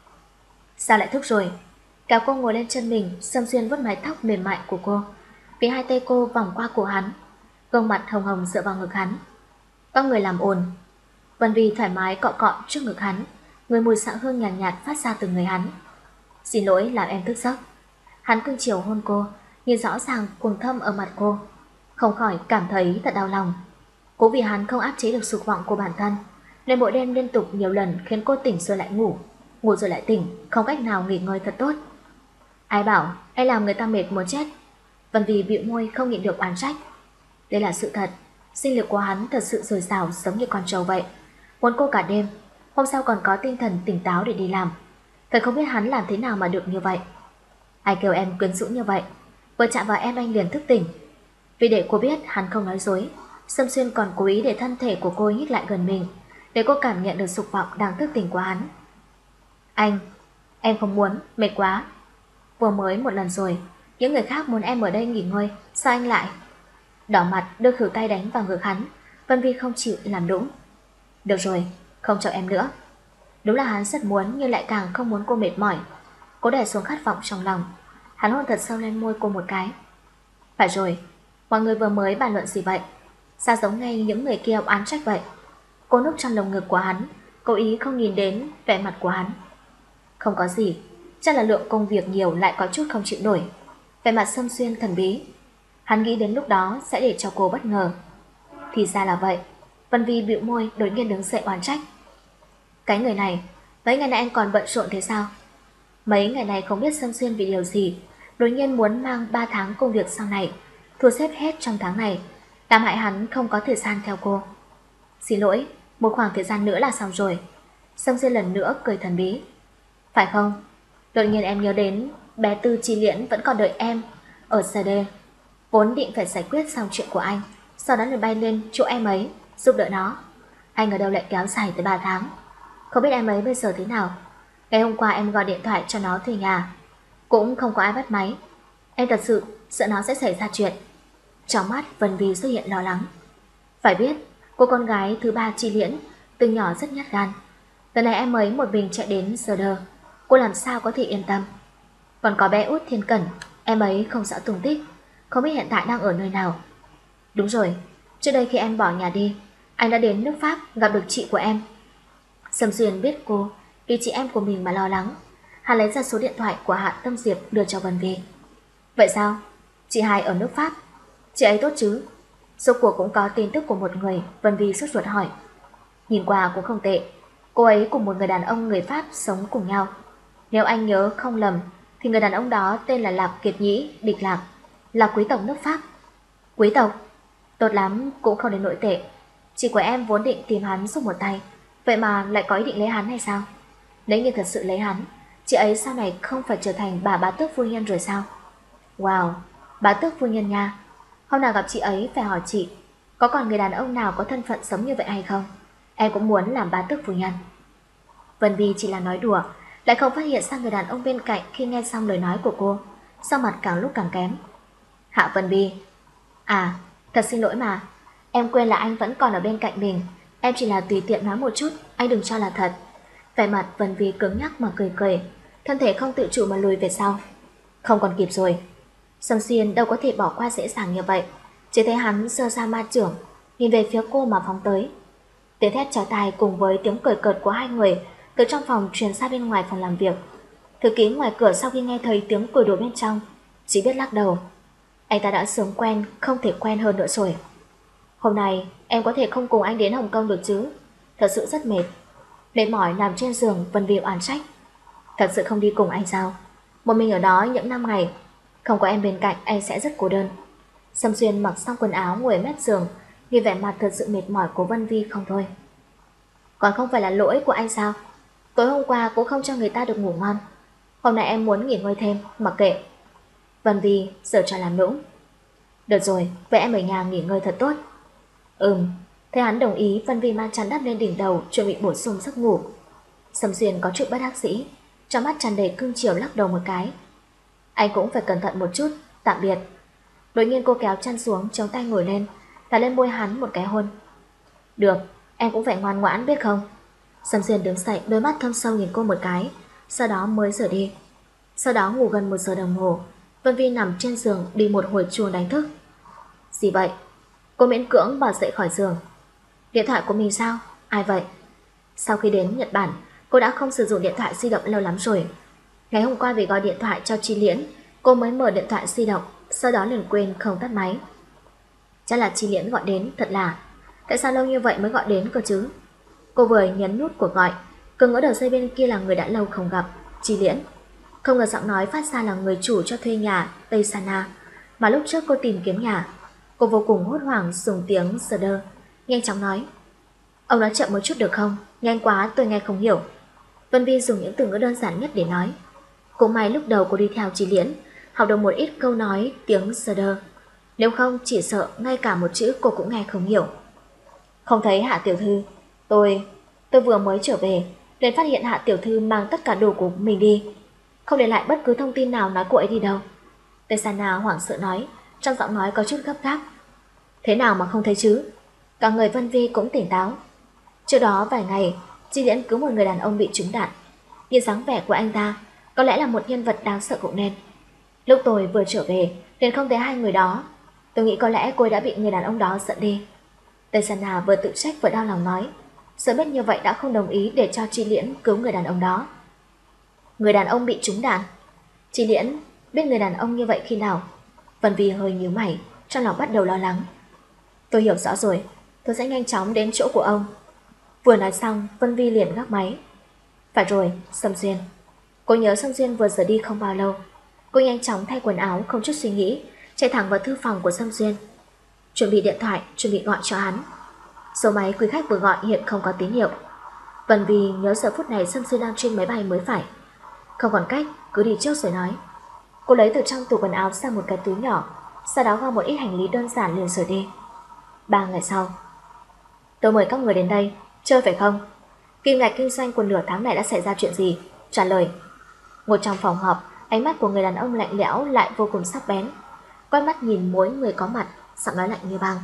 Sao lại thức rồi? Kéo cô ngồi lên chân mình, Sâm Xuyên vuốt mái tóc mềm mại của cô, vì hai tay cô vòng qua cổ hắn, gương mặt hồng hồng dựa vào ngực hắn. Các người làm ồn. Vân Vi thoải mái cọ cọ trước ngực hắn, người mùi xạ hương nhàn nhạt phát ra từ người hắn. Xin lỗi làm em thức giấc. Hắn cưng chiều hôn cô, nhìn rõ ràng cuồng thâm ở mặt cô, không khỏi cảm thấy thật đau lòng. Cố vì hắn không áp chế được dục vọng của bản thân, nên mỗi đêm liên tục nhiều lần khiến cô tỉnh rồi lại ngủ, ngủ rồi lại tỉnh, không cách nào nghỉ ngơi thật tốt. Ai bảo anh làm người ta mệt muốn chết. Vân Vi bĩu môi không nhịn được oán trách. Đây là sự thật, sinh lực của hắn thật sự dồi dào giống như con trâu vậy, muốn cô cả đêm, hôm sau còn có tinh thần tỉnh táo để đi làm. Thật không biết hắn làm thế nào mà được như vậy. Ai kêu em quyến rũ như vậy, vừa chạm vào em anh liền thức tỉnh. Vì để cô biết hắn không nói dối, Sâm Xuyên còn cố ý để thân thể của cô nhích lại gần mình, để cô cảm nhận được dục vọng đang thức tỉnh của hắn. Anh, em không muốn, mệt quá. Vừa mới một lần rồi, những người khác muốn em ở đây nghỉ ngơi, sao anh lại? Đỏ mặt đưa khử tay đánh vào ngực hắn, Vân Vi không chịu làm nũng. Được rồi, không cho em nữa. Đúng là hắn rất muốn nhưng lại càng không muốn cô mệt mỏi. Cố đè xuống khát vọng trong lòng, hắn hôn thật sâu lên môi cô một cái. Phải rồi, mọi người vừa mới bàn luận gì vậy? Sao giống ngay những người kia oán trách vậy? Cô núp trong lồng ngực của hắn, cố ý không nhìn đến vẻ mặt của hắn. Không có gì, chắc là lượng công việc nhiều lại có chút không chịu nổi. Vẻ mặt Sâm Xuyên thần bí. Hắn nghĩ đến lúc đó sẽ để cho cô bất ngờ. Thì ra là vậy. Vân Vi bĩu môi đột nhiên đứng dậy oán trách. Cái người này, mấy ngày nay anh còn bận rộn thế sao? Mấy ngày này không biết Sâm Xuyên vì điều gì, đột nhiên muốn mang 3 tháng công việc sau này, thu xếp hết trong tháng này, làm hại hắn không có thời gian theo cô. Xin lỗi, một khoảng thời gian nữa là xong rồi. Sâm Xuyên lần nữa cười thần bí. Phải không? Đột nhiên em nhớ đến bé Tư Chi Liễn vẫn còn đợi em ở CD, vốn định phải giải quyết xong chuyện của anh, sau đó lại bay lên chỗ em ấy giúp đỡ nó. Anh ở đâu lại kéo dài tới 3 tháng. Không biết em ấy bây giờ thế nào. Ngày hôm qua em gọi điện thoại cho nó thuê nhà, cũng không có ai bắt máy. Em thật sự sợ nó sẽ xảy ra chuyện. Trong mắt Vân Vi xuất hiện lo lắng. Phải biết, cô con gái thứ 3 Chi Liễn từ nhỏ rất nhát gan. Lần này em ấy một mình chạy đến giờ đơ, cô làm sao có thể yên tâm. Còn có bé út Thiên Cẩn, em ấy không rõ tung tích, không biết hiện tại đang ở nơi nào. Đúng rồi, trước đây khi em bỏ nhà đi, anh đã đến nước Pháp gặp được chị của em. Sâm Xuyên biết cô vì chị em của mình mà lo lắng. Hắn lấy ra số điện thoại của Hạ Tâm Diệp đưa cho Vân Vi. Vậy sao? Chị hai ở nước Pháp, chị ấy tốt chứ? Số cuộc cũng có tin tức của một người. Vân Vi sốt ruột hỏi. Nhìn qua cũng không tệ. Cô ấy cùng một người đàn ông người Pháp sống cùng nhau. Nếu anh nhớ không lầm thì người đàn ông đó tên là Lạc Kiệt Nhĩ Địch Lạc, là quý tộc nước Pháp. Quý tộc? Tốt lắm, cũng không đến nỗi tệ. Chị của em vốn định tìm hắn giúp một tay, vậy mà lại có ý định lấy hắn hay sao? Nếu như thật sự lấy hắn, chị ấy sau này không phải trở thành bà bá tước phu nhân rồi sao? Wow, bá tước phu nhân nha. Hôm nào gặp chị ấy phải hỏi chị, có còn người đàn ông nào có thân phận giống như vậy hay không? Em cũng muốn làm bá tước phu nhân. Vân Vi chỉ là nói đùa, lại không phát hiện ra người đàn ông bên cạnh khi nghe xong lời nói của cô, sắc mặt càng lúc càng kém. Hạ Vân Vi. À, thật xin lỗi mà, Em quên là anh vẫn còn ở bên cạnh mình. Em chỉ là tùy tiện nói một chút, anh đừng cho là thật. Vẻ mặt Vân Vi cứng nhắc mà cười cười, thân thể không tự chủ mà lùi về sau. Không còn kịp rồi. Sâm Xuyên đâu có thể bỏ qua dễ dàng như vậy. Chỉ thấy hắn giơ ra ma chưởng, nhìn về phía cô mà phóng tới. Tiếng thét chói tai cùng với tiếng cười cợt của hai người từ trong phòng truyền ra bên ngoài phòng làm việc. Thư ký ngoài cửa sau khi nghe thấy tiếng cười đùa bên trong, chỉ biết lắc đầu. Anh ta đã sớm quen, không thể quen hơn nữa rồi. Hôm nay em có thể không cùng anh đến Hồng Kông được chứ? Thật sự rất mệt. Mệt mỏi nằm trên giường, Vân Vi oán trách. Thật sự không đi cùng anh sao? Một mình ở đó những năm ngày, không có em bên cạnh anh sẽ rất cô đơn. Sâm Xuyên mặc xong quần áo ngồi mép giường, nhìn vẻ mặt thật sự mệt mỏi của Vân Vi không thôi. Còn không phải là lỗi của anh sao? Tối hôm qua cũng không cho người ta được ngủ ngon. Hôm nay em muốn nghỉ ngơi thêm, mặc kệ. Vân Vi giờ cho làm nũng. Được rồi, vậy em ở nhà nghỉ ngơi thật tốt. Thấy hắn đồng ý, Vân Vi mang chăn đắp lên đỉnh đầu, chuẩn bị bổ sung giấc ngủ. Sâm Xuyên có chút bất đắc dĩ, trong mắt tràn đầy cưng chiều lắc đầu một cái. Anh cũng phải cẩn thận một chút, tạm biệt. Đột nhiên cô kéo chăn xuống, chống tay ngồi lên, thả lên môi hắn một cái hôn. Được, em cũng phải ngoan ngoãn biết không? Sâm Xuyên đứng dậy, đôi mắt thâm sâu nhìn cô một cái, sau đó mới rời đi. Sau đó ngủ gần 1 giờ đồng hồ, Vân Vi nằm trên giường đi một hồi chuông đánh thức. Gì vậy? Cô miễn cưỡng bò dậy khỏi giường. Điện thoại của mình sao? Ai vậy? Sau khi đến Nhật Bản, cô đã không sử dụng điện thoại di động lâu lắm rồi. Ngày hôm qua vì gọi điện thoại cho Chi Liễn, cô mới mở điện thoại di động, sau đó liền quên không tắt máy. Chắc là Chi Liễn gọi đến, thật là. Tại sao lâu như vậy mới gọi đến cơ chứ? Cô vừa nhấn nút cuộc gọi, cứ ngỡ đầu dây bên kia là người đã lâu không gặp, Chi Liễn. Không ngờ giọng nói phát ra là người chủ cho thuê nhà Tây Sana, mà lúc trước cô tìm kiếm nhà. Cô vô cùng hốt hoảng dùng tiếng sờ đơ, nhanh chóng nói. Ông nói chậm một chút được không? Nhanh quá tôi nghe không hiểu. Vân Vi dùng những từ ngữ đơn giản nhất để nói. Cũng may lúc đầu cô đi theo Chi Liễn, học được một ít câu nói tiếng sờ đơ. Nếu không chỉ sợ ngay cả một chữ cô cũng nghe không hiểu. Không thấy Hạ tiểu thư. Tôi vừa mới trở về, liền phát hiện Hạ tiểu thư mang tất cả đồ của mình đi, không để lại bất cứ thông tin nào nói cô ấy đi đâu. Tây Sana hoảng sợ nói, trong giọng nói có chút gấp gáp. Thế nào mà không thấy chứ? Cả người Vân Vi cũng tỉnh táo. Trước đó vài ngày, Chi Liễn cứu một người đàn ông bị trúng đạn. Nhìn dáng vẻ của anh ta, có lẽ là một nhân vật đáng sợ cũng nên. Lúc tôi vừa trở về, liền không thấy hai người đó. Tôi nghĩ có lẽ cô ấy đã bị người đàn ông đó giận đi. Tây Sana vừa tự trách vừa đau lòng nói, sợ biết như vậy đã không đồng ý để cho Chi Liễn cứu người đàn ông đó. Người đàn ông bị trúng đạn? Chi Liễn biết người đàn ông như vậy khi nào? Vân Vi hơi nhíu mày, trong lòng bắt đầu lo lắng. Tôi hiểu rõ rồi, tôi sẽ nhanh chóng đến chỗ của ông. Vừa nói xong, Vân Vi liền gác máy. Phải rồi, Sâm Xuyên. Cô nhớ Sâm Xuyên vừa rời đi không bao lâu. Cô nhanh chóng thay quần áo không chút suy nghĩ, chạy thẳng vào thư phòng của Sâm Xuyên. Chuẩn bị điện thoại, chuẩn bị gọi cho hắn. Số máy quý khách vừa gọi hiện không có tín hiệu. Vân Vi nhớ giờ phút này Sâm Xuyên đang trên máy bay mới phải. Không còn cách, cứ đi trước rồi nói. Cô lấy từ trong tủ quần áo ra một cái túi nhỏ, sau đó gom một ít hành lý đơn giản liền rời đi. 3 ngày sau, tôi mời các người đến đây, chơi phải không? Kim ngạch kinh doanh của nửa tháng này đã xảy ra chuyện gì? Trả lời. Ngồi trong phòng họp, ánh mắt của người đàn ông lạnh lẽo lại vô cùng sắc bén. Quay mắt nhìn mỗi người có mặt, giọng nói lạnh như băng.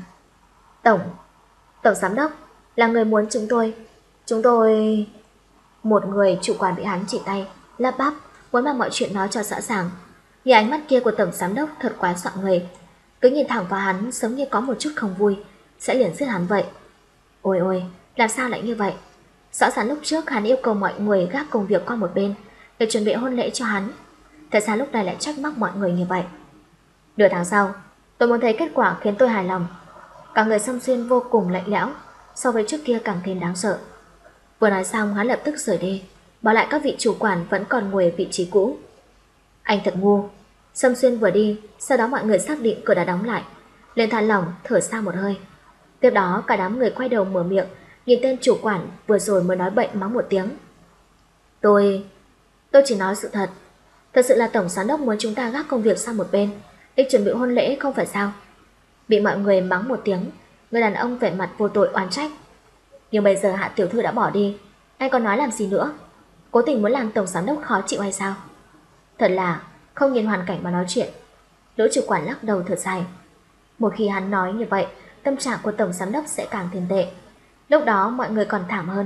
Tổng giám đốc, là người muốn chúng tôi... Một người chủ quản bị hắn chỉ tay, lắp bắp, muốn mang mọi chuyện nói cho rõ ràng. Nhìn ánh mắt kia của tổng giám đốc thật quá dọa người. Cứ nhìn thẳng vào hắn giống như có một chút không vui, sẽ liền giết hắn vậy. Ôi ôi, làm sao lại như vậy? Rõ ràng lúc trước hắn yêu cầu mọi người gác công việc qua một bên để chuẩn bị hôn lễ cho hắn. Tại sao lúc này lại trách móc mọi người như vậy? Nửa tháng sau, tôi muốn thấy kết quả khiến tôi hài lòng. Cả người Sâm Xuyên vô cùng lạnh lẽo, so với trước kia càng thêm đáng sợ. Vừa nói xong hắn lập tức rời đi, bỏ lại các vị chủ quản vẫn còn ngồi ở vị trí cũ. Anh thật ngu. Sâm Xuyên vừa đi, sau đó mọi người xác định cửa đã đóng lại, liền thả lỏng thở ra một hơi. Tiếp đó cả đám người quay đầu mở miệng, nhìn tên chủ quản vừa rồi mới nói bệnh mắng một tiếng. Tôi chỉ nói sự thật. Thật sự là tổng giám đốc muốn chúng ta gác công việc sang một bên để chuẩn bị hôn lễ không phải sao? Bị mọi người mắng một tiếng, người đàn ông vẻ mặt vô tội oán trách. Nhưng bây giờ Hạ tiểu thư đã bỏ đi, anh còn nói làm gì nữa? Cố tình muốn làm tổng giám đốc khó chịu hay sao? Thật là không nhìn hoàn cảnh mà nói chuyện. Lỗ chủ quản lắc đầu thở dài. Một khi hắn nói như vậy, tâm trạng của tổng giám đốc sẽ càng thêm tệ. Lúc đó mọi người còn thảm hơn.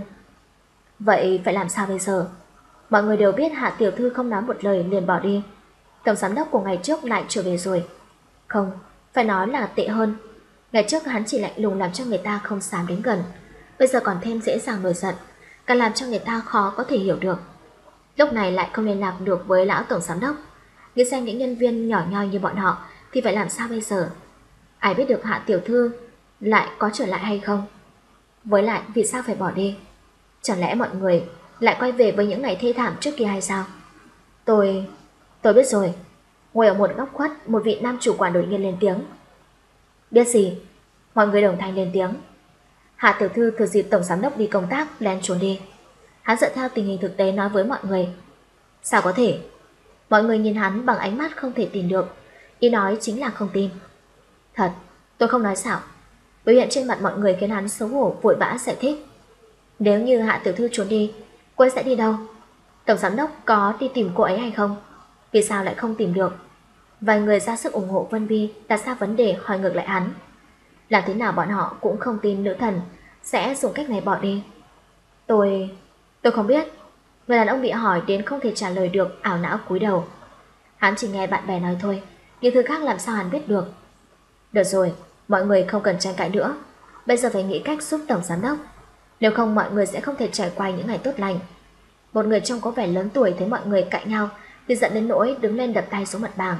Vậy phải làm sao bây giờ? Mọi người đều biết Hạ tiểu thư không nói một lời liền bỏ đi. Tổng giám đốc của ngày trước lại trở về rồi. Không, phải nói là tệ hơn. Ngày trước hắn chỉ lạnh lùng làm cho người ta không dám đến gần, bây giờ còn thêm dễ dàng nổi giận, càng làm cho người ta khó có thể hiểu được. Lúc này lại không liên lạc được với lão tổng giám đốc. Nghĩ xem những nhân viên nhỏ nhoi như bọn họ thì phải làm sao bây giờ? Ai biết được Hạ tiểu thư lại có trở lại hay không? Với lại vì sao phải bỏ đi? Chẳng lẽ mọi người lại quay về với những ngày thê thảm trước kia hay sao? Tôi biết rồi. Ngồi ở một góc khuất, một vị nam chủ quản đột nhiên lên tiếng. Biết gì? Mọi người đồng thanh lên tiếng. Hạ tiểu thư thừa dịp tổng giám đốc đi công tác lén trốn đi. Hắn dựa theo tình hình thực tế nói với mọi người. Sao có thể? Mọi người nhìn hắn bằng ánh mắt không thể tin được. Ý nói chính là không tin. Thật, tôi không nói xạo. Biểu hiện trên mặt mọi người khiến hắn xấu hổ vội vã giải thích. Nếu như Hạ tiểu thư trốn đi, cô ấy sẽ đi đâu? Tổng giám đốc có đi tìm cô ấy hay không? Vì sao lại không tìm được? Vài người ra sức ủng hộ Vân Vi đặt ra vấn đề hỏi ngược lại hắn. Làm thế nào bọn họ cũng không tin nữ thần sẽ dùng cách này bỏ đi. Tôi không biết. Người đàn ông bị hỏi đến không thể trả lời được, ảo não cúi đầu. Hắn chỉ nghe bạn bè nói thôi, những thứ khác làm sao hắn biết được. Được rồi, mọi người không cần tranh cãi nữa. Bây giờ phải nghĩ cách giúp tổng giám đốc. Nếu không mọi người sẽ không thể trải qua những ngày tốt lành. Một người trông có vẻ lớn tuổi thấy mọi người cãi nhau thì giận đến nỗi đứng lên đập tay xuống mặt bàn.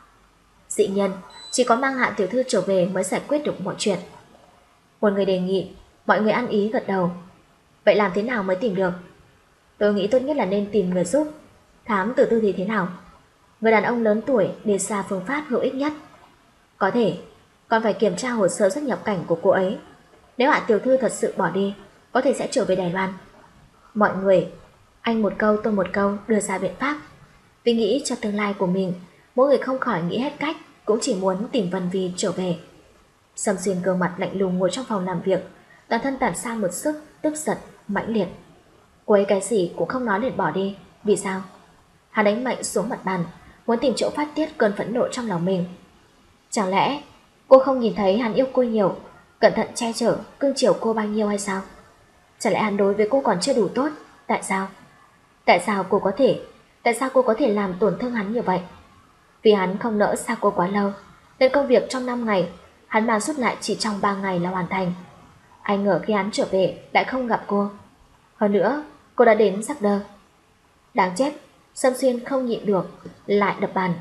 Dĩ nhiên, chỉ có mang Hạ tiểu thư trở về mới giải quyết được mọi chuyện. Một người đề nghị, mọi người ăn ý gật đầu. Vậy làm thế nào mới tìm được? Tôi nghĩ tốt nhất là nên tìm người giúp. Thám tử tư thì thế nào? Người đàn ông lớn tuổi đề ra phương pháp hữu ích nhất. Có thể, còn phải kiểm tra hồ sơ xuất nhập cảnh của cô ấy. Nếu Hạ tiểu thư thật sự bỏ đi, có thể sẽ trở về Đài Loan. Mọi người, anh một câu tôi một câu đưa ra biện pháp. Vì nghĩ cho tương lai của mình, mỗi người không khỏi nghĩ hết cách, cũng chỉ muốn tìm Vân Vi trở về. Sâm Xuyên gương mặt lạnh lùng ngồi trong phòng làm việc, toàn thân tản ra một sức tức giận mãnh liệt. Cô ấy cái gì cũng không nói liền bỏ đi. Vì sao? Hắn đánh mạnh xuống mặt bàn, muốn tìm chỗ phát tiết cơn phẫn nộ trong lòng mình. Chẳng lẽ cô không nhìn thấy hắn yêu cô nhiều, cẩn thận che chở, cưng chiều cô bao nhiêu hay sao? Chẳng lẽ hắn đối với cô còn chưa đủ tốt? Tại sao? Tại sao cô có thể làm tổn thương hắn như vậy? Vì hắn không nỡ xa cô quá lâu, nên công việc trong 5 ngày hắn mang rút lại chỉ trong 3 ngày là hoàn thành. Ai ngờ khi hắn trở về lại không gặp cô. Hơn nữa, cô đã đến sắc đơ. Đáng chết, Sâm Xuyên không nhịn được, lại đập bàn.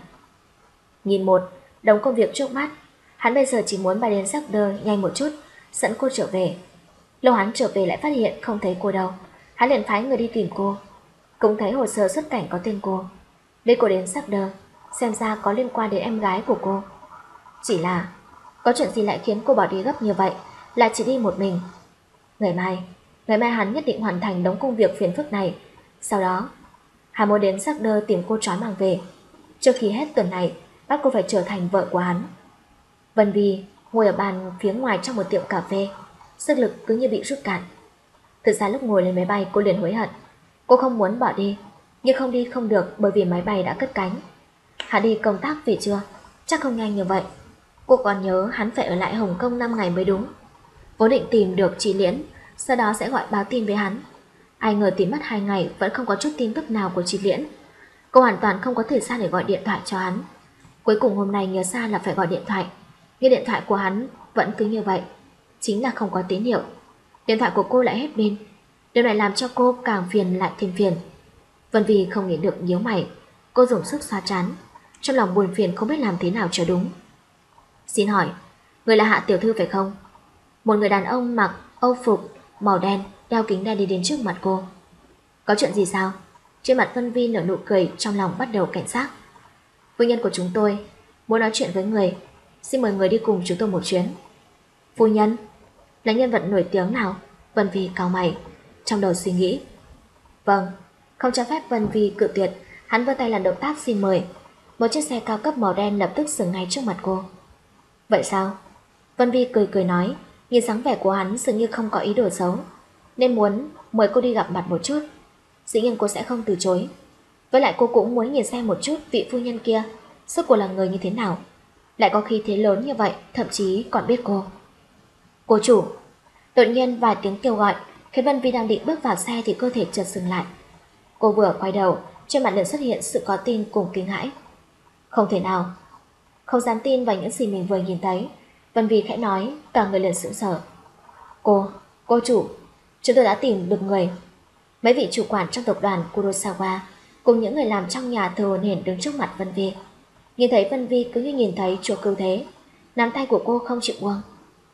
Nhìn một đống công việc trước mắt, hắn bây giờ chỉ muốn bay đến sắc đơ nhanh một chút, dẫn cô trở về. Lâu hắn trở về lại phát hiện không thấy cô đâu, hắn liền phái người đi tìm cô. Cũng thấy hồ sơ xuất cảnh có tên cô. Đưa cô đến sắc đơ, xem ra có liên quan đến em gái của cô. Chỉ là có chuyện gì lại khiến cô bỏ đi gấp như vậy, lại chỉ đi một mình. Ngày mai hắn nhất định hoàn thành đống công việc phiền phức này. Sau đó hắn muốn đến sắc đơ tìm cô trói mang về. Trước khi hết tuần này bắt cô phải trở thành vợ của hắn. Vân Vi ngồi ở bàn phía ngoài trong một tiệm cà phê, sức lực cứ như bị rút cạn. Thực ra lúc ngồi lên máy bay cô liền hối hận. Cô không muốn bỏ đi, nhưng không đi không được bởi vì máy bay đã cất cánh. Hắn đi công tác về chưa? Chắc không nhanh như vậy. Cô còn nhớ hắn phải ở lại Hồng Kông 5 ngày mới đúng. Vốn định tìm được Trí Liễn, sau đó sẽ gọi báo tin với hắn. Ai ngờ tìm mất 2 ngày vẫn không có chút tin tức nào của Trí Liễn. Cô hoàn toàn không có thời gian để gọi điện thoại cho hắn. Cuối cùng hôm nay nhớ ra là phải gọi điện thoại, nhưng điện thoại của hắn vẫn cứ như vậy, chính là không có tín hiệu. Điện thoại của cô lại hết pin. Điều này làm cho cô càng phiền lại thêm phiền. Vân Vi không nghĩ được nhíu mày. Cô dùng sức xoa trán, trong lòng buồn phiền không biết làm thế nào cho đúng. Xin hỏi, người là Hạ tiểu thư phải không? Một người đàn ông mặc âu phục màu đen, đeo kính đen đi đến trước mặt cô. Có chuyện gì sao? Trên mặt Vân Vi nở nụ cười, trong lòng bắt đầu cảnh giác. Phu nhân của chúng tôi muốn nói chuyện với người, xin mời người đi cùng chúng tôi một chuyến. Phu nhân? Là nhân vật nổi tiếng nào? Vân Vi cau mày, trong đầu suy nghĩ. Vâng, không cho phép Vân Vi cự tuyệt, hắn vươn tay làm động tác xin mời. Một chiếc xe cao cấp màu đen lập tức dừng ngay trước mặt cô. Vậy sao? Vân Vi cười cười nói, nhìn dáng vẻ của hắn dường như không có ý đồ xấu, nên muốn mời cô đi gặp mặt một chút. Dĩ nhiên cô sẽ không từ chối. Với lại cô cũng muốn nhìn xem một chút vị phu nhân kia suốt cuộc là người như thế nào, lại có khí thế lớn như vậy, thậm chí còn biết cô. Cô chủ. Đột nhiên vài tiếng kêu gọi khiến Vân Vi đang định bước vào xe thì cơ thể chợt dừng lại. Cô vừa quay đầu, trên mặt liền xuất hiện sự khó tin cùng kinh hãi. Không thể nào. Không dám tin vào những gì mình vừa nhìn thấy, Vân Vi khẽ nói, cả người liền sững sờ. Cô chủ, chúng tôi đã tìm được người. Mấy vị chủ quản trong tập đoàn Kurosawa cùng những người làm trong nhà thờ hồn hển đứng trước mặt Vân Vi. Nhìn thấy Vân Vi cứ như nhìn thấy chúa cứu thế, nắm tay của cô không chịu buông.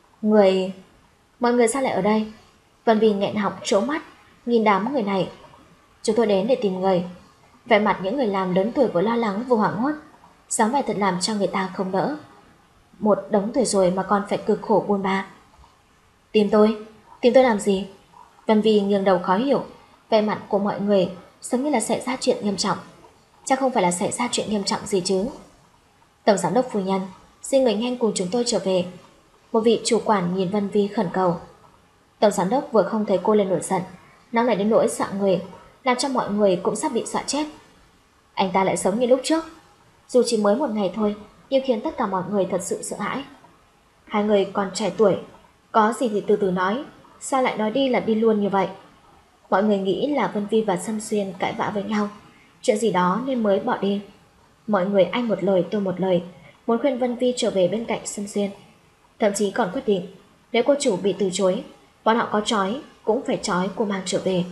Mọi người sao lại ở đây? Vân Vi nghẹn họng trố mắt, nhìn đám người này. Chúng tôi đến để tìm người. Vẻ mặt những người làm lớn tuổi vừa lo lắng vừa hoảng hốt, dáng vẻ thật làm cho người ta không đỡ. Một đống tuổi rồi mà còn phải cực khổ buôn ba. Tìm tôi làm gì? Vân Vi nghiêng đầu khó hiểu, vẻ mặt của mọi người giống như là xảy ra chuyện nghiêm trọng. Chắc không phải là xảy ra chuyện nghiêm trọng gì chứ. Tổng giám đốc phu nhân, xin người nhanh cùng chúng tôi trở về. Một vị chủ quản nhìn Vân Vi khẩn cầu. Tổng giám đốc vừa không thấy cô lên nổi giận, nóng nảy đến nỗi dọa người, làm cho mọi người cũng sắp bị dọa chết. Anh ta lại sống như lúc trước, dù chỉ mới một ngày thôi nhưng khiến tất cả mọi người thật sự sợ hãi. Hai người còn trẻ tuổi, có gì thì từ từ nói, sao lại nói đi là đi luôn như vậy? Mọi người nghĩ là Vân Vi và Sâm Xuyên cãi vã với nhau, chuyện gì đó nên mới bỏ đi. Mọi người anh một lời tôi một lời, muốn khuyên Vân Vi trở về bên cạnh Sâm Xuyên. Thậm chí còn quyết định, nếu cô chủ bị từ chối, bọn họ có trói cũng phải trói cô mang trở về.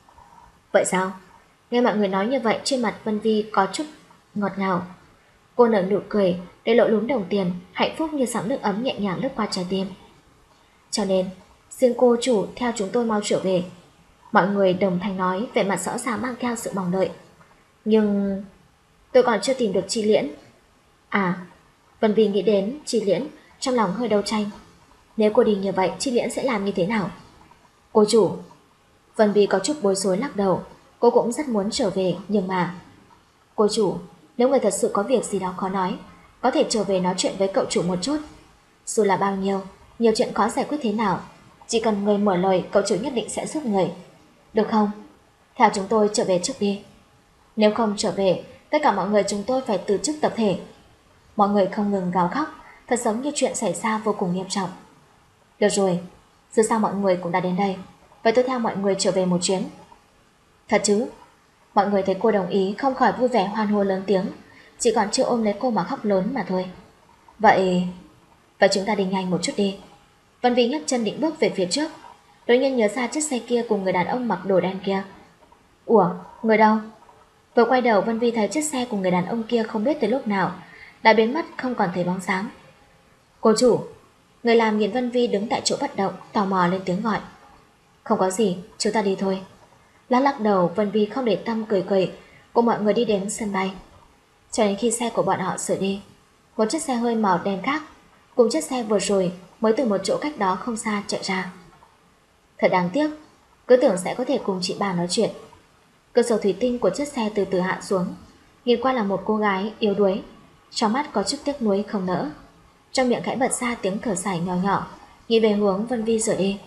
Vậy sao? Nghe mọi người nói như vậy, trên mặt Vân Vi có chút ngọt ngào. Cô nở nụ cười để lộ lúm đồng tiền, hạnh phúc như dòng nước ấm nhẹ nhàng lướt qua trái tim. Cho nên, xin cô chủ theo chúng tôi mau trở về. Mọi người đồng thanh nói, vẻ mặt rõ ràng mang theo sự mong đợi. Nhưng tôi còn chưa tìm được Chi Liễn. À, Vân Vi nghĩ đến Chi Liễn, trong lòng hơi đấu tranh. Nếu cô đi như vậy, Chi Liễn sẽ làm như thế nào? Cô chủ. Vân Vi có chút bối rối lắc đầu. Cô cũng rất muốn trở về, nhưng mà... Cô chủ, nếu người thật sự có việc gì đó khó nói, có thể trở về nói chuyện với cậu chủ một chút. Dù là bao nhiêu, nhiều chuyện khó giải quyết thế nào, chỉ cần người mở lời, cậu chủ nhất định sẽ giúp người. Được không? Theo chúng tôi trở về trước đi. Nếu không trở về, tất cả mọi người chúng tôi phải từ chức tập thể. Mọi người không ngừng gào khóc, thật giống như chuyện xảy ra vô cùng nghiêm trọng. Được rồi, dù sao mọi người cũng đã đến đây, vậy tôi theo mọi người trở về một chuyến. Thật chứ? Mọi người thấy cô đồng ý không khỏi vui vẻ hoan hô lớn tiếng, chỉ còn chưa ôm lấy cô mà khóc lớn mà thôi. Vậy chúng ta đi nhanh một chút đi. Vân Vi nhấc chân định bước về phía trước, đột nhiên nhớ ra chiếc xe kia cùng người đàn ông mặc đồ đen kia. Ủa, người đâu? Vừa quay đầu, Vân Vi thấy chiếc xe cùng người đàn ông kia không biết từ lúc nào đã biến mất không còn thấy bóng dáng. Cô chủ. Người làm nhìn Vân Vi đứng tại chỗ bất động, tò mò lên tiếng gọi. Không có gì, chúng ta đi thôi. Lắc đầu, Vân Vi không để tâm cười cười, cùng mọi người đi đến sân bay. Cho đến khi xe của bọn họ sửa đi, một chiếc xe hơi màu đen khác cùng chiếc xe vừa rồi mới từ một chỗ cách đó không xa chạy ra. Thật đáng tiếc, cứ tưởng sẽ có thể cùng chị bà nói chuyện. Cửa sổ thủy tinh của chiếc xe từ từ hạ xuống, nhìn qua là một cô gái yếu đuối, trong mắt có chút tiếc nuối không nỡ, trong miệng khẽ bật ra tiếng thở dài nhỏ nhỏ, nhìn về hướng Vân Vi rời đi.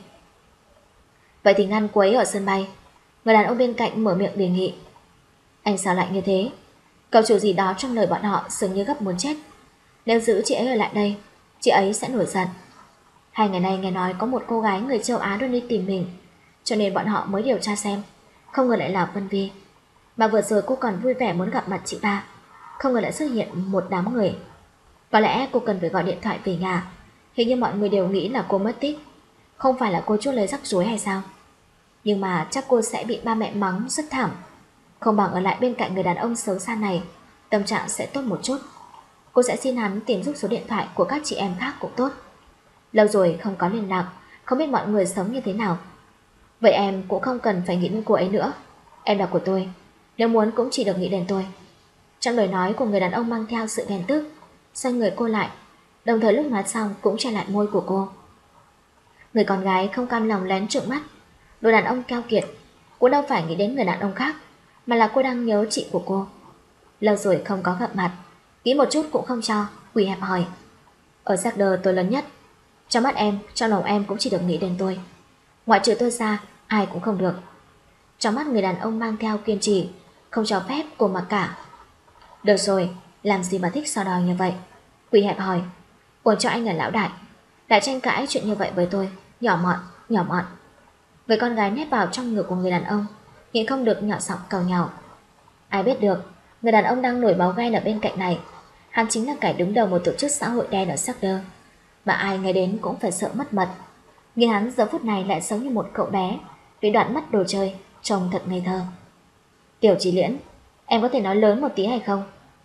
Vậy thì ngăn cô ấy ở sân bay. Người đàn ông bên cạnh mở miệng đề nghị. Anh sao lại như thế? Cậu chủ gì đó trong lời bọn họ dường như gấp muốn chết. Nếu giữ chị ấy ở lại đây, chị ấy sẽ nổi giận. 2 ngày nay nghe nói có một cô gái người châu Á luôn đi tìm mình, cho nên bọn họ mới điều tra xem, không ngờ lại là Vân Vi. Mà vừa rồi cô còn vui vẻ muốn gặp mặt chị ba, không ngờ lại xuất hiện một đám người. Có lẽ cô cần phải gọi điện thoại về nhà. Hình như mọi người đều nghĩ là cô mất tích, không phải là cô chuốc lấy rắc rối hay sao? Nhưng mà chắc cô sẽ bị ba mẹ mắng rất thảm. Không bằng ở lại bên cạnh người đàn ông xấu xa này, tâm trạng sẽ tốt một chút. Cô sẽ xin hắn tìm giúp số điện thoại của các chị em khác cũng tốt. Lâu rồi không có liên lạc, không biết mọi người sống như thế nào. Vậy em cũng không cần phải nghĩ đến cô ấy nữa. Em là của tôi, nếu muốn cũng chỉ được nghĩ đến tôi. Trong lời nói của người đàn ông mang theo sự ghen tức, xoay người cô lại, đồng thời lúc nói xong cũng che lại môi của cô. Người con gái không cam lòng lén trợn mắt. Đồ đàn ông keo kiệt, cô đâu phải nghĩ đến người đàn ông khác, mà là cô đang nhớ chị của cô. Lâu rồi không có gặp mặt, nghĩ một chút cũng không cho, quỷ hẹp hòi. Ở sector tôi lớn nhất, trong mắt em, trong lòng em cũng chỉ được nghĩ đến tôi. Ngoại trừ tôi ra, ai cũng không được. Trong mắt người đàn ông mang theo kiên trì, không cho phép cô mặc cả. Được rồi, làm gì mà thích so đo như vậy, quỷ hẹp hòi. Uổng cho anh là lão đại, lại tranh cãi chuyện như vậy với tôi. Nhỏ mọn, nhỏ mọn. Người con gái nép vào trong ngực của người đàn ông, nhịn không được nhỏ giọng càu nhàu. Ai biết được, người đàn ông đang nổi máu ghen ở bên cạnh này. Hắn chính là kẻ đứng đầu một tổ chức xã hội đen ở Sarder, mà ai nghe đến cũng phải sợ mất mật. Nhưng hắn giờ phút này lại sống như một cậu bé bị đoạn mất đồ chơi, trông thật ngây thơ. Tiểu Chỉ Liễn, em có thể nói lớn một tí hay không?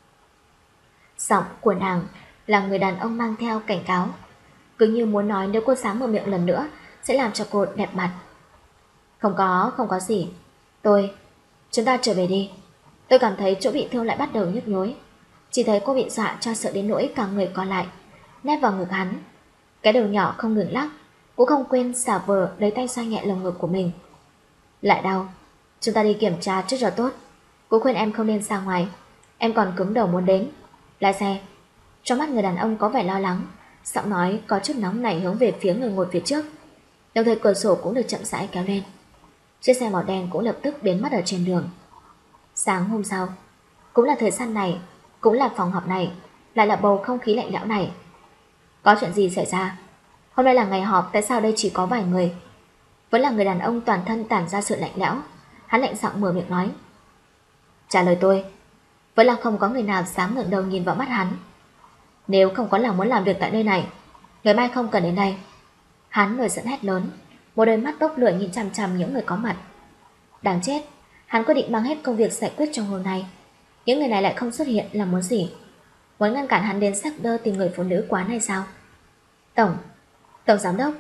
Giọng của nàng là người đàn ông mang theo cảnh cáo, cứ như muốn nói nếu cô dám mở miệng lần nữa sẽ làm cho cô đẹp mặt. Không có gì. Chúng ta trở về đi. Tôi cảm thấy chỗ bị thương lại bắt đầu nhức nhối. Chỉ thấy cô bị dọa cho sợ đến nỗi cả người co lại, nép vào ngực hắn. Cái đầu nhỏ không ngừng lắc, cũng không quên xả vờ lấy tay xoa nhẹ lồng ngực của mình. Lại đau, chúng ta đi kiểm tra trước cho tốt. Cô khuyên em không nên ra ngoài, em còn cứng đầu muốn đến. Lái xe. Trong mắt người đàn ông có vẻ lo lắng, giọng nói có chút nóng nảy hướng về phía người ngồi phía trước. Đồng thời cửa sổ cũng được chậm rãi kéo lên. Chiếc xe màu đen cũng lập tức biến mất ở trên đường. Sáng hôm sau, cũng là thời gian này, cũng là phòng họp này, lại là bầu không khí lạnh lẽo này. Có chuyện gì xảy ra? Hôm nay là ngày họp, tại sao đây chỉ có vài người? Vẫn là người đàn ông toàn thân tản ra sự lạnh lẽo. Hắn lạnh giọng mở miệng nói. Trả lời tôi. Vẫn là không có người nào dám ngẩng đầu nhìn vào mắt hắn. Nếu không có lòng muốn làm việc tại nơi này, ngày mai không cần đến đây. Hắn nổi giận hét lớn, một đôi mắt bốc lửa nhìn chằm chằm những người có mặt. Đáng chết, hắn quyết định mang hết công việc giải quyết trong hôm nay. Những người này lại không xuất hiện là muốn gì? Muốn ngăn cản hắn đến Sarder tìm người phụ nữ quán hay sao? Tổng giám đốc,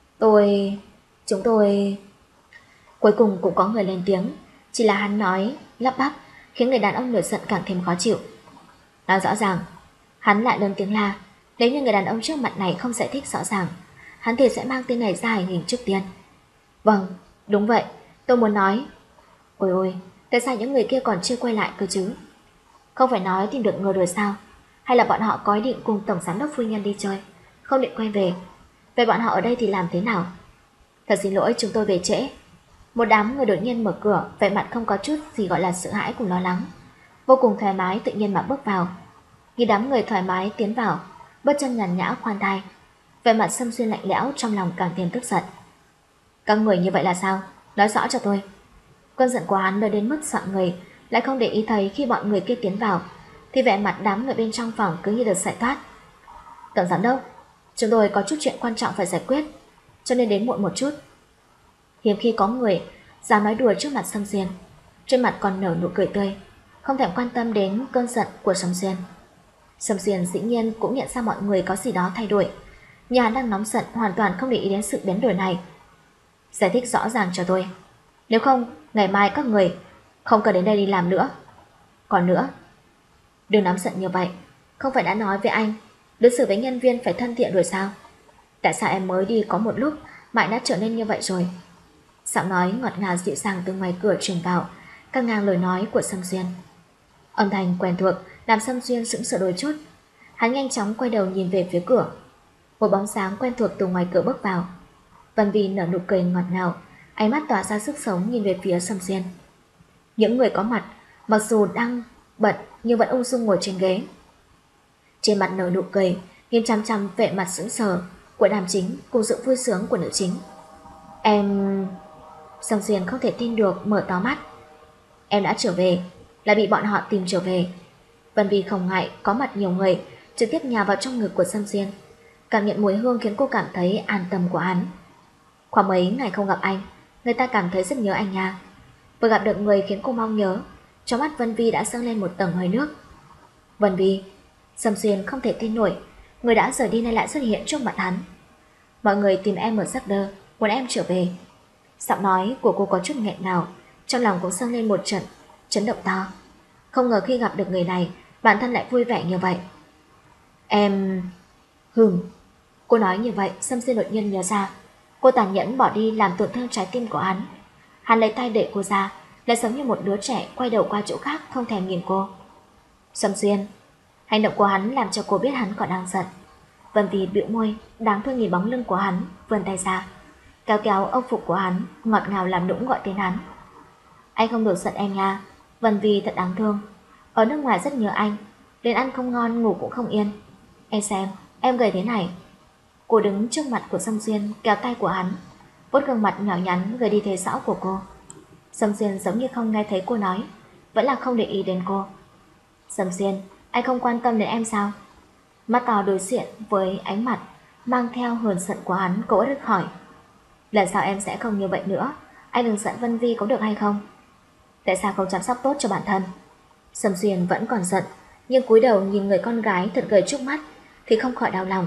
chúng tôi... Cuối cùng cũng có người lên tiếng, chỉ là hắn nói lắp bắp khiến người đàn ông nổi giận càng thêm khó chịu. Nói rõ ràng, hắn lại lớn tiếng la. Nếu như người đàn ông trước mặt này không giải thích rõ ràng, hắn thì sẽ mang tên này ra hành hình trước tiên. Vâng, đúng vậy, tôi muốn nói. Ôi, tại sao những người kia còn chưa quay lại cơ chứ? Không phải nói tìm được người rồi sao? Hay là bọn họ có ý định cùng tổng giám đốc phu nhân đi chơi, không định quay về? Vậy bọn họ ở đây thì làm thế nào? Thật xin lỗi, chúng tôi về trễ. Một đám người đột nhiên mở cửa, vẻ mặt không có chút gì gọi là sợ hãi cùng lo lắng, vô cùng thoải mái tự nhiên mà bước vào. Nhìn đám người thoải mái tiến vào, bước chân nhàn nhã khoan thai, vẻ mặt Sâm Xuyên lạnh lẽo, trong lòng càng thêm tức giận. Các người như vậy là sao? Nói rõ cho tôi. Cơn giận của hắn đã đến mức dọa người, lại không để ý thấy khi bọn người kia tiến vào, thì vẻ mặt đám người bên trong phòng cứ như được giải thoát. Tổng giám đốc, chúng tôi có chút chuyện quan trọng phải giải quyết, cho nên đến muộn một chút. Hiếm khi có người dám nói đùa trước mặt Sâm Xuyên, trên mặt còn nở nụ cười tươi, không thèm quan tâm đến cơn giận của Sâm Xuyên. Sâm Xuyên dĩ nhiên cũng nhận ra mọi người có gì đó thay đổi, nhưng hắn đang nóng giận hoàn toàn không để ý đến sự biến đổi này. Giải thích rõ ràng cho tôi, nếu không ngày mai các người không cần đến đây đi làm nữa. Còn nữa, đừng nóng giận như vậy. Không phải đã nói với anh đối xử với nhân viên phải thân thiện rồi sao? Tại sao em mới đi có một lúc mà đã trở nên như vậy rồi? Giọng nói ngọt ngào dịu dàng từ ngoài cửa truyền vào, cắt ngang lời nói của Sâm Xuyên. Âm thanh quen thuộc làm Sâm Xuyên sững sờ đôi chút. Hắn nhanh chóng quay đầu nhìn về phía cửa. Một bóng sáng quen thuộc từ ngoài cửa bước vào. Vân Vi nở nụ cười ngọt ngào, ánh mắt tỏa ra sức sống nhìn về phía Sâm Xuyên. Những người có mặt mặc dù đang bận nhưng vẫn ung dung ngồi trên ghế. Trên mặt nở nụ cười, nhìn chăm chăm vẻ mặt sững sờ của nam chính cùng sự vui sướng của nữ chính. Em... Sâm Xuyên không thể tin được mở to mắt. Em đã trở về, là bị bọn họ tìm trở về. Vân Vi không ngại có mặt nhiều người, trực tiếp nhào vào trong ngực của Sâm Xuyên. Cảm nhận mùi hương khiến cô cảm thấy an tâm của hắn. Khoảng mấy ngày không gặp anh, người ta cảm thấy rất nhớ anh nha. Vừa gặp được người khiến cô mong nhớ, trong mắt Vân Vi đã dâng lên một tầng hơi nước. Vân Vi, Sâm Xuyên không thể tin nổi, người đã rời đi nay lại xuất hiện trước mặt hắn. Mọi người tìm em ở Sarder, muốn em trở về. Giọng nói của cô có chút nghẹn ngào, trong lòng cũng dâng lên một trận chấn động to. Không ngờ khi gặp được người này, bản thân lại vui vẻ như vậy. Em... Cô nói như vậy, Sâm Xuyên đột nhiên nhớ ra, cô tàn nhẫn bỏ đi làm tổn thương trái tim của hắn. Hắn lấy tay đẩy cô ra, lại giống như một đứa trẻ quay đầu qua chỗ khác, không thèm nhìn cô. Sâm Xuyên, hành động của hắn làm cho cô biết hắn còn đang giận. Vân Vi bĩu môi, đáng thương nhìn bóng lưng của hắn, vươn tay ra, kéo kéo âu phục của hắn, ngọt ngào làm nũng gọi tên hắn. Anh không được giận em nha, Vân Vi thật đáng thương. Ở nước ngoài rất nhớ anh, đến ăn không ngon, ngủ cũng không yên. Em xem, em gầy thế này. Cô đứng trước mặt của Sâm Xuyên, kéo tay của hắn, vuốt gương mặt nhỏ nhắn gầy đi thấy rõ của cô. Sâm Xuyên giống như không nghe thấy cô nói, vẫn là không để ý đến cô. Sâm Xuyên, anh không quan tâm đến em sao? Mắt to đối diện với ánh mặt mang theo hờn giận của hắn, cô uất ức hỏi. Lần sau em sẽ không như vậy nữa, anh đừng giận Vân Vi có được hay không? Tại sao không chăm sóc tốt cho bản thân? Sâm Xuyên vẫn còn giận, nhưng cúi đầu nhìn người con gái thật gầy trước mắt thì không khỏi đau lòng.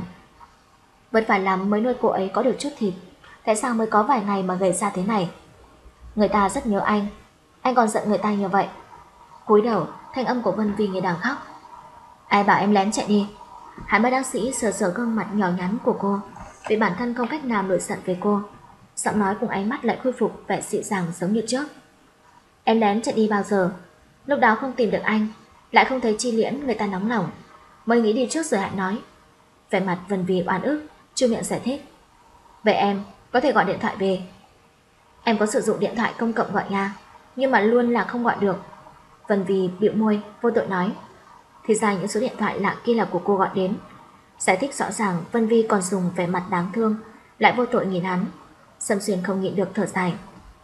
Vất vả lắm mới nuôi cô ấy có được chút thịt, tại sao mới có vài ngày mà gầy ra thế này? Người ta rất nhớ anh còn giận người ta như vậy. Cúi đầu, thanh âm của Vân Vi như đang khóc. Ai bảo em lén chạy đi? Hắn bất đắc sĩ sờ sờ gương mặt nhỏ nhắn của cô, vì bản thân không cách nào nổi giận với cô. Giọng nói cùng ánh mắt lại khôi phục vẻ dịu dàng giống như trước. Em lén chạy đi bao giờ? Lúc đó không tìm được anh, lại không thấy Chi Liễn, người ta nóng lòng, mới nghĩ đi trước rồi hãy nói. Vẻ mặt Vân Vi oan ức, chu miệng giải thích. Vậy em có thể gọi điện thoại về. Em có sử dụng điện thoại công cộng gọi nha, nhưng mà luôn là không gọi được. Vân Vi bĩu môi vô tội nói. Thì ra những số điện thoại lạ kia là của cô gọi đến. Giải thích rõ ràng, Vân Vi còn dùng vẻ mặt đáng thương, lại vô tội nhìn hắn. Sâm Xuyên không nhịn được thở dài.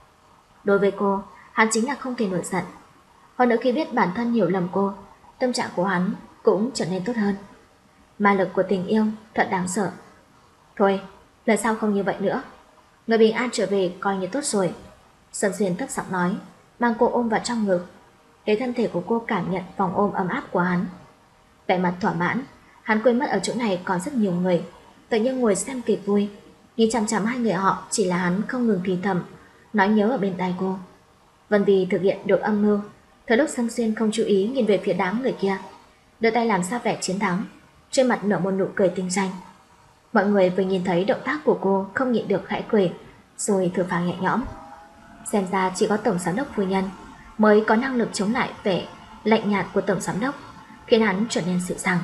Đối với cô, hắn chính là không thể nổi giận. Hơn nữa khi biết bản thân hiểu lầm cô, tâm trạng của hắn cũng trở nên tốt hơn. Ma lực của tình yêu thật đáng sợ. Thôi, lần sau không như vậy nữa. Người bình an trở về coi như tốt rồi. Sâm Xuyên thấp giọng nói, mang cô ôm vào trong ngực, để thân thể của cô cảm nhận vòng ôm ấm áp của hắn. Vẻ mặt thỏa mãn, hắn quên mất ở chỗ này còn rất nhiều người, tự nhiên ngồi xem kịch vui, nhìn chằm chằm hai người họ. Chỉ là hắn không ngừng thì thầm nói nhớ ở bên tai cô. Vân Vi thực hiện được âm mưu. Thời lúc Sâm Xuyên không chú ý nhìn về phía đám người kia, đưa tay làm ra vẻ chiến thắng, trên mặt nở một nụ cười tinh danh. Mọi người vừa nhìn thấy động tác của cô không nhịn được khẽ cười, rồi thở phào nhẹ nhõm. Xem ra chỉ có tổng giám đốc phu nhân mới có năng lực chống lại vẻ lạnh nhạt của tổng giám đốc, khiến hắn trở nên dịu dàng.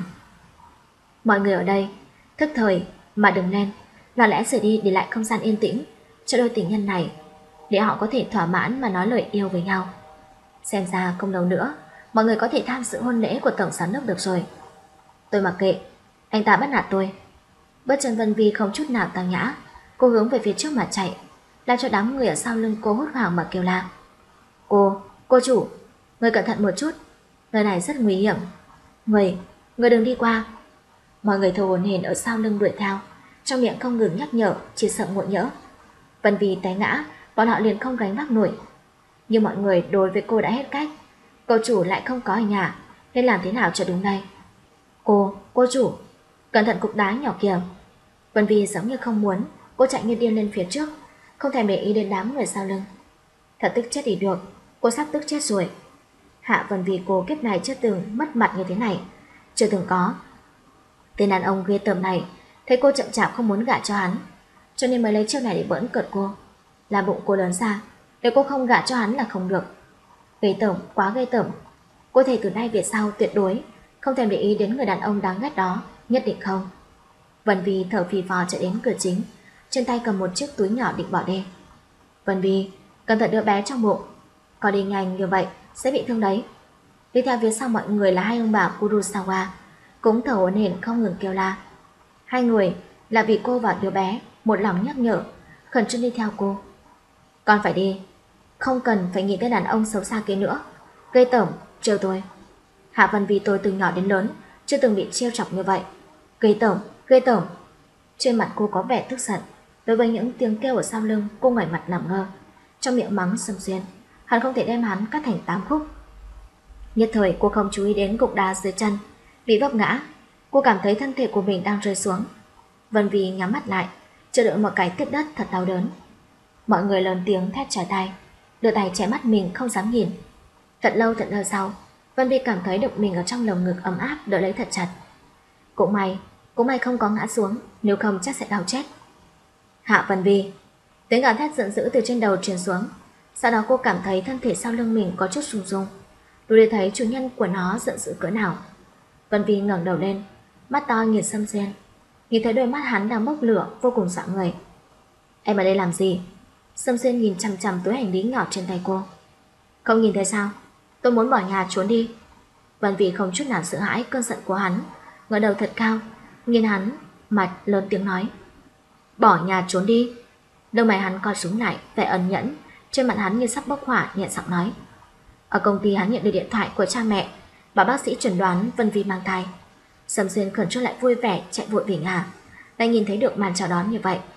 Mọi người ở đây thức thời mà đừng lên, lặng lẽ rời đi để lại không gian yên tĩnh cho đôi tình nhân này, để họ có thể thỏa mãn mà nói lời yêu với nhau. Xem ra không lâu nữa mọi người có thể tham dự hôn lễ của tổng giám đốc được rồi. Tôi mặc kệ, anh ta bắt nạt tôi. Bước chân Vân Vi không chút nào tao nhã, cô hướng về phía trước mà chạy, làm cho đám người ở sau lưng cô hốt hoảng mà kêu la. Cô chủ, người cẩn thận một chút, nơi này rất nguy hiểm. Người đừng đi qua. Mọi người thở hổn hển ở sau lưng đuổi theo, trong miệng không ngừng nhắc nhở, chỉ sợ ngộ nhỡ. Vân Vi té ngã, bọn họ liền không gánh vác nổi. Nhưng mọi người đối với cô đã hết cách, cô chủ lại không có ở nhà, nên làm thế nào cho đúng đây? Cô chủ, cẩn thận cục đá nhỏ kìa. Vân Vi giống như không muốn, cô chạy như điên lên phía trước, không thèm để ý đến đám người sau lưng. Thật tức chết đi được, cô sắp tức chết rồi. Hạ Vân Vi cô kiếp này chưa từng mất mặt như thế này, chưa từng có. Tên đàn ông ghê tởm này thấy cô chậm chạp không muốn gả cho hắn, cho nên mới lấy chiêu này để bỡn cợt cô, làm bụng cô lớn ra, để cô không gả cho hắn là không được. Ghê tởm, quá ghê tởm. Cô thề từ nay về sau tuyệt đối không thèm để ý đến người đàn ông đáng ghét đó, nhất định không. Vân Vi thở phì phò chạy đến cửa chính, trên tay cầm một chiếc túi nhỏ định bỏ đi. Vân Vi, cẩn thận đứa bé trong bụng, có đi nhanh như vậy sẽ bị thương đấy. Đi theo phía sau mọi người là hai ông bà Kurosawa, cũng thở hổn hển không ngừng kêu la. Hai người là vì cô và đứa bé một lòng nhắc nhở, khẩn trương đi theo cô. Con phải đi, không cần phải nhìn tên đàn ông xấu xa kia nữa, gây tởm, trêu tôi. Hạ Vân Vi tôi từ nhỏ đến lớn chưa từng bị trêu chọc như vậy. Gây tởm. Trên mặt cô có vẻ tức giận. Đối với những tiếng kêu ở sau lưng, cô ngoảnh mặt làm ngơ, trong miệng mắng Sâm Xuyên. Hắn không thể đem hắn cắt thành 8 khúc. Nhất thời cô không chú ý đến cục đá dưới chân, bị vấp ngã. Cô cảm thấy thân thể của mình đang rơi xuống. Vân Vi nhắm mắt lại, chờ đợi một cái tiếp đất thật đau đớn. Mọi người lớn tiếng thét chói tai, đưa tay che mắt mình không dám nhìn. Thật lâu sau, Vân Vi cảm thấy được mình ở trong lồng ngực ấm áp đỡ lấy thật chặt. Cũng may không có ngã xuống, nếu không chắc sẽ đau chết. Hạ Vân Vi, tiếng gào thét giận dữ từ trên đầu truyền xuống. Sau đó cô cảm thấy thân thể sau lưng mình có chút rung rung, đủ để thấy chủ nhân của nó giận dữ cỡ nào. Vân Vi ngẩng đầu lên, mắt to nhìn Sâm Xuyên, nhìn thấy đôi mắt hắn đang bốc lửa, vô cùng dọa người. Em ở đây làm gì? Sâm Xuyên nhìn chằm chằm túi hành lý nhỏ trên tay cô. Không nhìn thấy sao? Tôi muốn bỏ nhà trốn đi. Vân Vi không chút nào sợ hãi cơn giận của hắn, ngẩng đầu thật cao, nhìn hắn, mặt lớn tiếng nói. Bỏ nhà trốn đi. Lông mày hắn co súng lại, vẻ ẩn nhẫn, trên mặt hắn như sắp bốc hỏa, nhẹ giọng nói. Ở công ty hắn nhận được điện thoại của cha mẹ, bảo bác sĩ chẩn đoán Vân Vi mang thai. Sầm Xuyên khẩn trương lại vui vẻ chạy vội về nhà, lại nhìn thấy được màn chào đón như vậy.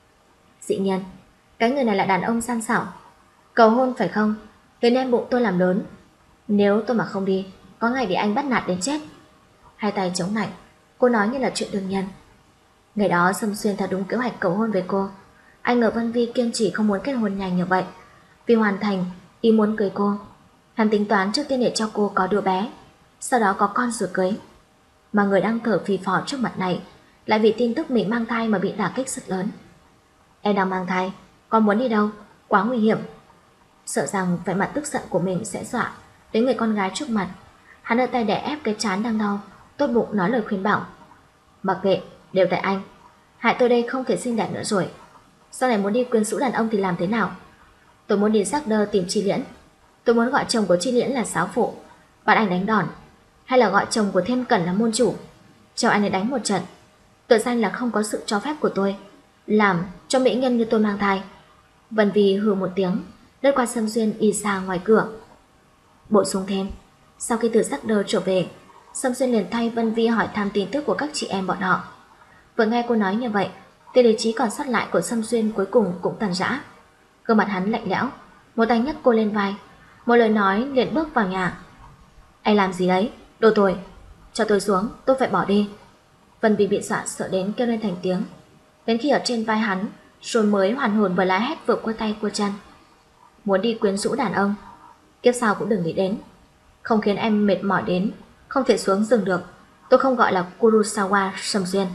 Dĩ nhiên, cái người này là đàn ông gian xảo. Cầu hôn phải không? Thế nên bụng tôi làm lớn. Nếu tôi mà không đi, có ngày bị anh bắt nạt đến chết. Hai tay chống lạnh, cô nói như là chuyện đương nhiên. Ngày đó Sầm Xuyên theo đúng kế hoạch cầu hôn với cô. Anh ngờ Vân Vi kiên trì không muốn kết hôn nhanh như vậy. Vì hoàn thành ý muốn cưới cô, hắn tính toán trước tiên để cho cô có đứa bé, sau đó có con rồi cưới. Mà người đang thở phì phò trước mặt này lại vì tin tức mình mang thai mà bị đả kích rất lớn. Em đang mang thai, con muốn đi đâu? Quá nguy hiểm. Sợ rằng vẻ mặt tức giận của mình sẽ dọa đến người con gái trước mặt, hắn đưa tay đè ép cái trán đang đau, tốt bụng nói lời khuyên bảo. Mặc kệ, đều tại anh. Hại tôi đây không thể xinh đẹp nữa rồi. Sau này muốn đi quyến rũ đàn ông thì làm thế nào? Tôi muốn đi Giác Đơ tìm Chi Liễn. Tôi muốn gọi chồng của Chi Liễn là sáo phụ, bắt anh đánh đòn. Hay là gọi chồng của Thêm Cẩn là môn chủ, cho anh ấy đánh một trận. Tội danh là không có sự cho phép của tôi, làm cho mỹ nhân như tôi mang thai. Vân Vi hừ một tiếng, lướt qua Sâm Xuyên y xa ngoài cửa. Bổ sung thêm, sau khi từ Giác Đơ trở về, Sâm Xuyên liền thay Vân Vi hỏi thăm tin tức của các chị em bọn họ. Vừa nghe cô nói như vậy, tia lý trí còn sót lại của Sâm Xuyên cuối cùng cũng tàn rã. Gương mặt hắn lạnh lẽo, một tay nhấc cô lên vai, một lời nói liền bước vào nhà. Anh làm gì đấy? Đồ tồi! Cho tôi xuống, tôi phải bỏ đi. Vân Vi bị dọa sợ đến kêu lên thành tiếng, đến khi ở trên vai hắn rồi mới hoàn hồn và la hét vừa qua tay qua chân. Muốn đi quyến rũ đàn ông, kiếp sau cũng đừng nghĩ đến. Không khiến em mệt mỏi đến không thể xuống giường được, tôi không gọi là Kurosawa Sầm Xuyên.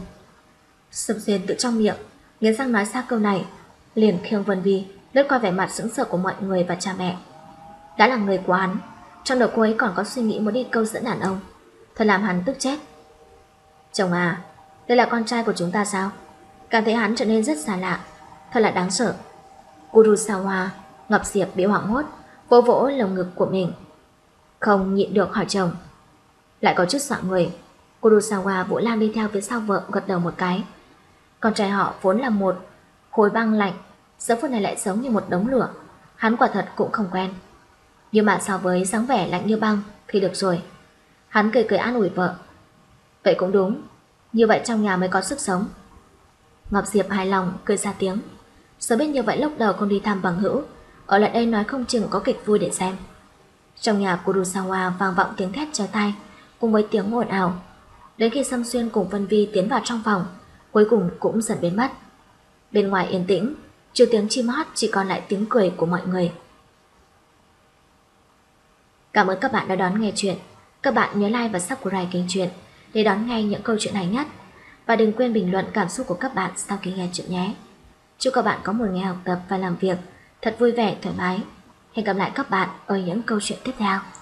Sầm Xuyên tự trong miệng nghiến răng nói ra câu này, liền khiêng Vân Vi lướt qua vẻ mặt sững sờ của mọi người và cha mẹ. Đã là người của hắn, trong đầu cô ấy còn có suy nghĩ muốn đi câu dẫn đàn ông, thật làm hắn tức chết. Chồng à, đây là con trai của chúng ta sao? Cảm thấy hắn trở nên rất xa lạ, thật là đáng sợ. Kurosawa Ngọc Diệp bị hoảng hốt, vỗ vỗ lồng ngực của mình, không nhịn được hỏi chồng. Lại có chút dọa người. Kurosawa Vũ Lam đi theo phía sau vợ, gật đầu một cái. Con trai họ vốn là một khối băng lạnh, giờ phút này lại giống như một đống lửa, hắn quả thật cũng không quen. Nhưng mà so với dáng vẻ lạnh như băng thì được rồi. Hắn cười cười an ủi vợ. Vậy cũng đúng, như vậy trong nhà mới có sức sống. Ngọc Diệp hài lòng cười ra tiếng. Sớm biết như vậy lúc đầu không đi thăm bằng hữu, ở lại đây nói không chừng có kịch vui để xem. Trong nhà Kurosawa vang vọng tiếng thét chói tai cùng với tiếng ồn ào. Đến khi Sâm Xuyên cùng Vân Vi tiến vào trong phòng, cuối cùng cũng dần biến mất. Bên ngoài yên tĩnh, trừ tiếng chim hót chỉ còn lại tiếng cười của mọi người. Cảm ơn các bạn đã đón nghe chuyện. Các bạn nhớ like và subscribe kênh truyện để đón nghe những câu chuyện hay nhất. Và đừng quên bình luận cảm xúc của các bạn sau khi nghe chuyện nhé. Chúc các bạn có một ngày học tập và làm việc thật vui vẻ, thoải mái. Hẹn gặp lại các bạn ở những câu chuyện tiếp theo.